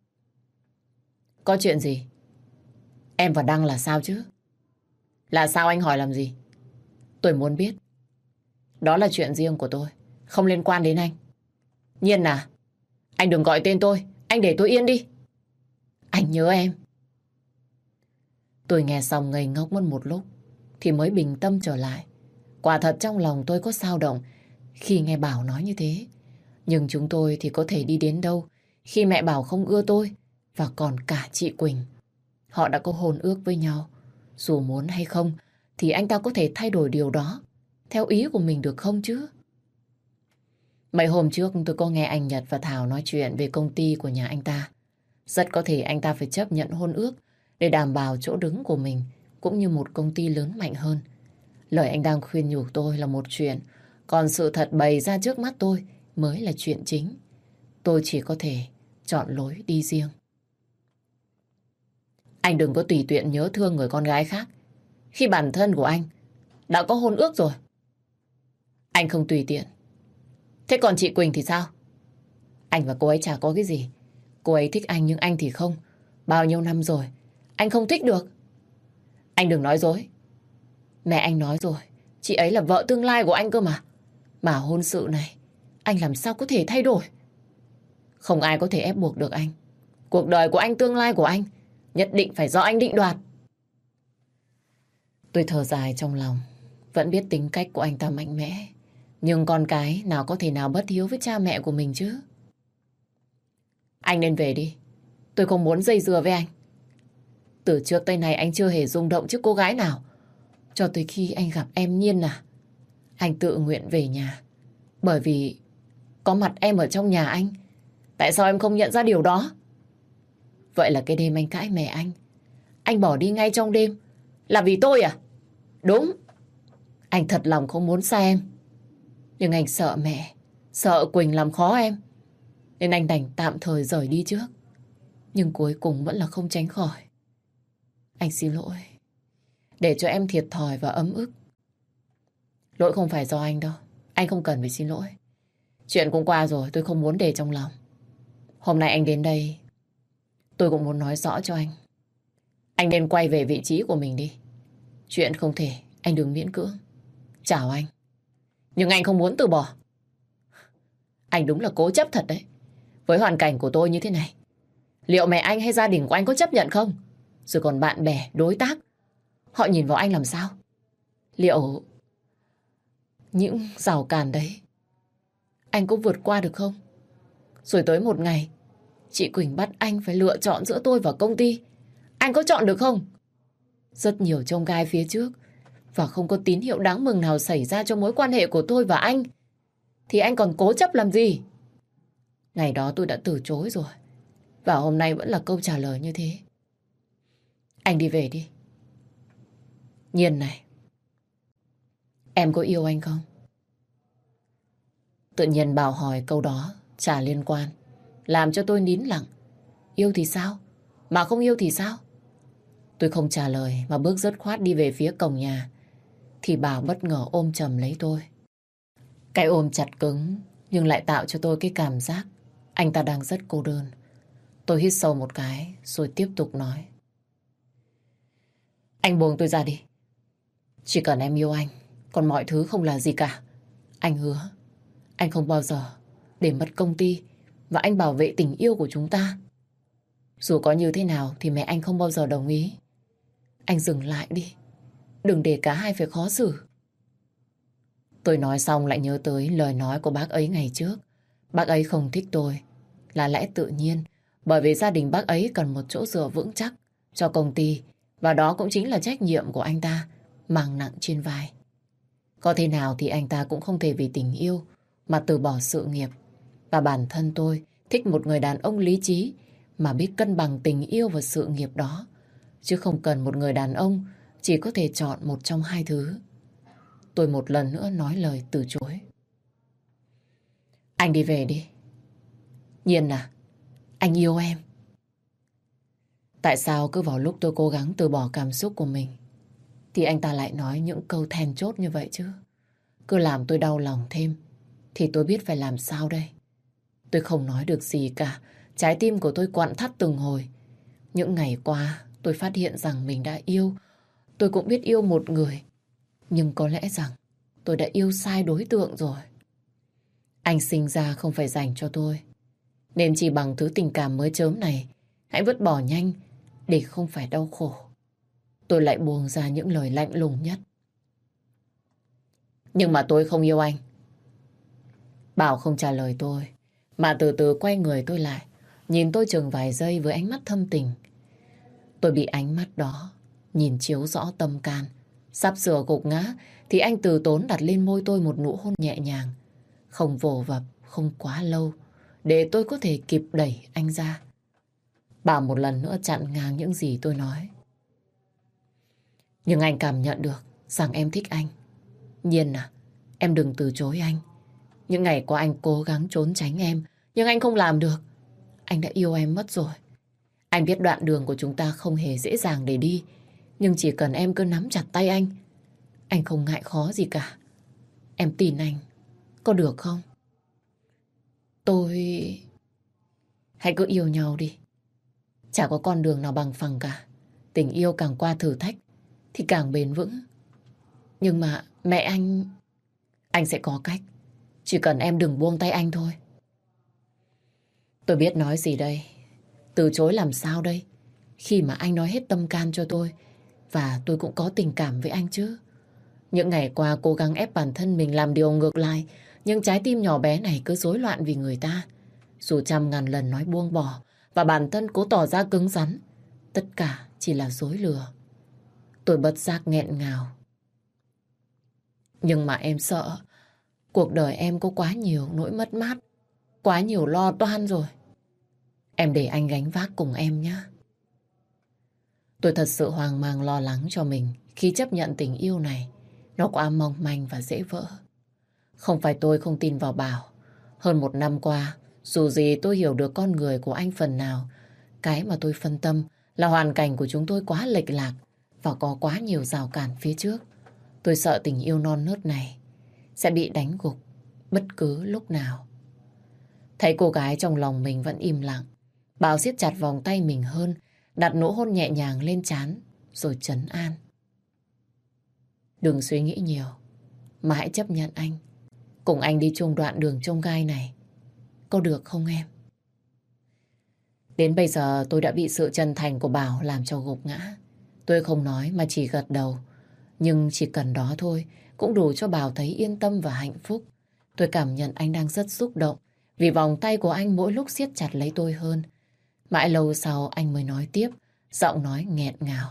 Có chuyện gì? Em và Đăng là sao chứ? Là sao anh hỏi làm gì? Tôi muốn biết. Đó là chuyện riêng của tôi, không liên quan đến anh. Nhiên à, anh đừng gọi tên tôi, anh để tôi yên đi. Anh nhớ em. Tôi nghe xong ngây ngốc mất một lúc thì mới bình tâm trở lại. Quả thật trong lòng tôi có dao động khi nghe Bảo nói như thế. Nhưng chúng tôi thì có thể đi đến đâu khi mẹ Bảo không ưa tôi và còn cả chị Quỳnh. Họ đã có hôn ước với nhau. Dù muốn hay không thì anh ta có thể thay đổi điều đó theo ý của mình được không chứ? Mấy hôm trước tôi có nghe anh Nhật và Thảo nói chuyện về công ty của nhà anh ta. Rất có thể anh ta phải chấp nhận hôn ước để đảm bảo chỗ đứng của mình cũng như một công ty lớn mạnh hơn. Lời anh đang khuyên nhủ tôi là một chuyện, còn sự thật bày ra trước mắt tôi mới là chuyện chính. Tôi chỉ có thể chọn lối đi riêng. Anh đừng có tùy tiện nhớ thương người con gái khác khi bản thân của anh đã có hôn ước rồi. Anh không tùy tiện. Thế còn chị Quỳnh thì sao? Anh và cô ấy chả có cái gì. Cô ấy thích anh nhưng anh thì không. Bao nhiêu năm rồi anh không thích được. Anh đừng nói dối. Mẹ anh nói rồi, chị ấy là vợ tương lai của anh cơ mà. Mà hôn sự này anh làm sao có thể thay đổi? Không ai có thể ép buộc được anh. Cuộc đời của anh, tương lai của anh nhất định phải do anh định đoạt. Tôi thở dài trong lòng. Vẫn biết tính cách của anh ta mạnh mẽ, nhưng con cái nào có thể nào bất hiếu với cha mẹ của mình chứ. Anh nên về đi. Tôi không muốn dây dưa với anh. Từ trước tới nay anh chưa hề rung động trước cô gái nào. Cho tới khi anh gặp em Nhiên à, anh tự nguyện về nhà. Bởi vì có mặt em ở trong nhà anh. Tại sao em không nhận ra điều đó? Vậy là cái đêm anh cãi mẹ anh bỏ đi ngay trong đêm là vì tôi à? Đúng. Anh thật lòng không muốn xa em. Nhưng anh sợ mẹ, sợ Quỳnh làm khó em. nên anh đành tạm thời rời đi trước. Nhưng cuối cùng vẫn là không tránh khỏi. Anh xin lỗi. Để cho em thiệt thòi và ấm ức. Lỗi không phải do anh đâu. Anh không cần phải xin lỗi. Chuyện cũng qua rồi, tôi không muốn để trong lòng. Hôm nay anh đến đây, tôi cũng muốn nói rõ cho anh. Anh nên quay về vị trí của mình đi. Chuyện không thể, anh đừng miễn cưỡng. Chào anh. Nhưng anh không muốn từ bỏ. Anh đúng là cố chấp thật đấy. Với hoàn cảnh của tôi như thế này, liệu mẹ anh hay gia đình của anh có chấp nhận không? Rồi còn bạn bè, đối tác, họ nhìn vào anh làm sao? Liệu những rào cản đấy anh có vượt qua được không? Rồi tới một ngày chị Quỳnh bắt anh phải lựa chọn giữa tôi và công ty. Anh có chọn được không? Rất nhiều chông gai phía trước và không có tín hiệu đáng mừng nào xảy ra trong mối quan hệ của tôi và anh. Thì anh còn cố chấp làm gì? Ngày đó tôi đã từ chối rồi. Và hôm nay vẫn là câu trả lời như thế. Anh đi về đi. Nhiên này, em có yêu anh không? Tự nhiên Bảo hỏi câu đó chả liên quan, làm cho tôi nín lặng. Yêu thì sao? Mà không yêu thì sao? Tôi không trả lời mà bước dứt khoát đi về phía cổng nhà. Thì Bảo bất ngờ ôm chầm lấy tôi. Cái ôm chặt cứng nhưng lại tạo cho tôi cái cảm giác anh ta đang rất cô đơn. Tôi hít sâu một cái rồi tiếp tục nói. Anh buông tôi ra đi. Chỉ cần em yêu anh, còn mọi thứ không là gì cả. Anh hứa, anh không bao giờ để mất công ty và anh bảo vệ tình yêu của chúng ta. Dù có như thế nào thì mẹ anh không bao giờ đồng ý. Anh dừng lại đi. Đừng để cả hai phải khó xử. Tôi nói xong lại nhớ tới lời nói của bác ấy ngày trước. Bác ấy không thích tôi là lẽ tự nhiên, bởi vì gia đình bác ấy cần một chỗ dựa vững chắc cho công ty, và đó cũng chính là trách nhiệm của anh ta mang nặng trên vai. Có thế nào thì anh ta cũng không thể vì tình yêu mà từ bỏ sự nghiệp. Và bản thân tôi thích một người đàn ông lý trí mà biết cân bằng tình yêu và sự nghiệp đó, chứ không cần một người đàn ông chỉ có thể chọn một trong hai thứ. Tôi một lần nữa nói lời từ chối. Anh đi về đi. Nhiên à, anh yêu em. Tại sao cứ vào lúc tôi cố gắng từ bỏ cảm xúc của mình thì anh ta lại nói những câu then chốt như vậy chứ? Cứ làm tôi đau lòng thêm thì tôi biết phải làm sao đây? Tôi không nói được gì cả. Trái tim của tôi quặn thắt từng hồi. Những ngày qua tôi phát hiện rằng mình đã yêu. Tôi cũng biết yêu một người. Nhưng có lẽ rằng tôi đã yêu sai đối tượng rồi. Anh sinh ra không phải dành cho tôi. Nên chỉ bằng thứ tình cảm mới chớm này, hãy vứt bỏ nhanh để không phải đau khổ. Tôi lại buông ra những lời lạnh lùng nhất. Nhưng mà tôi không yêu anh. Bảo không trả lời tôi, mà từ từ quay người tôi lại, nhìn tôi chừng vài giây với ánh mắt thâm tình. Tôi bị ánh mắt đó nhìn chiếu rõ tâm can. Sắp sửa gục ngã thì anh từ tốn đặt lên môi tôi một nụ hôn nhẹ nhàng, không vồ vập, không quá lâu, để tôi có thể kịp đẩy anh ra. Bảo một lần nữa chặn ngang những gì tôi nói. Nhưng anh cảm nhận được rằng em thích anh. Nhiên à, em đừng từ chối anh. Những ngày qua anh cố gắng trốn tránh em, nhưng anh không làm được. Anh đã yêu em mất rồi. Anh biết đoạn đường của chúng ta không hề dễ dàng để đi, nhưng chỉ cần em cứ nắm chặt tay anh không ngại khó gì cả. Em tin anh, có được không? Hãy cứ yêu nhau đi. Chả có con đường nào bằng phẳng cả. Tình yêu càng qua thử thách thì càng bền vững. Nhưng mà mẹ anh sẽ có cách. Chỉ cần em đừng buông tay anh thôi. Tôi biết nói gì đây? Từ chối làm sao đây? Khi mà anh nói hết tâm can cho tôi, và tôi cũng có tình cảm với anh chứ. Những ngày qua cố gắng ép bản thân mình làm điều ngược lại, nhưng trái tim nhỏ bé này cứ rối loạn vì người ta. Dù trăm ngàn lần nói buông bỏ và bản thân cố tỏ ra cứng rắn, tất cả chỉ là dối lừa. Tôi bất giác nghẹn ngào. Nhưng mà em sợ cuộc đời em có quá nhiều nỗi mất mát, quá nhiều lo toan rồi. Em để anh gánh vác cùng em nhé. Tôi thật sự hoang mang lo lắng cho mình khi chấp nhận tình yêu này. Nó quá mong manh và dễ vỡ. Không phải tôi không tin vào Bảo. Hơn 1 năm qua, Dù gì tôi hiểu được con người của anh phần nào. Cái mà tôi phân tâm là hoàn cảnh của chúng tôi quá lệch lạc và có quá nhiều rào cản phía trước. Tôi sợ tình yêu non nớt này sẽ bị đánh gục bất cứ lúc nào. Thấy cô gái trong lòng mình vẫn im lặng, Bảo siết chặt vòng tay mình hơn, đặt nụ hôn nhẹ nhàng lên trán rồi trấn an. Đừng suy nghĩ nhiều, mà hãy chấp nhận anh. Cùng anh đi chung đoạn đường chông gai này, có được không em? Đến bây giờ tôi đã bị sự chân thành của Bảo làm cho gục ngã. Tôi không nói mà chỉ gật đầu. Nhưng chỉ cần đó thôi cũng đủ cho Bảo thấy yên tâm và hạnh phúc. Tôi cảm nhận anh đang rất xúc động vì vòng tay của anh mỗi lúc siết chặt lấy tôi hơn. Mãi lâu sau anh mới nói tiếp, giọng nói nghẹn ngào.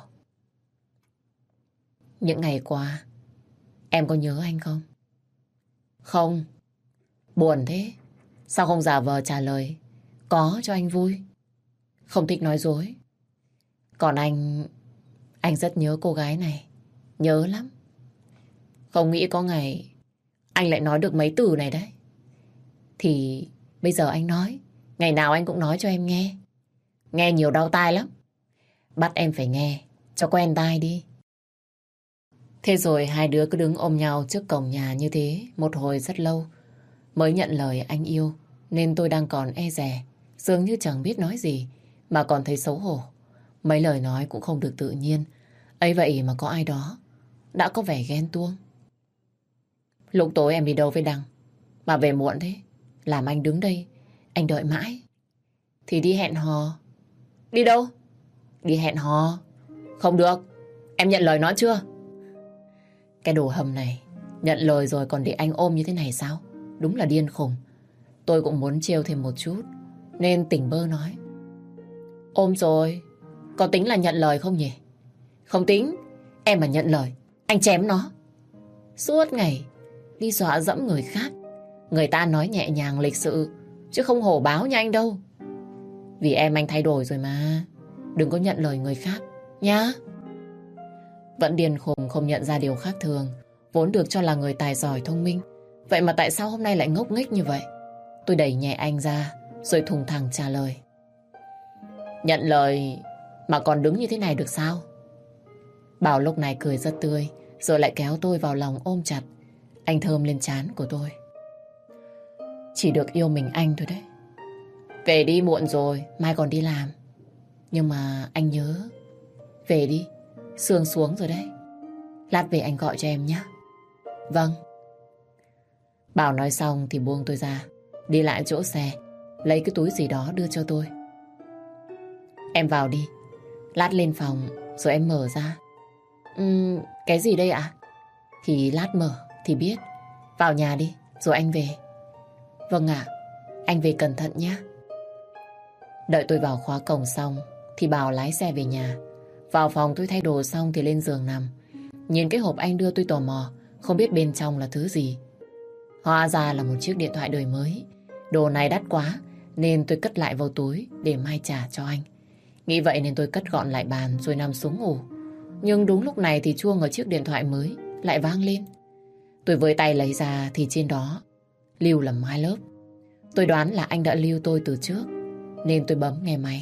Những ngày qua, em có nhớ anh không? Không. Buồn thế. Sao không giả vờ trả lời? Có cho anh vui. Không thích nói dối. Còn anh rất nhớ cô gái này. Nhớ lắm. Không nghĩ có ngày anh lại nói được mấy từ này đấy. Thì bây giờ anh nói. Ngày nào anh cũng nói cho em nghe. Nghe nhiều đau tai lắm. Bắt em phải nghe cho quen tai đi. Thế rồi hai đứa cứ đứng ôm nhau trước cổng nhà như thế một hồi rất lâu. Mới nhận lời anh yêu nên tôi đang còn e dè. Dường như chẳng biết nói gì mà còn thấy xấu hổ. Mấy lời nói cũng không được tự nhiên. Ấy vậy mà có ai đó đã có vẻ ghen tuông. Lúc tối em đi đâu với Đăng mà về muộn thế? Làm anh đứng đây anh đợi mãi. Thì đi hẹn hò. Đi đâu? Đi hẹn hò. Không được. Em nhận lời nó chưa? Cái đồ hầm này, nhận lời rồi còn để anh ôm như thế này sao? Đúng là điên khùng. Tôi cũng muốn trêu thêm một chút nên tỉnh bơ nói. Ôm rồi. Có tính là nhận lời không nhỉ? Không tính. Em mà nhận lời anh chém nó. Suốt ngày đi dọa dẫm người khác. Người ta nói nhẹ nhàng lịch sự chứ không hổ báo như anh đâu. Vì em anh thay đổi rồi mà. Đừng có nhận lời người khác nhá. Vẫn điên khùng không nhận ra điều khác thường. Vốn được cho là người tài giỏi thông minh. Vậy mà tại sao hôm nay lại ngốc nghếch như vậy? Tôi đẩy nhẹ anh ra rồi thùng thẳng trả lời. Nhận lời mà còn đứng như thế này được sao? Bảo lúc này cười rất tươi rồi lại kéo tôi vào lòng ôm chặt. Anh thơm lên trán của tôi. Chỉ được yêu mình anh thôi đấy. Về đi, muộn rồi, mai còn đi làm. Nhưng mà anh nhớ. Về đi, sương xuống rồi đấy. Lát về anh gọi cho em nhé. Vâng. Bảo nói xong thì buông tôi ra, đi lại chỗ xe, lấy cái túi gì đó đưa cho tôi. Em vào đi, lát lên phòng rồi em mở ra. Cái gì đây ạ? Thì lát mở thì biết. Vào nhà đi, rồi anh về. Vâng ạ, anh về cẩn thận nhé. Đợi tôi vào khóa cổng xong thì Bảo lái xe về nhà. Vào phòng tôi thay đồ xong thì lên giường nằm. Nhìn cái hộp anh đưa tôi tò mò, không biết bên trong là thứ gì. Hóa ra là một chiếc điện thoại đời mới. Đồ này đắt quá nên tôi cất lại vào túi để mai trả cho anh. Nghĩ vậy nên tôi cất gọn lại bàn rồi nằm xuống ngủ. Nhưng đúng lúc này thì chuông ở chiếc điện thoại mới lại vang lên. Tôi với tay lấy ra thì trên đó lưu là My Love. Tôi đoán là anh đã lưu tôi từ trước nên tôi bấm nghe máy.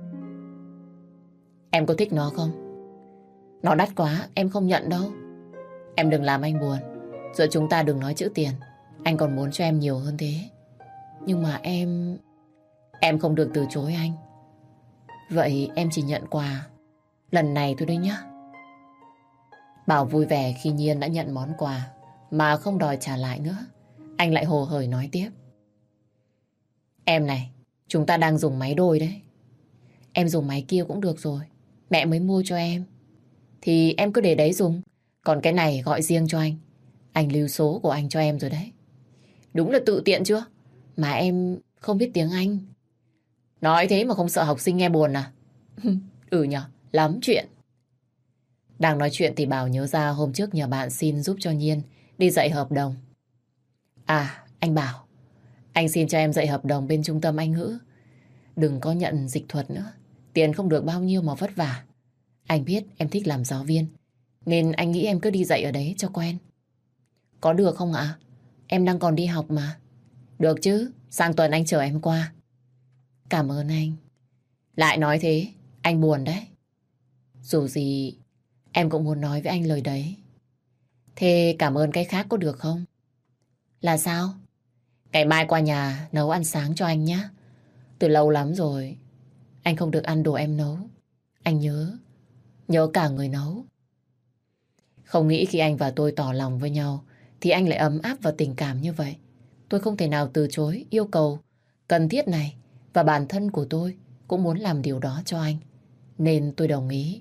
Em có thích nó không? Nó đắt quá, em không nhận đâu. Em đừng làm anh buồn. Giữa chúng ta đừng nói chữ tiền. Anh còn muốn cho em nhiều hơn thế. Nhưng mà em không được từ chối anh. Vậy em chỉ nhận quà lần này thôi đấy nhá. Bảo vui vẻ khi Nhiên đã nhận món quà mà không đòi trả lại nữa. Anh lại hồ hởi nói tiếp. Em này, chúng ta đang dùng máy đôi đấy. Em dùng máy kia cũng được rồi. Mẹ mới mua cho em. Thì em cứ để đấy dùng. Còn cái này gọi riêng cho anh. Anh lưu số của anh cho em rồi đấy. Đúng là tự tiện chưa? Mà em không biết tiếng Anh. Nói thế mà không sợ học sinh nghe buồn à? Ừ nhở, lắm chuyện. Đang nói chuyện thì Bảo nhớ ra hôm trước nhờ bạn xin giúp cho Nhiên đi dạy hợp đồng. À, anh Bảo, anh xin cho em dạy hợp đồng bên trung tâm Anh ngữ. Đừng có nhận dịch thuật nữa. Tiền không được bao nhiêu mà vất vả. Anh biết em thích làm giáo viên nên anh nghĩ em cứ đi dạy ở đấy cho quen. Có được không ạ? Em đang còn đi học mà. Được chứ, sang tuần anh chở em qua. Cảm ơn anh. Lại nói thế, anh buồn đấy. Dù gì, em cũng muốn nói với anh lời đấy. Thế cảm ơn cái khác có được không? Là sao? Ngày mai qua nhà nấu ăn sáng cho anh nhé. Từ lâu lắm rồi, anh không được ăn đồ em nấu. Anh nhớ cả người nấu. Không nghĩ khi anh và tôi tỏ lòng với nhau thì anh lại ấm áp và tình cảm như vậy. Tôi không thể nào từ chối yêu cầu cần thiết này, và bản thân của tôi cũng muốn làm điều đó cho anh. Nên tôi đồng ý.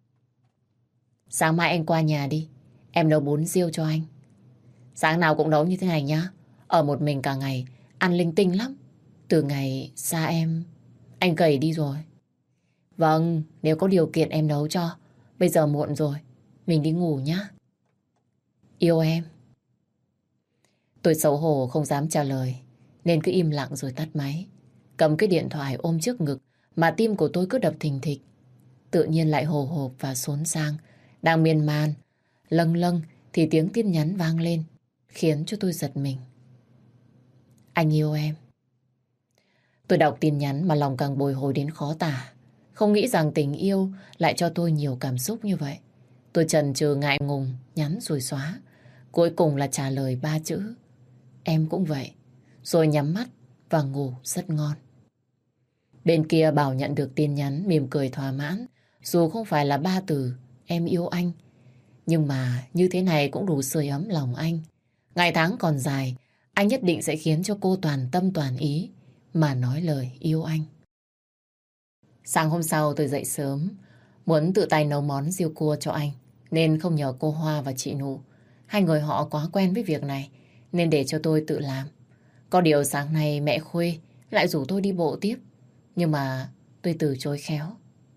Sáng mai anh qua nhà đi, em nấu bún riêu cho anh. Sáng nào cũng nấu như thế này nhá. Ở một mình cả ngày, ăn linh tinh lắm. Từ ngày xa em, anh gầy đi rồi. Vâng, nếu có điều kiện em nấu cho. Bây giờ muộn rồi, mình đi ngủ nhá. Yêu em. Tôi xấu hổ không dám trả lời, nên cứ im lặng rồi tắt máy. Cầm cái điện thoại ôm trước ngực mà tim của tôi cứ đập thình thịch. Tự nhiên lại hồi hộp và xốn sang. Đang miên man, lâng lâng thì tiếng tin nhắn vang lên, khiến cho tôi giật mình. Anh yêu em. Tôi đọc tin nhắn mà lòng càng bồi hồi đến khó tả. Không nghĩ rằng tình yêu lại cho tôi nhiều cảm xúc như vậy. Tôi chần chừ ngại ngùng, nhắn rồi xóa. Cuối cùng là trả lời 3 chữ. Em cũng vậy. Rồi nhắm mắt và ngủ rất ngon. Bên kia Bảo nhận được tin nhắn mỉm cười thỏa mãn. Dù không phải là 3 từ em yêu anh, nhưng mà như thế này cũng đủ sưởi ấm lòng anh. Ngày tháng còn dài, anh nhất định sẽ khiến cho cô toàn tâm toàn ý mà nói lời yêu anh. Sáng hôm sau tôi dậy sớm, muốn tự tay nấu món riêu cua cho anh, nên không nhờ cô Hoa và chị Nụ. Hai người họ quá quen với việc này, nên để cho tôi tự làm. Có điều sáng nay mẹ Khuê lại rủ tôi đi bộ tiếp, nhưng mà tôi từ chối khéo.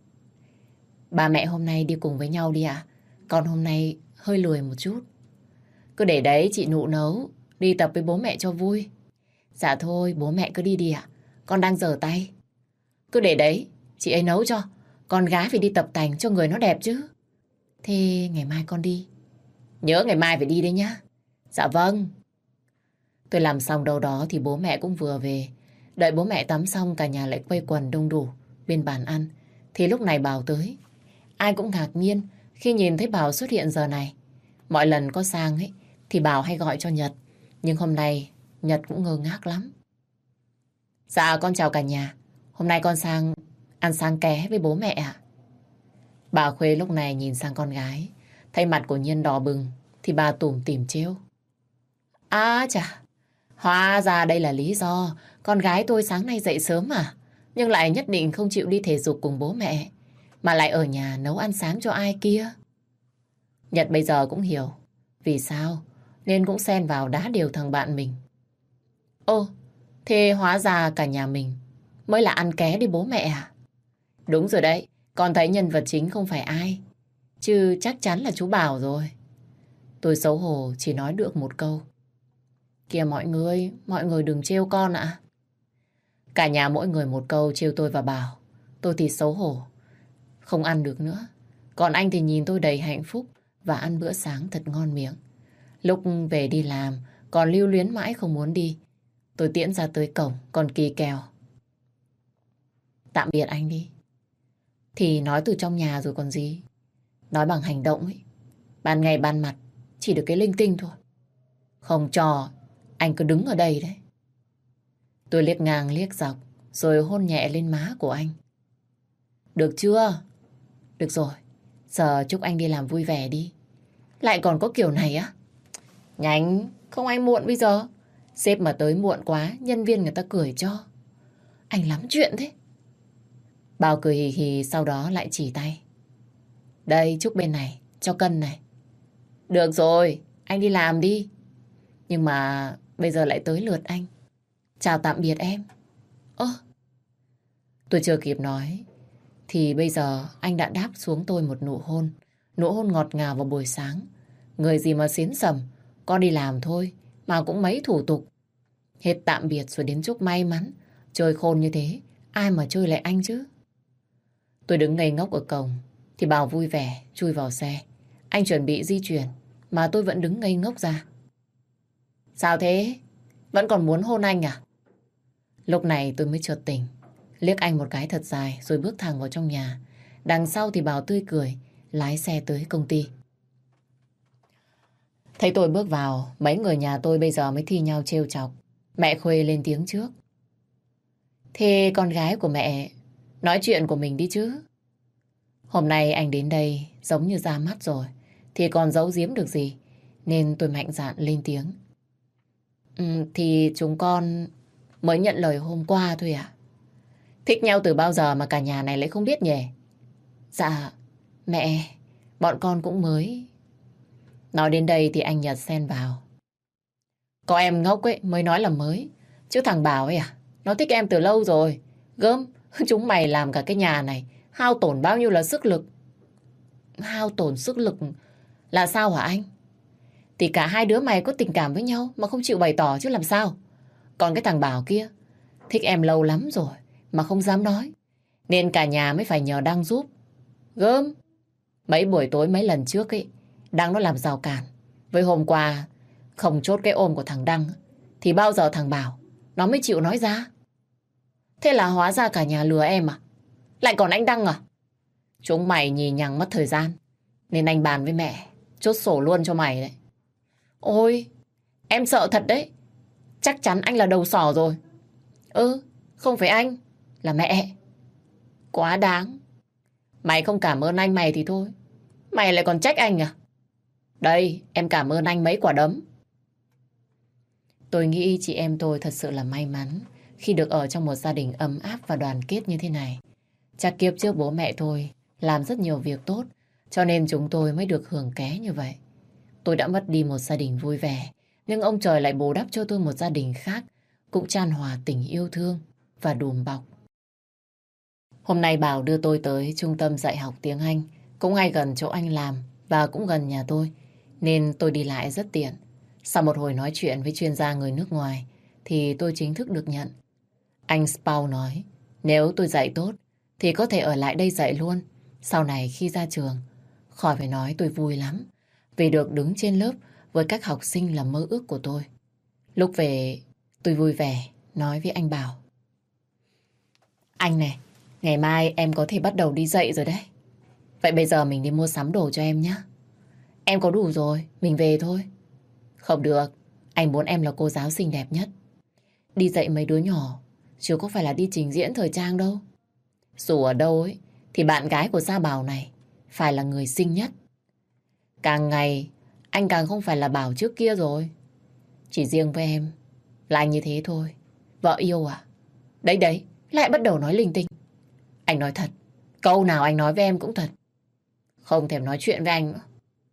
Ba mẹ hôm nay đi cùng với nhau đi ạ. Con hôm nay hơi lười một chút. Cứ để đấy chị Nụ nấu, đi tập với bố mẹ cho vui. Dạ thôi, bố mẹ cứ đi đi ạ. Con đang dở tay. Cứ để đấy, chị ấy nấu cho. Con gái phải đi tập tành cho người nó đẹp chứ. Thế ngày mai con đi. Nhớ ngày mai phải đi đấy nhá. Dạ vâng. Tôi làm xong đâu đó thì bố mẹ cũng vừa về. Đợi bố mẹ tắm xong cả nhà lại quây quần đông đủ bên bàn ăn. Thì lúc này Bảo tới. Ai cũng ngạc nhiên khi nhìn thấy Bảo xuất hiện giờ này. Mọi lần có sang ấy thì Bảo hay gọi cho Nhật. Nhưng hôm nay Nhật cũng ngơ ngác lắm. Dạ con chào cả nhà. Hôm nay con sang ăn sáng ké với bố mẹ ạ. Bà Khuê lúc này nhìn sang con gái. Thấy mặt của Nhiên đỏ bừng thì bà tủm tỉm trêu. À chà, hóa ra đây là lý do con gái tôi sáng nay dậy sớm à? Nhưng lại nhất định không chịu đi thể dục cùng bố mẹ, mà lại ở nhà nấu ăn sáng cho ai kia. Nhật bây giờ cũng hiểu vì sao, nên cũng xen vào đá điều thằng bạn mình. Ô, thế hóa ra cả nhà mình mới là ăn ké đi bố mẹ à? Đúng rồi đấy, con thấy nhân vật chính không phải ai, chứ chắc chắn là chú Bảo rồi. Tôi xấu hổ chỉ nói được một câu. Kìa mọi người đừng trêu con ạ. Cả nhà mỗi người một câu trêu tôi và Bảo. Tôi thì xấu hổ, không ăn được nữa. Còn anh thì nhìn tôi đầy hạnh phúc và ăn bữa sáng thật ngon miệng. Lúc về đi làm, còn lưu luyến mãi không muốn đi. Tôi tiễn ra tới cổng, còn kỳ kèo. Tạm biệt anh đi. Thì nói từ trong nhà rồi còn gì. Nói bằng hành động ấy. Ban ngày ban mặt, chỉ được cái linh tinh thôi. Không cho, anh cứ đứng ở đây đấy. Tôi liếc ngang liếc dọc, rồi hôn nhẹ lên má của anh. Được chưa? Được rồi, giờ chúc anh đi làm vui vẻ đi. Lại còn có kiểu này á? Nhanh, không ai muộn bây giờ. Sếp mà tới muộn quá, nhân viên người ta cười cho. Anh lắm chuyện thế. Bảo cười hì hì, sau đó lại chỉ tay. Đây, chúc bên này, cho cân này. Được rồi, anh đi làm đi. Nhưng mà bây giờ lại tới lượt anh. Chào tạm biệt em. Ơ, tôi chưa kịp nói thì bây giờ anh đã đáp xuống tôi một nụ hôn. Nụ hôn ngọt ngào vào buổi sáng. Người gì mà xến sẩm, con đi làm thôi mà cũng mấy thủ tục. Hết tạm biệt rồi đến chúc may mắn. Chơi khôn như thế, ai mà chơi lại anh chứ. Tôi đứng ngây ngốc ở cổng thì Bảo vui vẻ chui vào xe. Anh chuẩn bị di chuyển mà tôi vẫn đứng ngây ngốc ra. Sao thế? Vẫn còn muốn hôn anh à? Lúc này tôi mới chợt tỉnh, liếc anh một cái thật dài rồi bước thẳng vào trong nhà. Đằng sau thì Bảo tươi cười, lái xe tới công ty. Thấy tôi bước vào, mấy người nhà tôi bây giờ mới thi nhau trêu chọc. Mẹ Khuê lên tiếng trước. Thế con gái của mẹ nói chuyện của mình đi chứ. Hôm nay anh đến đây giống như ra mắt rồi, thì còn giấu giếm được gì, nên tôi mạnh dạn lên tiếng. Thì chúng con mới nhận lời hôm qua thôi ạ. Thích nhau từ bao giờ mà cả nhà này lại không biết nhỉ? Dạ, mẹ, bọn con cũng mới. Nói đến đây thì anh Nhật xen vào. Có em ngốc ấy mới nói là mới. Chứ thằng Bảo ấy à, nó thích em từ lâu rồi. Gớm, chúng mày làm cả cái nhà này hao tổn bao nhiêu là sức lực. Hao tổn sức lực là sao hả anh? Thì cả hai đứa mày có tình cảm với nhau mà không chịu bày tỏ chứ làm sao. Còn cái thằng Bảo kia thích em lâu lắm rồi mà không dám nói, nên cả nhà mới phải nhờ Đăng giúp. Gớm, mấy buổi tối mấy lần trước ấy, Đăng nó làm rào cản. Với hôm qua không chốt cái ôm của thằng Đăng thì bao giờ thằng Bảo nó mới chịu nói ra. Thế là hóa ra cả nhà lừa em à? Lại còn anh Đăng à? Chúng mày nhì nhằng mất thời gian, nên anh bàn với mẹ chốt sổ luôn cho mày đấy. Ôi, em sợ thật đấy. Chắc chắn anh là đầu sỏ rồi. Không phải anh, là mẹ. Quá đáng. Mày không cảm ơn anh mày thì thôi, mày lại còn trách anh à? Đây, em cảm ơn anh mấy quả đấm. Tôi nghĩ chị em tôi thật sự là may mắn khi được ở trong một gia đình ấm áp và đoàn kết như thế này. Chắc kiếp trước bố mẹ tôi làm rất nhiều việc tốt, cho nên chúng tôi mới được hưởng ké như vậy. Tôi đã mất đi một gia đình vui vẻ, nhưng ông trời lại bù đắp cho tôi một gia đình khác, cũng chan hòa tình yêu thương và đùm bọc. Hôm nay Bảo đưa tôi tới trung tâm dạy học tiếng Anh, cũng ngay gần chỗ anh làm và cũng gần nhà tôi, nên tôi đi lại rất tiện. Sau một hồi nói chuyện với chuyên gia người nước ngoài, thì tôi chính thức được nhận. Anh Spau nói, nếu tôi dạy tốt, thì có thể ở lại đây dạy luôn. Sau này khi ra trường, khỏi phải nói tôi vui lắm, vì được đứng trên lớp với các học sinh là mơ ước của tôi. Lúc về, tôi vui vẻ nói với anh Bảo. Anh này, ngày mai em có thể bắt đầu đi dạy rồi đấy. Vậy bây giờ mình đi mua sắm đồ cho em nhé. Em có đủ rồi, mình về thôi. Không được, anh muốn em là cô giáo xinh đẹp nhất. Đi dạy mấy đứa nhỏ, chứ có phải là đi trình diễn thời trang đâu. Dù ở đâu ấy, thì bạn gái của Gia Bảo này phải là người xinh nhất. Càng ngày, anh càng không phải là Bảo trước kia rồi. Chỉ riêng với em là anh như thế thôi. Vợ yêu à? Đấy đấy, lại bắt đầu nói linh tinh. Anh nói thật, câu nào anh nói với em cũng thật. Không thèm nói chuyện với anh nữa.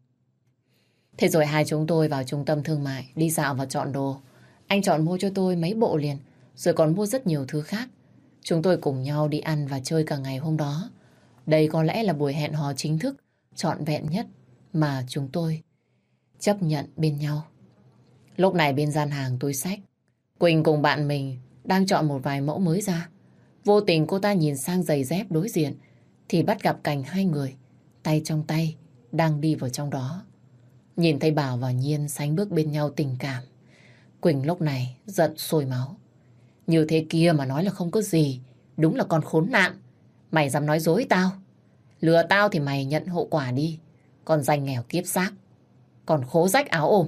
Thế rồi hai chúng tôi vào trung tâm thương mại, đi dạo và chọn đồ. Anh chọn mua cho tôi mấy bộ liền, rồi còn mua rất nhiều thứ khác. Chúng tôi cùng nhau đi ăn và chơi cả ngày hôm đó. Đây có lẽ là buổi hẹn hò chính thức, trọn vẹn nhất mà chúng tôi chấp nhận bên nhau. Lúc này bên gian hàng túi xách, Quỳnh cùng bạn mình đang chọn một vài mẫu mới ra. Vô tình cô ta nhìn sang giày dép đối diện, thì bắt gặp cảnh hai người, tay trong tay, đang đi vào trong đó. Nhìn thấy Bảo và Nhiên sánh bước bên nhau tình cảm, Quỳnh lúc này giận sôi máu. Như thế kia mà nói là không có gì, đúng là con khốn nạn. Mày dám nói dối tao, lừa tao thì mày nhận hậu quả đi. Còn danh nghèo kiếp xác, còn khố rách áo ôm.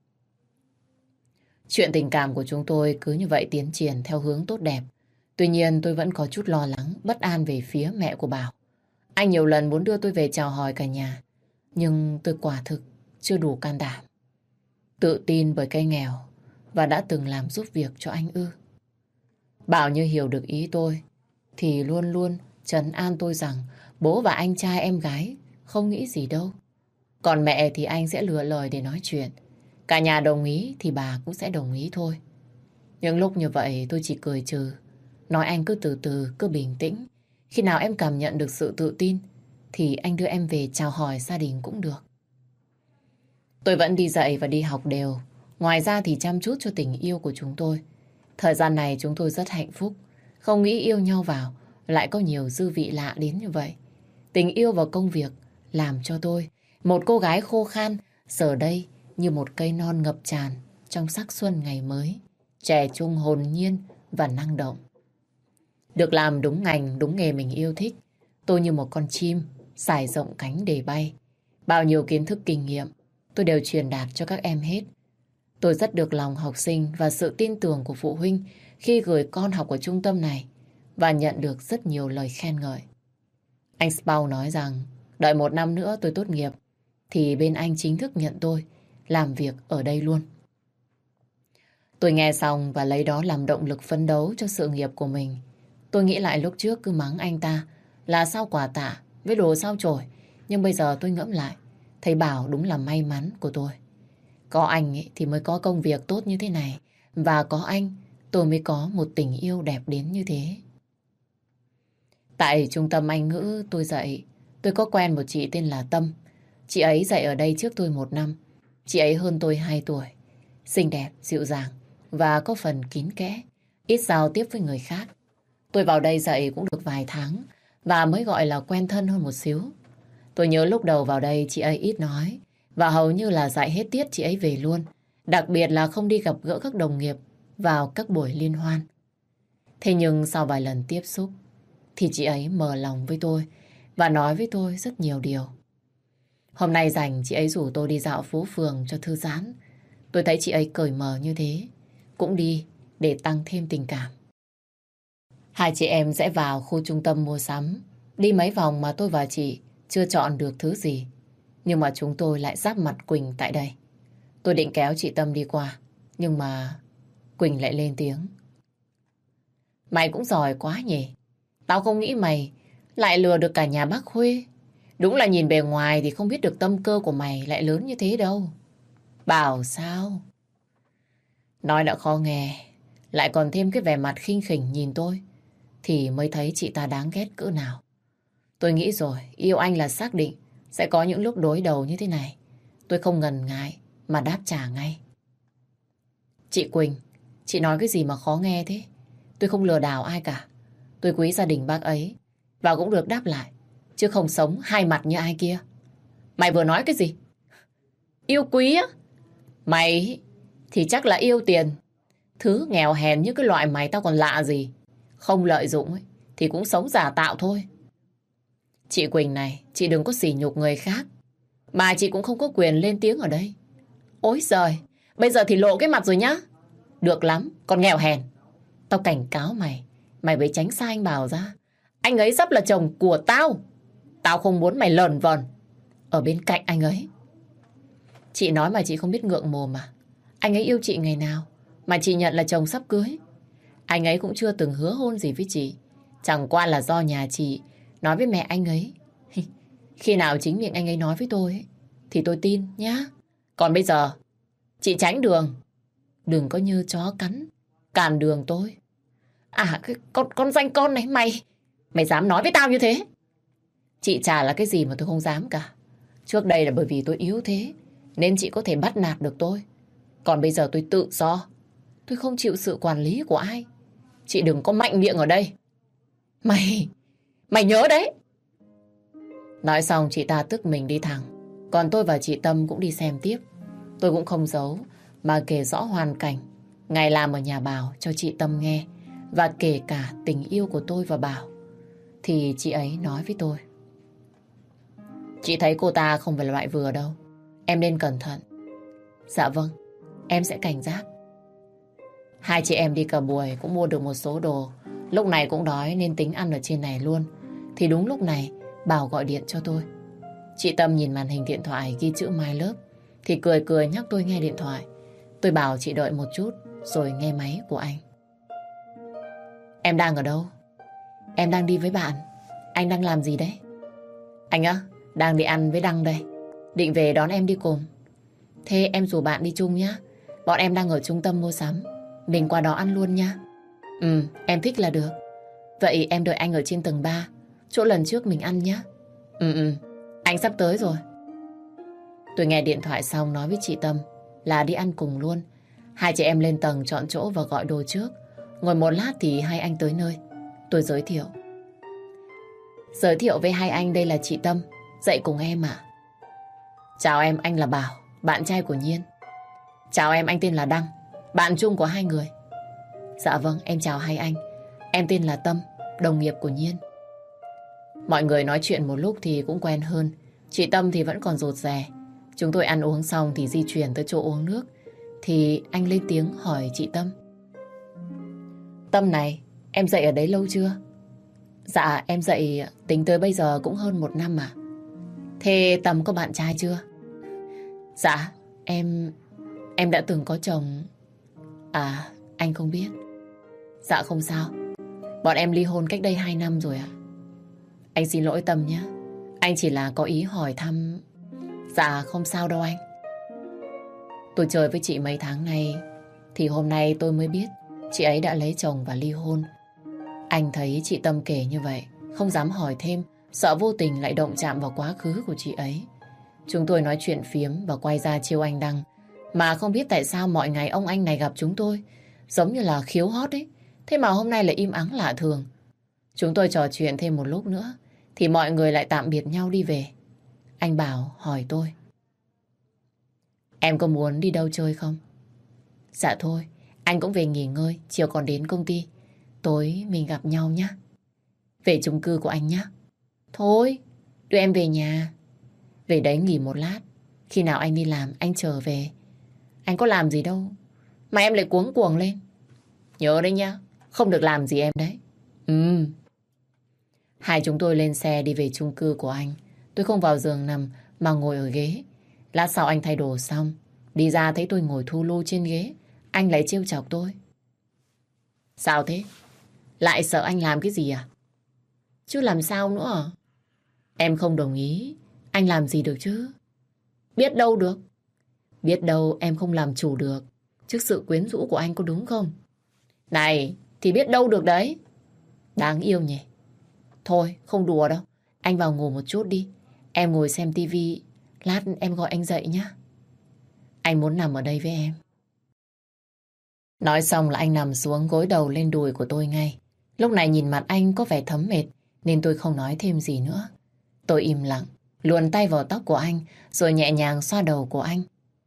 Chuyện tình cảm của chúng tôi cứ như vậy tiến triển theo hướng tốt đẹp. Tuy nhiên tôi vẫn có chút lo lắng, bất an về phía mẹ của Bảo. Anh nhiều lần muốn đưa tôi về chào hỏi cả nhà, nhưng tôi quả thực chưa đủ can đảm. Tự tin bởi cây nghèo và đã từng làm giúp việc cho anh ư. Bảo như hiểu được ý tôi thì luôn luôn trấn an tôi rằng bố và anh trai em gái không nghĩ gì đâu. Còn mẹ thì anh sẽ lựa lời để nói chuyện. Cả nhà đồng ý thì bà cũng sẽ đồng ý thôi. Những lúc như vậy tôi chỉ cười trừ, nói anh cứ từ từ, cứ bình tĩnh. Khi nào em cảm nhận được sự tự tin thì anh đưa em về chào hỏi gia đình cũng được. Tôi vẫn đi dạy và đi học đều. Ngoài ra thì chăm chút cho tình yêu của chúng tôi. Thời gian này chúng tôi rất hạnh phúc. Không nghĩ yêu nhau vào lại có nhiều dư vị lạ đến như vậy. Tình yêu và công việc làm cho tôi, một cô gái khô khan, giờ đây như một cây non ngập tràn trong sắc xuân ngày mới, trẻ trung hồn nhiên và năng động. Được làm đúng ngành, đúng nghề mình yêu thích, tôi như một con chim trải rộng cánh để bay. Bao nhiêu kiến thức kinh nghiệm tôi đều truyền đạt cho các em hết. Tôi rất được lòng học sinh và sự tin tưởng của phụ huynh khi gửi con học ở trung tâm này và nhận được rất nhiều lời khen ngợi. Anh Spau nói rằng đợi 1 năm nữa tôi tốt nghiệp thì bên anh chính thức nhận tôi làm việc ở đây luôn. Tôi nghe xong và lấy đó làm động lực phấn đấu cho sự nghiệp của mình. Tôi nghĩ lại lúc trước cứ mắng anh ta là sao quả tạ với đồ sao chổi. Nhưng bây giờ tôi ngẫm lại, thấy Bảo đúng là may mắn của tôi. Có anh ấy thì mới có công việc tốt như thế này. Và có anh tôi mới có một tình yêu đẹp đến như thế. Tại trung tâm Anh ngữ tôi dạy, tôi có quen một chị tên là Tâm. Chị ấy dạy ở đây trước tôi 1 năm. Chị ấy hơn tôi 2 tuổi. Xinh đẹp, dịu dàng và có phần kín kẽ, ít giao tiếp với người khác. Tôi vào đây dạy cũng được vài tháng và mới gọi là quen thân hơn một xíu. Tôi nhớ lúc đầu vào đây chị ấy ít nói và hầu như là dạy hết tiết chị ấy về luôn. Đặc biệt là không đi gặp gỡ các đồng nghiệp vào các buổi liên hoan. Thế nhưng sau vài lần tiếp xúc thì chị ấy mở lòng với tôi và nói với tôi rất nhiều điều. Hôm nay rảnh chị ấy rủ tôi đi dạo phố phường cho thư giãn. Tôi thấy chị ấy cởi mở như thế, cũng đi để tăng thêm tình cảm. Hai chị em sẽ vào khu trung tâm mua sắm. Đi mấy vòng mà tôi và chị chưa chọn được thứ gì. Nhưng mà chúng tôi lại giáp mặt Quỳnh tại đây. Tôi định kéo chị Tâm đi qua. Nhưng mà Quỳnh lại lên tiếng. Mày cũng giỏi quá nhỉ. Tao không nghĩ mày lại lừa được cả nhà bác Khuê. Đúng là nhìn bề ngoài thì không biết được tâm cơ của mày lại lớn như thế đâu. Bảo sao? Nói đã khó nghe, lại còn thêm cái vẻ mặt khinh khỉnh nhìn tôi, thì mới thấy chị ta đáng ghét cỡ nào. Tôi nghĩ rồi, yêu anh là xác định sẽ có những lúc đối đầu như thế này. Tôi không ngần ngại mà đáp trả ngay. Chị Quỳnh, chị nói cái gì mà khó nghe thế? Tôi không lừa đảo ai cả. Tôi quý gia đình bác ấy và cũng được đáp lại, chứ không sống hai mặt như ai kia. Mày vừa nói cái gì? Yêu quý á? Mày thì chắc là yêu tiền. Thứ nghèo hèn như cái loại mày tao còn lạ gì. Không lợi dụng ấy, thì cũng sống giả tạo thôi. Chị Quỳnh này, chị đừng có sỉ nhục người khác. Mà chị cũng không có quyền lên tiếng ở đây. Ôi giời, bây giờ thì lộ cái mặt rồi nhá. Được lắm, còn nghèo hèn. Tao cảnh cáo mày, mày phải tránh xa anh Bảo ra. Anh ấy sắp là chồng của tao. Tao không muốn mày lờn vờn ở bên cạnh anh ấy. Chị nói mà chị không biết ngượng mồm à? Anh ấy yêu chị ngày nào mà chị nhận là chồng sắp cưới? Anh ấy cũng chưa từng hứa hôn gì với chị. Chẳng qua là do nhà chị nói với mẹ anh ấy. Khi nào chính miệng anh ấy nói với tôi ấy, thì tôi tin nhá. Còn bây giờ chị tránh đường. Đừng có như chó cản đường tôi. À, cái con danh con này, mày dám nói với tao như thế? Chị chả là cái gì mà tôi không dám cả. Trước đây là bởi vì tôi yếu thế nên chị có thể bắt nạt được tôi. Còn bây giờ tôi tự do. Tôi không chịu sự quản lý của ai. Chị đừng có mạnh miệng ở đây. Mày nhớ đấy. Nói xong chị ta tức mình đi thẳng. Còn tôi và chị Tâm cũng đi xem tiếp. Tôi cũng không giấu mà kể rõ hoàn cảnh ngày làm ở nhà Bảo cho chị Tâm nghe. Và kể cả tình yêu của tôi và Bảo. Thì chị ấy nói với tôi. Chị thấy cô ta không phải là loại vừa đâu. Em nên cẩn thận. Dạ vâng, em sẽ cảnh giác. Hai chị em đi cả buổi cũng mua được một số đồ. Lúc này cũng đói nên tính ăn ở trên này luôn. Thì đúng lúc này Bảo gọi điện cho tôi. Chị Tâm nhìn màn hình điện thoại ghi chữ My Love thì cười cười nhắc tôi nghe điện thoại. Tôi bảo chị đợi một chút rồi nghe máy của anh. Em đang ở đâu? Em đang đi với bạn. Anh đang làm gì đấy? Anh á, đang đi ăn với Đăng đây. Định về đón em đi cùng. Thế em rủ bạn đi chung nhá. Bọn em đang ở trung tâm mua sắm. Mình qua đó ăn luôn nha. Em thích là được. Vậy em đợi anh ở trên tầng 3, chỗ lần trước mình ăn nhá. Anh sắp tới rồi. Tôi nghe điện thoại xong nói với chị Tâm là đi ăn cùng luôn. Hai chị em lên tầng chọn chỗ và gọi đồ trước. Ngồi một lát thì hai anh tới nơi. Tôi giới thiệu. Giới thiệu với hai anh, đây là chị Tâm, dạy cùng em ạ. Chào em, anh là Bảo, bạn trai của Nhiên. Chào em, anh tên là Đăng, bạn chung của hai người. Dạ vâng, em chào hai anh. Em tên là Tâm, đồng nghiệp của Nhiên. Mọi người nói chuyện một lúc thì cũng quen hơn. Chị Tâm thì vẫn còn rụt rè. Chúng tôi ăn uống xong thì di chuyển tới chỗ uống nước. Thì anh lên tiếng hỏi chị Tâm. Tâm này, em dạy ở đấy lâu chưa? Dạ, em dạy tính tới bây giờ cũng hơn 1 năm mà. Thế Tâm có bạn trai chưa? Dạ, em đã từng có chồng. À, anh không biết. Dạ không sao. Bọn em ly hôn cách đây 2 năm rồi ạ. Anh xin lỗi Tâm nhé. Anh chỉ là có ý hỏi thăm. Dạ không sao đâu anh. Tôi chơi với chị mấy tháng nay thì hôm nay tôi mới biết chị ấy đã lấy chồng và ly hôn. Anh thấy chị Tâm kể như vậy, không dám hỏi thêm, sợ vô tình lại động chạm vào quá khứ của chị ấy. Chúng tôi nói chuyện phiếm và quay ra chiêu anh Đăng. Mà không biết tại sao mọi ngày ông anh này gặp chúng tôi giống như là khiếu hót ấy. Thế mà hôm nay lại im ắng lạ thường. Chúng tôi trò chuyện thêm một lúc nữa thì mọi người lại tạm biệt nhau đi về. Anh Bảo hỏi tôi. Em có muốn đi đâu chơi không? Dạ thôi, anh cũng về nghỉ ngơi, chiều còn đến công ty. Tối mình gặp nhau nhé. Về chung cư của anh nhé. Thôi, đưa em về nhà. Về đấy nghỉ một lát. Khi nào anh đi làm, anh trở về. Anh có làm gì đâu mà em lại cuống cuồng lên. Nhớ đấy nhá, không được làm gì em đấy. Hai chúng tôi lên xe đi về chung cư của anh. Tôi không vào giường nằm mà ngồi ở ghế. Lát sau anh thay đồ xong, đi ra thấy tôi ngồi thu lu trên ghế. Anh lại trêu chọc tôi. Sao thế? Lại sợ anh làm cái gì à? Chứ làm sao nữa à? Em không đồng ý, anh làm gì được chứ? Biết đâu được. Biết đâu em không làm chủ được trước sự quyến rũ của anh, có đúng không? Này, thì biết đâu được đấy. Đáng yêu nhỉ. Thôi, không đùa đâu. Anh vào ngủ một chút đi. Em ngồi xem tivi. Lát em gọi anh dậy nhé. Anh muốn nằm ở đây với em. Nói xong là anh nằm xuống gối đầu lên đùi của tôi ngay. Lúc này nhìn mặt anh có vẻ thấm mệt nên tôi không nói thêm gì nữa. Tôi im lặng, luồn tay vào tóc của anh rồi nhẹ nhàng xoa đầu của anh.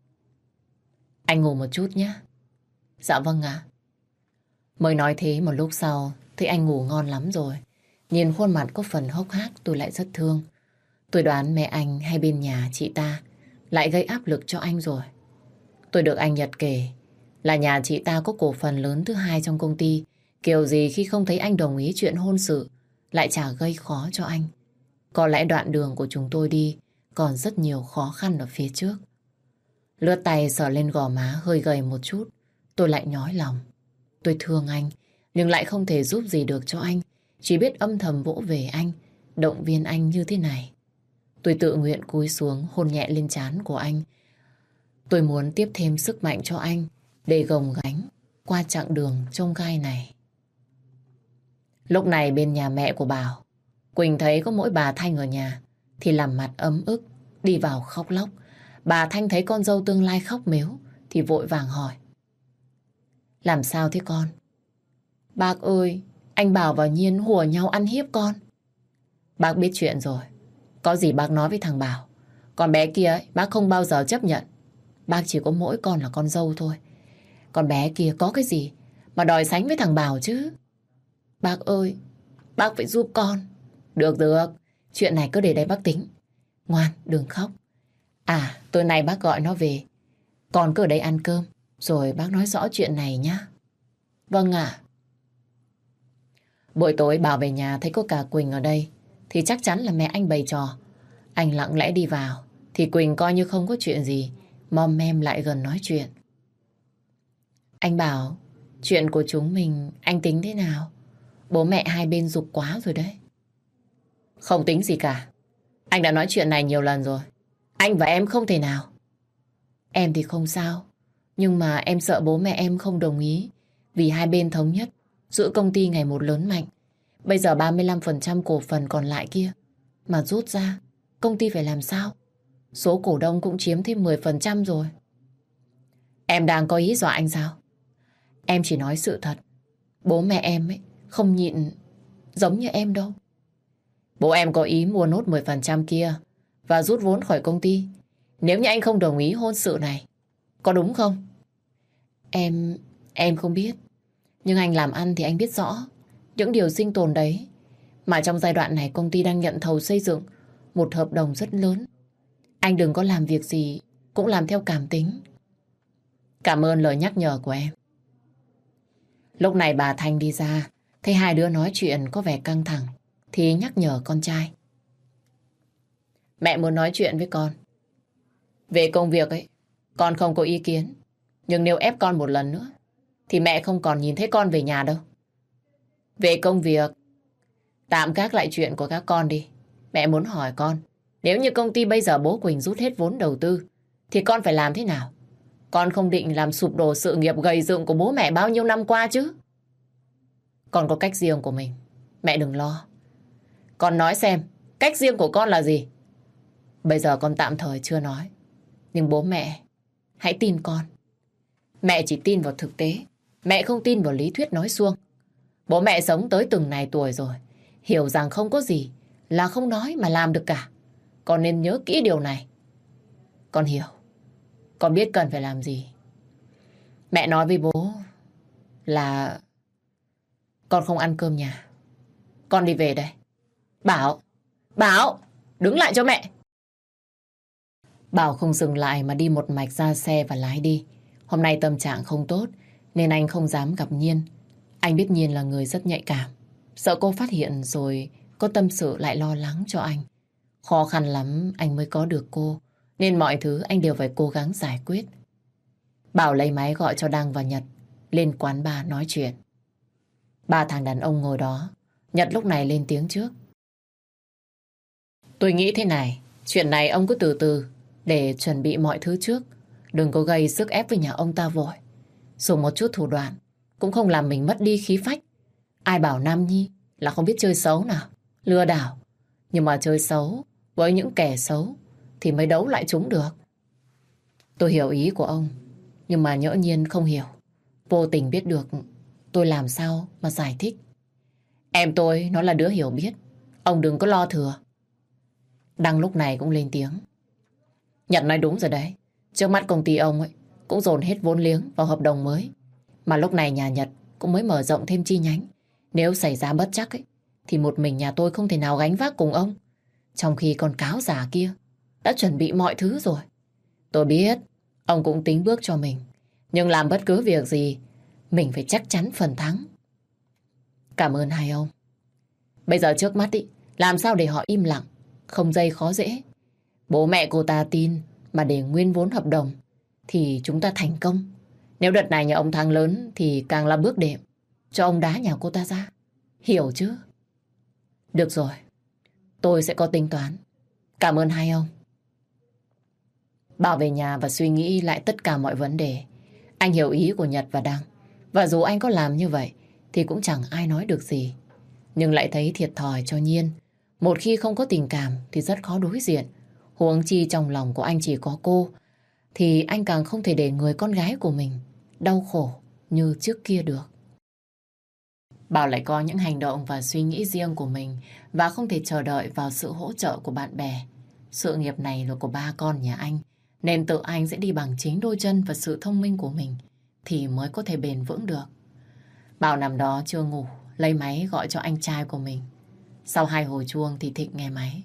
Anh ngủ một chút nhé. Dạ vâng ạ. Mới nói thế một lúc sau thì anh ngủ ngon lắm rồi. Nhìn khuôn mặt có phần hốc hác tôi lại rất thương. Tôi đoán mẹ anh hay bên nhà chị ta lại gây áp lực cho anh rồi. Tôi được anh Nhật kể là nhà chị ta có cổ phần lớn thứ hai trong công ty. Kiểu gì khi không thấy anh đồng ý chuyện hôn sự lại chả gây khó cho anh. Có lẽ đoạn đường của chúng tôi đi còn rất nhiều khó khăn ở phía trước. Lướt tay sờ lên gò má hơi gầy một chút. Tôi lại nhói lòng. Tôi thương anh nhưng lại không thể giúp gì được cho anh. Chỉ biết âm thầm vỗ về anh, động viên anh như thế này. Tôi tự nguyện cúi xuống hôn nhẹ lên trán của anh. Tôi muốn tiếp thêm sức mạnh cho anh để gồng gánh qua chặng đường chông gai này. Lúc này bên nhà mẹ của Bảo, Quỳnh thấy có mỗi bà Thanh ở nhà thì làm mặt ấm ức, đi vào khóc lóc. Bà Thanh thấy con dâu tương lai khóc mếu thì vội vàng hỏi. Làm sao thế con? Bác ơi, anh Bảo và Nhiên hùa nhau ăn hiếp con. Bác biết chuyện rồi. Có gì bác nói với thằng Bảo. Con bé kia ấy, bác không bao giờ chấp nhận. Bác chỉ có mỗi con là con dâu thôi. Con bé kia có cái gì mà đòi sánh với thằng Bảo chứ? Bác ơi, bác phải giúp con. Được được, chuyện này cứ để đấy bác tính. Ngoan, đừng khóc. À, tối nay bác gọi nó về. Con cứ ở đây ăn cơm, rồi bác nói rõ chuyện này nhá. Vâng ạ. Buổi tối Bảo về nhà thấy có cả Quỳnh ở đây thì chắc chắn là mẹ anh bày trò. Anh lặng lẽ đi vào thì Quỳnh coi như không có chuyện gì, mom mem lại gần nói chuyện. Anh Bảo, chuyện của chúng mình anh tính thế nào? Bố mẹ hai bên giục quá rồi đấy. Không tính gì cả. Anh đã nói chuyện này nhiều lần rồi. Anh và em không thể nào. Em thì không sao. Nhưng mà em sợ bố mẹ em không đồng ý. Vì hai bên thống nhất giữ công ty ngày một lớn mạnh. Bây giờ 35% cổ phần còn lại kia mà rút ra, công ty phải làm sao? Số cổ đông cũng chiếm thêm 10% rồi. Em đang có ý dọa anh sao? Em chỉ nói sự thật. Bố mẹ em ấy không nhịn giống như em đâu. Bố em có ý mua nốt 10% kia và rút vốn khỏi công ty nếu như anh không đồng ý hôn sự này. Có đúng không? Em không biết. Nhưng anh làm ăn thì anh biết rõ những điều sinh tồn đấy. Mà trong giai đoạn này công ty đang nhận thầu xây dựng một hợp đồng rất lớn. Anh đừng có làm việc gì cũng làm theo cảm tính. Cảm ơn lời nhắc nhở của em. Lúc này bà Thanh đi ra, thấy hai đứa nói chuyện có vẻ căng thẳng, thì nhắc nhở con trai. Mẹ muốn nói chuyện với con. Về công việc ấy, con không có ý kiến. Nhưng nếu ép con một lần nữa, thì mẹ không còn nhìn thấy con về nhà đâu. Về công việc, tạm gác lại chuyện của các con đi. Mẹ muốn hỏi con, nếu như công ty bây giờ bố Quỳnh rút hết vốn đầu tư, thì con phải làm thế nào? Con không định làm sụp đổ sự nghiệp gầy dựng của bố mẹ bao nhiêu năm qua chứ? Con có cách riêng của mình. Mẹ đừng lo. Con nói xem, cách riêng của con là gì? Bây giờ con tạm thời chưa nói. Nhưng bố mẹ, hãy tin con. Mẹ chỉ tin vào thực tế. Mẹ không tin vào lý thuyết nói suông. Bố mẹ sống tới từng này tuổi rồi. Hiểu rằng không có gì là không nói mà làm được cả. Con nên nhớ kỹ điều này. Con hiểu. Con biết cần phải làm gì. Mẹ nói với bố là con không ăn cơm nhà. Con đi về đây. Bảo, đứng lại cho mẹ. Bảo không dừng lại mà đi một mạch ra xe và lái đi. Hôm nay tâm trạng không tốt nên anh không dám gặp Nhiên. Anh biết Nhiên là người rất nhạy cảm. Sợ cô phát hiện rồi có tâm sự lại lo lắng cho anh. Khó khăn lắm anh mới có được cô, nên mọi thứ anh đều phải cố gắng giải quyết. Bảo lấy máy gọi cho Đăng và Nhật lên quán bar nói chuyện. Ba thằng đàn ông ngồi đó. Nhật lúc này lên tiếng trước. Tôi nghĩ thế này, chuyện này ông cứ từ từ để chuẩn bị mọi thứ trước. Đừng có gây sức ép với nhà ông ta vội. Dùng một chút thủ đoạn cũng không làm mình mất đi khí phách. Ai bảo Nam Nhi là không biết chơi xấu nào, lừa đảo. Nhưng mà chơi xấu với những kẻ xấu thì mới đấu lại chúng được. Tôi hiểu ý của ông, nhưng mà nhỡ Nhiên không hiểu, vô tình biết được, tôi làm sao mà giải thích. Em tôi nó là đứa hiểu biết, ông đừng có lo thừa. Đăng lúc này cũng lên tiếng. Nhật nói đúng rồi đấy. Trước mắt công ty ông ấy cũng dồn hết vốn liếng vào hợp đồng mới. Mà lúc này nhà Nhật cũng mới mở rộng thêm chi nhánh. Nếu xảy ra bất trắc ấy, thì một mình nhà tôi không thể nào gánh vác cùng ông. Trong khi con cáo già kia đã chuẩn bị mọi thứ rồi. Tôi biết ông cũng tính bước cho mình. Nhưng làm bất cứ việc gì mình phải chắc chắn phần thắng. Cảm ơn hai ông. Bây giờ trước mắt ý, làm sao để họ im lặng, không dây khó dễ. Bố mẹ cô ta tin mà để nguyên vốn hợp đồng thì chúng ta thành công. Nếu đợt này nhà ông thắng lớn thì càng là bước đệm cho ông đá nhà cô ta ra. Hiểu chứ? Được rồi, tôi sẽ có tính toán. Cảm ơn hai ông. Bảo về nhà và suy nghĩ lại tất cả mọi vấn đề. Anh hiểu ý của Nhật và Đăng. Và dù anh có làm như vậy thì cũng chẳng ai nói được gì. Nhưng lại thấy thiệt thòi cho Nhiên. Một khi không có tình cảm thì rất khó đối diện. Huống chi trong lòng của anh chỉ có cô, thì anh càng không thể để người con gái của mình đau khổ như trước kia được. Bảo lại có những hành động và suy nghĩ riêng của mình và không thể chờ đợi vào sự hỗ trợ của bạn bè. Sự nghiệp này là của ba con nhà anh, nên tự anh sẽ đi bằng chính đôi chân và sự thông minh của mình thì mới có thể bền vững được. Bảo nằm đó chưa ngủ, lấy máy gọi cho anh trai của mình. Sau 2 hồi chuông thì Thịnh nghe máy.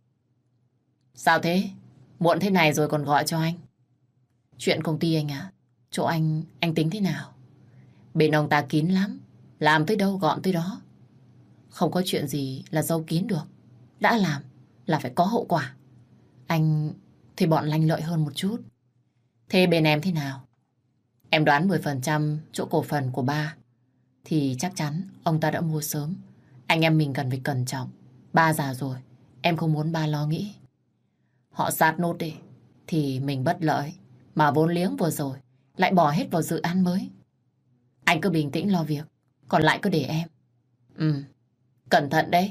Sao thế? Muộn thế này rồi còn gọi cho anh? Chuyện công ty anh ạ. Chỗ anh tính thế nào? Bên ông ta kín lắm. Làm tới đâu gọn tới đó. Không có chuyện gì là giấu kín được. Đã làm là phải có hậu quả. Anh thì bọn lanh lợi hơn một chút. Thế bên em thế nào? Em đoán 10% chỗ cổ phần của ba thì chắc chắn ông ta đã mua sớm. Anh em mình cần phải cẩn trọng. Ba già rồi, em không muốn ba lo nghĩ. Họ sát nốt đi thì mình bất lợi. Mà vốn liếng vừa rồi lại bỏ hết vào dự án mới. Anh cứ bình tĩnh lo việc, còn lại cứ để em. Cẩn thận đấy.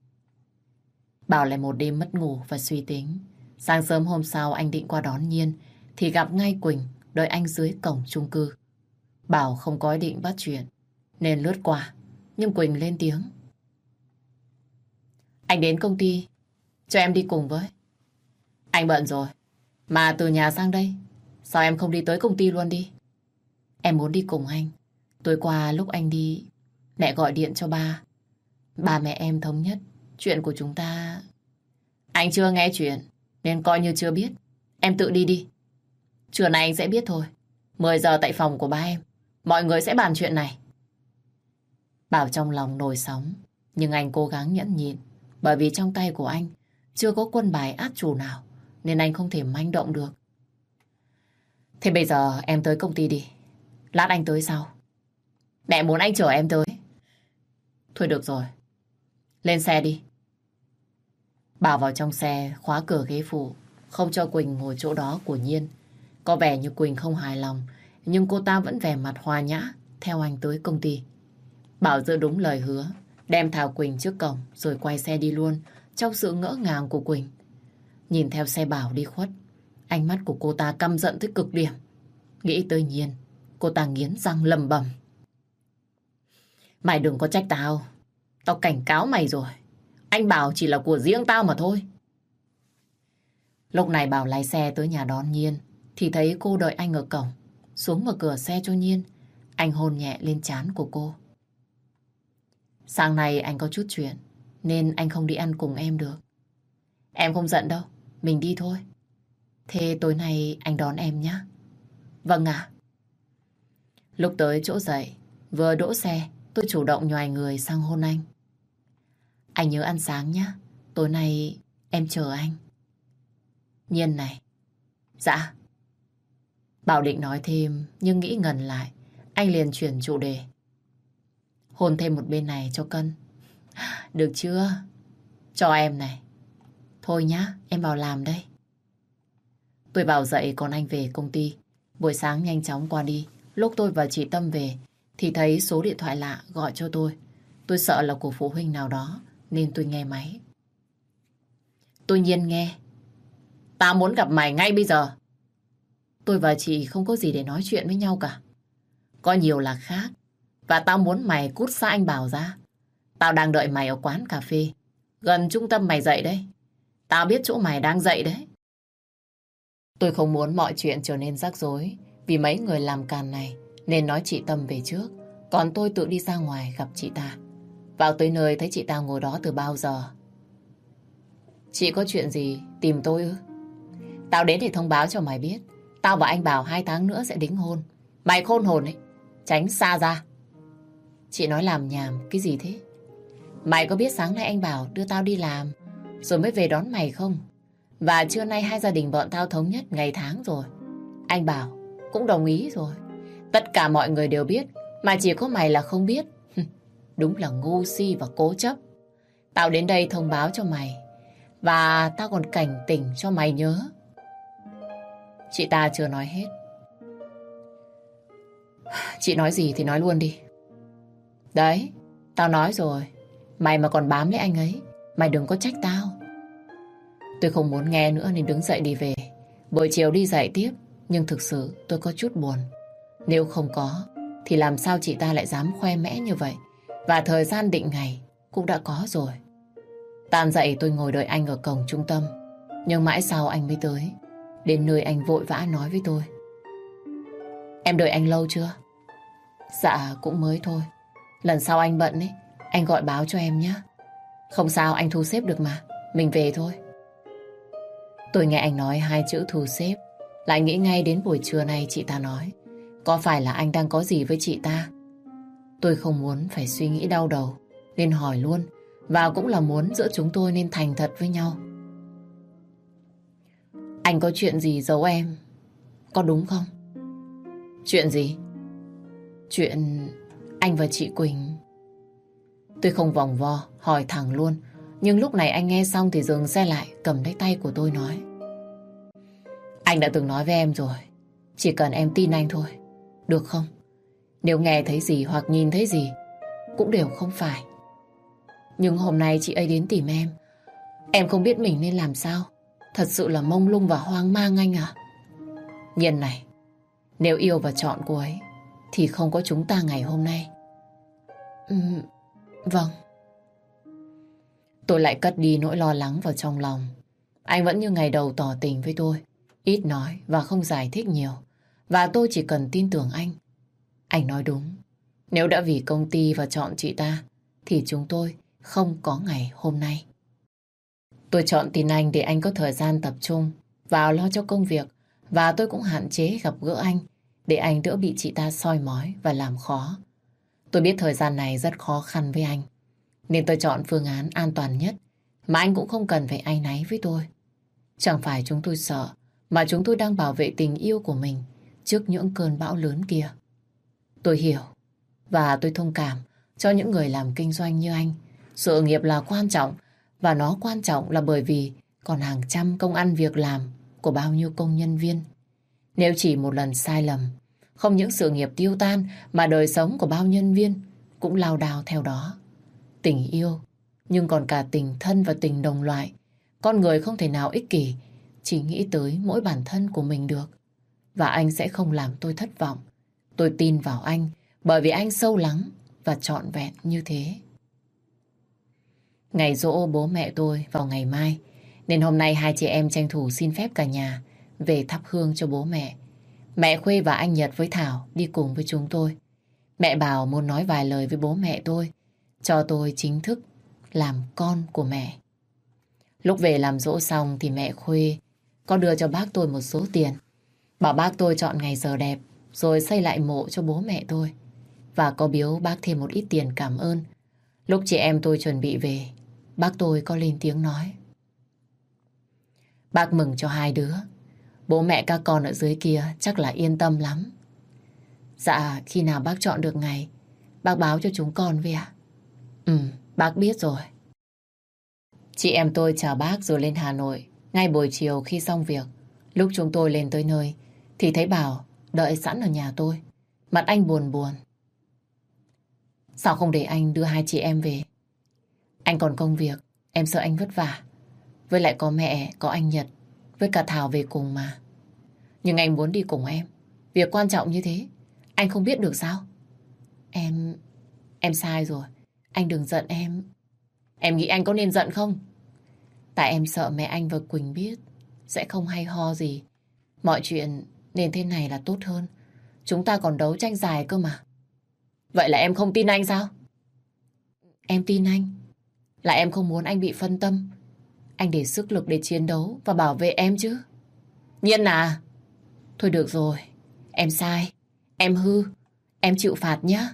Bảo lại một đêm mất ngủ và suy tính. Sáng sớm hôm sau anh định qua đón Nhiên thì gặp ngay Quỳnh đợi anh dưới cổng chung cư. Bảo không có ý định bắt chuyện nên lướt qua, nhưng Quỳnh lên tiếng. Anh đến công ty, cho em đi cùng với. Anh bận rồi, mà từ nhà sang đây, sao em không đi tới công ty luôn đi? Em muốn đi cùng anh, Tối qua lúc anh đi, mẹ gọi điện cho ba. Ba mẹ em thống nhất chuyện của chúng ta. Anh chưa nghe chuyện, nên coi như chưa biết. Em tự đi đi. Trưa nay anh sẽ biết thôi. 10 giờ tại phòng của ba em. Mọi người sẽ bàn chuyện này. Bảo trong lòng nổi sóng, nhưng anh cố gắng nhẫn nhịn. Bởi vì trong tay của anh chưa có quân bài át chủ nào, nên anh không thể manh động được. Thế bây giờ em tới công ty đi. Lát anh tới sau. Mẹ muốn anh chở em tới. Thôi được rồi. Lên xe đi. Bảo vào trong xe khóa cửa ghế phụ, không cho Quỳnh ngồi chỗ đó của Nhiên. Có vẻ như Quỳnh không hài lòng, nhưng cô ta vẫn vẻ mặt hòa nhã theo anh tới công ty. Bảo giữ đúng lời hứa, đem Thảo Quỳnh trước cổng rồi quay xe đi luôn trong sự ngỡ ngàng của Quỳnh. Nhìn theo xe Bảo đi khuất, ánh mắt của cô ta căm giận tới cực điểm. Nghĩ tới Nhiên, cô ta nghiến răng lầm bầm. Mày đừng có trách tao. Tao cảnh cáo mày rồi. Anh Bảo chỉ là của riêng tao mà thôi. Lúc này Bảo lái xe tới nhà đón Nhiên thì thấy cô đợi anh ở cổng. Xuống mở cửa xe cho Nhiên, anh hôn nhẹ lên trán của cô. Sáng nay anh có chút chuyện nên anh không đi ăn cùng em được. Em không giận đâu, mình đi thôi. Thế tối nay anh đón em nhé. Vâng ạ. Lúc tới chỗ dậy, vừa đỗ xe, tôi chủ động nhoài người sang hôn anh. Anh nhớ ăn sáng nhé. Tối nay em chờ anh. Nhiên này. Dạ. Bảo định nói thêm nhưng nghĩ ngần lại, anh liền chuyển chủ đề. Hôn thêm một bên này cho cân. Được chưa? Cho em này. Thôi nhá, em vào làm đây. Tôi vào dậy còn anh về công ty. Buổi sáng nhanh chóng qua đi. Lúc tôi và chị Tâm về thì thấy số điện thoại lạ gọi cho tôi. Tôi sợ là của phụ huynh nào đó nên tôi nghe máy. Tôi Nhiên nghe. Tao muốn gặp mày ngay bây giờ. Tôi và chị không có gì để nói chuyện với nhau cả. Có nhiều là khác. Và tao muốn mày cút xa anh Bảo ra. Tao đang đợi mày ở quán cà phê gần trung tâm mày dậy đấy. Tao biết chỗ mày đang dậy đấy. Tôi không muốn mọi chuyện trở nên rắc rối vì mấy người làm càn này, nên nói chị Tâm về trước. Còn tôi tự đi ra ngoài gặp chị ta. Vào tới nơi thấy chị ta ngồi đó từ bao giờ. Chị có chuyện gì tìm tôi ư? Tao đến để thông báo cho mày biết. Tao và anh Bảo 2 tháng nữa sẽ đính hôn. Mày khôn hồn ấy, tránh xa ra. Chị nói làm nhảm cái gì thế? Mày có biết sáng nay anh Bảo đưa tao đi làm rồi mới về đón mày không? Và trưa nay hai gia đình bọn tao thống nhất ngày tháng rồi. Anh Bảo cũng đồng ý rồi. Tất cả mọi người đều biết, mà chỉ có mày là không biết. Đúng là ngu si và cố chấp. Tao đến đây thông báo cho mày. Và tao còn cảnh tỉnh cho mày nhớ. Chị ta chưa nói hết. Chị nói gì thì nói luôn đi. Đấy, tao nói rồi. Mày mà còn bám lấy anh ấy, mày đừng có trách tao. Tôi không muốn nghe nữa nên đứng dậy đi về. Buổi chiều đi dạy tiếp, nhưng thực sự tôi có chút buồn. Nếu không có, thì làm sao chị ta lại dám khoe mẽ như vậy? Và thời gian định ngày cũng đã có rồi. Tan dậy tôi ngồi đợi anh ở cổng trung tâm. Nhưng mãi sau anh mới tới. Đến nơi anh vội vã nói với tôi. Em đợi anh lâu chưa? Dạ cũng mới thôi. Lần sau anh bận ấy, anh gọi báo cho em nhé. Không sao, anh thu xếp được mà. Mình về thôi. Tôi nghe anh nói 2 chữ thu xếp, lại nghĩ ngay đến buổi trưa nay chị ta nói. Có phải là anh đang có gì với chị ta? Tôi không muốn phải suy nghĩ đau đầu, nên hỏi luôn. Và cũng là muốn giữa chúng tôi nên thành thật với nhau. Anh có chuyện gì giấu em, có đúng không? Chuyện gì? Chuyện anh và chị Quỳnh. Tôi không vòng vo, hỏi thẳng luôn. Nhưng lúc này anh nghe xong thì dừng xe lại, cầm lấy tay của tôi nói. Anh đã từng nói với em rồi, chỉ cần em tin anh thôi, được không? Nếu nghe thấy gì hoặc nhìn thấy gì cũng đều không phải. Nhưng hôm nay chị ấy đến tìm em không biết mình nên làm sao. Thật sự là mông lung và hoang mang anh à. Nhiên này, nếu yêu và chọn cô ấy thì không có chúng ta ngày hôm nay. Vâng. Tôi lại cất đi nỗi lo lắng vào trong lòng. Anh vẫn như ngày đầu tỏ tình với tôi, ít nói và không giải thích nhiều. Và tôi chỉ cần tin tưởng anh. Anh nói đúng, Nếu đã vì công ty và chọn chị ta, thì chúng tôi không có ngày hôm nay. Tôi chọn tin anh để anh có thời gian tập trung vào lo cho công việc, và tôi cũng hạn chế gặp gỡ anh để anh đỡ bị chị ta soi mói và làm khó. Tôi biết thời gian này rất khó khăn với anh, nên tôi chọn phương án an toàn nhất mà anh cũng không cần phải áy náy với tôi. Chẳng phải chúng tôi sợ, mà chúng tôi đang bảo vệ tình yêu của mình trước những cơn bão lớn kia. Tôi hiểu và tôi thông cảm cho những người làm kinh doanh như anh. Sự nghiệp là quan trọng, và nó quan trọng là bởi vì còn hàng trăm công ăn việc làm của bao nhiêu công nhân viên. Nếu chỉ một lần sai lầm, không những sự nghiệp tiêu tan mà đời sống của bao nhân viên cũng lao đao theo đó. Tình yêu, nhưng còn cả tình thân và tình đồng loại. Con người không thể nào ích kỷ, chỉ nghĩ tới mỗi bản thân của mình được. Và anh sẽ không làm tôi thất vọng. Tôi tin vào anh bởi vì anh sâu lắng và trọn vẹn như thế. Ngày giỗ bố mẹ tôi vào ngày mai, nên hôm nay hai chị em tranh thủ xin phép cả nhà về thắp hương cho bố mẹ. Mẹ Khuê và anh Nhật với Thảo đi cùng với chúng tôi. Mẹ bảo muốn nói vài lời với bố mẹ tôi, cho tôi chính thức làm con của mẹ. Lúc về làm giỗ xong thì mẹ Khuê có đưa cho bác tôi một số tiền, bảo bác tôi chọn ngày giờ đẹp rồi xây lại mộ cho bố mẹ tôi, và có biếu bác thêm một ít tiền cảm ơn. Lúc chị em tôi chuẩn bị về, bác tôi có lên tiếng nói: bác mừng cho hai đứa. Bố mẹ các con ở dưới kia chắc là yên tâm lắm. Dạ, khi nào bác chọn được ngày, bác báo cho chúng con về ạ. Bác biết rồi. Chị em tôi chào bác rồi lên Hà Nội. Ngay buổi chiều khi xong việc, lúc chúng tôi lên tới nơi thì thấy Bảo đợi sẵn ở nhà tôi. Mặt anh buồn buồn. Sao không để anh đưa hai chị em về? Anh còn công việc, em sợ anh vất vả. Với lại có mẹ, có anh Nhật với cả Thảo về cùng mà. Nhưng anh muốn đi cùng em. Việc quan trọng như thế, anh không biết được sao? Em sai rồi. Anh đừng giận em. Em nghĩ anh có nên giận không? Tại em sợ mẹ anh và Quỳnh biết sẽ không hay ho gì. Mọi chuyện nên thế này là tốt hơn. Chúng ta còn đấu tranh dài cơ mà. Vậy là em không tin anh sao? Em tin anh. Là em không muốn anh bị phân tâm. Anh để sức lực để chiến đấu và bảo vệ em chứ. Nhiên à? Thôi được rồi. Em sai. Em hư. Em chịu phạt nhé.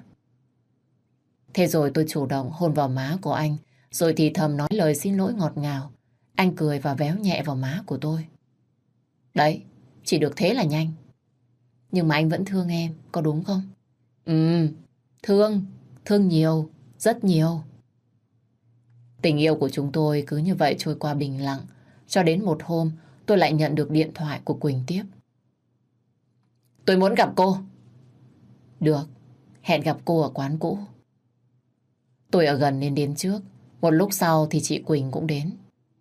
Thế rồi tôi chủ động hôn vào má của anh, rồi thì thầm nói lời xin lỗi ngọt ngào. Anh cười và véo nhẹ vào má của tôi. Đấy, chỉ được thế là nhanh. Nhưng mà anh vẫn thương em, có đúng không? Thương. Thương nhiều, rất nhiều. Tình yêu của chúng tôi cứ như vậy trôi qua bình lặng. Cho đến một hôm tôi lại nhận được điện thoại của Quỳnh tiếp. Tôi muốn gặp cô. Được, hẹn gặp cô ở quán cũ. Tôi ở gần nên đến trước. Một lúc sau thì chị Quỳnh cũng đến.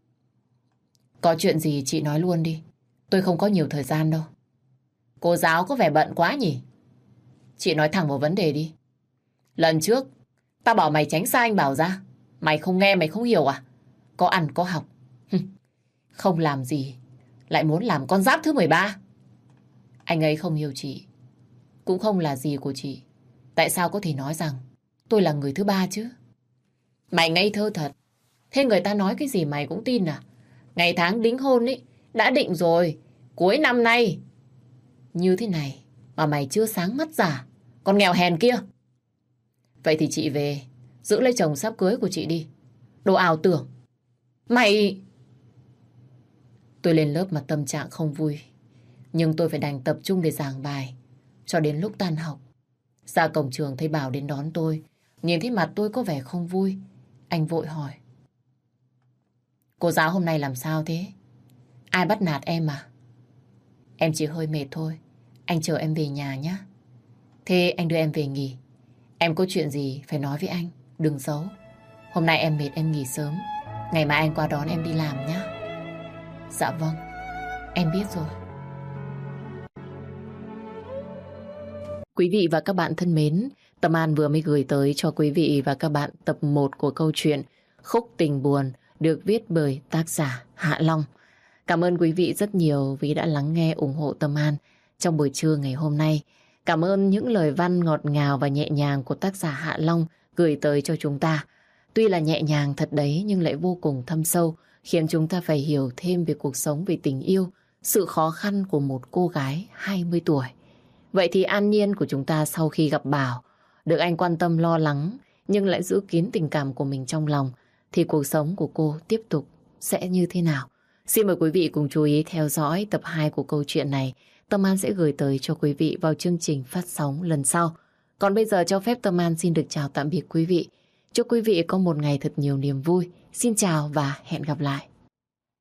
Có chuyện gì chị nói luôn đi. Tôi không có nhiều thời gian đâu. Cô giáo có vẻ bận quá nhỉ? Chị nói thẳng vào vấn đề đi. Lần trước tao bảo mày tránh xa anh Bảo ra. Mày không nghe, mày không hiểu à? Có ăn có học. Không làm gì lại muốn làm con giáp thứ 13. Anh ấy không yêu chị, cũng không là gì của chị. Tại sao có thể nói rằng tôi là người thứ ba chứ? Mày ngây thơ thật. Thế người ta nói cái gì mày cũng tin à? Ngày tháng đính hôn ấy đã định rồi, cuối năm nay. Như thế này mà mày chưa sáng mắt giả, con nghèo hèn kia. Vậy thì chị về giữ lấy chồng sắp cưới của chị đi. Đồ ảo tưởng. Mày... Tôi lên lớp mà tâm trạng không vui, nhưng tôi phải đành tập trung để giảng bài cho đến lúc tan học. Ra cổng trường thấy Bảo đến đón tôi. Nhìn thấy mặt tôi có vẻ không vui, anh vội hỏi: cô giáo hôm nay làm sao thế? Ai bắt nạt em à? Em chỉ hơi mệt thôi. Anh chờ em về nhà nhé. Thế anh đưa em về nghỉ. Em có chuyện gì phải nói với anh, đừng giấu. Hôm nay em mệt em nghỉ sớm. Ngày mai anh qua đón em đi làm nhé. Dạ vâng, em biết rồi. Quý vị và các bạn thân mến, Tâm An vừa mới gửi tới cho quý vị và các bạn tập 1 của câu chuyện Khúc Tình Buồn được viết bởi tác giả Hạ Long. Cảm ơn quý vị rất nhiều vì đã lắng nghe ủng hộ Tâm An trong buổi trưa ngày hôm nay. Cảm ơn những lời văn ngọt ngào và nhẹ nhàng của tác giả Hạ Long gửi tới cho chúng ta. Tuy là nhẹ nhàng thật đấy nhưng lại vô cùng thâm sâu, khiến chúng ta phải hiểu thêm về cuộc sống, về tình yêu, sự khó khăn của một cô gái 20 tuổi. Vậy thì an nhiên của chúng ta sau khi gặp Bảo, được anh quan tâm lo lắng nhưng lại giữ kín tình cảm của mình trong lòng, thì cuộc sống của cô tiếp tục sẽ như thế nào? Xin mời quý vị cùng chú ý theo dõi tập 2 của câu chuyện này. Tâm An sẽ gửi tới cho quý vị vào chương trình phát sóng lần sau. Còn bây giờ cho phép Tâm An xin được chào tạm biệt quý vị. Chúc quý vị có một ngày thật nhiều niềm vui. Xin chào và hẹn gặp lại.